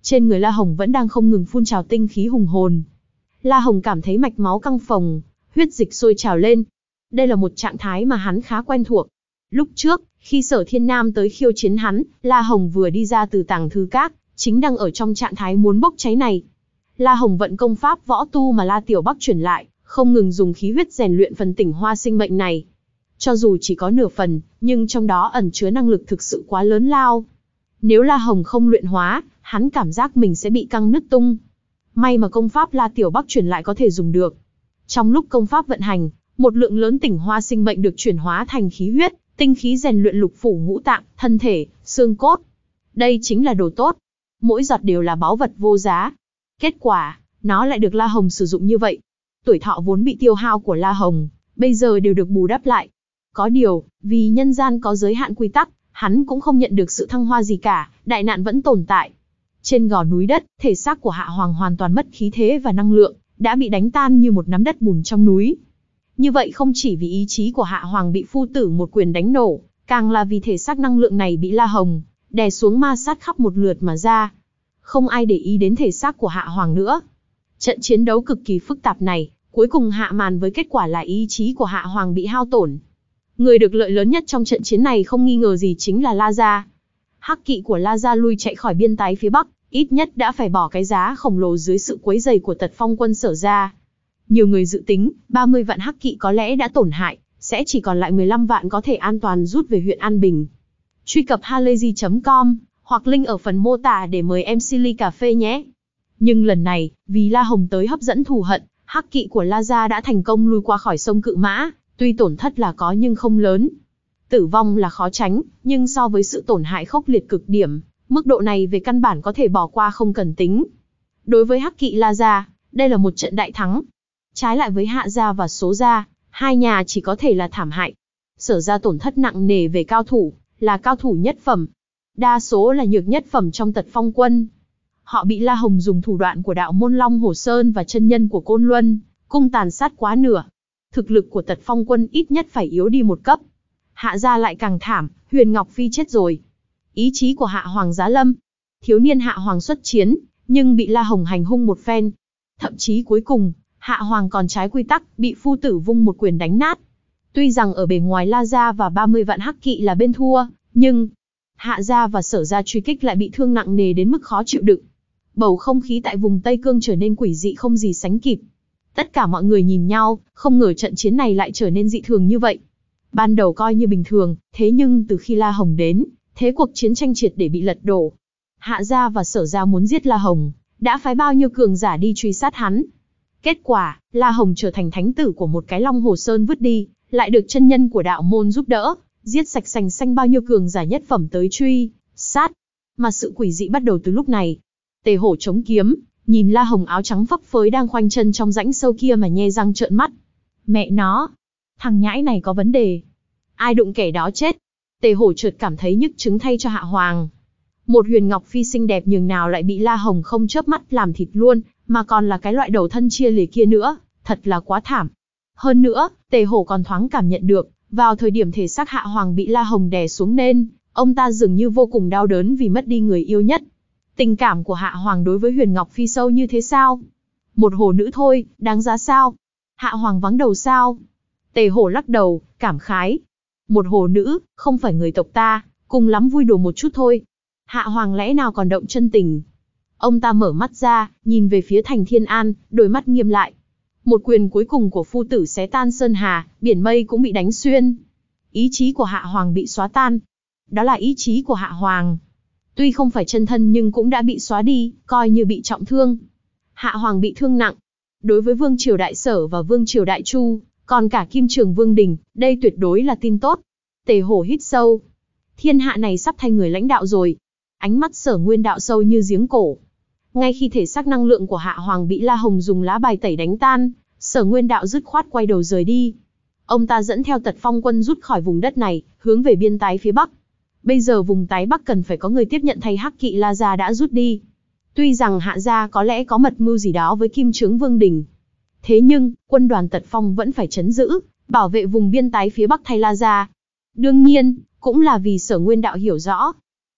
Trên người La Hồng vẫn đang không ngừng phun trào tinh khí hùng hồn. La Hồng cảm thấy mạch máu căng phồng, huyết dịch sôi trào lên. Đây là một trạng thái mà hắn khá quen thuộc. Lúc trước, khi Sở Thiên Nam tới khiêu chiến hắn, La Hồng vừa đi ra từ tàng thư các, chính đang ở trong trạng thái muốn bốc cháy này. La Hồng vận công pháp võ tu mà La Tiểu Bắc truyền lại, không ngừng dùng khí huyết rèn luyện phần tinh hoa sinh mệnh này. Cho dù chỉ có nửa phần, nhưng trong đó ẩn chứa năng lực thực sự quá lớn lao. Nếu La Hồng không luyện hóa, hắn cảm giác mình sẽ bị căng nứt tung. May mà công pháp La Tiểu Bắc truyền lại có thể dùng được. Trong lúc công pháp vận hành, một lượng lớn tinh hoa sinh mệnh được chuyển hóa thành khí huyết, tinh khí rèn luyện lục phủ ngũ tạng, thân thể, xương cốt. Đây chính là đồ tốt. Mỗi giọt đều là báu vật vô giá. Kết quả, nó lại được La Hồng sử dụng như vậy. Tuổi thọ vốn bị tiêu hao của La Hồng, bây giờ đều được bù đắp lại. Có điều, vì nhân gian có giới hạn quy tắc, hắn cũng không nhận được sự thăng hoa gì cả, đại nạn vẫn tồn tại. Trên gò núi đất, thể xác của Hạ Hoàng hoàn toàn mất khí thế và năng lượng, đã bị đánh tan như một nắm đất bùn trong núi. Như vậy không chỉ vì ý chí của Hạ Hoàng bị phu tử một quyền đánh nổ, càng là vì thể xác năng lượng này bị La Hồng đè xuống ma sát khắp một lượt mà ra. Không ai để ý đến thể xác của Hạ Hoàng nữa. Trận chiến đấu cực kỳ phức tạp này, cuối cùng hạ màn với kết quả là ý chí của Hạ Hoàng bị hao tổn. Người được lợi lớn nhất trong trận chiến này không nghi ngờ gì chính là La Gia. Hắc kỵ của La Gia lui chạy khỏi biên tái phía Bắc, ít nhất đã phải bỏ cái giá khổng lồ dưới sự quấy rầy của Tật Phong quân Sở Gia. Nhiều người dự tính, ba mươi vạn hắc kỵ có lẽ đã tổn hại, sẽ chỉ còn lại mười lăm vạn có thể an toàn rút về huyện An Bình. Truy cập halayzi chấm com, hoặc link ở phần mô tả để mời em xê ly cà phê nhé. Nhưng lần này, vì La Hồng tới hấp dẫn thù hận, hắc kỵ của La Gia đã thành công lui qua khỏi sông Cự Mã, tuy tổn thất là có nhưng không lớn. Tử vong là khó tránh, nhưng so với sự tổn hại khốc liệt cực điểm, mức độ này về căn bản có thể bỏ qua không cần tính. Đối với hắc kỵ La Gia, đây là một trận đại thắng. Trái lại với Hạ Gia và Số Gia, hai nhà chỉ có thể là thảm hại. Sở Gia tổn thất nặng nề về cao thủ, là cao thủ nhất phẩm. Đa số là nhược nhất phẩm trong Tật Phong quân. Họ bị La Hồng dùng thủ đoạn của đạo môn Long Hồ Sơn và chân nhân của Côn Luân, cung tàn sát quá nửa. Thực lực của Tật Phong quân ít nhất phải yếu đi một cấp. Hạ Gia lại càng thảm, Huyền Ngọc Phi chết rồi. Ý chí của Hạ Hoàng giá lâm. Thiếu niên Hạ Hoàng xuất chiến, nhưng bị La Hồng hành hung một phen. Thậm chí cuối cùng, Hạ Hoàng còn trái quy tắc, bị phu tử vung một quyền đánh nát. Tuy rằng ở bề ngoài La Gia và ba mươi vạn hắc kỵ là bên thua, nhưng Hạ Gia và Sở Gia truy kích lại bị thương nặng nề đến mức khó chịu đựng. Bầu không khí tại vùng Tây Cương trở nên quỷ dị không gì sánh kịp. Tất cả mọi người nhìn nhau, không ngờ trận chiến này lại trở nên dị thường như vậy. Ban đầu coi như bình thường, thế nhưng từ khi La Hồng đến, thế cuộc chiến tranh triệt để bị lật đổ. Hạ Gia và Sở Gia muốn giết La Hồng, đã phái bao nhiêu cường giả đi truy sát hắn. Kết quả, La Hồng trở thành thánh tử của một cái Long Hồ Sơn vứt đi, lại được chân nhân của đạo môn giúp đỡ, giết sạch sành xanh bao nhiêu cường giả nhất phẩm tới truy sát. Mà sự quỷ dị bắt đầu từ lúc này. Tề Hổ chống kiếm, nhìn La Hồng áo trắng phấp phới đang khoanh chân trong rãnh sâu kia mà nhe răng trợn mắt. Mẹ nó, thằng nhãi này có vấn đề. Ai đụng kẻ đó chết. Tề Hổ chợt cảm thấy nhức chứng thay cho Hạ Hoàng. Một Huyền Ngọc Phi xinh đẹp nhường nào lại bị La Hồng không chớp mắt làm thịt luôn, mà còn là cái loại đầu thân chia lìa kia nữa, thật là quá thảm. Hơn nữa, Tề Hổ còn thoáng cảm nhận được, vào thời điểm thể xác Hạ Hoàng bị La Hồng đè xuống nên, ông ta dường như vô cùng đau đớn vì mất đi người yêu nhất. Tình cảm của Hạ Hoàng đối với Huyền Ngọc Phi sâu như thế sao? Một hồ nữ thôi, đáng giá sao? Hạ Hoàng vắng đầu sao? Tề Hổ lắc đầu, cảm khái. Một hồ nữ, không phải người tộc ta, cùng lắm vui đùa một chút thôi. Hạ Hoàng lẽ nào còn động chân tình? Ông ta mở mắt ra, nhìn về phía thành Thiên An, đôi mắt nghiêm lại. Một quyền cuối cùng của phu tử xé tan sơn hà, biển mây cũng bị đánh xuyên. Ý chí của Hạ Hoàng bị xóa tan. Đó là ý chí của Hạ Hoàng. Tuy không phải chân thân nhưng cũng đã bị xóa đi, coi như bị trọng thương. Hạ Hoàng bị thương nặng. Đối với Vương Triều Đại Sở và Vương Triều Đại Chu, còn cả Kim Trường Vương Đình, đây tuyệt đối là tin tốt. Tề Hổ hít sâu. Thiên hạ này sắp thay người lãnh đạo rồi. Ánh mắt Sở Nguyên đạo sâu như giếng cổ. Ngay khi thể xác năng lượng của Hạ Hoàng bị La Hồng dùng lá bài tẩy đánh tan, Sở Nguyên đạo dứt khoát quay đầu rời đi. Ông ta dẫn theo Tật Phong quân rút khỏi vùng đất này, hướng về biên tái phía Bắc. Bây giờ vùng tái Bắc cần phải có người tiếp nhận thay hắc kỵ La Gia đã rút đi. Tuy rằng Hạ Gia có lẽ có mật mưu gì đó với Kim Trướng Vương Đình. Thế nhưng, quân đoàn Tật Phong vẫn phải trấn giữ, bảo vệ vùng biên tái phía Bắc thay La Gia. Đương nhiên, cũng là vì Sở Nguyên đạo hiểu rõ.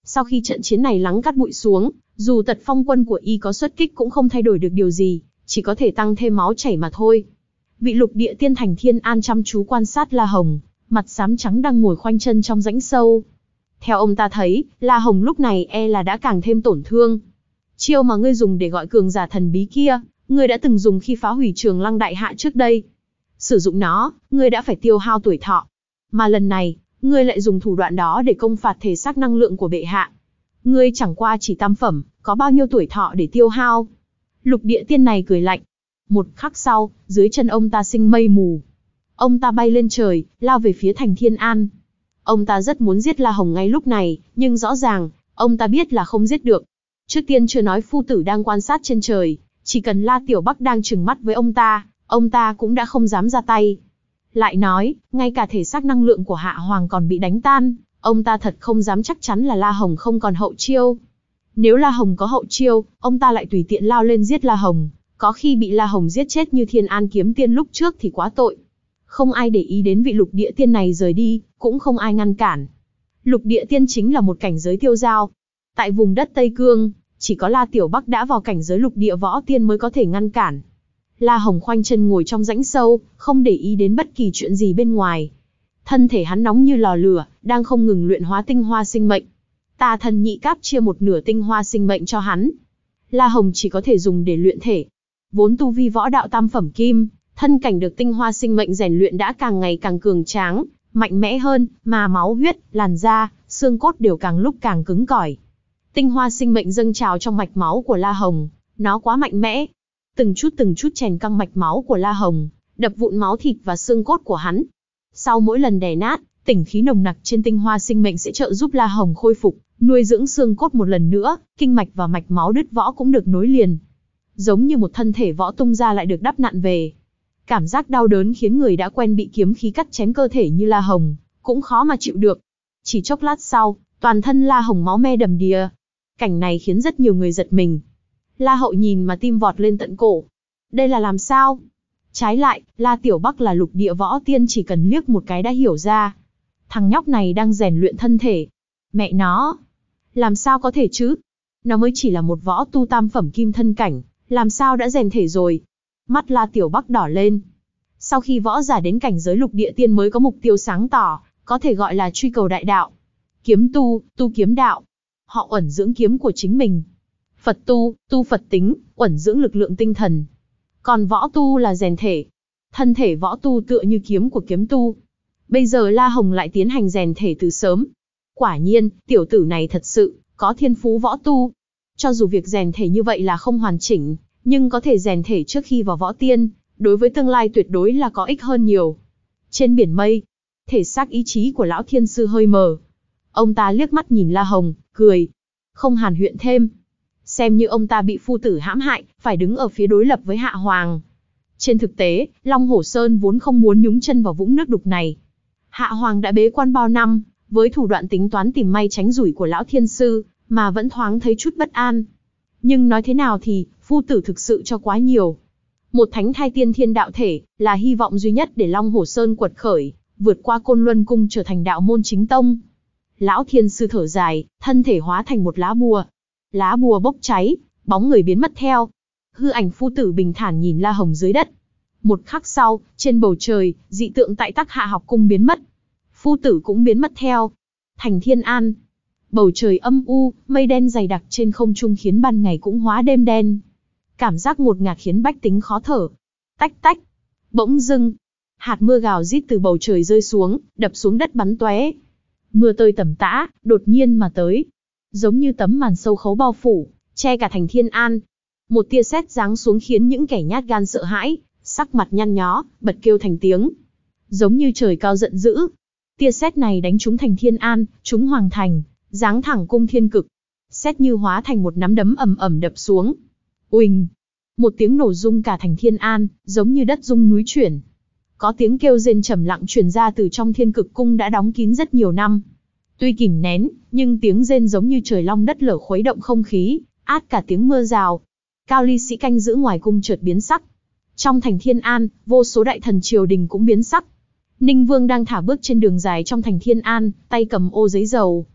Sau khi trận chiến này lắng cát bụi xuống, dù tật phong quân của y có xuất kích cũng không thay đổi được điều gì, chỉ có thể tăng thêm máu chảy mà thôi. Vị lục địa tiên Thành Thiên An chăm chú quan sát La Hồng, mặt xám trắng đang ngồi khoanh chân trong rãnh sâu. Theo ông ta thấy, La Hồng lúc này e là đã càng thêm tổn thương. Chiêu mà ngươi dùng để gọi cường giả thần bí kia, ngươi đã từng dùng khi phá hủy Trường Lăng Đại Hạ trước đây. Sử dụng nó, ngươi đã phải tiêu hao tuổi thọ. Mà lần này, ngươi lại dùng thủ đoạn đó để công phạt thể xác năng lượng của bệ hạ. Ngươi chẳng qua chỉ tam phẩm, có bao nhiêu tuổi thọ để tiêu hao? Lục địa tiên này cười lạnh. Một khắc sau, dưới chân ông ta sinh mây mù. Ông ta bay lên trời, lao về phía Thành Thiên An. Ông ta rất muốn giết La Hồng ngay lúc này, nhưng rõ ràng, ông ta biết là không giết được. Trước tiên chưa nói phu tử đang quan sát trên trời, chỉ cần La Tiểu Bắc đang trừng mắt với ông ta, ông ta cũng đã không dám ra tay. Lại nói, ngay cả thể xác năng lượng của Hạ Hoàng còn bị đánh tan, ông ta thật không dám chắc chắn là La Hồng không còn hậu chiêu. Nếu La Hồng có hậu chiêu, ông ta lại tùy tiện lao lên giết La Hồng, có khi bị La Hồng giết chết như Thiên An kiếm tiên lúc trước thì quá tội. Không ai để ý đến vị lục địa tiên này rời đi, cũng không ai ngăn cản. Lục địa tiên chính là một cảnh giới tiêu dao. Tại vùng đất Tây Cương, chỉ có La Tiểu Bắc đã vào cảnh giới lục địa võ tiên mới có thể ngăn cản. La Hồng khoanh chân ngồi trong rãnh sâu, không để ý đến bất kỳ chuyện gì bên ngoài. Thân thể hắn nóng như lò lửa, đang không ngừng luyện hóa tinh hoa sinh mệnh. Tà thần nhị cáp chia một nửa tinh hoa sinh mệnh cho hắn. La Hồng chỉ có thể dùng để luyện thể. Vốn tu vi võ đạo tam phẩm kim, thân cảnh được tinh hoa sinh mệnh rèn luyện đã càng ngày càng cường tráng, mạnh mẽ hơn, mà máu huyết, làn da, xương cốt đều càng lúc càng cứng cỏi. Tinh hoa sinh mệnh dâng trào trong mạch máu của La Hồng, nó quá mạnh mẽ. Từng chút từng chút chèn căng mạch máu của La Hồng, đập vụn máu thịt và xương cốt của hắn. Sau mỗi lần đè nát, tinh khí nồng nặc trên tinh hoa sinh mệnh sẽ trợ giúp La Hồng khôi phục, nuôi dưỡng xương cốt một lần nữa, kinh mạch và mạch máu đứt võ cũng được nối liền. Giống như một thân thể võ tung ra lại được đắp nặn về. Cảm giác đau đớn khiến người đã quen bị kiếm khí cắt chém cơ thể như La Hồng, cũng khó mà chịu được. Chỉ chốc lát sau, toàn thân La Hồng máu me đầm đìa. Cảnh này khiến rất nhiều người giật mình. La Hậu nhìn mà tim vọt lên tận cổ. Đây là làm sao? Trái lại, La Tiểu Bắc là lục địa võ tiên chỉ cần liếc một cái đã hiểu ra. Thằng nhóc này đang rèn luyện thân thể. Mẹ nó! Làm sao có thể chứ? Nó mới chỉ là một võ tu tam phẩm kim thân cảnh, làm sao đã rèn thể rồi? Mắt La Tiểu Bắc đỏ lên. Sau khi võ giả đến cảnh giới lục địa tiên mới có mục tiêu sáng tỏ, có thể gọi là truy cầu đại đạo. Kiếm tu, tu kiếm đạo. Họ uẩn dưỡng kiếm của chính mình. Phật tu, tu Phật tính, uẩn dưỡng lực lượng tinh thần. Còn võ tu là rèn thể. Thân thể võ tu tựa như kiếm của kiếm tu. Bây giờ La Hồng lại tiến hành rèn thể từ sớm. Quả nhiên, tiểu tử này thật sự có thiên phú võ tu. Cho dù việc rèn thể như vậy là không hoàn chỉnh, nhưng có thể rèn thể trước khi vào võ tiên, đối với tương lai tuyệt đối là có ích hơn nhiều. Trên biển mây, thể xác ý chí của lão thiên sư hơi mờ. Ông ta liếc mắt nhìn La Hồng, cười. Không hàn huyễn thêm. Xem như ông ta bị phu tử hãm hại, phải đứng ở phía đối lập với Hạ Hoàng. Trên thực tế, Long Hổ Sơn vốn không muốn nhúng chân vào vũng nước đục này. Hạ Hoàng đã bế quan bao năm, với thủ đoạn tính toán tìm may tránh rủi của lão thiên sư, mà vẫn thoáng thấy chút bất an. Nhưng nói thế nào thì, phu tử thực sự cho quá nhiều. Một thánh thai tiên thiên đạo thể, là hy vọng duy nhất để Long Hổ Sơn quật khởi, vượt qua Côn Luân Cung trở thành đạo môn chính tông. Lão thiên sư thở dài, thân thể hóa thành một lá bùa. Lá bùa bốc cháy, bóng người biến mất theo. Hư ảnh phu tử bình thản nhìn La Hồng dưới đất. Một khắc sau, trên bầu trời, dị tượng tại Tắc Hạ học cung biến mất. Phu tử cũng biến mất theo. Thành Thiên An. Bầu trời âm u, mây đen dày đặc trên không trung khiến ban ngày cũng hóa đêm đen. Cảm giác ngột ngạt khiến bách tính khó thở. Tách tách. Bỗng dưng, hạt mưa gào rít từ bầu trời rơi xuống, đập xuống đất bắn tóe. Mưa tơi tầm tã, đột nhiên mà tới. Giống như tấm màn sâu khấu bao phủ, che cả thành Thiên An. Một tia sét giáng xuống khiến những kẻ nhát gan sợ hãi, sắc mặt nhăn nhó, bật kêu thành tiếng. Giống như trời cao giận dữ. Tia sét này đánh trúng thành Thiên An, trúng Hoàng Thành, giáng thẳng cung thiên cực. Sét như hóa thành một nắm đấm ầm ầm đập xuống. Uỳnh! Một tiếng nổ rung cả thành Thiên An, giống như đất rung núi chuyển. Có tiếng kêu rên trầm lặng truyền ra từ trong thiên cực cung đã đóng kín rất nhiều năm. Tuy kìm nén, nhưng tiếng rên giống như trời long đất lở khuấy động không khí, át cả tiếng mưa rào. Cao ly sĩ canh giữ ngoài cung chợt biến sắc. Trong thành Thiên An, vô số đại thần triều đình cũng biến sắc. Ninh Vương đang thả bước trên đường dài trong thành Thiên An, tay cầm ô giấy dầu.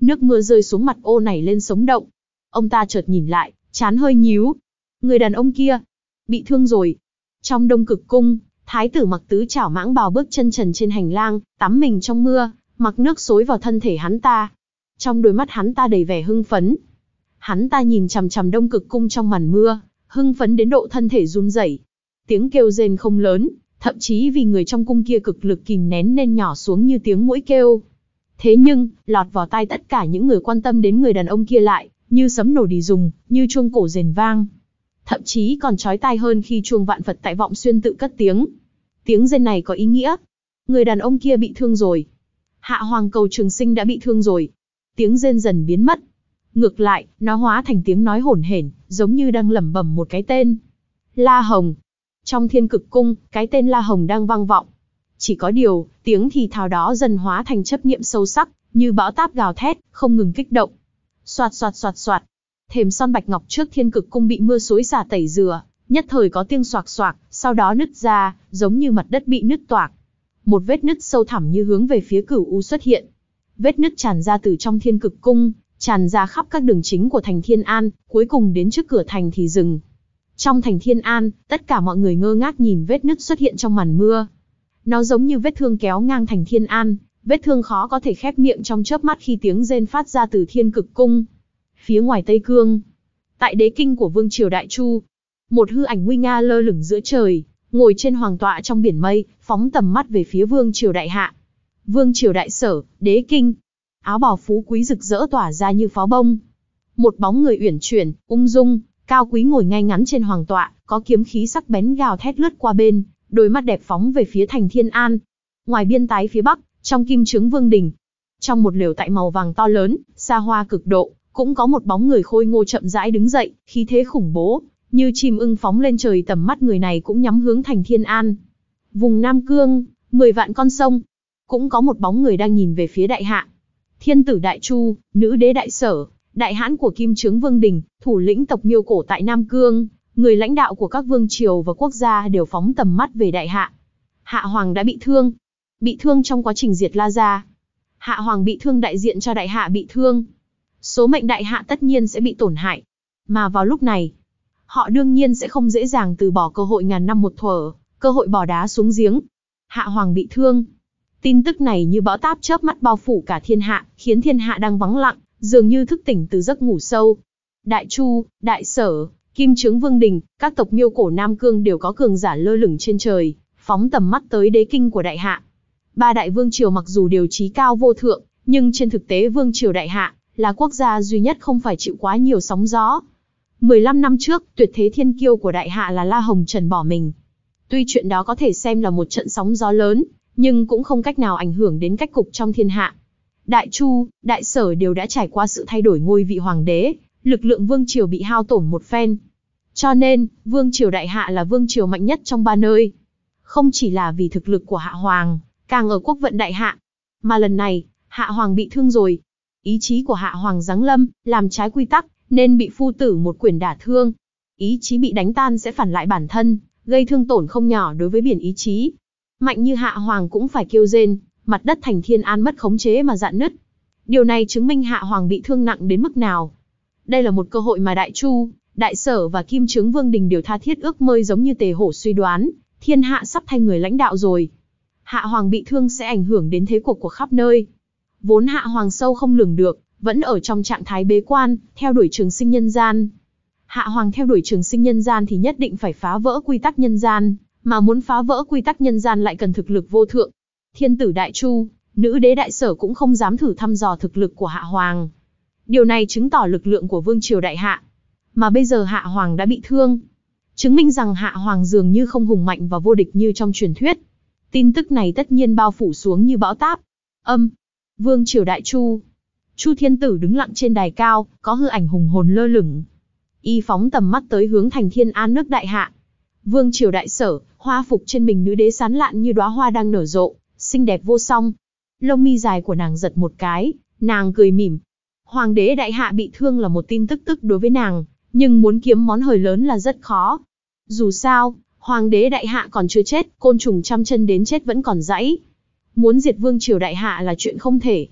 Nước mưa rơi xuống mặt ô nảy lên sống động. Ông ta chợt nhìn lại, trán hơi nhíu. Người đàn ông kia, bị thương rồi. Trong Đông Cực Cung, thái tử mặc tứ trảo mãng bào bước chân trần trên hành lang, tắm mình trong mưa, mặc nước xối vào thân thể hắn ta. Trong đôi mắt hắn ta đầy vẻ hưng phấn. Hắn ta nhìn chằm chằm Đông Cực Cung trong màn mưa, hưng phấn đến độ thân thể run rẩy. Tiếng kêu rên không lớn, thậm chí vì người trong cung kia cực lực kìm nén nên nhỏ xuống như tiếng muỗi kêu. Thế nhưng, lọt vào tai tất cả những người quan tâm đến người đàn ông kia lại, như sấm nổ đì rùng, như chuông cổ rền vang. Thậm chí còn chói tai hơn khi chuông vạn Phật tại Vọng Xuyên tự cất tiếng. Tiếng rên này có ý nghĩa. Người đàn ông kia bị thương rồi. Hạ Hoàng Cầu Trường Sinh đã bị thương rồi. Tiếng rên dần biến mất. Ngược lại, nó hóa thành tiếng nói hổn hển, giống như đang lẩm bẩm một cái tên. La Hồng. Trong Thiên Cực Cung, cái tên La Hồng đang vang vọng. Chỉ có điều, tiếng thì thào đó dần hóa thành chấp niệm sâu sắc, như bão táp gào thét, không ngừng kích động. Soạt soạt soạt soạt. Thềm son bạch ngọc trước Thiên Cực Cung bị mưa xối xả tẩy rửa, nhất thời có tiếng xoạc xoạc, sau đó nứt ra, giống như mặt đất bị nứt toạc. Một vết nứt sâu thẳm như hướng về phía Cửu U xuất hiện. Vết nứt tràn ra từ trong Thiên Cực Cung, tràn ra khắp các đường chính của thành Thiên An, cuối cùng đến trước cửa thành thì dừng. Trong thành Thiên An, tất cả mọi người ngơ ngác nhìn vết nứt xuất hiện trong màn mưa. Nó giống như vết thương kéo ngang thành Thiên An, vết thương khó có thể khép miệng trong chớp mắt khi tiếng rên phát ra từ Thiên Cực Cung. Phía ngoài Tây Cương, tại đế kinh của Vương triều Đại Chu, một hư ảnh nguy nga lơ lửng giữa trời, ngồi trên hoàng tọa trong biển mây, phóng tầm mắt về phía Vương triều Đại Hạ. Vương triều Đại Sở, đế kinh. Áo bào phú quý rực rỡ tỏa ra như pháo bông. Một bóng người uyển chuyển, ung dung, cao quý ngồi ngay ngắn trên hoàng tọa, có kiếm khí sắc bén gào thét lướt qua bên, đôi mắt đẹp phóng về phía thành Thiên An. Ngoài biên tái phía bắc, trong Kim Trướng Vương đình, trong một lều tại màu vàng to lớn, xa hoa cực độ, cũng có một bóng người khôi ngô chậm rãi đứng dậy, khí thế khủng bố, như chim ưng phóng lên trời, tầm mắt người này cũng nhắm hướng thành Thiên An. Vùng Nam Cương, mười vạn con sông, cũng có một bóng người đang nhìn về phía Đại Hạ. Thiên tử Đại Chu, nữ đế Đại Sở, đại hãn của Kim Trướng Vương đình, thủ lĩnh tộc Miêu Cổ tại Nam Cương, người lãnh đạo của các vương triều và quốc gia đều phóng tầm mắt về Đại Hạ. Hạ Hoàng đã bị thương, bị thương trong quá trình diệt La Gia. Hạ Hoàng bị thương đại diện cho Đại Hạ bị thương. Số mệnh Đại Hạ tất nhiên sẽ bị tổn hại. Mà vào lúc này, họ đương nhiên sẽ không dễ dàng từ bỏ cơ hội ngàn năm một thuở, cơ hội bỏ đá xuống giếng. Hạ Hoàng bị thương. Tin tức này như bão táp chớp mắt bao phủ cả thiên hạ, khiến thiên hạ đang vắng lặng, dường như thức tỉnh từ giấc ngủ sâu. Đại Chu, Đại Sở, Kim Trướng Vương đình, các tộc Miêu Cổ Nam Cương đều có cường giả lơ lửng trên trời, phóng tầm mắt tới đế kinh của Đại Hạ. Ba đại vương triều mặc dù đều trí cao vô thượng, nhưng trên thực tế vương triều Đại Hạ là quốc gia duy nhất không phải chịu quá nhiều sóng gió. mười lăm năm trước, tuyệt thế thiên kiêu của Đại Hạ là La Hồng Trần bỏ mình. Tuy chuyện đó có thể xem là một trận sóng gió lớn, nhưng cũng không cách nào ảnh hưởng đến cách cục trong thiên hạ. Đại Chu, Đại Sở đều đã trải qua sự thay đổi ngôi vị hoàng đế, lực lượng vương triều bị hao tổn một phen. Cho nên, vương triều Đại Hạ là vương triều mạnh nhất trong ba nơi. Không chỉ là vì thực lực của Hạ Hoàng, càng ở quốc vận Đại Hạ. Mà lần này, Hạ Hoàng bị thương rồi. Ý chí của Hạ Hoàng giáng lâm, làm trái quy tắc, nên bị phu tử một quyền đả thương. Ý chí bị đánh tan sẽ phản lại bản thân, gây thương tổn không nhỏ đối với biển ý chí. Mạnh như Hạ Hoàng cũng phải kêu rên, mặt đất thành Thiên An mất khống chế mà rạn nứt. Điều này chứng minh Hạ Hoàng bị thương nặng đến mức nào. Đây là một cơ hội mà Đại Chu, Đại Sở và Kim Trướng Vương đình đều tha thiết ước mơ, giống như Tề Hổ suy đoán, thiên hạ sắp thay người lãnh đạo rồi. Hạ Hoàng bị thương sẽ ảnh hưởng đến thế cuộc của khắp nơi. Vốn Hạ Hoàng sâu không lường được, vẫn ở trong trạng thái bế quan, theo đuổi trường sinh nhân gian. Hạ Hoàng theo đuổi trường sinh nhân gian thì nhất định phải phá vỡ quy tắc nhân gian, mà muốn phá vỡ quy tắc nhân gian lại cần thực lực vô thượng. Thiên tử Đại Chu, nữ đế Đại Sở cũng không dám thử thăm dò thực lực của Hạ Hoàng. Điều này chứng tỏ lực lượng của vương triều Đại Hạ. Mà bây giờ Hạ Hoàng đã bị thương, chứng minh rằng Hạ Hoàng dường như không hùng mạnh và vô địch như trong truyền thuyết. Tin tức này tất nhiên bao phủ xuống như bão táp. Âm, vương triều Đại Chu. Chu Thiên Tử đứng lặng trên đài cao, có hư ảnh hùng hồn lơ lửng. Y phóng tầm mắt tới hướng thành Thiên An nước Đại Hạ. Vương triều Đại Sở, hoa phục trên mình nữ đế sán lạn như đóa hoa đang nở rộ, xinh đẹp vô song. Lông mi dài của nàng giật một cái, nàng cười mỉm. Hoàng đế Đại Hạ bị thương là một tin tức tức đối với nàng, nhưng muốn kiếm món hời lớn là rất khó. Dù sao, Hoàng đế Đại Hạ còn chưa chết, côn trùng trăm chân đến chết vẫn còn giãy. Muốn diệt vương triều Đại Hạ là chuyện không thể.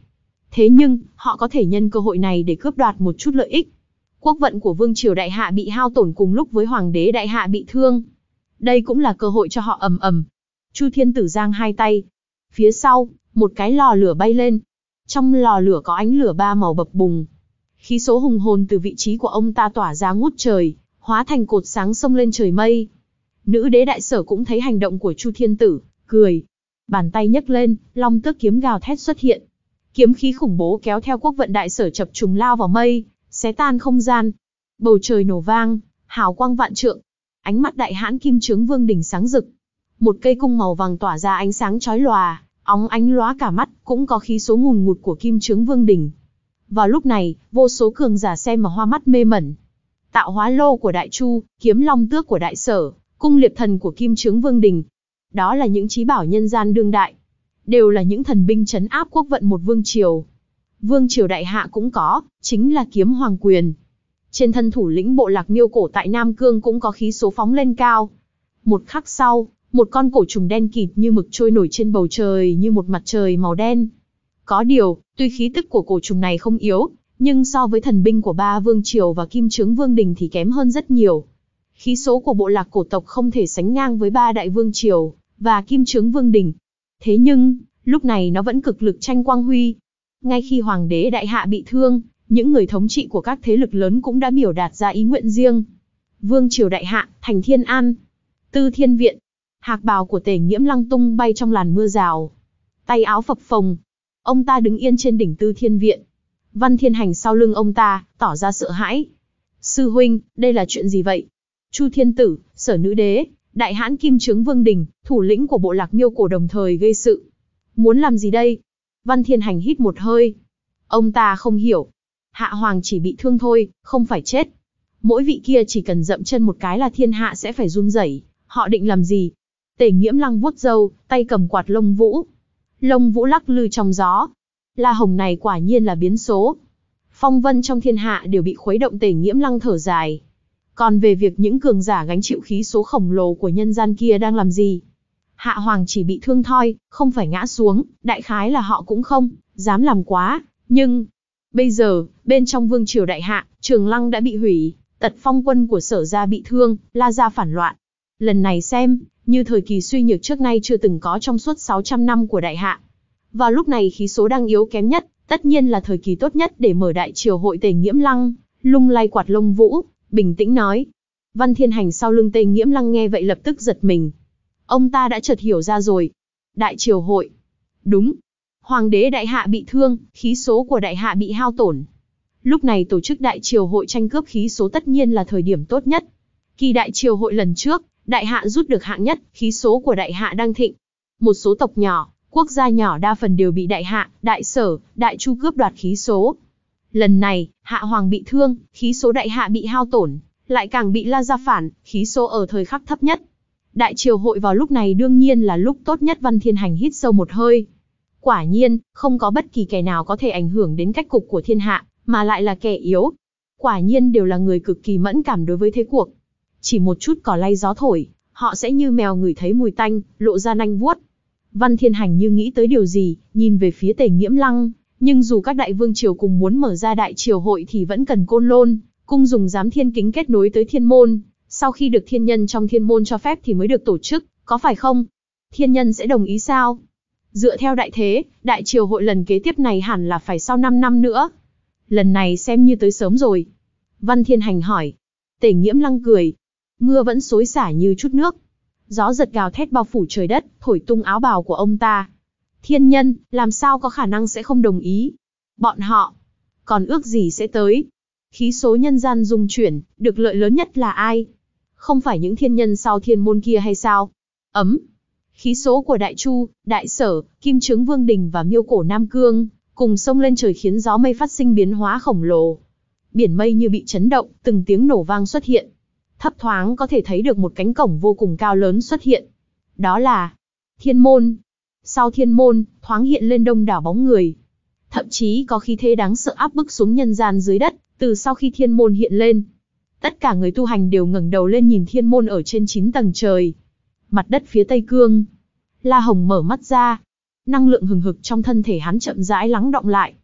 Thế nhưng, họ có thể nhân cơ hội này để cướp đoạt một chút lợi ích. Quốc vận của Vương triều Đại Hạ bị hao tổn cùng lúc với Hoàng đế Đại Hạ bị thương. Đây cũng là cơ hội cho họ ầm ầm. Chu Thiên Tử giang hai tay. Phía sau, một cái lò lửa bay lên. Trong lò lửa có ánh lửa ba màu bập bùng. Khí số hùng hồn từ vị trí của ông ta tỏa ra ngút trời, hóa thành cột sáng xông lên trời mây. Nữ đế Đại Sở cũng thấy hành động của Chu Thiên Tử, cười. Bàn tay nhấc lên, long tước kiếm gào thét xuất hiện. Kiếm khí khủng bố kéo theo quốc vận Đại Sở chập trùng lao vào mây, xé tan không gian. Bầu trời nổ vang, hào quang vạn trượng. Ánh mắt đại hãn Kim Chướng Vương đỉnh sáng rực. Một cây cung màu vàng tỏa ra ánh sáng chói lòa, óng ánh lóa cả mắt, cũng có khí số ngùn ngụt của Kim Chướng Vương đỉnh. Vào lúc này, vô số cường giả xem mà hoa mắt mê mẩn. Tạo hóa lô của Đại Chu, kiếm long tước của Đại Sở, cung liệp thần của Kim Chướng Vương đỉnh. Đó là những chí bảo nhân gian đương đại. Đều là những thần binh trấn áp quốc vận một vương triều. Vương triều Đại Hạ cũng có, chính là kiếm hoàng quyền. Trên thân thủ lĩnh bộ lạc Miêu Cổ tại Nam Cương cũng có khí số phóng lên cao. Một khắc sau, một con cổ trùng đen kịt như mực trôi nổi trên bầu trời như một mặt trời màu đen. Có điều, tuy khí tức của cổ trùng này không yếu, nhưng so với thần binh của ba vương triều và Kim Chướng Vương đình thì kém hơn rất nhiều. Khí số của bộ lạc cổ tộc không thể sánh ngang với ba đại vương triều và Kim Chướng Vương đình. Thế nhưng, lúc này nó vẫn cực lực tranh quang huy. Ngay khi Hoàng đế Đại Hạ bị thương, những người thống trị của các thế lực lớn cũng đã biểu đạt ra ý nguyện riêng. Vương triều Đại Hạ, thành Thiên An, Tư Thiên Viện. Hạc bào của Tề Nghiễm Lăng tung bay trong làn mưa rào. Tay áo phập phồng. Ông ta đứng yên trên đỉnh Tư Thiên Viện. Văn Thiên Hành sau lưng ông ta, tỏ ra sợ hãi. Sư huynh, đây là chuyện gì vậy? Chu Thiên Tử, Sở Nữ Đế, Đại hãn Kim Chướng Vương đình, thủ lĩnh của bộ lạc Miêu Cổ đồng thời gây sự. Muốn làm gì đây? Văn Thiên Hành hít một hơi. Ông ta không hiểu. Hạ Hoàng chỉ bị thương thôi, không phải chết. Mỗi vị kia chỉ cần dậm chân một cái là thiên hạ sẽ phải run rẩy. Họ định làm gì? Tề Nghiễm Lăng vuốt râu, tay cầm quạt lông vũ. Lông vũ lắc lư trong gió. La Hồng này quả nhiên là biến số. Phong vân trong thiên hạ đều bị khuấy động. Tề Nghiễm Lăng thở dài. Còn về việc những cường giả gánh chịu khí số khổng lồ của nhân gian kia đang làm gì? Hạ Hoàng chỉ bị thương thôi, không phải ngã xuống, đại khái là họ cũng không dám làm quá, nhưng bây giờ, bên trong vương triều Đại Hạ, Trường Lăng đã bị hủy, Tật Phong quân của Sở gia bị thương, La gia phản loạn. Lần này xem, như thời kỳ suy nhược trước nay chưa từng có trong suốt sáu trăm năm của Đại Hạ. Vào lúc này khí số đang yếu kém nhất, tất nhiên là thời kỳ tốt nhất để mở đại triều hội. Tề Nghiễm Lăng lung lay quạt lông vũ, bình tĩnh nói. Văn Thiên Hành sau lưng Tề Nghiễm Lăng nghe vậy lập tức giật mình. Ông ta đã chợt hiểu ra rồi. Đại triều hội. Đúng. Hoàng đế Đại Hạ bị thương, khí số của Đại Hạ bị hao tổn. Lúc này tổ chức đại triều hội tranh cướp khí số tất nhiên là thời điểm tốt nhất. Kỳ đại triều hội lần trước, Đại Hạ rút được hạng nhất, khí số của Đại Hạ đang thịnh. Một số tộc nhỏ, quốc gia nhỏ đa phần đều bị Đại Hạ, Đại Sở, Đại Chu cướp đoạt khí số. Lần này, Hạ Hoàng bị thương, khí số Đại Hạ bị hao tổn, lại càng bị La gia phản, khí số ở thời khắc thấp nhất. Đại triều hội vào lúc này đương nhiên là lúc tốt nhất. Văn Thiên Hành hít sâu một hơi. Quả nhiên, không có bất kỳ kẻ nào có thể ảnh hưởng đến cách cục của thiên hạ, mà lại là kẻ yếu. Quả nhiên đều là người cực kỳ mẫn cảm đối với thế cuộc. Chỉ một chút cỏ lay gió thổi, họ sẽ như mèo ngửi thấy mùi tanh, lộ ra nanh vuốt. Văn Thiên Hành như nghĩ tới điều gì, nhìn về phía Tề Nghiễm Lăng. Nhưng dù các đại vương triều cùng muốn mở ra đại triều hội thì vẫn cần Côn Lôn cung dùng giám thiên kính kết nối tới thiên môn. Sau khi được thiên nhân trong thiên môn cho phép thì mới được tổ chức, có phải không? Thiên nhân sẽ đồng ý sao? Dựa theo đại thế, đại triều hội lần kế tiếp này hẳn là phải sau năm năm nữa. Lần này xem như tới sớm rồi. Văn Thiên Hành hỏi. Tề Nghiễm Lăng cười. Mưa vẫn xối xả như chút nước. Gió giật gào thét bao phủ trời đất, thổi tung áo bào của ông ta. Thiên nhân, làm sao có khả năng sẽ không đồng ý? Bọn họ, còn ước gì sẽ tới? Khí số nhân gian dung chuyển, được lợi lớn nhất là ai? Không phải những thiên nhân sau thiên môn kia hay sao? Ấm. Khí số của Đại Chu, Đại Sở, Kim Chướng Vương đình và Miêu Cổ Nam Cương, cùng xông lên trời khiến gió mây phát sinh biến hóa khổng lồ. Biển mây như bị chấn động, từng tiếng nổ vang xuất hiện. Thấp thoáng có thể thấy được một cánh cổng vô cùng cao lớn xuất hiện. Đó là thiên môn. Sau thiên môn, thoáng hiện lên đông đảo bóng người. Thậm chí có khí thế đáng sợ áp bức xuống nhân gian dưới đất, từ sau khi thiên môn hiện lên. Tất cả người tu hành đều ngẩng đầu lên nhìn thiên môn ở trên chín tầng trời. Mặt đất phía Tây Cương. La Hồng mở mắt ra. Năng lượng hừng hực trong thân thể hắn chậm rãi lắng đọng lại.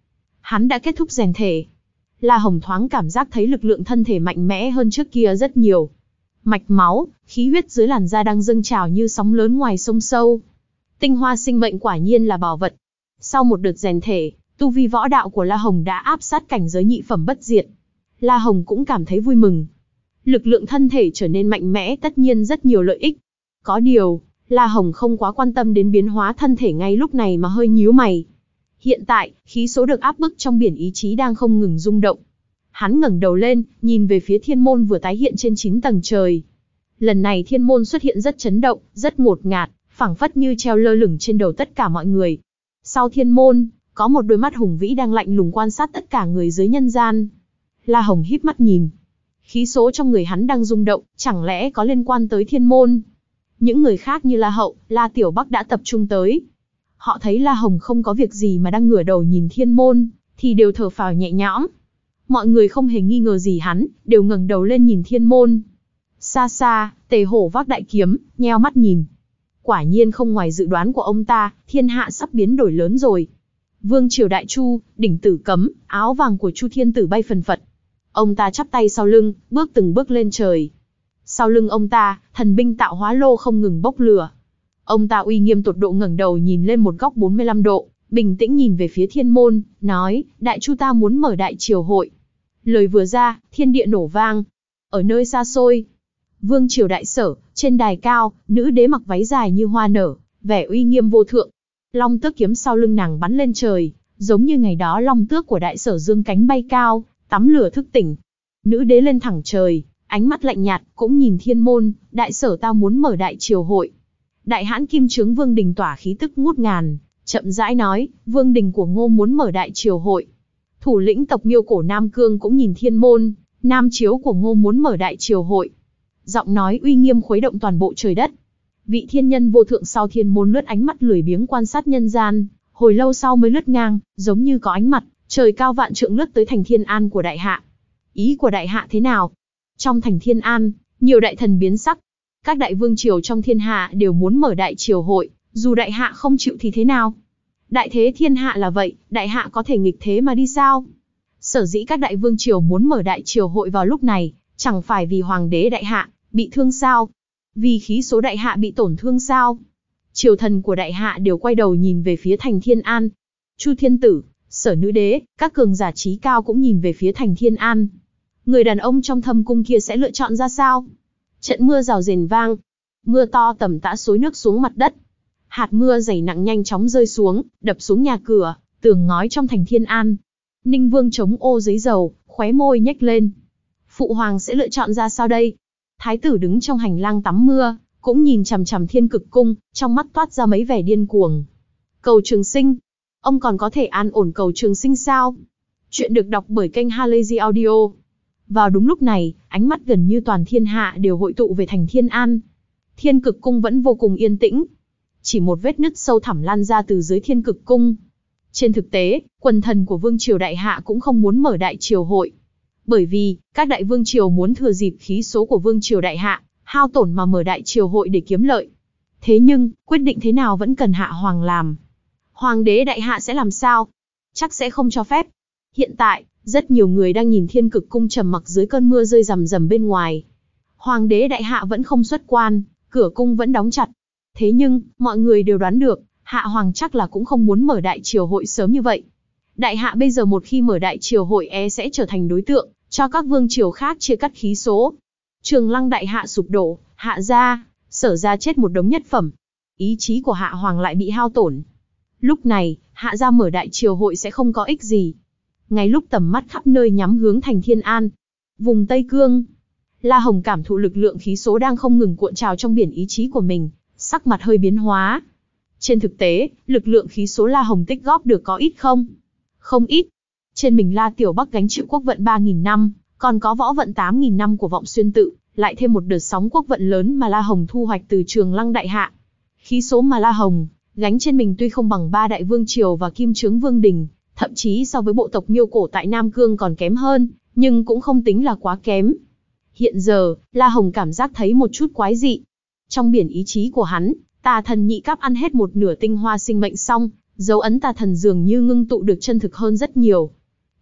Hắn đã kết thúc rèn thể. La Hồng thoáng cảm giác thấy lực lượng thân thể mạnh mẽ hơn trước kia rất nhiều. Mạch máu, khí huyết dưới làn da đang dâng trào như sóng lớn ngoài sông sâu. Tinh hoa sinh mệnh quả nhiên là bảo vật. Sau một đợt rèn thể, tu vi võ đạo của La Hồng đã áp sát cảnh giới nhị phẩm bất diệt. La Hồng cũng cảm thấy vui mừng. Lực lượng thân thể trở nên mạnh mẽ tất nhiên rất nhiều lợi ích. Có điều, La Hồng không quá quan tâm đến biến hóa thân thể ngay lúc này mà hơi nhíu mày. Hiện tại, khí số được áp bức trong biển ý chí đang không ngừng rung động. Hắn ngẩng đầu lên, nhìn về phía thiên môn vừa tái hiện trên chín tầng trời. Lần này thiên môn xuất hiện rất chấn động, rất ngột ngạt, phảng phất như treo lơ lửng trên đầu tất cả mọi người. Sau thiên môn, có một đôi mắt hùng vĩ đang lạnh lùng quan sát tất cả người dưới nhân gian. La Hồng híp mắt nhìn. Khí số trong người hắn đang rung động, chẳng lẽ có liên quan tới thiên môn? Những người khác như La Hậu, La Tiểu Bắc đã tập trung tới. Họ thấy La Hồng không có việc gì mà đang ngửa đầu nhìn thiên môn, thì đều thở phào nhẹ nhõm. Mọi người không hề nghi ngờ gì hắn, đều ngẩng đầu lên nhìn thiên môn. Xa xa, Tề Hổ vác đại kiếm, nheo mắt nhìn. Quả nhiên không ngoài dự đoán của ông ta, thiên hạ sắp biến đổi lớn rồi. Vương triều đại chu, đỉnh tử cấm, áo vàng của Chu Thiên Tử bay phần phật. Ông ta chắp tay sau lưng, bước từng bước lên trời. Sau lưng ông ta, thần binh tạo hóa lô không ngừng bốc lửa. Ông ta uy nghiêm tột độ ngẩng đầu nhìn lên một góc bốn mươi lăm độ, bình tĩnh nhìn về phía thiên môn, nói, đại chu ta muốn mở đại triều hội. Lời vừa ra, thiên địa nổ vang. Ở nơi xa xôi, vương triều đại sở, trên đài cao, nữ đế mặc váy dài như hoa nở, vẻ uy nghiêm vô thượng. Long tước kiếm sau lưng nàng bắn lên trời, giống như ngày đó long tước của đại sở dương cánh bay cao, tắm lửa thức tỉnh. Nữ đế lên thẳng trời, ánh mắt lạnh nhạt, cũng nhìn thiên môn, đại sở ta muốn mở đại triều hội. Đại hãn kim trướng Vương Đình tỏa khí tức ngút ngàn, chậm rãi nói, Vương Đình của Ngô muốn mở đại triều hội. Thủ lĩnh tộc Miêu Cổ Nam Cương cũng nhìn thiên môn, Nam Chiếu của Ngô muốn mở đại triều hội. Giọng nói uy nghiêm khuấy động toàn bộ trời đất. Vị thiên nhân vô thượng sau thiên môn lướt ánh mắt lười biếng quan sát nhân gian, hồi lâu sau mới lướt ngang, giống như có ánh mặt trời cao vạn trượng lướt tới thành Thiên An của đại hạ. Ý của đại hạ thế nào? Trong thành Thiên An, nhiều đại thần biến sắc. Các đại vương triều trong thiên hạ đều muốn mở đại triều hội, dù đại hạ không chịu thì thế nào? Đại thế thiên hạ là vậy, đại hạ có thể nghịch thế mà đi sao? Sở dĩ các đại vương triều muốn mở đại triều hội vào lúc này, chẳng phải vì hoàng đế đại hạ bị thương sao? Vì khí số đại hạ bị tổn thương sao? Triều thần của đại hạ đều quay đầu nhìn về phía thành Thiên An. Chu Thiên Tử, Sở Nữ Đế, các cường giả trí cao cũng nhìn về phía thành Thiên An. Người đàn ông trong thâm cung kia sẽ lựa chọn ra sao? Trận mưa rào rền vang, mưa to tầm tã xối nước xuống mặt đất. Hạt mưa dày nặng nhanh chóng rơi xuống, đập xuống nhà cửa, tường ngói trong thành Thiên An. Ninh Vương chống ô giấy dầu, khóe môi nhếch lên. Phụ hoàng sẽ lựa chọn ra sao đây? Thái tử đứng trong hành lang tắm mưa, cũng nhìn chằm chằm Thiên Cực Cung, trong mắt toát ra mấy vẻ điên cuồng. Cầu trường sinh, ông còn có thể an ổn cầu trường sinh sao? Chuyện được đọc bởi kênh Halazy Audio. Vào đúng lúc này, ánh mắt gần như toàn thiên hạ đều hội tụ về thành Thiên An. Thiên Cực Cung vẫn vô cùng yên tĩnh. Chỉ một vết nứt sâu thẳm lan ra từ dưới Thiên Cực Cung. Trên thực tế, quần thần của Vương triều đại hạ cũng không muốn mở đại triều hội. Bởi vì, các đại vương triều muốn thừa dịp khí số của Vương triều đại hạ, hao tổn mà mở đại triều hội để kiếm lợi. Thế nhưng, quyết định thế nào vẫn cần hạ hoàng làm. Hoàng đế đại hạ sẽ làm sao? Chắc sẽ không cho phép. Hiện tại, rất nhiều người đang nhìn Thiên Cực Cung trầm mặc dưới cơn mưa rơi rầm rầm bên ngoài. Hoàng đế đại hạ vẫn không xuất quan, cửa cung vẫn đóng chặt. Thế nhưng, mọi người đều đoán được, hạ hoàng chắc là cũng không muốn mở đại triều hội sớm như vậy. Đại hạ bây giờ một khi mở đại triều hội e sẽ trở thành đối tượng cho các vương triều khác chia cắt khí số. Trường Lăng đại hạ sụp đổ, hạ gia, Sở gia chết một đống nhất phẩm. Ý chí của hạ hoàng lại bị hao tổn. Lúc này, hạ gia mở đại triều hội sẽ không có ích gì. Ngay lúc tầm mắt khắp nơi nhắm hướng thành Thiên An, vùng Tây Cương, La Hồng cảm thụ lực lượng khí số đang không ngừng cuộn trào trong biển ý chí của mình, sắc mặt hơi biến hóa. Trên thực tế, lực lượng khí số La Hồng tích góp được có ít không? Không ít. Trên mình La Tiểu Bắc gánh chịu quốc vận ba nghìn năm, còn có võ vận tám nghìn năm của Vọng Xuyên tự, lại thêm một đợt sóng quốc vận lớn mà La Hồng thu hoạch từ Trường Lăng đại hạ. Khí số mà La Hồng gánh trên mình tuy không bằng ba đại vương triều và Kim Trướng Vương Đình, thậm chí so với bộ tộc Miêu Cổ tại Nam Cương còn kém hơn, nhưng cũng không tính là quá kém. Hiện giờ, La Hồng cảm giác thấy một chút quái dị. Trong biển ý chí của hắn, tà thần nhị cáp ăn hết một nửa tinh hoa sinh mệnh xong, dấu ấn tà thần dường như ngưng tụ được chân thực hơn rất nhiều.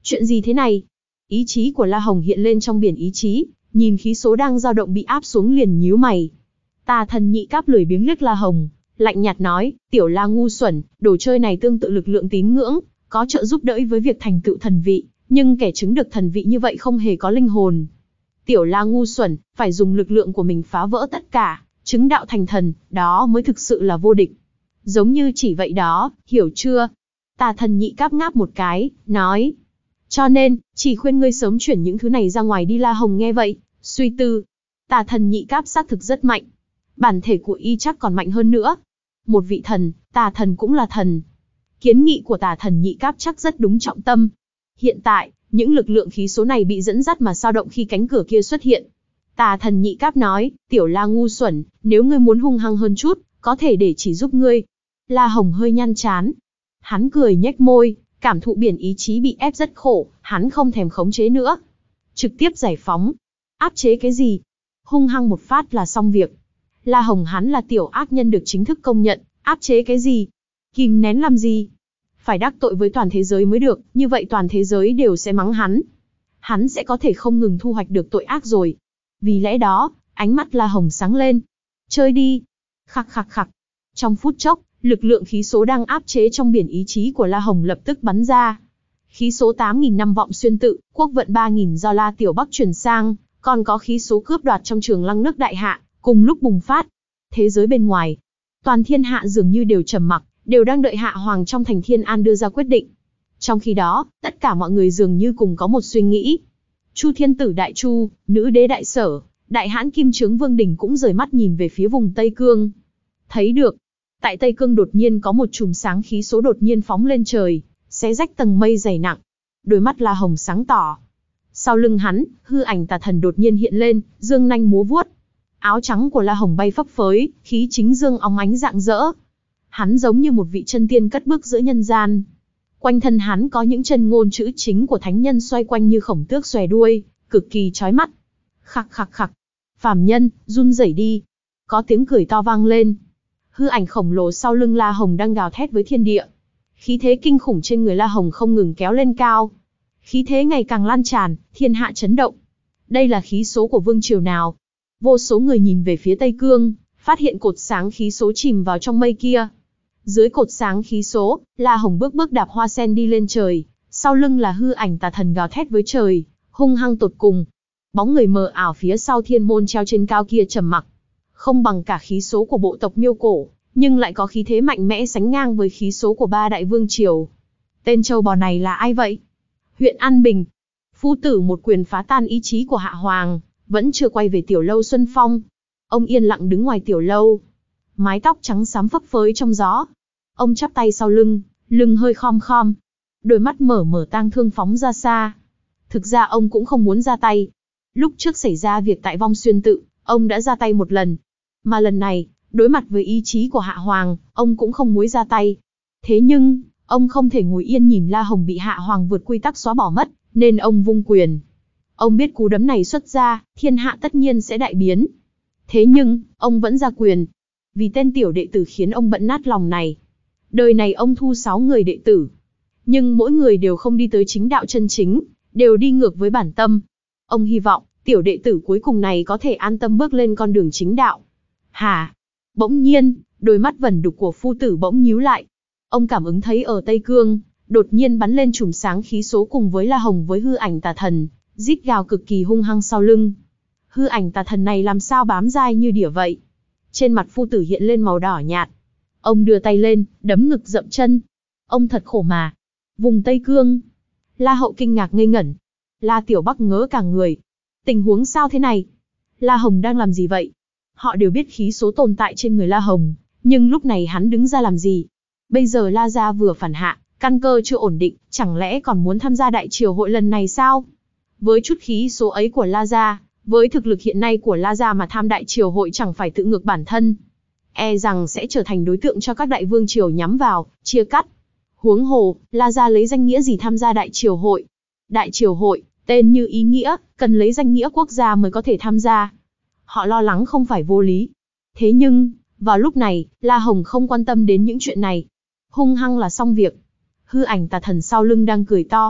Chuyện gì thế này? Ý chí của La Hồng hiện lên trong biển ý chí, nhìn khí số đang dao động bị áp xuống liền nhíu mày. Tà thần nhị cáp lười biếng liếc La Hồng, lạnh nhạt nói, tiểu La ngu xuẩn, đồ chơi này tương tự lực lượng tín ngưỡng, có trợ giúp đỡ với việc thành tựu thần vị, nhưng kẻ chứng được thần vị như vậy không hề có linh hồn. Tiểu La ngu xuẩn, phải dùng lực lượng của mình phá vỡ tất cả, chứng đạo thành thần, đó mới thực sự là vô địch. Giống như chỉ vậy đó, hiểu chưa? Tà thần nhị cáp ngáp một cái, nói. Cho nên, chỉ khuyên ngươi sớm chuyển những thứ này ra ngoài đi. La Hồng nghe vậy, suy tư. Tà thần nhị cáp xác thực rất mạnh. Bản thể của y chắc còn mạnh hơn nữa. Một vị thần, tà thần cũng là thần. Kiến nghị của tà thần nhị cáp chắc rất đúng trọng tâm. Hiện tại, những lực lượng khí số này bị dẫn dắt mà dao động khi cánh cửa kia xuất hiện. Tà thần nhị cáp nói, tiểu La ngu xuẩn, nếu ngươi muốn hung hăng hơn chút, có thể để chỉ giúp ngươi. La Hồng hơi nhăn chán. Hắn cười nhếch môi, cảm thụ biển ý chí bị ép rất khổ, hắn không thèm khống chế nữa. Trực tiếp giải phóng. Áp chế cái gì? Hung hăng một phát là xong việc. La Hồng hắn là tiểu ác nhân được chính thức công nhận, áp chế cái gì? Kìm nén làm gì? Phải đắc tội với toàn thế giới mới được, như vậy toàn thế giới đều sẽ mắng hắn. Hắn sẽ có thể không ngừng thu hoạch được tội ác rồi. Vì lẽ đó, ánh mắt La Hồng sáng lên. Chơi đi. Khặc khặc khặc. Trong phút chốc, lực lượng khí số đang áp chế trong biển ý chí của La Hồng lập tức bắn ra. Khí số tám nghìn năm vọng xuyên tự, quốc vận ba nghìn do La Tiểu Bắc truyền sang, còn có khí số cướp đoạt trong trường lăng nước đại hạ, cùng lúc bùng phát. Thế giới bên ngoài, toàn thiên hạ dường như đều trầm mặc, đều đang đợi Hạ Hoàng trong thành Thiên An đưa ra quyết định. Trong khi đó, tất cả mọi người dường như cùng có một suy nghĩ. Chu Thiên Tử Đại Chu, Nữ Đế Đại Sở, Đại Hãn Kim Trướng Vương Đình cũng rời mắt nhìn về phía vùng Tây Cương. Thấy được, tại Tây Cương đột nhiên có một chùm sáng khí số đột nhiên phóng lên trời, xé rách tầng mây dày nặng. Đôi mắt La Hồng sáng tỏ. Sau lưng hắn, hư ảnh tà thần đột nhiên hiện lên, dương nanh múa vuốt. Áo trắng của La Hồng bay phấp phới, khí chính dương óng ánh rạng rỡ. Hắn giống như một vị chân tiên cất bước giữa nhân gian. Quanh thân hắn có những chân ngôn chữ chính của thánh nhân xoay quanh như khổng tước xòe đuôi, cực kỳ chói mắt. Khặc khặc khặc. Phàm nhân, run rẩy đi. Có tiếng cười to vang lên. Hư ảnh khổng lồ sau lưng La Hồng đang gào thét với thiên địa. Khí thế kinh khủng trên người La Hồng không ngừng kéo lên cao. Khí thế ngày càng lan tràn, thiên hạ chấn động. Đây là khí số của vương triều nào? Vô số người nhìn về phía Tây Cương, phát hiện cột sáng khí số chìm vào trong mây kia. Dưới cột sáng khí số, La Hồng bước bước đạp hoa sen đi lên trời, sau lưng là hư ảnh tà thần gào thét với trời, hung hăng tột cùng. Bóng người mờ ảo phía sau thiên môn treo trên cao kia trầm mặc. Không bằng cả khí số của bộ tộc Miêu Cổ, nhưng lại có khí thế mạnh mẽ sánh ngang với khí số của ba đại vương triều. Tên châu bò này là ai vậy? Huyện An Bình. Phu tử một quyền phá tan ý chí của Hạ Hoàng, vẫn chưa quay về tiểu lâu Xuân Phong. Ông yên lặng đứng ngoài tiểu lâu. Mái tóc trắng xám phấp phới trong gió. Ông chắp tay sau lưng, lưng hơi khom khom. Đôi mắt mở mở tang thương phóng ra xa. Thực ra ông cũng không muốn ra tay. Lúc trước xảy ra việc tại Vong Xuyên Tự, ông đã ra tay một lần. Mà lần này, đối mặt với ý chí của Hạ Hoàng, ông cũng không muốn ra tay. Thế nhưng, ông không thể ngồi yên nhìn La Hồng bị Hạ Hoàng vượt quy tắc xóa bỏ mất, nên ông vung quyền. Ông biết cú đấm này xuất ra, thiên hạ tất nhiên sẽ đại biến. Thế nhưng, ông vẫn ra quyền. Vì tên tiểu đệ tử khiến ông bận nát lòng này. Đời này ông thu sáu người đệ tử. Nhưng mỗi người đều không đi tới chính đạo chân chính, đều đi ngược với bản tâm. Ông hy vọng, tiểu đệ tử cuối cùng này có thể an tâm bước lên con đường chính đạo. Hả? Bỗng nhiên, đôi mắt vẩn đục của phu tử bỗng nhíu lại. Ông cảm ứng thấy ở Tây Cương, đột nhiên bắn lên chùm sáng khí số cùng với La Hồng với hư ảnh tà thần, rít gào cực kỳ hung hăng sau lưng. Hư ảnh tà thần này làm sao bám dai như đỉa vậy? Trên mặt phu tử hiện lên màu đỏ nhạt. Ông đưa tay lên, đấm ngực dậm chân. Ông thật khổ mà. Vùng Tây Cương. La Hậu kinh ngạc ngây ngẩn. La Tiểu Bắc ngớ cả người. Tình huống sao thế này? La Hồng đang làm gì vậy? Họ đều biết khí số tồn tại trên người La Hồng, nhưng lúc này hắn đứng ra làm gì? Bây giờ La gia vừa phản hạ, căn cơ chưa ổn định, chẳng lẽ còn muốn tham gia đại triều hội lần này sao? Với chút khí số ấy của La gia, với thực lực hiện nay của La gia mà tham đại triều hội chẳng phải tự ngược bản thân. E rằng sẽ trở thành đối tượng cho các đại vương triều nhắm vào, chia cắt. Huống hồ, La gia lấy danh nghĩa gì tham gia đại triều hội? Đại triều hội, tên như ý nghĩa, cần lấy danh nghĩa quốc gia mới có thể tham gia. Họ lo lắng không phải vô lý. Thế nhưng, vào lúc này, La Hồng không quan tâm đến những chuyện này. Hung hăng là xong việc. Hư ảnh tà thần sau lưng đang cười to.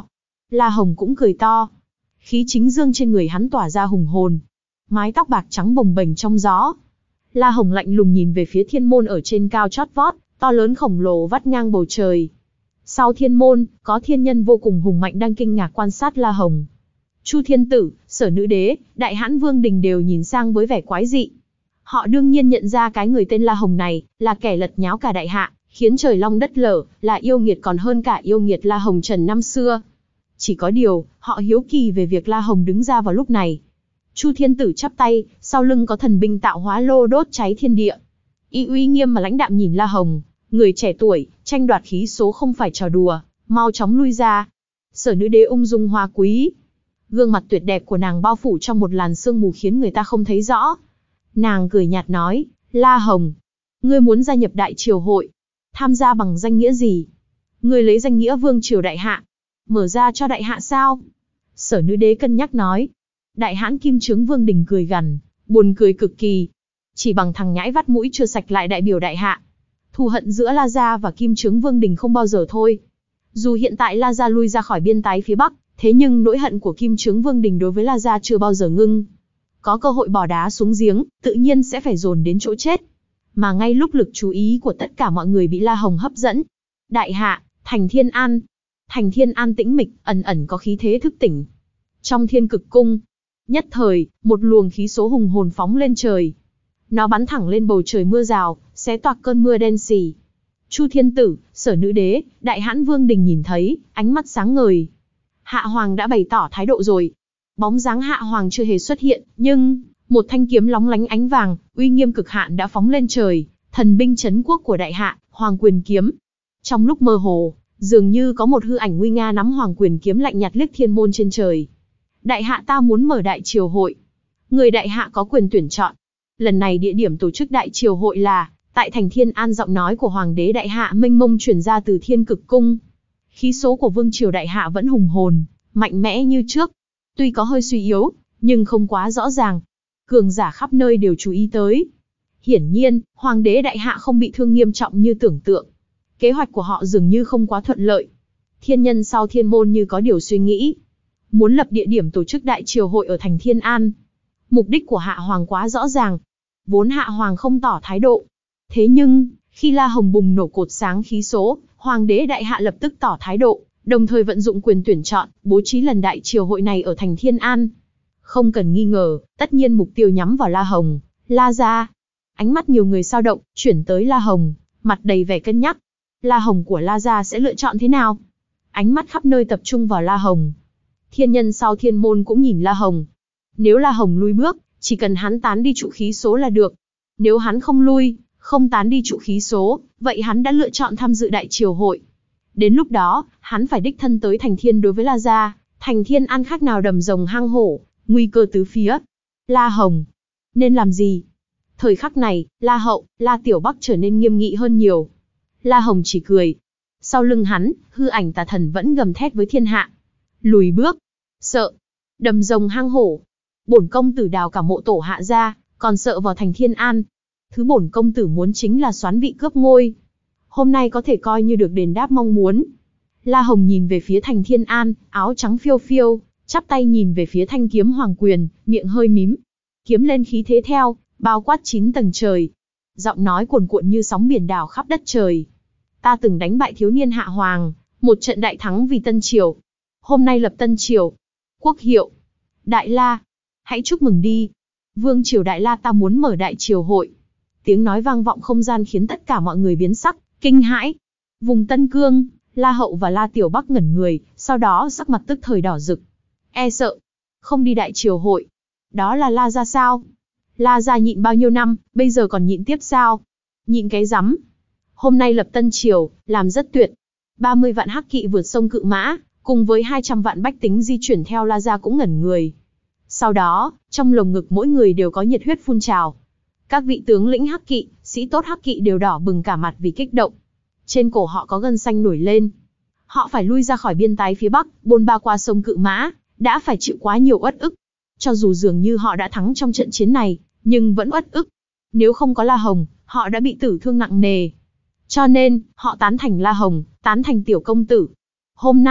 La Hồng cũng cười to. Khí chính dương trên người hắn tỏa ra hùng hồn. Mái tóc bạc trắng bồng bềnh trong gió. La Hồng lạnh lùng nhìn về phía thiên môn ở trên cao chót vót, to lớn khổng lồ vắt ngang bầu trời. Sau thiên môn, có thiên nhân vô cùng hùng mạnh đang kinh ngạc quan sát La Hồng. Chu Thiên Tử, Sở Nữ Đế, Đại Hãn Vương Đình đều nhìn sang với vẻ quái dị. Họ đương nhiên nhận ra cái người tên La Hồng này, là kẻ lật nháo cả đại hạ, khiến trời long đất lở, là yêu nghiệt còn hơn cả yêu nghiệt La Hồng Trần năm xưa. Chỉ có điều, họ hiếu kỳ về việc La Hồng đứng ra vào lúc này. Chu Thiên Tử chắp tay, sau lưng có thần binh tạo hóa lô đốt cháy thiên địa. Y uy nghiêm mà lãnh đạm nhìn La Hồng, người trẻ tuổi, tranh đoạt khí số không phải trò đùa, mau chóng lui ra. Sở Nữ Đế ung dung hoa quý. Gương mặt tuyệt đẹp của nàng bao phủ trong một làn sương mù khiến người ta không thấy rõ. Nàng cười nhạt nói, La Hồng, ngươi muốn gia nhập Đại Triều Hội, tham gia bằng danh nghĩa gì? Ngươi lấy danh nghĩa Vương Triều Đại Hạ, mở ra cho Đại Hạ sao? Sở Nữ Đế cân nhắc nói. Đại Hãn Kim Chướng Vương Đình cười gằn, buồn cười cực kỳ. Chỉ bằng thằng nhãi vắt mũi chưa sạch lại đại biểu Đại Hạ. Thù hận giữa La Gia và Kim Chướng Vương Đình không bao giờ thôi. Dù hiện tại La Gia lui ra khỏi biên tái phía Bắc, thế nhưng nỗi hận của Kim Chướng Vương Đình đối với La Gia chưa bao giờ ngưng. Có cơ hội bỏ đá xuống giếng, tự nhiên sẽ phải dồn đến chỗ chết. Mà ngay lúc lực chú ý của tất cả mọi người bị La Hồng hấp dẫn. Đại Hạ, Thành Thiên An. Thành Thiên An tĩnh mịch, ẩn ẩn có khí thế thức tỉnh. Trong Thiên Cực Cung, nhất thời, một luồng khí số hùng hồn phóng lên trời. Nó bắn thẳng lên bầu trời mưa rào, xé toạc cơn mưa đen sì. Chu Thiên Tử, Sở Nữ Đế, Đại Hãn Vương Đình nhìn thấy, ánh mắt sáng ngời. Hạ Hoàng đã bày tỏ thái độ rồi. Bóng dáng Hạ Hoàng chưa hề xuất hiện, nhưng một thanh kiếm lóng lánh ánh vàng, uy nghiêm cực hạn đã phóng lên trời, thần binh trấn quốc của Đại Hạ, Hoàng Quyền Kiếm. Trong lúc mơ hồ, dường như có một hư ảnh nguy nga nắm Hoàng Quyền Kiếm lạnh nhạt liếc thiên môn trên trời. Đại Hạ ta muốn mở Đại Triều Hội. Người Đại Hạ có quyền tuyển chọn. Lần này địa điểm tổ chức Đại Triều Hội là tại Thành Thiên An. Giọng nói của Hoàng đế Đại Hạ mênh mông truyền ra từ Thiên Cực Cung. Khí số của Vương Triều Đại Hạ vẫn hùng hồn, mạnh mẽ như trước. Tuy có hơi suy yếu, nhưng không quá rõ ràng. Cường giả khắp nơi đều chú ý tới. Hiển nhiên, Hoàng đế Đại Hạ không bị thương nghiêm trọng như tưởng tượng. Kế hoạch của họ dường như không quá thuận lợi. Thiên nhân sau thiên môn như có điều suy nghĩ. Muốn lập địa điểm tổ chức Đại Triều Hội ở Thành Thiên An. Mục đích của Hạ Hoàng quá rõ ràng. Vốn Hạ Hoàng không tỏ thái độ. Thế nhưng, khi La Hồng bùng nổ cột sáng khí số, Hoàng đế Đại Hạ lập tức tỏ thái độ, đồng thời vận dụng quyền tuyển chọn, bố trí lần Đại Triều Hội này ở Thành Thiên An. Không cần nghi ngờ, tất nhiên mục tiêu nhắm vào La Hồng, La Gia. Ánh mắt nhiều người dao động, chuyển tới La Hồng, mặt đầy vẻ cân nhắc. La Hồng của La Gia sẽ lựa chọn thế nào? Ánh mắt khắp nơi tập trung vào La Hồng. Thiên nhân sau thiên môn cũng nhìn La Hồng. Nếu La Hồng lui bước, chỉ cần hắn tán đi trụ khí số là được. Nếu hắn không lui, không tán đi trụ khí số, vậy hắn đã lựa chọn tham dự Đại Triều Hội. Đến lúc đó, hắn phải đích thân tới Thành Thiên đối với La Gia. Thành Thiên An khác nào đầm rồng hang hổ, nguy cơ tứ phía. La Hồng, nên làm gì? Thời khắc này, La Hậu, La Tiểu Bắc trở nên nghiêm nghị hơn nhiều. La Hồng chỉ cười. Sau lưng hắn, hư ảnh tà thần vẫn gầm thét với thiên hạ. Lùi bước. Sợ. Đầm rồng hang hổ. Bổn công tử đào cả mộ tổ Hạ gia, còn sợ vào Thành Thiên An. Thứ bổn công tử muốn chính là soán vị cướp ngôi. Hôm nay có thể coi như được đền đáp mong muốn. La Hồng nhìn về phía Thành Thiên An, áo trắng phiêu phiêu, chắp tay nhìn về phía thanh kiếm Hoàng Quyền, miệng hơi mím. Kiếm lên khí thế theo, bao quát chín tầng trời. Giọng nói cuồn cuộn như sóng biển đảo khắp đất trời. Ta từng đánh bại thiếu niên Hạ Hoàng, một trận đại thắng vì Tân Triều. Hôm nay lập Tân Triều. Quốc hiệu. Đại La. Hãy chúc mừng đi. Vương Triều Đại La ta muốn mở Đại Triều Hội. Tiếng nói vang vọng không gian khiến tất cả mọi người biến sắc, kinh hãi. Vùng Tân Cương, La Hậu và La Tiểu Bắc ngẩn người, sau đó sắc mặt tức thời đỏ rực. E sợ. Không đi Đại Triều Hội. Đó là La Gia sao? La Gia nhịn bao nhiêu năm, bây giờ còn nhịn tiếp sao? Nhịn cái rắm. Hôm nay lập Tân Triều, làm rất tuyệt. ba mươi vạn hắc kỵ vượt sông Cự Mã, cùng với hai trăm vạn bách tính di chuyển theo La Gia cũng ngẩn người. Sau đó, trong lồng ngực mỗi người đều có nhiệt huyết phun trào. Các vị tướng lĩnh hắc kỵ, sĩ tốt hắc kỵ đều đỏ bừng cả mặt vì kích động. Trên cổ họ có gân xanh nổi lên. Họ phải lui ra khỏi biên tái phía Bắc, bôn ba qua sông Cự Mã, đã phải chịu quá nhiều uất ức. Cho dù dường như họ đã thắng trong trận chiến này, nhưng vẫn uất ức. Nếu không có La Hồng, họ đã bị tử thương nặng nề. Cho nên, họ tán thành La Hồng, tán thành tiểu công tử. Hôm nay,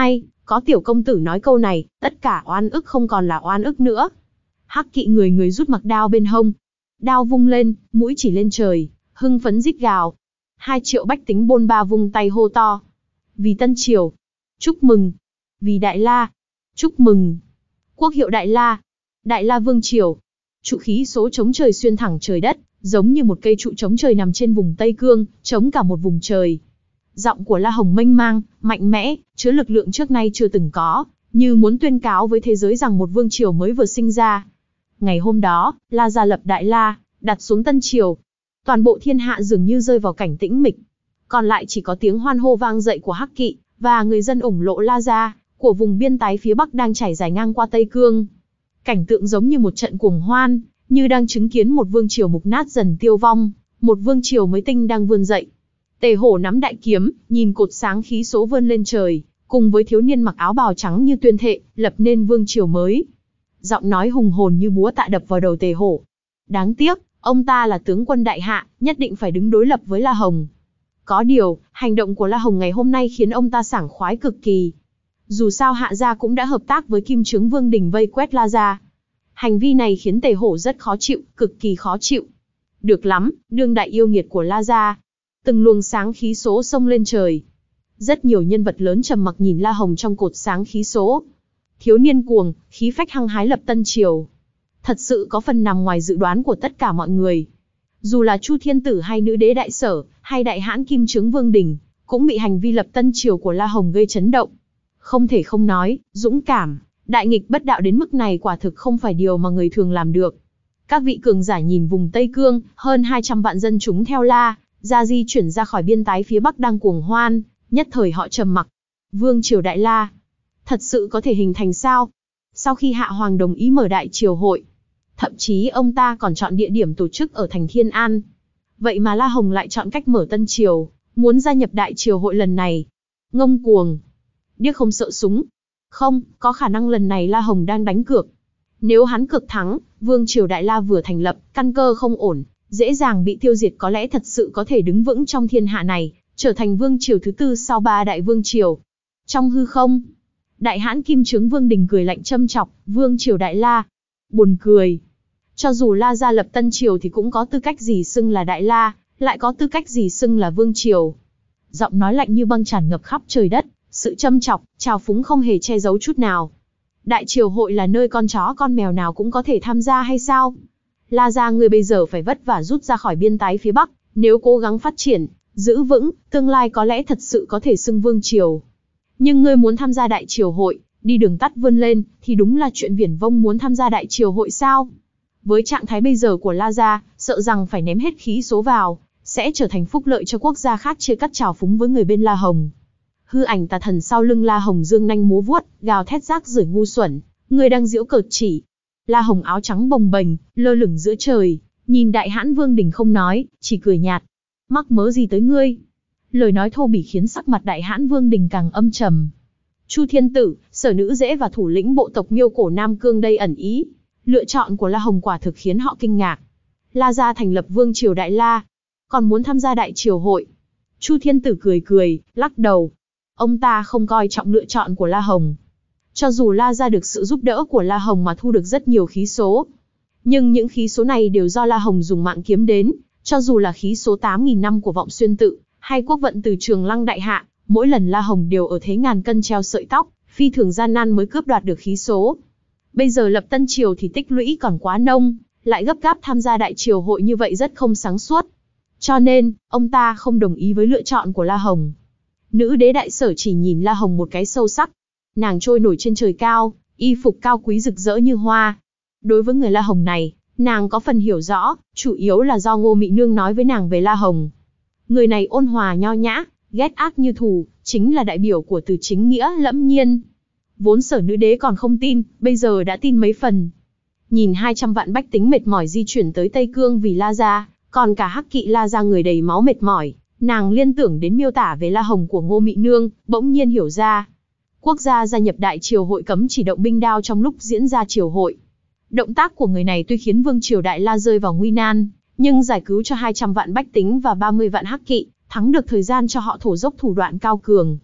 Có tiểu công tử nói câu này, tất cả oan ức không còn là oan ức nữa. Hắc kỵ người người rút mặc đao bên hông. Đao vung lên, mũi chỉ lên trời, hưng phấn rít gào. Hai triệu bách tính bôn ba vung tay hô to. Vì Tân Triều. Chúc mừng. Vì Đại La. Chúc mừng. Quốc hiệu Đại La. Đại La Vương Triều. Trụ khí số chống trời xuyên thẳng trời đất, giống như một cây trụ chống trời nằm trên vùng Tây Cương, chống cả một vùng trời. Giọng của La Hồng mênh mang, mạnh mẽ, chứa lực lượng trước nay chưa từng có, như muốn tuyên cáo với thế giới rằng một vương triều mới vừa sinh ra. Ngày hôm đó, La gia lập Đại La, đặt xuống Tân Triều. Toàn bộ thiên hạ dường như rơi vào cảnh tĩnh mịch. Còn lại chỉ có tiếng hoan hô vang dậy của Hắc kỵ, và người dân ủng lộ La gia, của vùng biên tái phía Bắc đang chảy dài ngang qua Tây Cương. Cảnh tượng giống như một trận cuồng hoan, như đang chứng kiến một vương triều mục nát dần tiêu vong, một vương triều mới tinh đang vươn dậy. Tề Hổ nắm đại kiếm, nhìn cột sáng khí số vươn lên trời, cùng với thiếu niên mặc áo bào trắng như tuyên thệ, lập nên vương triều mới. Giọng nói hùng hồn như búa tạ đập vào đầu Tề Hổ. Đáng tiếc, ông ta là tướng quân đại hạ, nhất định phải đứng đối lập với La Hồng. Có điều, hành động của La Hồng ngày hôm nay khiến ông ta sảng khoái cực kỳ. Dù sao Hạ gia cũng đã hợp tác với Kim Chướng Vương Đình vây quét La gia. Hành vi này khiến Tề Hổ rất khó chịu, cực kỳ khó chịu. Được lắm, đương đại yêu nghiệt của La gia. Từng luồng sáng khí số xông lên trời. Rất nhiều nhân vật lớn trầm mặc nhìn La Hồng trong cột sáng khí số. Thiếu niên cuồng, khí phách hăng hái lập Tân Triều. Thật sự có phần nằm ngoài dự đoán của tất cả mọi người. Dù là Chu Thiên Tử hay Nữ Đế Đại Sở, hay Đại Hãn Kim Chướng Vương Đình, cũng bị hành vi lập Tân Triều của La Hồng gây chấn động. Không thể không nói, dũng cảm, đại nghịch bất đạo đến mức này quả thực không phải điều mà người thường làm được. Các vị cường giả nhìn vùng Tây Cương, hơn hai trăm vạn dân chúng theo La gia di chuyển ra khỏi biên tái phía Bắc đang cuồng hoan, nhất thời họ trầm mặc. Vương triều Đại La, thật sự có thể hình thành sao? Sau khi Hạ Hoàng đồng ý mở đại triều hội, thậm chí ông ta còn chọn địa điểm tổ chức ở thành Thiên An. Vậy mà La Hồng lại chọn cách mở Tân Triều, muốn gia nhập đại triều hội lần này. Ngông cuồng, điếc không sợ súng. Không, có khả năng lần này La Hồng đang đánh cược. Nếu hắn cược thắng, Vương triều Đại La vừa thành lập, căn cơ không ổn, dễ dàng bị tiêu diệt, có lẽ thật sự có thể đứng vững trong thiên hạ này, trở thành vương triều thứ tư sau ba đại vương triều. Trong hư không, Đại Hãn Kim Chướng Vương Đình cười lạnh châm chọc, Vương triều Đại La. Buồn cười. Cho dù La gia lập Tân Triều thì cũng có tư cách gì xưng là Đại La, lại có tư cách gì xưng là vương triều. Giọng nói lạnh như băng tràn ngập khắp trời đất, sự châm chọc, trào phúng không hề che giấu chút nào. Đại triều hội là nơi con chó con mèo nào cũng có thể tham gia hay sao? La gia ngươi bây giờ phải vất vả rút ra khỏi biên tái phía Bắc, nếu cố gắng phát triển, giữ vững, tương lai có lẽ thật sự có thể xưng vương triều. Nhưng ngươi muốn tham gia đại triều hội, đi đường tắt vươn lên, thì đúng là chuyện viển vông. Muốn tham gia đại triều hội sao? Với trạng thái bây giờ của La gia, sợ rằng phải ném hết khí số vào, sẽ trở thành phúc lợi cho quốc gia khác chia cắt trào phúng với người bên La Hồng. Hư ảnh tà thần sau lưng La Hồng dương nanh múa vuốt, gào thét rác rưởi ngu xuẩn, ngươi đang giễu cợt chỉ. La Hồng áo trắng bồng bềnh, lơ lửng giữa trời, nhìn Đại Hãn Vương Đình không nói, chỉ cười nhạt. Mắc mớ gì tới ngươi? Lời nói thô bỉ khiến sắc mặt Đại Hãn Vương Đình càng âm trầm. Chu Thiên Tử, Sở Nữ Dễ và thủ lĩnh bộ tộc Miêu Cổ Nam Cương đây ẩn ý. Lựa chọn của La Hồng quả thực khiến họ kinh ngạc. La gia thành lập vương triều Đại La, còn muốn tham gia đại triều hội. Chu Thiên Tử cười cười, lắc đầu. Ông ta không coi trọng lựa chọn của La Hồng. Cho dù La gia được sự giúp đỡ của La Hồng mà thu được rất nhiều khí số, nhưng những khí số này đều do La Hồng dùng mạng kiếm đến. Cho dù là khí số tám nghìn năm của Vọng Xuyên Tự, hay quốc vận từ Trường Lăng Đại Hạ, mỗi lần La Hồng đều ở thế ngàn cân treo sợi tóc, phi thường gian nan mới cướp đoạt được khí số. Bây giờ lập Tân Triều thì tích lũy còn quá nông, lại gấp gáp tham gia đại triều hội như vậy rất không sáng suốt. Cho nên, ông ta không đồng ý với lựa chọn của La Hồng. Nữ Đế Đại Sở chỉ nhìn La Hồng một cái sâu sắc. Nàng trôi nổi trên trời cao, y phục cao quý rực rỡ như hoa. Đối với người La Hồng này, nàng có phần hiểu rõ, chủ yếu là do Ngô Mị Nương nói với nàng về La Hồng. Người này ôn hòa nho nhã, ghét ác như thù, chính là đại biểu của từ chính nghĩa lẫm nhiên. Vốn Sở Nữ Đế còn không tin, bây giờ đã tin mấy phần. Nhìn hai trăm vạn bách tính mệt mỏi di chuyển tới Tây Cương vì La gia, còn cả Hắc kỵ La gia người đầy máu mệt mỏi, nàng liên tưởng đến miêu tả về La Hồng của Ngô Mị Nương, bỗng nhiên hiểu ra. Quốc gia gia nhập đại triều hội cấm chỉ động binh đao trong lúc diễn ra triều hội. Động tác của người này tuy khiến vương triều Đại La rơi vào nguy nan, nhưng giải cứu cho hai trăm vạn bách tính và ba mươi vạn Hắc kỵ, thắng được thời gian cho họ thổ dốc thủ đoạn cao cường.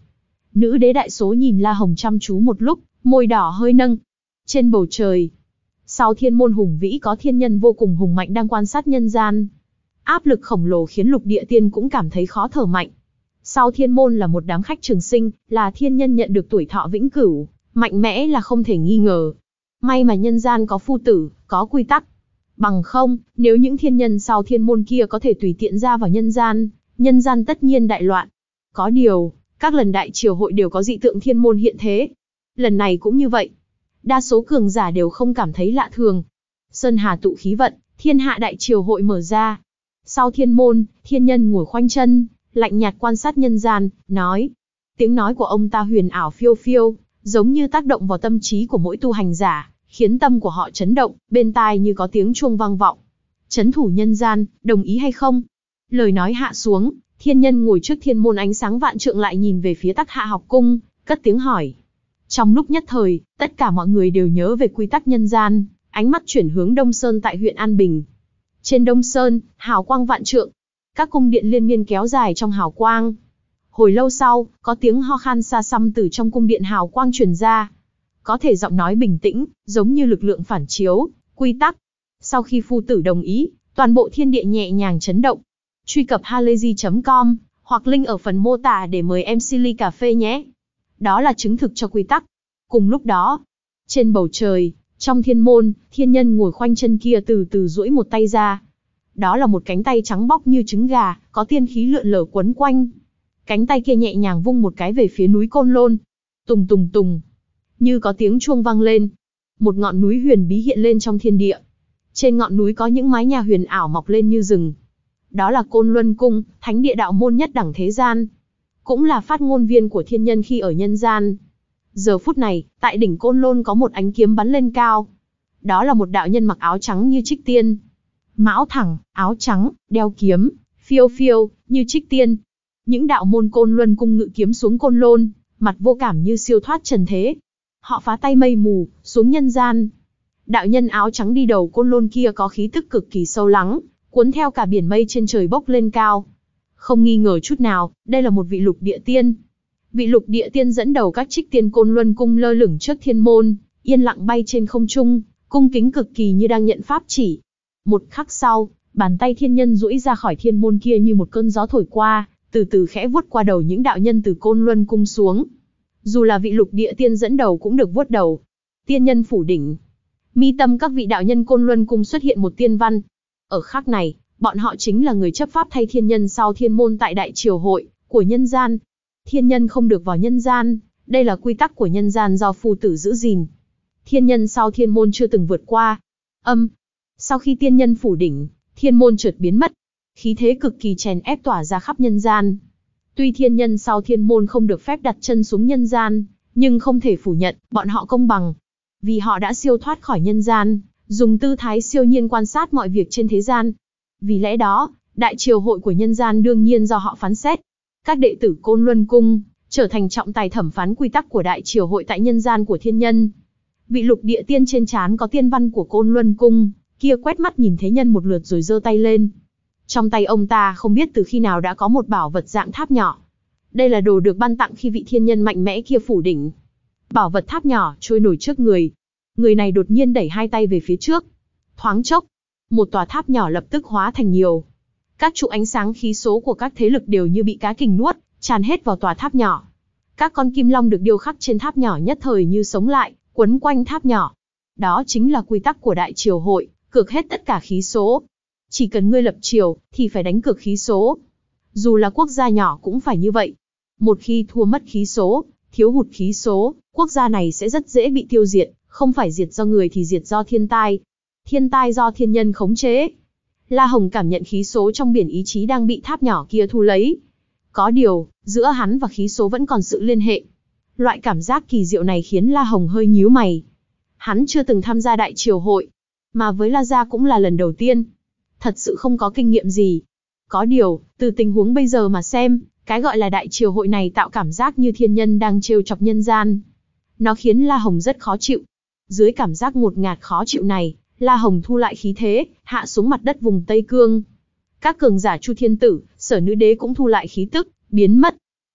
Nữ đế đại số nhìn La Hồng chăm chú một lúc, môi đỏ hơi nâng. Trên bầu trời, sau thiên môn hùng vĩ có thiên nhân vô cùng hùng mạnh đang quan sát nhân gian. Áp lực khổng lồ khiến lục địa tiên cũng cảm thấy khó thở mạnh. Sau thiên môn là một đám khách trường sinh, là thiên nhân nhận được tuổi thọ vĩnh cửu, mạnh mẽ là không thể nghi ngờ. May mà nhân gian có phu tử, có quy tắc. Bằng không, nếu những thiên nhân sau thiên môn kia có thể tùy tiện ra vào nhân gian, nhân gian tất nhiên đại loạn. Có điều, các lần đại triều hội đều có dị tượng thiên môn hiện thế. Lần này cũng như vậy. Đa số cường giả đều không cảm thấy lạ thường. Sơn hà tụ khí vận, thiên hạ đại triều hội mở ra. Sau thiên môn, thiên nhân ngồi khoanh chân, lạnh nhạt quan sát nhân gian, nói. Tiếng nói của ông ta huyền ảo phiêu phiêu, giống như tác động vào tâm trí của mỗi tu hành giả, khiến tâm của họ chấn động, bên tai như có tiếng chuông vang vọng. Chấn thủ nhân gian, đồng ý hay không? Lời nói hạ xuống, thiên nhân ngồi trước thiên môn ánh sáng vạn trượng lại nhìn về phía Tắc Hạ học cung, cất tiếng hỏi. Trong lúc nhất thời, tất cả mọi người đều nhớ về quy tắc nhân gian, ánh mắt chuyển hướng Đông Sơn tại huyện An Bình. Trên Đông Sơn, hào quang vạn trượng, các cung điện liên miên kéo dài trong hào quang. Hồi lâu sau, có tiếng ho khan xa xăm từ trong cung điện hào quang truyền ra. Có thể giọng nói bình tĩnh, giống như lực lượng phản chiếu, quy tắc. Sau khi phu tử đồng ý, toàn bộ thiên địa nhẹ nhàng chấn động. Truy cập halayzi chấm com, hoặc link ở phần mô tả để mời em xê ly cà phê nhé. Đó là chứng thực cho quy tắc. Cùng lúc đó, trên bầu trời, trong thiên môn, thiên nhân ngồi khoanh chân kia từ từ duỗi một tay ra. Đó là một cánh tay trắng bóc như trứng gà, có tiên khí lượn lờ quấn quanh. Cánh tay kia nhẹ nhàng vung một cái về phía núi Côn Lôn. Tùng tùng tùng, như có tiếng chuông vang lên. Một ngọn núi huyền bí hiện lên trong thiên địa. Trên ngọn núi có những mái nhà huyền ảo mọc lên như rừng. Đó là Côn Luân Cung, thánh địa đạo môn nhất đẳng thế gian. Cũng là phát ngôn viên của thiên nhân khi ở nhân gian. Giờ phút này, tại đỉnh Côn Lôn có một ánh kiếm bắn lên cao. Đó là một đạo nhân mặc áo trắng như Trích Tiên. Mão thẳng, áo trắng, đeo kiếm, phiêu phiêu, như Trích Tiên. Những đạo môn Côn Luân Cung ngự kiếm xuống Côn Lôn, mặt vô cảm như siêu thoát trần thế. Họ phá tay mây mù, xuống nhân gian. Đạo nhân áo trắng đi đầu Côn Lôn kia có khí tức cực kỳ sâu lắng, cuốn theo cả biển mây trên trời bốc lên cao. Không nghi ngờ chút nào, đây là một vị lục địa tiên. Vị lục địa tiên dẫn đầu các Trích Tiên Côn Luân Cung lơ lửng trước thiên môn, yên lặng bay trên không trung, cung kính cực kỳ như đang nhận pháp chỉ. Một khắc sau, bàn tay thiên nhân duỗi ra khỏi thiên môn kia như một cơn gió thổi qua, từ từ khẽ vuốt qua đầu những đạo nhân từ Côn Luân Cung xuống. Dù là vị lục địa tiên dẫn đầu cũng được vuốt đầu. Tiên nhân phủ đỉnh. Mi tâm các vị đạo nhân Côn Luân Cung xuất hiện một tiên văn. Ở khắc này, bọn họ chính là người chấp pháp thay thiên nhân sau thiên môn tại đại triều hội của nhân gian. Thiên nhân không được vào nhân gian, đây là quy tắc của nhân gian do phu tử giữ gìn. Thiên nhân sau thiên môn chưa từng vượt qua. Âm. Sau khi tiên nhân phủ đỉnh, thiên môn chợt biến mất. Khí thế cực kỳ chèn ép tỏa ra khắp nhân gian. Tuy thiên nhân sau thiên môn không được phép đặt chân xuống nhân gian, nhưng không thể phủ nhận, bọn họ công bằng. Vì họ đã siêu thoát khỏi nhân gian, dùng tư thái siêu nhiên quan sát mọi việc trên thế gian. Vì lẽ đó, đại triều hội của nhân gian đương nhiên do họ phán xét. Các đệ tử Côn Luân Cung trở thành trọng tài thẩm phán quy tắc của đại triều hội tại nhân gian của thiên nhân. Vị lục địa tiên trên trán có tiên văn của Côn Luân Cung, kia quét mắt nhìn thế nhân một lượt rồi giơ tay lên. Trong tay ông ta không biết từ khi nào đã có một bảo vật dạng tháp nhỏ. Đây là đồ được ban tặng khi vị thiên nhân mạnh mẽ kia phủ đỉnh. Bảo vật tháp nhỏ trôi nổi trước người. Người này đột nhiên đẩy hai tay về phía trước. Thoáng chốc, một tòa tháp nhỏ lập tức hóa thành nhiều. Các trụ ánh sáng khí số của các thế lực đều như bị cá kình nuốt, tràn hết vào tòa tháp nhỏ. Các con kim long được điêu khắc trên tháp nhỏ nhất thời như sống lại, quấn quanh tháp nhỏ. Đó chính là quy tắc của đại triều hội, cược hết tất cả khí số. Chỉ cần ngươi lập triều, thì phải đánh cược khí số. Dù là quốc gia nhỏ cũng phải như vậy. Một khi thua mất khí số, thiếu hụt khí số, quốc gia này sẽ rất dễ bị tiêu diệt, không phải diệt do người thì diệt do thiên tai. Thiên tai do thiên nhân khống chế. La Hồng cảm nhận khí số trong biển ý chí đang bị tháp nhỏ kia thu lấy. Có điều, giữa hắn và khí số vẫn còn sự liên hệ. Loại cảm giác kỳ diệu này khiến La Hồng hơi nhíu mày. Hắn chưa từng tham gia đại triều hội, mà với La Gia cũng là lần đầu tiên. Thật sự không có kinh nghiệm gì. Có điều, từ tình huống bây giờ mà xem, cái gọi là đại triều hội này tạo cảm giác như thiên nhân đang trêu chọc nhân gian. Nó khiến La Hồng rất khó chịu. Dưới cảm giác ngột ngạt khó chịu này, La Hồng thu lại khí thế, hạ xuống mặt đất vùng Tây Cương. Các cường giả Chu Thiên Tử, Sở Nữ Đế cũng thu lại khí tức, biến mất.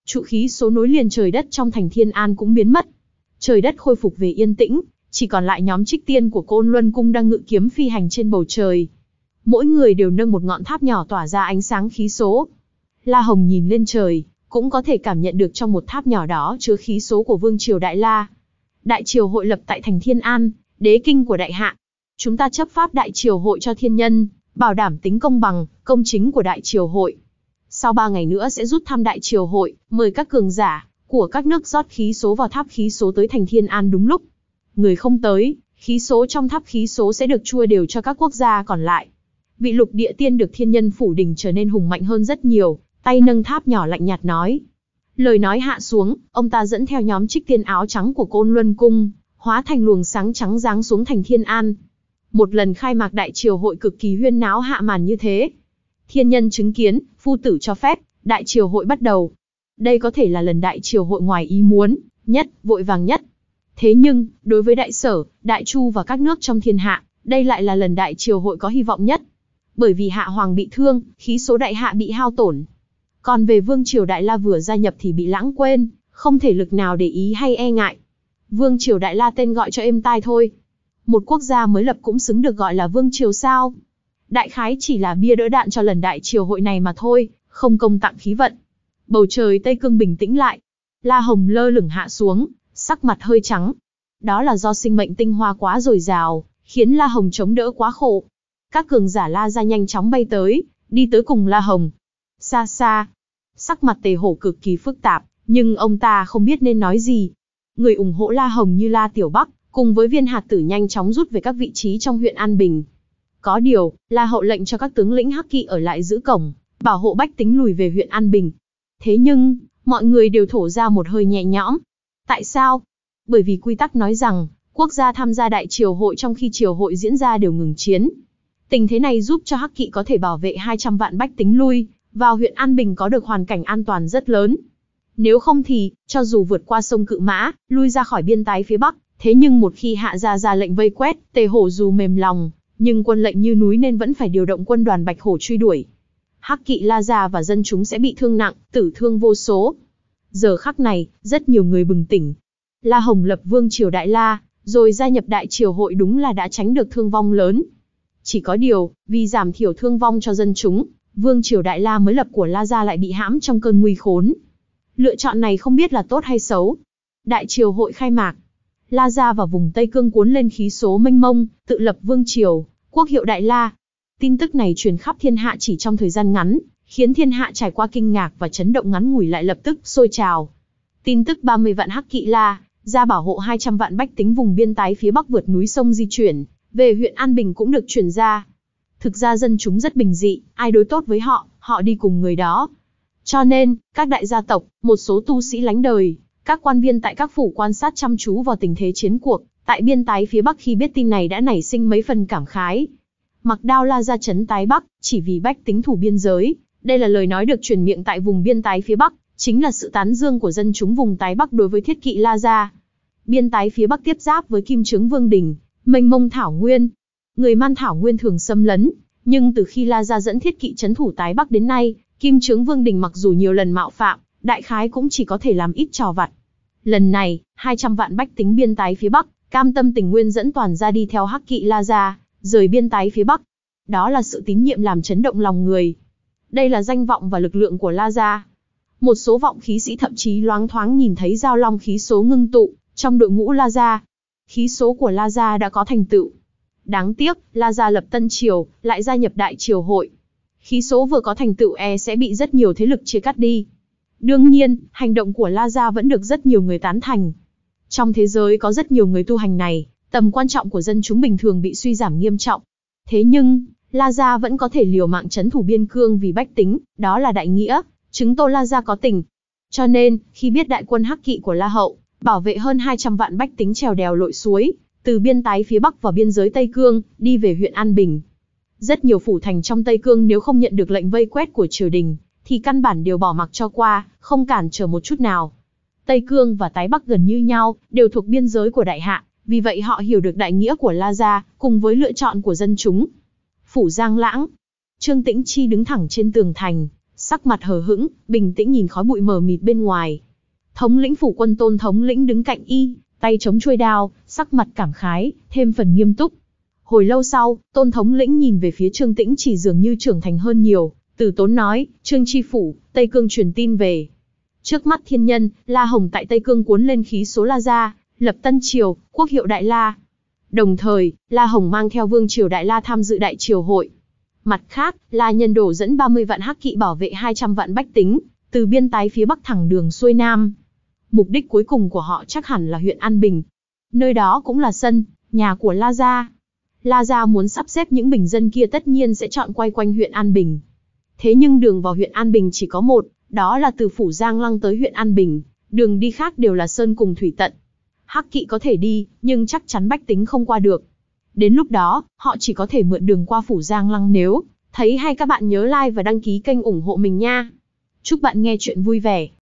Trụ khí số nối liền trời đất trong thành Thiên An cũng biến mất. Trời đất khôi phục về yên tĩnh, chỉ còn lại nhóm trích tiên của Côn Luân Cung đang ngự kiếm phi hành trên bầu trời. Mỗi người đều nâng một ngọn tháp nhỏ tỏa ra ánh sáng khí số. La Hồng nhìn lên trời, cũng có thể cảm nhận được trong một tháp nhỏ đó chứa khí số của Vương Triều Đại La. Đại triều hội lập tại thành Thiên An, đế kinh của Đại Hạ. Chúng ta chấp pháp đại triều hội cho thiên nhân, bảo đảm tính công bằng, công chính của đại triều hội. Sau ba ngày nữa sẽ rút thăm đại triều hội, mời các cường giả của các nước rót khí số vào tháp khí số tới thành Thiên An đúng lúc. Người không tới, khí số trong tháp khí số sẽ được chia đều cho các quốc gia còn lại. Vị lục địa tiên được thiên nhân phủ đỉnh trở nên hùng mạnh hơn rất nhiều, tay nâng tháp nhỏ lạnh nhạt nói. Lời nói hạ xuống, ông ta dẫn theo nhóm trích tiên áo trắng của Côn Luân Cung, hóa thành luồng sáng trắng giáng xuống thành Thiên An. Một lần khai mạc đại triều hội cực kỳ huyên náo hạ màn như thế. Thiên nhân chứng kiến, phu tử cho phép, đại triều hội bắt đầu. Đây có thể là lần đại triều hội ngoài ý muốn, nhất, vội vàng nhất. Thế nhưng, đối với Đại Sở, Đại Chu và các nước trong thiên hạ, đây lại là lần đại triều hội có hy vọng nhất. Bởi vì Hạ Hoàng bị thương, khí số Đại Hạ bị hao tổn. Còn về Vương Triều Đại La vừa gia nhập thì bị lãng quên, không thể lực nào để ý hay e ngại. Vương Triều Đại La tên gọi cho êm tai thôi. Một quốc gia mới lập cũng xứng được gọi là Vương Triều sao? Đại khái chỉ là bia đỡ đạn cho lần đại triều hội này mà thôi, không công tặng khí vận. Bầu trời Tây Cương bình tĩnh lại. La Hồng lơ lửng hạ xuống, sắc mặt hơi trắng. Đó là do sinh mệnh tinh hoa quá dồi dào, khiến La Hồng chống đỡ quá khổ. Các cường giả La gia nhanh chóng bay tới, đi tới cùng La Hồng. Xa xa, sắc mặt Tề Hổ cực kỳ phức tạp, nhưng ông ta không biết nên nói gì. Người ủng hộ La Hồng như La Tiểu Bắc, cùng với Viên Hạt Tử nhanh chóng rút về các vị trí trong huyện An Bình. Có điều, La Hậu lệnh cho các tướng lĩnh Hắc Kỵ ở lại giữ cổng, bảo hộ bách tính lùi về huyện An Bình. Thế nhưng, mọi người đều thổ ra một hơi nhẹ nhõm. Tại sao? Bởi vì quy tắc nói rằng, quốc gia tham gia đại triều hội trong khi triều hội diễn ra đều ngừng chiến. Tình thế này giúp cho Hắc Kỵ có thể bảo vệ hai trăm vạn bách tính lui vào huyện An Bình có được hoàn cảnh an toàn rất lớn. Nếu không thì, cho dù vượt qua sông Cự Mã, lui ra khỏi biên tái phía Bắc, thế nhưng một khi hạ gia ra lệnh vây quét, Tề Hổ dù mềm lòng, nhưng quân lệnh như núi nên vẫn phải điều động quân đoàn Bạch Hổ truy đuổi. Hắc Kỵ La gia và dân chúng sẽ bị thương nặng, tử thương vô số. Giờ khắc này, rất nhiều người bừng tỉnh. La Hồng lập Vương Triều Đại La, rồi gia nhập đại triều hội đúng là đã tránh được thương vong lớn. Chỉ có điều, vì giảm thiểu thương vong cho dân chúng, Vương Triều Đại La mới lập của La gia lại bị hãm trong cơn nguy khốn. Lựa chọn này không biết là tốt hay xấu. Đại triều hội khai mạc. La gia và vùng Tây Cương cuốn lên khí số mênh mông, tự lập Vương Triều, quốc hiệu Đại La. Tin tức này truyền khắp thiên hạ chỉ trong thời gian ngắn, khiến thiên hạ trải qua kinh ngạc và chấn động ngắn ngủi lại lập tức sôi trào. Tin tức ba mươi vạn Hắc Kỵ La ra bảo hộ hai trăm vạn bách tính vùng biên tái phía Bắc vượt núi sông di chuyển về huyện An Bình cũng được truyền ra. Thực ra dân chúng rất bình dị, ai đối tốt với họ, họ đi cùng người đó. Cho nên, các đại gia tộc, một số tu sĩ lánh đời, các quan viên tại các phủ quan sát chăm chú vào tình thế chiến cuộc, tại biên tái phía Bắc khi biết tin này đã nảy sinh mấy phần cảm khái. Mặc đao La ra trấn tái Bắc, chỉ vì bách tính thủ biên giới, đây là lời nói được truyền miệng tại vùng biên tái phía Bắc, chính là sự tán dương của dân chúng vùng tái Bắc đối với Thiết Kỵ La gia. Biên tái phía Bắc tiếp giáp với Kim Trướng Vương Đình, mênh mông thảo nguyên. Người Man thảo nguyên thường xâm lấn, nhưng từ khi La gia dẫn Thiết Kỵ trấn thủ tái Bắc đến nay, Kim Trướng Vương Đình mặc dù nhiều lần mạo phạm, đại khái cũng chỉ có thể làm ít trò vặt. Lần này, hai trăm vạn bách tính biên tái phía Bắc, cam tâm tình nguyên dẫn toàn ra đi theo Hắc Kỵ La gia, rời biên tái phía Bắc. Đó là sự tín nhiệm làm chấn động lòng người. Đây là danh vọng và lực lượng của La gia. Một số vọng khí sĩ thậm chí loáng thoáng nhìn thấy giao long khí số ngưng tụ trong đội ngũ La gia. Khí số của La gia đã có thành tựu. Đáng tiếc, La gia lập Tân Triều, lại gia nhập Đại Triều hội. Khí số vừa có thành tựu e sẽ bị rất nhiều thế lực chia cắt đi. Đương nhiên, hành động của La gia vẫn được rất nhiều người tán thành. Trong thế giới có rất nhiều người tu hành này, tầm quan trọng của dân chúng bình thường bị suy giảm nghiêm trọng. Thế nhưng, La gia vẫn có thể liều mạng trấn thủ biên cương vì bách tính, đó là đại nghĩa, chứng tỏ La gia có tình. Cho nên, khi biết đại quân Hắc Kỵ của La Hậu, bảo vệ hơn hai trăm vạn bách tính trèo đèo lội suối, từ biên tái phía Bắc vào biên giới Tây Cương, đi về huyện An Bình. Rất nhiều phủ thành trong Tây Cương nếu không nhận được lệnh vây quét của triều đình, thì căn bản đều bỏ mặc cho qua, không cản trở một chút nào. Tây Cương và Tái Bắc gần như nhau, đều thuộc biên giới của Đại Hạ, vì vậy họ hiểu được đại nghĩa của La gia, cùng với lựa chọn của dân chúng. Phủ Giang Lãng. Trương Tĩnh Chi đứng thẳng trên tường thành, sắc mặt hờ hững, bình tĩnh nhìn khói bụi mờ mịt bên ngoài. Thống lĩnh phủ quân Tôn thống lĩnh đứng cạnh y, tay chống chuôi đao, sắc mặt cảm khái, thêm phần nghiêm túc. Hồi lâu sau, Tôn thống lĩnh nhìn về phía Trương Tĩnh Chỉ dường như trưởng thành hơn nhiều, từ tốn nói, Trương Chi Phủ, Tây Cương truyền tin về. Trước mắt thiên nhân, La Hồng tại Tây Cương cuốn lên khí số La Gia, lập Tân Triều, quốc hiệu Đại La. Đồng thời, La Hồng mang theo Vương Triều Đại La tham dự Đại Triều hội. Mặt khác, La Nhân Đổ dẫn ba mươi vạn hắc kỵ bảo vệ hai trăm vạn bách tính, từ biên tái phía Bắc thẳng đường xuôi Nam. Mục đích cuối cùng của họ chắc hẳn là huyện An Bình. Nơi đó cũng là sân, nhà của La Gia. La Gia muốn sắp xếp những bình dân kia tất nhiên sẽ chọn quay quanh huyện An Bình. Thế nhưng đường vào huyện An Bình chỉ có một, đó là từ phủ Giang Lăng tới huyện An Bình, đường đi khác đều là sơn cùng thủy tận. Hắc kỵ có thể đi, nhưng chắc chắn bách tính không qua được. Đến lúc đó, họ chỉ có thể mượn đường qua phủ Giang Lăng. Nếu thấy hay các bạn nhớ like và đăng ký kênh ủng hộ mình nha. Chúc bạn nghe chuyện vui vẻ.